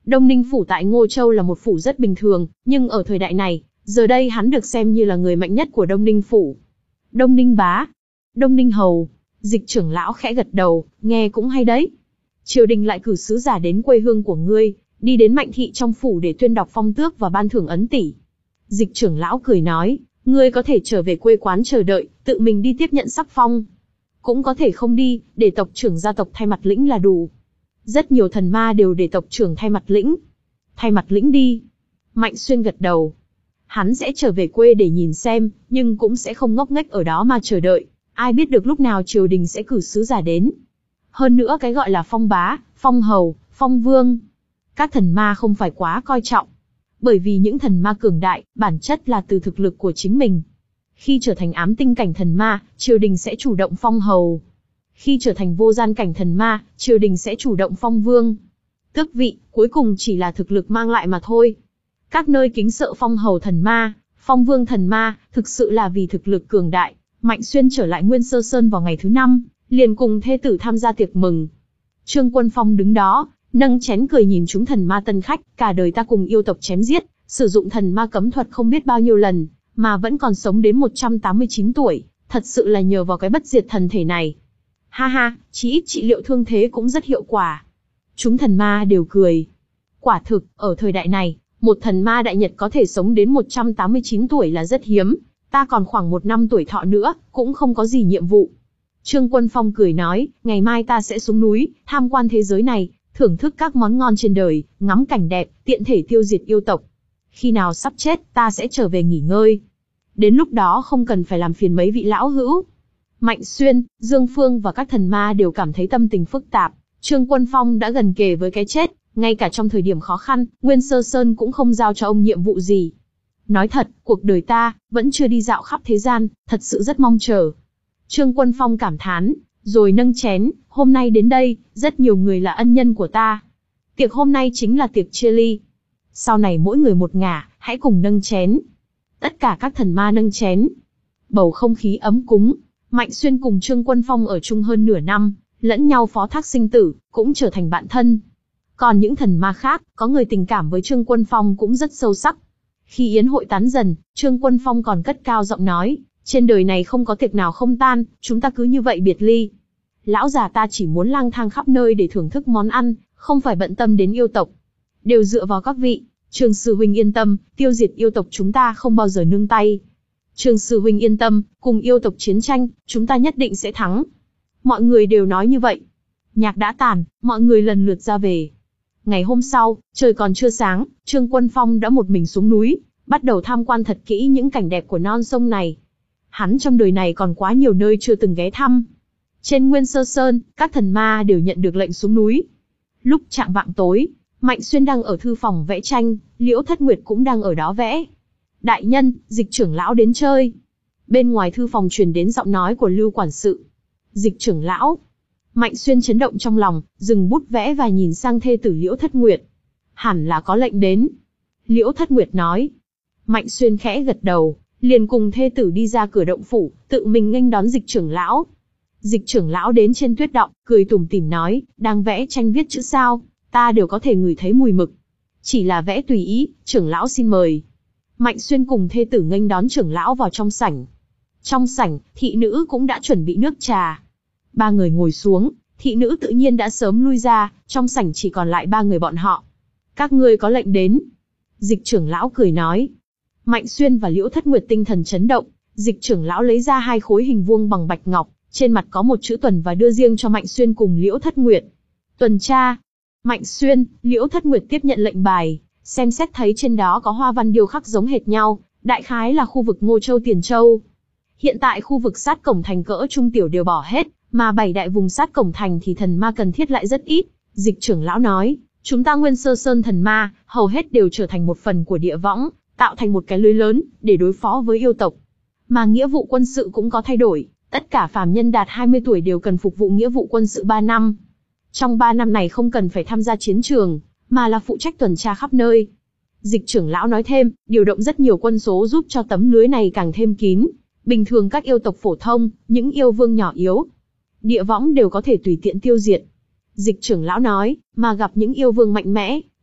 Đông Ninh phủ tại Ngô Châu là một phủ rất bình thường, nhưng ở thời đại này, giờ đây hắn được xem như là người mạnh nhất của Đông Ninh phủ. Đông Ninh bá, Đông Ninh hầu, Dịch trưởng lão khẽ gật đầu, nghe cũng hay đấy. Triều đình lại cử sứ giả đến quê hương của ngươi, đi đến Mạnh thị trong phủ để tuyên đọc phong tước và ban thưởng ấn tỷ. Dịch trưởng lão cười nói, ngươi có thể trở về quê quán chờ đợi, tự mình đi tiếp nhận sắc phong. Cũng có thể không đi, để tộc trưởng gia tộc thay mặt lĩnh là đủ. Rất nhiều thần ma đều để tộc trưởng thay mặt lĩnh. Thay mặt lĩnh đi. Mạnh Xuyên gật đầu. Hắn sẽ trở về quê để nhìn xem, nhưng cũng sẽ không ngốc nghếch ở đó mà chờ đợi. Ai biết được lúc nào triều đình sẽ cử sứ giả đến. Hơn nữa cái gọi là phong bá, phong hầu, phong vương. Các thần ma không phải quá coi trọng. Bởi vì những thần ma cường đại, bản chất là từ thực lực của chính mình. Khi trở thành ám tinh cảnh thần ma, triều đình sẽ chủ động phong hầu. Khi trở thành vô gian cảnh thần ma, triều đình sẽ chủ động phong vương. Tước vị, cuối cùng chỉ là thực lực mang lại mà thôi. Các nơi kính sợ phong hầu thần ma, phong vương thần ma, thực sự là vì thực lực cường đại. Mạnh Xuyên trở lại Nguyên Sơ Sơn vào ngày thứ năm, liền cùng thê tử tham gia tiệc mừng. Trương Quân Phong đứng đó, nâng chén cười nhìn chúng thần ma tân khách, cả đời ta cùng yêu tộc chém giết, sử dụng thần ma cấm thuật không biết bao nhiêu lần, mà vẫn còn sống đến một trăm tám mươi chín tuổi, thật sự là nhờ vào cái bất diệt thần thể này. Ha ha, chí ít trị liệu thương thế cũng rất hiệu quả. Chúng thần ma đều cười. Quả thực, ở thời đại này, một thần ma đại nhật có thể sống đến một trăm tám mươi chín tuổi là rất hiếm, ta còn khoảng một năm tuổi thọ nữa, cũng không có gì nhiệm vụ. Trương Quân Phong cười nói, ngày mai ta sẽ xuống núi, tham quan thế giới này, thưởng thức các món ngon trên đời, ngắm cảnh đẹp, tiện thể tiêu diệt yêu tộc. Khi nào sắp chết, ta sẽ trở về nghỉ ngơi. Đến lúc đó không cần phải làm phiền mấy vị lão hữu. Mạnh Xuyên, Dương Phương và các thần ma đều cảm thấy tâm tình phức tạp. Trương Quân Phong đã gần kề với cái chết, ngay cả trong thời điểm khó khăn, Nguyên Sơ Sơn cũng không giao cho ông nhiệm vụ gì. Nói thật, cuộc đời ta, vẫn chưa đi dạo khắp thế gian, thật sự rất mong chờ. Trương Quân Phong cảm thán, rồi nâng chén, hôm nay đến đây, rất nhiều người là ân nhân của ta. Tiệc hôm nay chính là tiệc chia ly. Sau này mỗi người một ngả, hãy cùng nâng chén. Tất cả các thần ma nâng chén. Bầu không khí ấm cúng, Mạnh Xuyên cùng Trương Quân Phong ở chung hơn nửa năm, lẫn nhau phó thác sinh tử, cũng trở thành bạn thân. Còn những thần ma khác, có người tình cảm với Trương Quân Phong cũng rất sâu sắc. Khi yến hội tán dần, Trương Quân Phong còn cất cao giọng nói, trên đời này không có tiệc nào không tan, chúng ta cứ như vậy biệt ly. Lão già ta chỉ muốn lang thang khắp nơi để thưởng thức món ăn, không phải bận tâm đến yêu tộc. Đều dựa vào các vị, Trương sư huynh yên tâm, tiêu diệt yêu tộc chúng ta không bao giờ nương tay. Trương sư huynh yên tâm, cùng yêu tộc chiến tranh, chúng ta nhất định sẽ thắng. Mọi người đều nói như vậy. Nhạc đã tàn, mọi người lần lượt ra về. Ngày hôm sau, trời còn chưa sáng, Trương Quân Phong đã một mình xuống núi, bắt đầu tham quan thật kỹ những cảnh đẹp của non sông này. Hắn trong đời này còn quá nhiều nơi chưa từng ghé thăm. Trên Nguyên Sơ Sơn, các thần ma đều nhận được lệnh xuống núi. Lúc chạng vạng tối, Mạnh Xuyên đang ở thư phòng vẽ tranh, Liễu Thất Nguyệt cũng đang ở đó vẽ. Đại nhân, Dịch trưởng lão đến chơi. Bên ngoài thư phòng truyền đến giọng nói của Lưu quản sự. Dịch trưởng lão. Mạnh Xuyên chấn động trong lòng, dừng bút vẽ và nhìn sang thê tử Liễu Thất Nguyệt. Hẳn là có lệnh đến. Liễu Thất Nguyệt nói. Mạnh Xuyên khẽ gật đầu, liền cùng thê tử đi ra cửa động phủ, tự mình nghênh đón Dịch trưởng lão. Dịch trưởng lão đến trên tuyết động, cười tủm tỉm nói, đang vẽ tranh viết chữ sao, ta đều có thể ngửi thấy mùi mực. Chỉ là vẽ tùy ý, trưởng lão xin mời. Mạnh Xuyên cùng thê tử nghênh đón trưởng lão vào trong sảnh. Trong sảnh, thị nữ cũng đã chuẩn bị nước trà. Ba người ngồi xuống, thị nữ tự nhiên đã sớm lui ra, trong sảnh chỉ còn lại ba người bọn họ. Các ngươi có lệnh đến. Dịch trưởng lão cười nói. Mạnh Xuyên và Liễu Thất Nguyệt tinh thần chấn động, Dịch trưởng lão lấy ra hai khối hình vuông bằng bạch ngọc, trên mặt có một chữ tuần và đưa riêng cho Mạnh Xuyên cùng Liễu Thất Nguyệt. Tuần tra. Mạnh Xuyên, Liễu Thất Nguyệt tiếp nhận lệnh bài, xem xét thấy trên đó có hoa văn điêu khắc giống hệt nhau, đại khái là khu vực Ngô Châu Tiền Châu. Hiện tại khu vực sát cổng thành cỡ trung tiểu đều bỏ hết, mà bảy đại vùng sát cổng thành thì thần ma cần thiết lại rất ít. Dịch trưởng lão nói, chúng ta Nguyên Sơ Sơn thần ma, hầu hết đều trở thành một phần của địa võng, tạo thành một cái lưới lớn, để đối phó với yêu tộc. Mà nghĩa vụ quân sự cũng có thay đổi, tất cả phàm nhân đạt hai mươi tuổi đều cần phục vụ nghĩa vụ quân sự ba năm. Trong ba năm này không cần phải tham gia chiến trường, mà là phụ trách tuần tra khắp nơi. Dịch trưởng lão nói thêm, điều động rất nhiều quân số giúp cho tấm lưới này càng thêm kín. Bình thường các yêu tộc phổ thông, những yêu vương nhỏ yếu, địa võng đều có thể tùy tiện tiêu diệt. Dịch trưởng lão nói, mà gặp những yêu vương mạnh mẽ,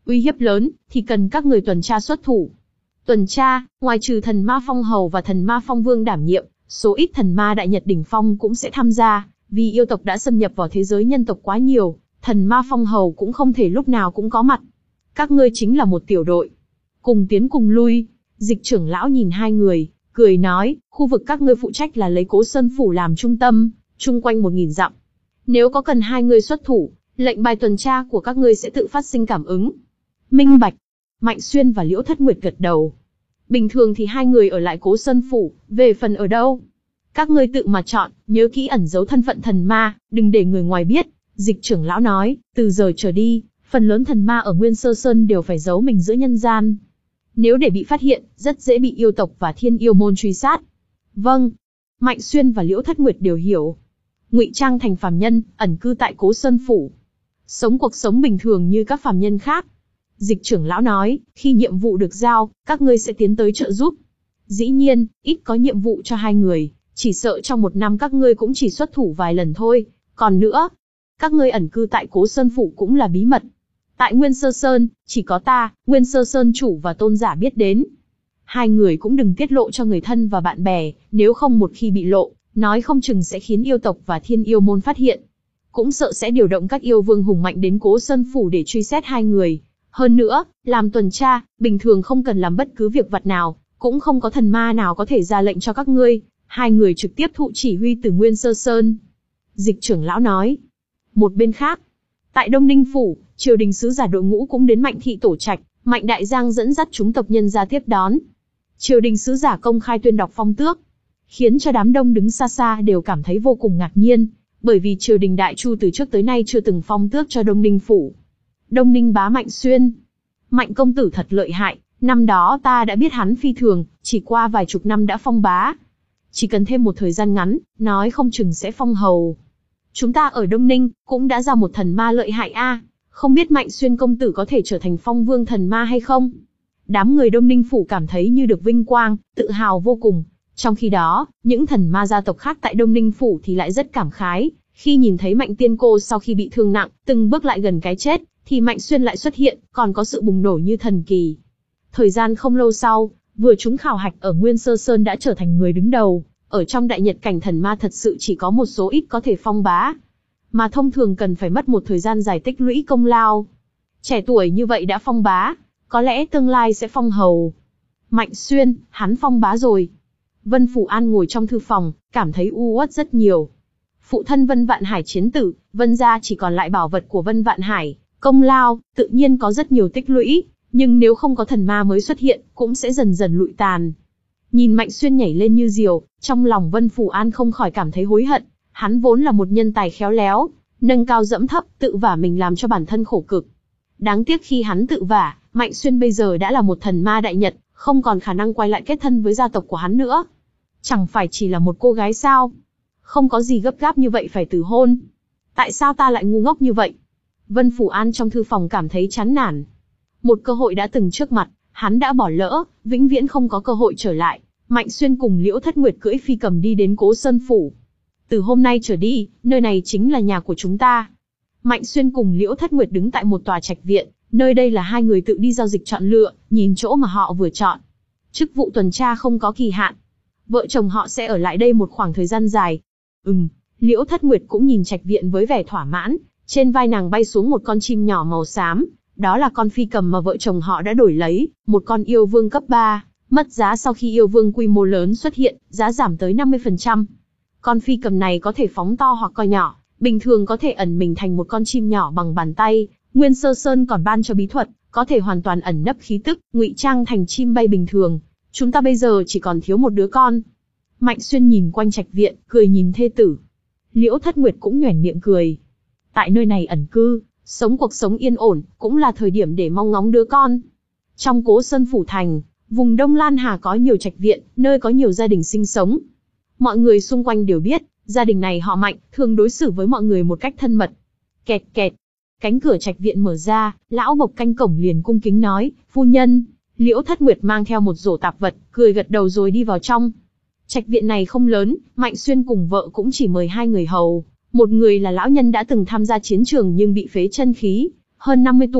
uy hiếp lớn, thì cần các người tuần tra xuất thủ. Tuần tra, ngoài trừ thần ma phong hầu và thần ma phong vương đảm nhiệm, số ít thần ma đại nhật đỉnh phong cũng sẽ tham gia, vì yêu tộc đã xâm nhập vào thế giới nhân tộc quá nhiều, thần ma phong hầu cũng không thể lúc nào cũng có mặt. Các ngươi chính là một tiểu đội. Cùng tiến cùng lui, Dịch trưởng lão nhìn hai người, cười nói, khu vực các ngươi phụ trách là lấy Cố Sơn Phủ làm trung tâm, chung quanh một nghìn dặm. Nếu có cần hai người xuất thủ, lệnh bài tuần tra của các ngươi sẽ tự phát sinh cảm ứng. Minh bạch. Mạnh Xuyên và Liễu Thất Nguyệt gật đầu. Bình thường thì hai người ở lại Cố Sơn Phủ, về phần ở đâu, các ngươi tự mà chọn, nhớ kỹ ẩn giấu thân phận thần ma, đừng để người ngoài biết. Dịch trưởng lão nói, từ giờ trở đi, phần lớn thần ma ở Nguyên Sơ Sơn đều phải giấu mình giữa nhân gian. Nếu để bị phát hiện, rất dễ bị yêu tộc và thiên yêu môn truy sát. Vâng. Mạnh Xuyên và Liễu Thất Nguyệt đều hiểu. Ngụy trang thành phàm nhân, ẩn cư tại Cố Sơn Phủ. Sống cuộc sống bình thường như các phàm nhân khác. Dịch trưởng lão nói, khi nhiệm vụ được giao, các ngươi sẽ tiến tới trợ giúp. Dĩ nhiên, ít có nhiệm vụ cho hai người, chỉ sợ trong một năm các ngươi cũng chỉ xuất thủ vài lần thôi. Còn nữa, các ngươi ẩn cư tại Cố Sơn Phủ cũng là bí mật. Tại Nguyên Sơ Sơn, chỉ có ta, Nguyên Sơ Sơn chủ và tôn giả biết đến. Hai người cũng đừng tiết lộ cho người thân và bạn bè, nếu không một khi bị lộ, nói không chừng sẽ khiến yêu tộc và thiên yêu môn phát hiện. Cũng sợ sẽ điều động các yêu vương hùng mạnh đến Cố Sơn Phủ để truy xét hai người. Hơn nữa, làm tuần tra, bình thường không cần làm bất cứ việc vặt nào, cũng không có thần ma nào có thể ra lệnh cho các ngươi. Hai người trực tiếp thụ chỉ huy từ Nguyên Sơ Sơn. Dịch trưởng lão nói. Một bên khác, tại Đông Ninh Phủ, triều đình sứ giả đội ngũ cũng đến Mạnh thị tổ trạch, Mạnh Đại Giang dẫn dắt chúng tộc nhân ra tiếp đón. Triều đình sứ giả công khai tuyên đọc phong tước, khiến cho đám đông đứng xa xa đều cảm thấy vô cùng ngạc nhiên, bởi vì triều đình Đại Chu từ trước tới nay chưa từng phong tước cho Đông Ninh Phủ. Đông Ninh bá Mạnh Xuyên. Mạnh công tử thật lợi hại, năm đó ta đã biết hắn phi thường, chỉ qua vài chục năm đã phong bá. Chỉ cần thêm một thời gian ngắn, nói không chừng sẽ phong hầu. Chúng ta ở Đông Ninh, cũng đã ra một thần ma lợi hại a, không biết Mạnh Xuyên công tử có thể trở thành phong vương thần ma hay không? Đám người Đông Ninh Phủ cảm thấy như được vinh quang, tự hào vô cùng. Trong khi đó, những thần ma gia tộc khác tại Đông Ninh Phủ thì lại rất cảm khái, khi nhìn thấy Mạnh tiên cô sau khi bị thương nặng, từng bước lại gần cái chết, thì Mạnh Xuyên lại xuất hiện, còn có sự bùng nổ như thần kỳ. Thời gian không lâu sau, vừa trúng khảo hạch ở Nguyên Sơ Sơn đã trở thành người đứng đầu. Ở trong đại nhật cảnh thần ma thật sự chỉ có một số ít có thể phong bá, mà thông thường cần phải mất một thời gian dài tích lũy công lao. Trẻ tuổi như vậy đã phong bá, có lẽ tương lai sẽ phong hầu. Mạnh Xuyên, hắn phong bá rồi. Vân Phủ An ngồi trong thư phòng, cảm thấy u uất rất nhiều. Phụ thân Vân Vạn Hải chiến tử, Vân gia chỉ còn lại bảo vật của Vân Vạn Hải, công lao, tự nhiên có rất nhiều tích lũy, nhưng nếu không có thần ma mới xuất hiện, cũng sẽ dần dần lụi tàn. Nhìn Mạnh Xuyên nhảy lên như diều, trong lòng Vân Phủ An không khỏi cảm thấy hối hận. Hắn vốn là một nhân tài khéo léo, nâng cao dẫm thấp, tự vả mình làm cho bản thân khổ cực. Đáng tiếc khi hắn tự vả, Mạnh Xuyên bây giờ đã là một thần ma đại nhật, không còn khả năng quay lại kết thân với gia tộc của hắn nữa. Chẳng phải chỉ là một cô gái sao? Không có gì gấp gáp như vậy phải từ hôn. Tại sao ta lại ngu ngốc như vậy? Vân Phủ An trong thư phòng cảm thấy chán nản. Một cơ hội đã từng trước mặt, hắn đã bỏ lỡ, vĩnh viễn không có cơ hội trở lại. Mạnh Xuyên cùng Liễu Thất Nguyệt cưỡi phi cầm đi đến Cố Sơn Phủ. Từ hôm nay trở đi, nơi này chính là nhà của chúng ta. Mạnh Xuyên cùng Liễu Thất Nguyệt đứng tại một tòa trạch viện, nơi đây là hai người tự đi giao dịch chọn lựa, nhìn chỗ mà họ vừa chọn. Chức vụ tuần tra không có kỳ hạn. Vợ chồng họ sẽ ở lại đây một khoảng thời gian dài. Ừm, Liễu Thất Nguyệt cũng nhìn trạch viện với vẻ thỏa mãn, trên vai nàng bay xuống một con chim nhỏ màu xám. Đó là con phi cầm mà vợ chồng họ đã đổi lấy, một con yêu vương cấp ba, mất giá sau khi yêu vương quy mô lớn xuất hiện, giá giảm tới năm mươi phần trăm. Con phi cầm này có thể phóng to hoặc co nhỏ, bình thường có thể ẩn mình thành một con chim nhỏ bằng bàn tay, Nguyên Sơ Sơn còn ban cho bí thuật, có thể hoàn toàn ẩn nấp khí tức, ngụy trang thành chim bay bình thường. Chúng ta bây giờ chỉ còn thiếu một đứa con. Mạnh Xuyên nhìn quanh trạch viện, cười nhìn thê tử. Liễu Thất Nguyệt cũng nhoẻn miệng cười. Tại nơi này ẩn cư, sống cuộc sống yên ổn, cũng là thời điểm để mong ngóng đứa con. Trong Cố Sơn Phủ thành, vùng Đông Lan Hà có nhiều trạch viện, nơi có nhiều gia đình sinh sống. Mọi người xung quanh đều biết, gia đình này họ Mạnh, thường đối xử với mọi người một cách thân mật. Kẹt kẹt, cánh cửa trạch viện mở ra, lão bộc canh cổng liền cung kính nói, phu nhân. Liễu Thất Nguyệt mang theo một rổ tạp vật, cười gật đầu rồi đi vào trong. Trạch viện này không lớn, Mạnh Xuyên cùng vợ cũng chỉ mời hai người hầu. Một người là lão nhân đã từng tham gia chiến trường nhưng bị phế chân khí, hơn năm mươi tuổi,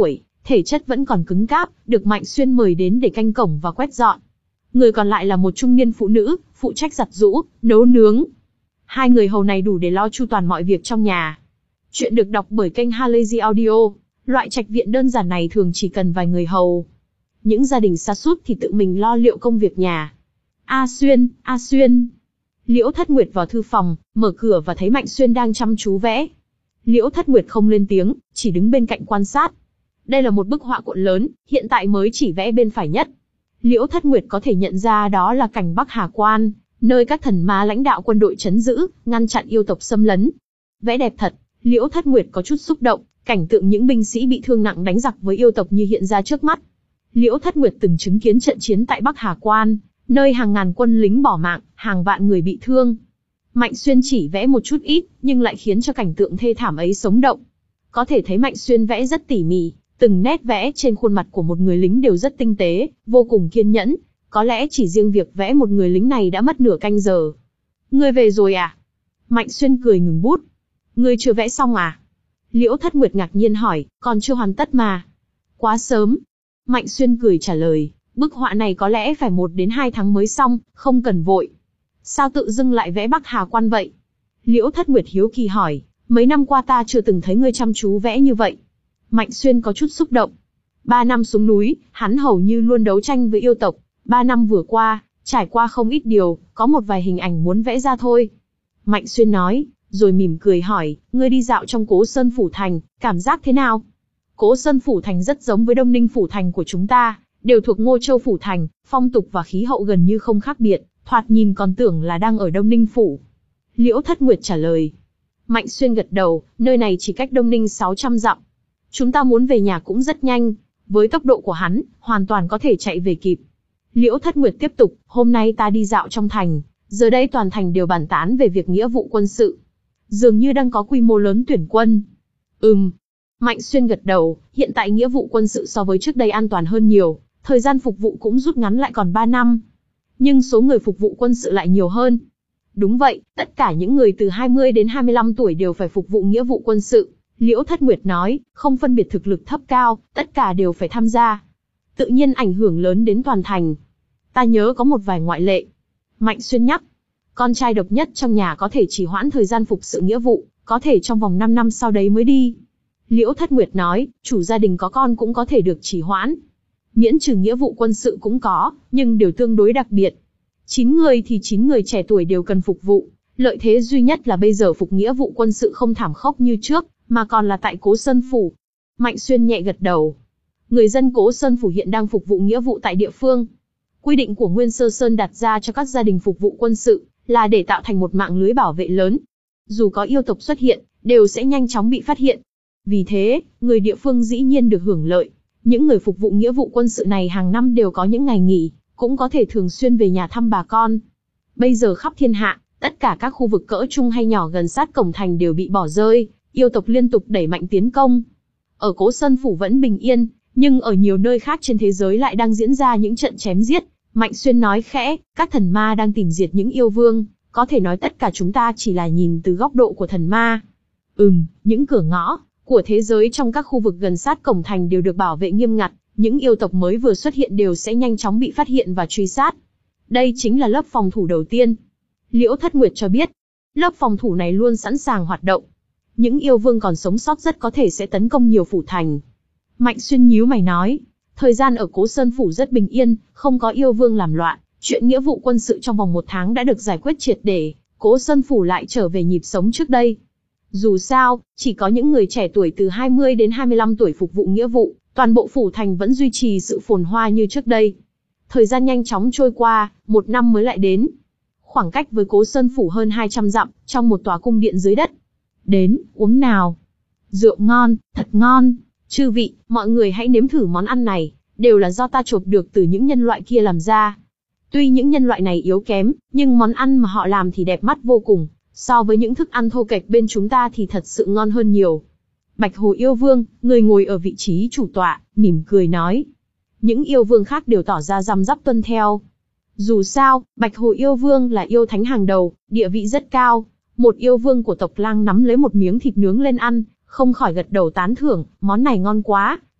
thể chất vẫn còn cứng cáp, được Mạnh Xuyên mời đến để canh cổng và quét dọn. Người còn lại là một trung niên phụ nữ, phụ trách giặt giũ, nấu nướng. Hai người hầu này đủ để lo chu toàn mọi việc trong nhà. Chuyện được đọc bởi kênh Halazy Audio. Loại trạch viện đơn giản này thường chỉ cần vài người hầu. Những gia đình sa sút thì tự mình lo liệu công việc nhà. A Xuyên, A Xuyên. Liễu Thất Nguyệt vào thư phòng, mở cửa và thấy Mạnh Xuyên đang chăm chú vẽ. Liễu Thất Nguyệt không lên tiếng, chỉ đứng bên cạnh quan sát. Đây là một bức họa cuộn lớn, hiện tại mới chỉ vẽ bên phải nhất. Liễu Thất Nguyệt có thể nhận ra đó là cảnh Bắc Hà Quan, nơi các thần ma lãnh đạo quân đội trấn giữ, ngăn chặn yêu tộc xâm lấn. Vẽ đẹp thật, Liễu Thất Nguyệt có chút xúc động, cảnh tượng những binh sĩ bị thương nặng đánh giặc với yêu tộc như hiện ra trước mắt. Liễu Thất Nguyệt từng chứng kiến trận chiến tại Bắc Hà Quan, nơi hàng ngàn quân lính bỏ mạng, hàng vạn người bị thương. Mạnh Xuyên chỉ vẽ một chút ít, nhưng lại khiến cho cảnh tượng thê thảm ấy sống động. Có thể thấy Mạnh Xuyên vẽ rất tỉ mỉ, từng nét vẽ trên khuôn mặt của một người lính đều rất tinh tế, vô cùng kiên nhẫn. Có lẽ chỉ riêng việc vẽ một người lính này đã mất nửa canh giờ. Ngươi về rồi à? Mạnh Xuyên cười ngừng bút. Ngươi chưa vẽ xong à? Liễu Thất Nguyệt ngạc nhiên hỏi, còn chưa hoàn tất mà. Quá sớm. Mạnh Xuyên cười trả lời, bức họa này có lẽ phải một đến hai tháng mới xong, không cần vội. Sao tự dưng lại vẽ Bắc Hà Quan vậy? Liễu Thất Nguyệt hiếu kỳ hỏi, mấy năm qua ta chưa từng thấy ngươi chăm chú vẽ như vậy. Mạnh Xuyên có chút xúc động. Ba năm xuống núi, hắn hầu như luôn đấu tranh với yêu tộc. Ba năm vừa qua, trải qua không ít điều, có một vài hình ảnh muốn vẽ ra thôi. Mạnh Xuyên nói, rồi mỉm cười hỏi, ngươi đi dạo trong Cố Sơn Phủ Thành, cảm giác thế nào? Cố Sơn Phủ Thành rất giống với Đông Ninh Phủ Thành của chúng ta, đều thuộc Ngô Châu Phủ Thành, phong tục và khí hậu gần như không khác biệt, thoạt nhìn còn tưởng là đang ở Đông Ninh Phủ. Liễu Thất Nguyệt trả lời. Mạnh Xuyên gật đầu, nơi này chỉ cách Đông Ninh sáu trăm dặm. Chúng ta muốn về nhà cũng rất nhanh, với tốc độ của hắn, hoàn toàn có thể chạy về kịp. Liễu Thất Nguyệt tiếp tục, hôm nay ta đi dạo trong thành, giờ đây toàn thành đều bàn tán về việc nghĩa vụ quân sự. Dường như đang có quy mô lớn tuyển quân. Ừm. Mạnh Xuyên gật đầu, hiện tại nghĩa vụ quân sự so với trước đây an toàn hơn nhiều, thời gian phục vụ cũng rút ngắn lại còn ba năm. Nhưng số người phục vụ quân sự lại nhiều hơn. Đúng vậy, tất cả những người từ hai mươi đến hai mươi lăm tuổi đều phải phục vụ nghĩa vụ quân sự. Liễu Thất Nguyệt nói, không phân biệt thực lực thấp cao, tất cả đều phải tham gia. Tự nhiên ảnh hưởng lớn đến toàn thành. Ta nhớ có một vài ngoại lệ. Mạnh Xuyên nhắc, con trai độc nhất trong nhà có thể trì hoãn thời gian phục sự nghĩa vụ, có thể trong vòng năm năm sau đấy mới đi. Liễu Thất Nguyệt nói, chủ gia đình có con cũng có thể được trì hoãn. Miễn trừ nghĩa vụ quân sự cũng có, nhưng đều tương đối đặc biệt. Chín người thì chín người trẻ tuổi đều cần phục vụ. Lợi thế duy nhất là bây giờ phục nghĩa vụ quân sự không thảm khốc như trước, mà còn là tại Cố Sơn Phủ. Mạnh Xuyên nhẹ gật đầu. Người dân Cố Sơn Phủ hiện đang phục vụ nghĩa vụ tại địa phương. Quy định của Nguyên Sơ Sơn đặt ra cho các gia đình phục vụ quân sự là để tạo thành một mạng lưới bảo vệ lớn. Dù có yêu tộc xuất hiện, đều sẽ nhanh chóng bị phát hiện. Vì thế, người địa phương dĩ nhiên được hưởng lợi. Những người phục vụ nghĩa vụ quân sự này hàng năm đều có những ngày nghỉ, cũng có thể thường xuyên về nhà thăm bà con. Bây giờ khắp thiên hạ, tất cả các khu vực cỡ trung hay nhỏ gần sát cổng thành đều bị bỏ rơi, yêu tộc liên tục đẩy mạnh tiến công. Ở Cố Sơn Phủ vẫn bình yên, nhưng ở nhiều nơi khác trên thế giới lại đang diễn ra những trận chém giết. Mạnh Xuyên nói khẽ, các thần ma đang tìm diệt những yêu vương, có thể nói tất cả chúng ta chỉ là nhìn từ góc độ của thần ma. Ừm, những cửa ngõ của thế giới trong các khu vực gần sát cổng thành đều được bảo vệ nghiêm ngặt, những yêu tộc mới vừa xuất hiện đều sẽ nhanh chóng bị phát hiện và truy sát. Đây chính là lớp phòng thủ đầu tiên. Liễu Thất Nguyệt cho biết, lớp phòng thủ này luôn sẵn sàng hoạt động. Những yêu vương còn sống sót rất có thể sẽ tấn công nhiều phủ thành. Mạnh Xuyên nhíu mày nói, thời gian ở Cố Sơn Phủ rất bình yên, không có yêu vương làm loạn, chuyện nghĩa vụ quân sự trong vòng một tháng đã được giải quyết triệt để, Cố Sơn Phủ lại trở về nhịp sống trước đây. Dù sao, chỉ có những người trẻ tuổi từ hai mươi đến hai mươi lăm tuổi phục vụ nghĩa vụ, toàn bộ phủ thành vẫn duy trì sự phồn hoa như trước đây. Thời gian nhanh chóng trôi qua, một năm mới lại đến. Khoảng cách với Cố Sơn Phủ hơn hai trăm dặm, trong một tòa cung điện dưới đất. Đến, uống nào. Rượu ngon, thật ngon. Chư vị, mọi người hãy nếm thử món ăn này, đều là do ta chộp được từ những nhân loại kia làm ra. Tuy những nhân loại này yếu kém, nhưng món ăn mà họ làm thì đẹp mắt vô cùng. So với những thức ăn thô kệch bên chúng ta thì thật sự ngon hơn nhiều. Bạch Hồ yêu vương, người ngồi ở vị trí chủ tọa, mỉm cười nói. Những yêu vương khác đều tỏ ra răm rắp tuân theo. Dù sao, Bạch Hồ yêu vương là yêu thánh hàng đầu, địa vị rất cao. Một yêu vương của tộc Lang nắm lấy một miếng thịt nướng lên ăn, không khỏi gật đầu tán thưởng, món này ngon quá,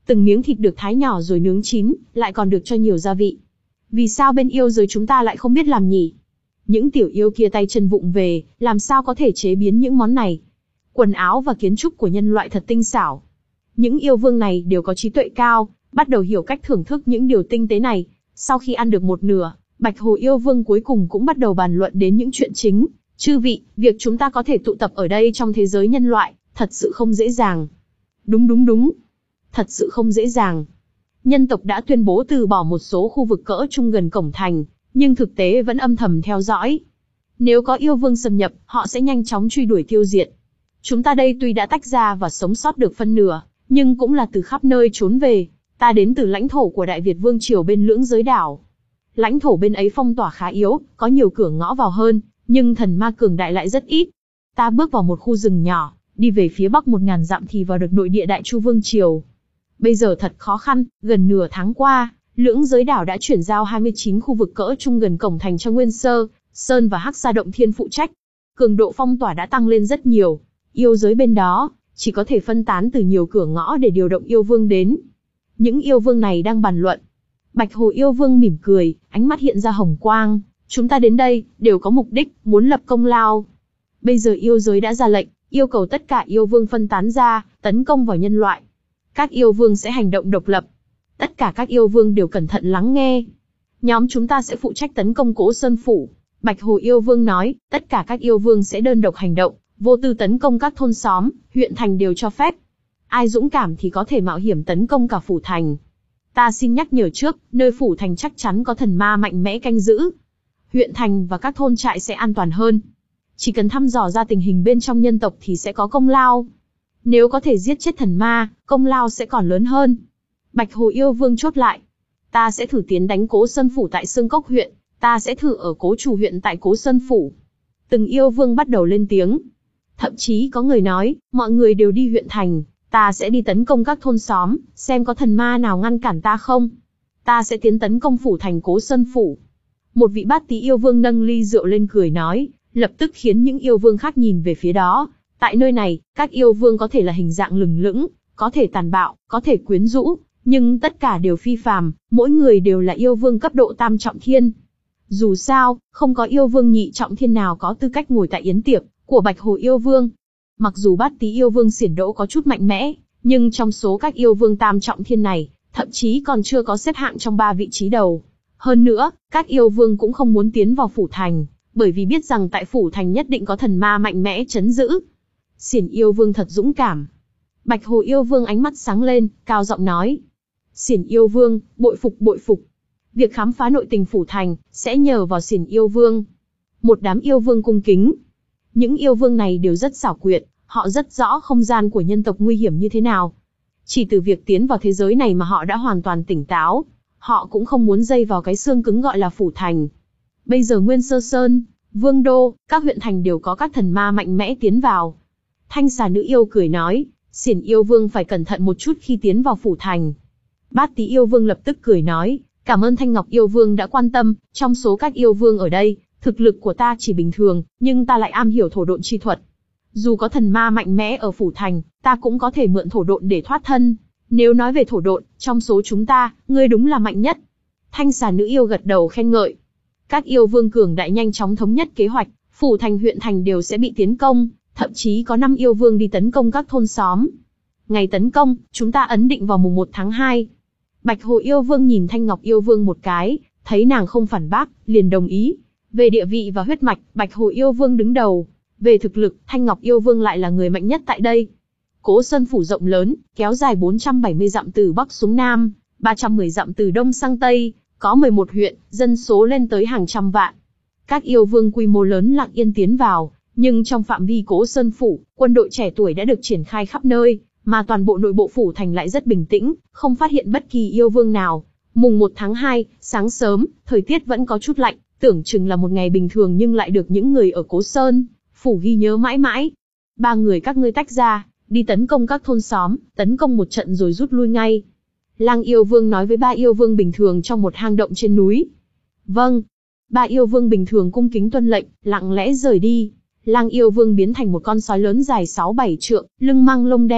Từng miếng thịt được thái nhỏ rồi nướng chín, lại còn được cho nhiều gia vị. Vì sao bên yêu giới chúng ta lại không biết làm nhỉ? Những tiểu yêu kia tay chân vụng về, làm sao có thể chế biến những món này? Quần áo và kiến trúc của nhân loại thật tinh xảo. Những yêu vương này đều có trí tuệ cao, bắt đầu hiểu cách thưởng thức những điều tinh tế này. Sau khi ăn được một nửa, Bạch Hồ yêu vương cuối cùng cũng bắt đầu bàn luận đến những chuyện chính. Chư vị, việc chúng ta có thể tụ tập ở đây trong thế giới nhân loại, thật sự không dễ dàng. Đúng đúng đúng. Thật sự không dễ dàng. Nhân tộc đã tuyên bố từ bỏ một số khu vực cỡ trung gần cổng thành, nhưng thực tế vẫn âm thầm theo dõi. Nếu có yêu vương xâm nhập, họ sẽ nhanh chóng truy đuổi tiêu diệt. Chúng ta đây tuy đã tách ra và sống sót được phân nửa, nhưng cũng là từ khắp nơi trốn về. Ta đến từ lãnh thổ của Đại Việt Vương Triều bên lưỡng giới đảo. Lãnh thổ bên ấy phong tỏa khá yếu, có nhiều cửa ngõ vào hơn, nhưng thần ma cường đại lại rất ít. Ta bước vào một khu rừng nhỏ, đi về phía bắc một ngàn dặm thì vào được nội địa Đại Chu Vương Triều. Bây giờ thật khó khăn, gần nửa tháng qua, lưỡng giới đảo đã chuyển giao hai mươi chín khu vực cỡ trung gần cổng thành cho Nguyên Sơ, Sơn và Hắc Sa Động Thiên phụ trách. Cường độ phong tỏa đã tăng lên rất nhiều. Yêu giới bên đó, chỉ có thể phân tán từ nhiều cửa ngõ để điều động yêu vương đến. Những yêu vương này đang bàn luận. Bạch Hồ yêu vương mỉm cười, ánh mắt hiện ra hồng quang. Chúng ta đến đây, đều có mục đích, muốn lập công lao. Bây giờ yêu giới đã ra lệnh, yêu cầu tất cả yêu vương phân tán ra, tấn công vào nhân loại. Các yêu vương sẽ hành động độc lập. Tất cả các yêu vương đều cẩn thận lắng nghe. Nhóm chúng ta sẽ phụ trách tấn công Cố Sơn Phủ. Bạch Hồ yêu vương nói, tất cả các yêu vương sẽ đơn độc hành động, vô tư tấn công các thôn xóm, huyện thành đều cho phép. Ai dũng cảm thì có thể mạo hiểm tấn công cả phủ thành. Ta xin nhắc nhở trước, nơi phủ thành chắc chắn có thần ma mạnh mẽ canh giữ. Huyện thành và các thôn trại sẽ an toàn hơn. Chỉ cần thăm dò ra tình hình bên trong nhân tộc thì sẽ có công lao. Nếu có thể giết chết thần ma, công lao sẽ còn lớn hơn. Bạch Hồ yêu vương chốt lại. Ta sẽ thử tiến đánh Cố Sơn Phủ tại Sương Cốc huyện. Ta sẽ thử ở Cố Chủ huyện tại Cố Sơn Phủ. Từng yêu vương bắt đầu lên tiếng. Thậm chí có người nói, mọi người đều đi huyện thành. Ta sẽ đi tấn công các thôn xóm, xem có thần ma nào ngăn cản ta không. Ta sẽ tiến tấn công phủ thành Cố Sơn Phủ. Một vị bát tí yêu vương nâng ly rượu lên cười nói, lập tức khiến những yêu vương khác nhìn về phía đó. Tại nơi này, các yêu vương có thể là hình dạng lừng lững, có thể tàn bạo, có thể quyến rũ, nhưng tất cả đều phi phàm, mỗi người đều là yêu vương cấp độ tam trọng thiên. Dù sao, không có yêu vương nhị trọng thiên nào có tư cách ngồi tại yến tiệc của Bạch Hồ yêu vương. Mặc dù bát tí yêu vương xiển đỗ có chút mạnh mẽ, nhưng trong số các yêu vương tam trọng thiên này, thậm chí còn chưa có xếp hạng trong ba vị trí đầu. Hơn nữa, các yêu vương cũng không muốn tiến vào phủ thành, bởi vì biết rằng tại phủ thành nhất định có thần ma mạnh mẽ trấn giữ. Xiển yêu vương thật dũng cảm. Bạch Hồ yêu vương ánh mắt sáng lên, cao giọng nói. Xiển yêu vương, bội phục bội phục. Việc khám phá nội tình phủ thành, sẽ nhờ vào Xiển yêu vương. Một đám yêu vương cung kính. Những yêu vương này đều rất xảo quyệt, họ rất rõ không gian của nhân tộc nguy hiểm như thế nào. Chỉ từ việc tiến vào thế giới này mà họ đã hoàn toàn tỉnh táo. Họ cũng không muốn dây vào cái xương cứng gọi là phủ thành. Bây giờ Nguyên Sơ Sơn, Vương Đô, các huyện thành đều có các thần ma mạnh mẽ tiến vào. Thanh xà nữ yêu cười nói, Xiển yêu vương phải cẩn thận một chút khi tiến vào phủ thành. Bát tí yêu vương lập tức cười nói, cảm ơn Thanh Ngọc yêu vương đã quan tâm, trong số các yêu vương ở đây, thực lực của ta chỉ bình thường, nhưng ta lại am hiểu thổ độn chi thuật. Dù có thần ma mạnh mẽ ở phủ thành, ta cũng có thể mượn thổ độn để thoát thân. Nếu nói về thổ độn, trong số chúng ta, ngươi đúng là mạnh nhất. Thanh xà nữ yêu gật đầu khen ngợi. Các yêu vương cường đại nhanh chóng thống nhất kế hoạch, phủ thành huyện thành đều sẽ bị tiến công, thậm chí có năm yêu vương đi tấn công các thôn xóm. Ngày tấn công, chúng ta ấn định vào mùng một tháng hai. Bạch Hồ yêu vương nhìn Thanh Ngọc yêu vương một cái, thấy nàng không phản bác, liền đồng ý. Về địa vị và huyết mạch, Bạch Hồ yêu vương đứng đầu. Về thực lực, Thanh Ngọc yêu vương lại là người mạnh nhất tại đây. Cố Sơn Phủ rộng lớn, kéo dài bốn trăm bảy mươi dặm từ Bắc xuống Nam, ba trăm mười dặm từ Đông sang Tây, có mười một huyện, dân số lên tới hàng trăm vạn. Các yêu vương quy mô lớn lặng yên tiến vào, nhưng trong phạm vi Cố Sơn Phủ, quân đội trẻ tuổi đã được triển khai khắp nơi, mà toàn bộ nội bộ phủ thành lại rất bình tĩnh, không phát hiện bất kỳ yêu vương nào. Mùng một tháng hai, sáng sớm, thời tiết vẫn có chút lạnh, tưởng chừng là một ngày bình thường nhưng lại được những người ở Cố Sơn Phủ ghi nhớ mãi mãi. Ba người các ngươi tách ra, đi tấn công các thôn xóm, tấn công một trận rồi rút lui ngay. Lang yêu vương nói với ba yêu vương bình thường trong một hang động trên núi. Vâng. Ba yêu vương bình thường cung kính tuân lệnh, lặng lẽ rời đi. Lang yêu vương biến thành một con sói lớn dài sáu bảy trượng, lưng mang lông đen,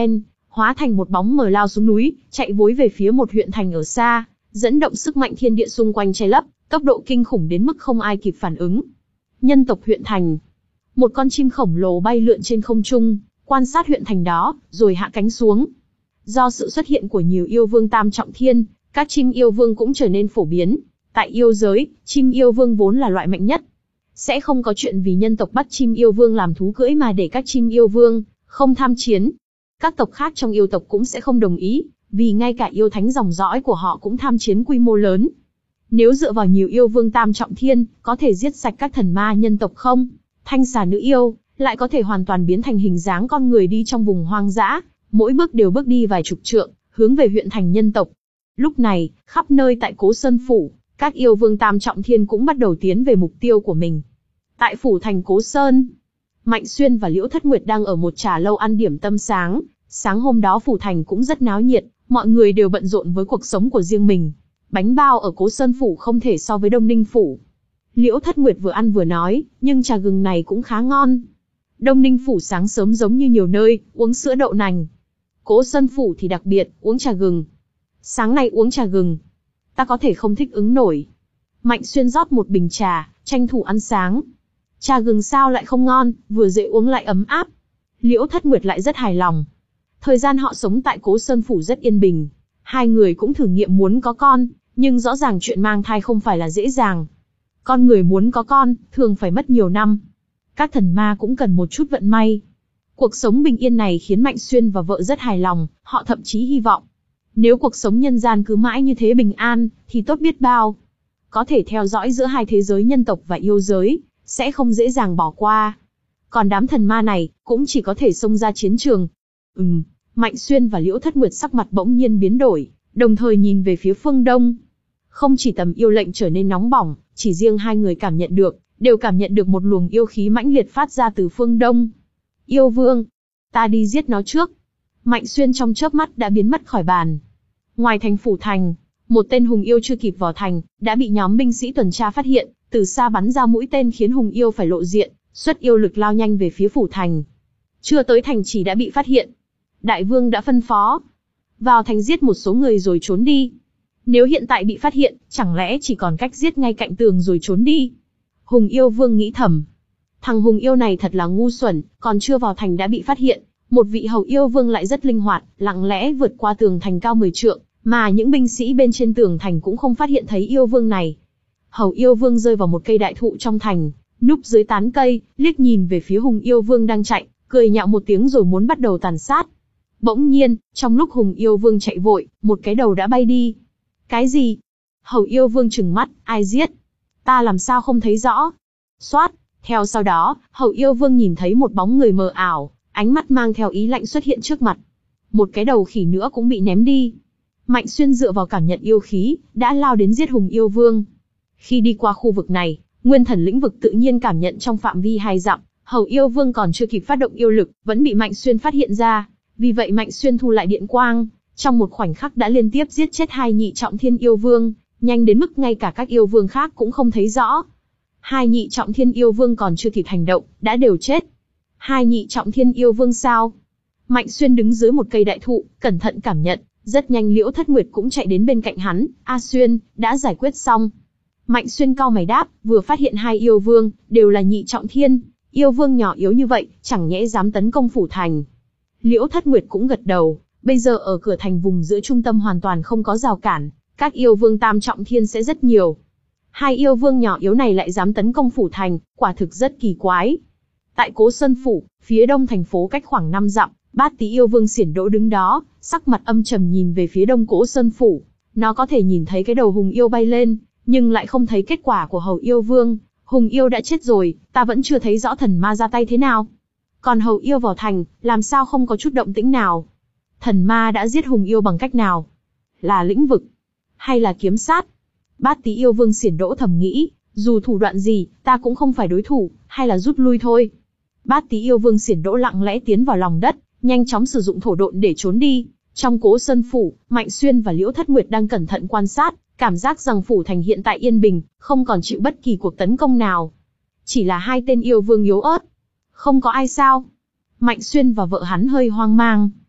hóa thành một bóng mờ lao xuống núi, chạy vối về phía một huyện thành ở xa, dẫn động sức mạnh thiên địa xung quanh che lấp, tốc độ kinh khủng đến mức không ai kịp phản ứng. Nhân tộc huyện thành. Một con chim khổng lồ bay lượn trên không trung, quan sát huyện thành đó, rồi hạ cánh xuống. Do sự xuất hiện của nhiều yêu vương tam trọng thiên, các chim yêu vương cũng trở nên phổ biến. Tại yêu giới, chim yêu vương vốn là loại mạnh nhất. Sẽ không có chuyện vì nhân tộc bắt chim yêu vương làm thú cưỡi mà để các chim yêu vương không tham chiến. Các tộc khác trong yêu tộc cũng sẽ không đồng ý, vì ngay cả yêu thánh dòng dõi của họ cũng tham chiến quy mô lớn. Nếu dựa vào nhiều yêu vương tam trọng thiên, có thể giết sạch các thần ma nhân tộc không? Thanh xà nữ yêu, lại có thể hoàn toàn biến thành hình dáng con người đi trong vùng hoang dã, mỗi bước đều bước đi vài chục trượng, hướng về huyện thành nhân tộc. Lúc này, khắp nơi tại Cố Sơn Phủ, các yêu vương tam trọng thiên cũng bắt đầu tiến về mục tiêu của mình. Tại phủ thành Cố Sơn, Mạnh Xuyên và Liễu Thất Nguyệt đang ở một trà lâu ăn điểm tâm sáng. Sáng hôm đó phủ thành cũng rất náo nhiệt, mọi người đều bận rộn với cuộc sống của riêng mình. Bánh bao ở Cố Sơn Phủ không thể so với Đông Ninh Phủ. Liễu Thất Nguyệt vừa ăn vừa nói, nhưng trà gừng này cũng khá ngon. Đông Ninh Phủ sáng sớm giống như nhiều nơi, uống sữa đậu nành. Cố Sơn Phủ thì đặc biệt, uống trà gừng. Sáng nay uống trà gừng, ta có thể không thích ứng nổi. Mạnh Xuyên rót một bình trà, tranh thủ ăn sáng. Trà gừng sao lại không ngon, vừa dễ uống lại ấm áp. Liễu Thất Nguyệt lại rất hài lòng. Thời gian họ sống tại Cố Sơn Phủ rất yên bình. Hai người cũng thử nghiệm muốn có con, nhưng rõ ràng chuyện mang thai không phải là dễ dàng. Con người muốn có con, thường phải mất nhiều năm. Các thần ma cũng cần một chút vận may. Cuộc sống bình yên này khiến Mạnh Xuyên và vợ rất hài lòng, họ thậm chí hy vọng. Nếu cuộc sống nhân gian cứ mãi như thế bình an, thì tốt biết bao. Có thể theo dõi giữa hai thế giới nhân tộc và yêu giới, sẽ không dễ dàng bỏ qua. Còn đám thần ma này, cũng chỉ có thể xông ra chiến trường. Ừm, Mạnh Xuyên và Liễu Thất Nguyệt sắc mặt bỗng nhiên biến đổi, đồng thời nhìn về phía phương đông. Không chỉ tầm yêu lệnh trở nên nóng bỏng, chỉ riêng hai người cảm nhận được, đều cảm nhận được một luồng yêu khí mãnh liệt phát ra từ phương đông. Yêu vương, ta đi giết nó trước. Mạnh Xuyên trong chớp mắt đã biến mất khỏi bàn. Ngoài thành phủ thành, một tên hùng yêu chưa kịp vào thành, đã bị nhóm binh sĩ tuần tra phát hiện, từ xa bắn ra mũi tên khiến hùng yêu phải lộ diện, xuất yêu lực lao nhanh về phía phủ thành. Chưa tới thành chỉ đã bị phát hiện. Đại vương đã phân phó, vào thành giết một số người rồi trốn đi. Nếu hiện tại bị phát hiện, chẳng lẽ chỉ còn cách giết ngay cạnh tường rồi trốn đi? Hùng yêu vương nghĩ thầm. Thằng hùng yêu này thật là ngu xuẩn, còn chưa vào thành đã bị phát hiện. Một vị hầu yêu vương lại rất linh hoạt, lặng lẽ vượt qua tường thành cao mười trượng, mà những binh sĩ bên trên tường thành cũng không phát hiện thấy yêu vương này. Hầu yêu vương rơi vào một cây đại thụ trong thành, núp dưới tán cây, liếc nhìn về phía hùng yêu vương đang chạy, cười nhạo một tiếng rồi muốn bắt đầu tàn sát. Bỗng nhiên, trong lúc hùng yêu vương chạy vội, một cái đầu đã bay đi. Cái gì? Hầu yêu vương trừng mắt, ai giết? Ta làm sao không thấy rõ? Xoát, theo sau đó, hầu yêu vương nhìn thấy một bóng người mờ ảo, ánh mắt mang theo ý lạnh xuất hiện trước mặt. Một cái đầu khỉ nữa cũng bị ném đi. Mạnh Xuyên dựa vào cảm nhận yêu khí, đã lao đến giết hùng yêu vương. Khi đi qua khu vực này, nguyên thần lĩnh vực tự nhiên cảm nhận trong phạm vi hai dặm, hầu yêu vương còn chưa kịp phát động yêu lực, vẫn bị Mạnh Xuyên phát hiện ra. Vì vậy Mạnh Xuyên thu lại điện quang, trong một khoảnh khắc đã liên tiếp giết chết hai nhị trọng thiên yêu vương, nhanh đến mức ngay cả các yêu vương khác cũng không thấy rõ. Hai nhị trọng thiên yêu vương còn chưa kịp hành động, đã đều chết. Hai nhị trọng thiên yêu vương sao? Mạnh Xuyên đứng dưới một cây đại thụ, cẩn thận cảm nhận, rất nhanh Liễu Thất Nguyệt cũng chạy đến bên cạnh hắn. A Xuyên, đã giải quyết xong. Mạnh Xuyên cau mày đáp, vừa phát hiện hai yêu vương, đều là nhị trọng thiên, yêu vương nhỏ yếu như vậy, chẳng nhẽ dám tấn công phủ thành. Liễu Thất Nguyệt cũng gật đầu, bây giờ ở cửa thành vùng giữa trung tâm hoàn toàn không có rào cản, các yêu vương tam trọng thiên sẽ rất nhiều. Hai yêu vương nhỏ yếu này lại dám tấn công phủ thành, quả thực rất kỳ quái. Tại Cố Sơn Phủ, phía đông thành phố cách khoảng năm dặm, Bát Tý yêu vương Xiển Đỗ đứng đó, sắc mặt âm trầm nhìn về phía đông Cố Sơn Phủ. Nó có thể nhìn thấy cái đầu hùng yêu bay lên, nhưng lại không thấy kết quả của hầu yêu vương. Hùng yêu đã chết rồi, ta vẫn chưa thấy rõ thần ma ra tay thế nào. Còn hầu yêu vào thành, làm sao không có chút động tĩnh nào? Thần ma đã giết hùng yêu bằng cách nào? Là lĩnh vực? Hay là kiếm sát? Bát Tý yêu vương Xiển Đỗ thầm nghĩ, dù thủ đoạn gì, ta cũng không phải đối thủ, hay là rút lui thôi. Bát Tý yêu vương Xiển Đỗ lặng lẽ tiến vào lòng đất, nhanh chóng sử dụng thổ độn để trốn đi. Trong Cố Sơn Phủ, Mạnh Xuyên và Liễu Thất Nguyệt đang cẩn thận quan sát, cảm giác rằng phủ thành hiện tại yên bình, không còn chịu bất kỳ cuộc tấn công nào. Chỉ là hai tên yêu vương yếu ớt. Không có ai sao? Mạnh Xuyên và vợ hắn hơi hoang mang.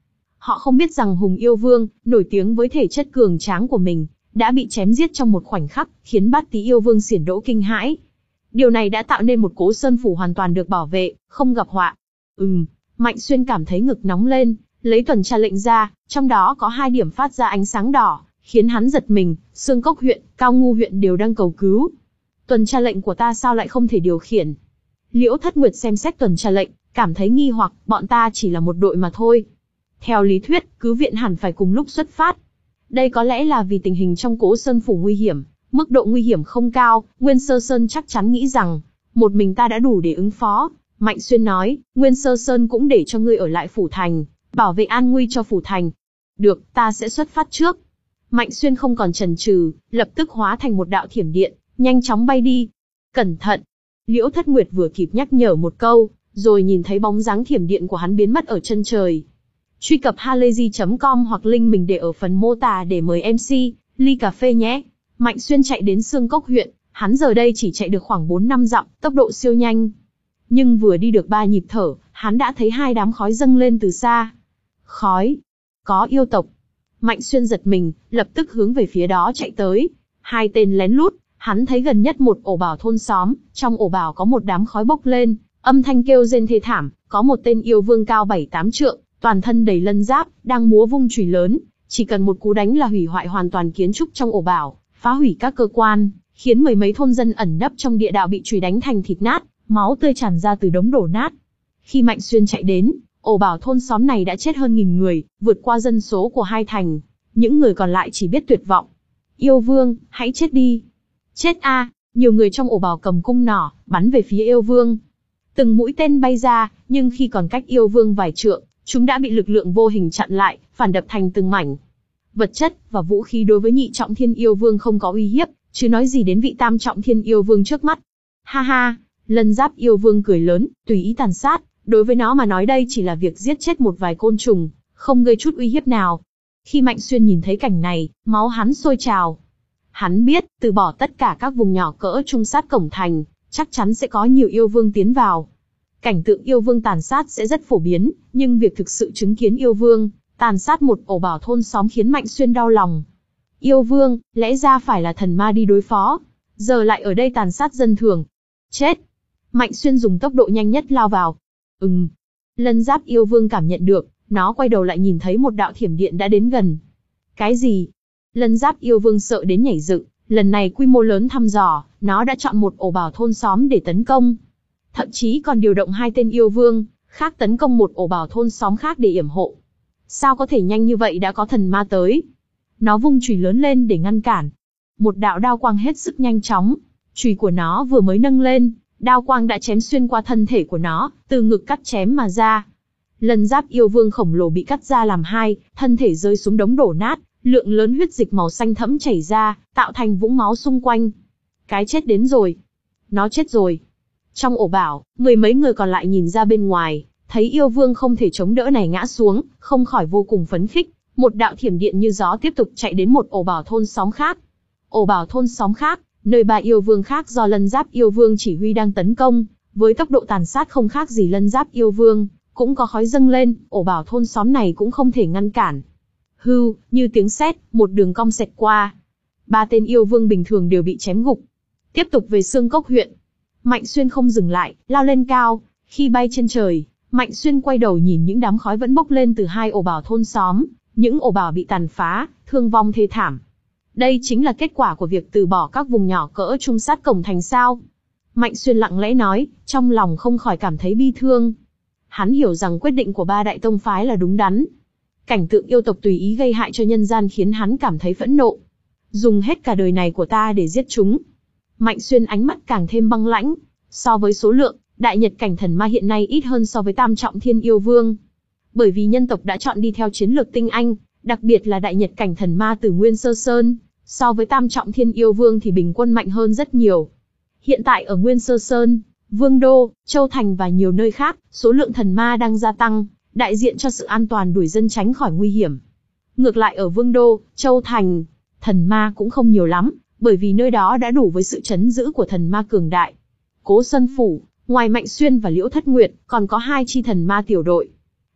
Họ không biết rằng Hùng Yêu Vương, nổi tiếng với thể chất cường tráng của mình, đã bị chém giết trong một khoảnh khắc, khiến Bát Tý Yêu Vương xiển đỗ kinh hãi. Điều này đã tạo nên một Cố Sơn phủ hoàn toàn được bảo vệ, không gặp họa. Ừm, Mạnh Xuyên cảm thấy ngực nóng lên, lấy tuần tra lệnh ra, trong đó có hai điểm phát ra ánh sáng đỏ, khiến hắn giật mình. Xương Cốc huyện, Cao Ngu huyện đều đang cầu cứu. Tuần tra lệnh của ta sao lại không thể điều khiển? Liễu Thất Nguyệt xem xét tuần tra lệnh, cảm thấy nghi hoặc, bọn ta chỉ là một đội mà thôi. Theo lý thuyết, cứ viện hẳn phải cùng lúc xuất phát. Đây có lẽ là vì tình hình trong Cố Sơn phủ nguy hiểm, mức độ nguy hiểm không cao, Nguyên Sơ Sơn chắc chắn nghĩ rằng, một mình ta đã đủ để ứng phó. Mạnh Xuyên nói, Nguyên Sơ Sơn cũng để cho ngươi ở lại phủ thành, bảo vệ an nguy cho phủ thành. Được, ta sẽ xuất phát trước. Mạnh Xuyên không còn chần chừ, lập tức hóa thành một đạo thiểm điện, nhanh chóng bay đi. Cẩn thận! Liễu Thất Nguyệt vừa kịp nhắc nhở một câu, rồi nhìn thấy bóng dáng thiểm điện của hắn biến mất ở chân trời. Truy cập halayzi chấm com hoặc link mình để ở phần mô tả để mời em xê, ly cà phê nhé. Mạnh Xuyên chạy đến Xương Cốc huyện, hắn giờ đây chỉ chạy được khoảng bốn năm dặm, tốc độ siêu nhanh. Nhưng vừa đi được ba nhịp thở, hắn đã thấy hai đám khói dâng lên từ xa. Khói! Có yêu tộc! Mạnh Xuyên giật mình, lập tức hướng về phía đó chạy tới. Hai tên lén lút, hắn thấy gần nhất một ổ bảo thôn xóm, trong ổ bảo có một đám khói bốc lên, âm thanh kêu rên thê thảm, có một tên yêu vương cao bảy tám trượng, toàn thân đầy lân giáp, đang múa vung chùy lớn, chỉ cần một cú đánh là hủy hoại hoàn toàn kiến trúc trong ổ bảo, phá hủy các cơ quan, khiến mười mấy thôn dân ẩn nấp trong địa đạo bị chùy đánh thành thịt nát, máu tươi tràn ra từ đống đổ nát. Khi Mạnh Xuyên chạy đến, ổ bảo thôn xóm này đã chết hơn nghìn người, vượt qua dân số của hai thành, những người còn lại chỉ biết tuyệt vọng. Yêu vương, hãy chết đi! Chết a! Nhiều người trong ổ bảo cầm cung nỏ, bắn về phía yêu vương. Từng mũi tên bay ra, nhưng khi còn cách yêu vương vài trượng, chúng đã bị lực lượng vô hình chặn lại, phản đập thành từng mảnh. Vật chất và vũ khí đối với nhị trọng thiên yêu vương không có uy hiếp, chứ nói gì đến vị tam trọng thiên yêu vương trước mắt. Ha ha! Lân giáp yêu vương cười lớn, tùy ý tàn sát, đối với nó mà nói đây chỉ là việc giết chết một vài côn trùng, không gây chút uy hiếp nào. Khi Mạnh Xuyên nhìn thấy cảnh này, máu hắn sôi trào. Hắn biết, từ bỏ tất cả các vùng nhỏ cỡ trung sát cổng thành, chắc chắn sẽ có nhiều yêu vương tiến vào. Cảnh tượng yêu vương tàn sát sẽ rất phổ biến, nhưng việc thực sự chứng kiến yêu vương tàn sát một ổ bảo thôn xóm khiến Mạnh Xuyên đau lòng. Yêu vương, lẽ ra phải là thần ma đi đối phó, giờ lại ở đây tàn sát dân thường. Chết! Mạnh Xuyên dùng tốc độ nhanh nhất lao vào. Ừm. Lân giáp yêu vương cảm nhận được, nó quay đầu lại nhìn thấy một đạo thiểm điện đã đến gần. Cái gì? Lân giáp yêu vương sợ đến nhảy dựng, lần này quy mô lớn thăm dò, nó đã chọn một ổ bảo thôn xóm để tấn công. Thậm chí còn điều động hai tên yêu vương khác tấn công một ổ bảo thôn xóm khác để yểm hộ. Sao có thể nhanh như vậy đã có thần ma tới? Nó vung chùy lớn lên để ngăn cản. Một đạo đao quang hết sức nhanh chóng, chùy của nó vừa mới nâng lên, đao quang đã chém xuyên qua thân thể của nó, từ ngực cắt chém mà ra. Lân giáp yêu vương khổng lồ bị cắt ra làm hai, thân thể rơi xuống đống đổ nát, lượng lớn huyết dịch màu xanh thẫm chảy ra, tạo thành vũng máu xung quanh. Cái chết đến rồi. Nó chết rồi. Trong ổ bảo, mười mấy người còn lại nhìn ra bên ngoài, thấy yêu vương không thể chống đỡ này ngã xuống, không khỏi vô cùng phấn khích. Một đạo thiểm điện như gió tiếp tục chạy đến một ổ bảo thôn xóm khác. Ổ bảo thôn xóm khác, nơi ba yêu vương khác do lân giáp yêu vương chỉ huy đang tấn công, với tốc độ tàn sát không khác gì lân giáp yêu vương, cũng có khói dâng lên, ổ bảo thôn xóm này cũng không thể ngăn cản. Hưu, như tiếng sét, một đường cong xẹt qua. Ba tên yêu vương bình thường đều bị chém gục. Tiếp tục về Xương Cốc huyện. Mạnh Xuyên không dừng lại, lao lên cao. Khi bay trên trời, Mạnh Xuyên quay đầu nhìn những đám khói vẫn bốc lên từ hai ổ bảo thôn xóm, những ổ bảo bị tàn phá, thương vong thê thảm. Đây chính là kết quả của việc từ bỏ các vùng nhỏ cỡ trung sát cổng thành sao? Mạnh Xuyên lặng lẽ nói, trong lòng không khỏi cảm thấy bi thương. Hắn hiểu rằng quyết định của ba đại tông phái là đúng đắn. Cảnh tượng yêu tộc tùy ý gây hại cho nhân gian khiến hắn cảm thấy phẫn nộ. Dùng hết cả đời này của ta để giết chúng. Mạnh Xuyên ánh mắt càng thêm băng lãnh. So với số lượng, đại nhật cảnh thần ma hiện nay ít hơn so với tam trọng thiên yêu vương. Bởi vì nhân tộc đã chọn đi theo chiến lược tinh anh, đặc biệt là đại nhật cảnh thần ma từ Nguyên Sơ Sơn, so với tam trọng thiên yêu vương thì bình quân mạnh hơn rất nhiều. Hiện tại ở Nguyên Sơ Sơn, Vương Đô, Châu Thành và nhiều nơi khác, số lượng thần ma đang gia tăng, đại diện cho sự an toàn đuổi dân tránh khỏi nguy hiểm. Ngược lại ở Vương Đô, Châu Thành, thần ma cũng không nhiều lắm, bởi vì nơi đó đã đủ với sự trấn giữ của thần ma cường đại. Cố Sơn Phủ, ngoài Mạnh Xuyên và Liễu Thất Nguyệt, còn có hai chi thần ma tiểu đội.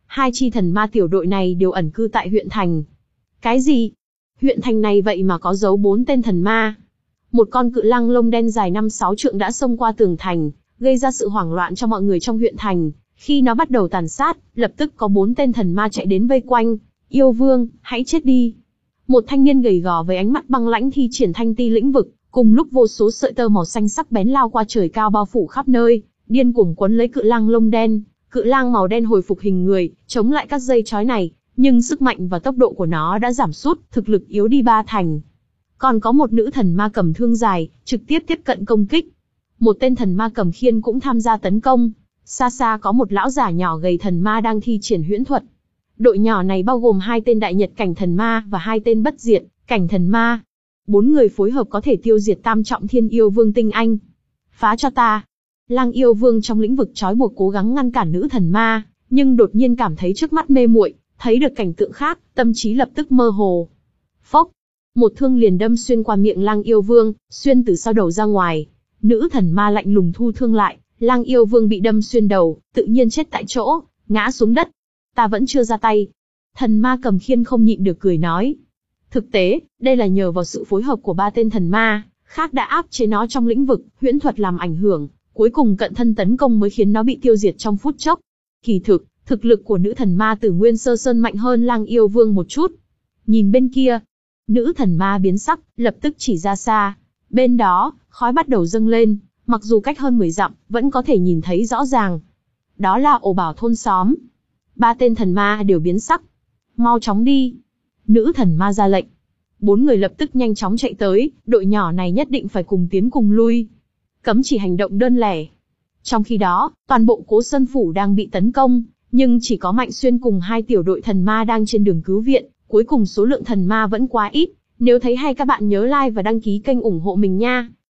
Hai chi thần ma tiểu đội này đều ẩn cư tại huyện thành. Cái gì? Huyện thành này vậy mà có giấu bốn tên thần ma? Một con cự lăng lông đen dài năm sáu trượng đã xông qua tường thành, gây ra sự hoảng loạn cho mọi người trong huyện thành. Khi nó bắt đầu tàn sát, lập tức có bốn tên thần ma chạy đến vây quanh. Yêu vương, hãy chết đi. Một thanh niên gầy gò với ánh mắt băng lãnh thi triển thanh ti lĩnh vực, cùng lúc vô số sợi tơ màu xanh sắc bén lao qua trời cao bao phủ khắp nơi, điên cuồng quấn lấy cự lang lông đen. Cự lang màu đen hồi phục hình người, chống lại các dây trói này, nhưng sức mạnh và tốc độ của nó đã giảm sút, thực lực yếu đi ba thành. Còn có một nữ thần ma cầm thương dài, trực tiếp tiếp cận công kích. Một tên thần ma cầm khiên cũng tham gia tấn công. Xa xa có một lão giả nhỏ gầy thần ma đang thi triển huyễn thuật. Đội nhỏ này bao gồm hai tên đại nhật cảnh thần ma và hai tên bất diệt cảnh thần ma. Bốn người phối hợp có thể tiêu diệt tam trọng thiên yêu vương tinh anh. Phá cho ta! Lang yêu vương trong lĩnh vực trói buộc cố gắng ngăn cản nữ thần ma, nhưng đột nhiên cảm thấy trước mắt mê muội, thấy được cảnh tượng khác, tâm trí lập tức mơ hồ. Phốc! Một thương liền đâm xuyên qua miệng lang yêu vương, xuyên từ sau đầu ra ngoài. Nữ thần ma lạnh lùng thu thương lại, lang yêu vương bị đâm xuyên đầu, tự nhiên chết tại chỗ, ngã xuống đất. Ta vẫn chưa ra tay. Thần ma cầm khiên không nhịn được cười nói. Thực tế, đây là nhờ vào sự phối hợp của ba tên thần ma, khác đã áp chế nó trong lĩnh vực, huyễn thuật làm ảnh hưởng, cuối cùng cận thân tấn công mới khiến nó bị tiêu diệt trong phút chốc. Kỳ thực, thực lực của nữ thần ma Tử Nguyên Sơ Sơn mạnh hơn lang yêu vương một chút. Nhìn bên kia, nữ thần ma biến sắc, lập tức chỉ ra xa. Bên đó, khói bắt đầu dâng lên, mặc dù cách hơn mười dặm, vẫn có thể nhìn thấy rõ ràng. Đó là ổ bảo thôn xóm. Ba tên thần ma đều biến sắc. Mau chóng đi. Nữ thần ma ra lệnh. Bốn người lập tức nhanh chóng chạy tới, đội nhỏ này nhất định phải cùng tiến cùng lui. Cấm chỉ hành động đơn lẻ. Trong khi đó, toàn bộ Cố Sơn Phủ đang bị tấn công, nhưng chỉ có Mạnh Xuyên cùng hai tiểu đội thần ma đang trên đường cứu viện, cuối cùng số lượng thần ma vẫn quá ít. Nếu thấy hay các bạn nhớ like và đăng ký kênh ủng hộ mình nha.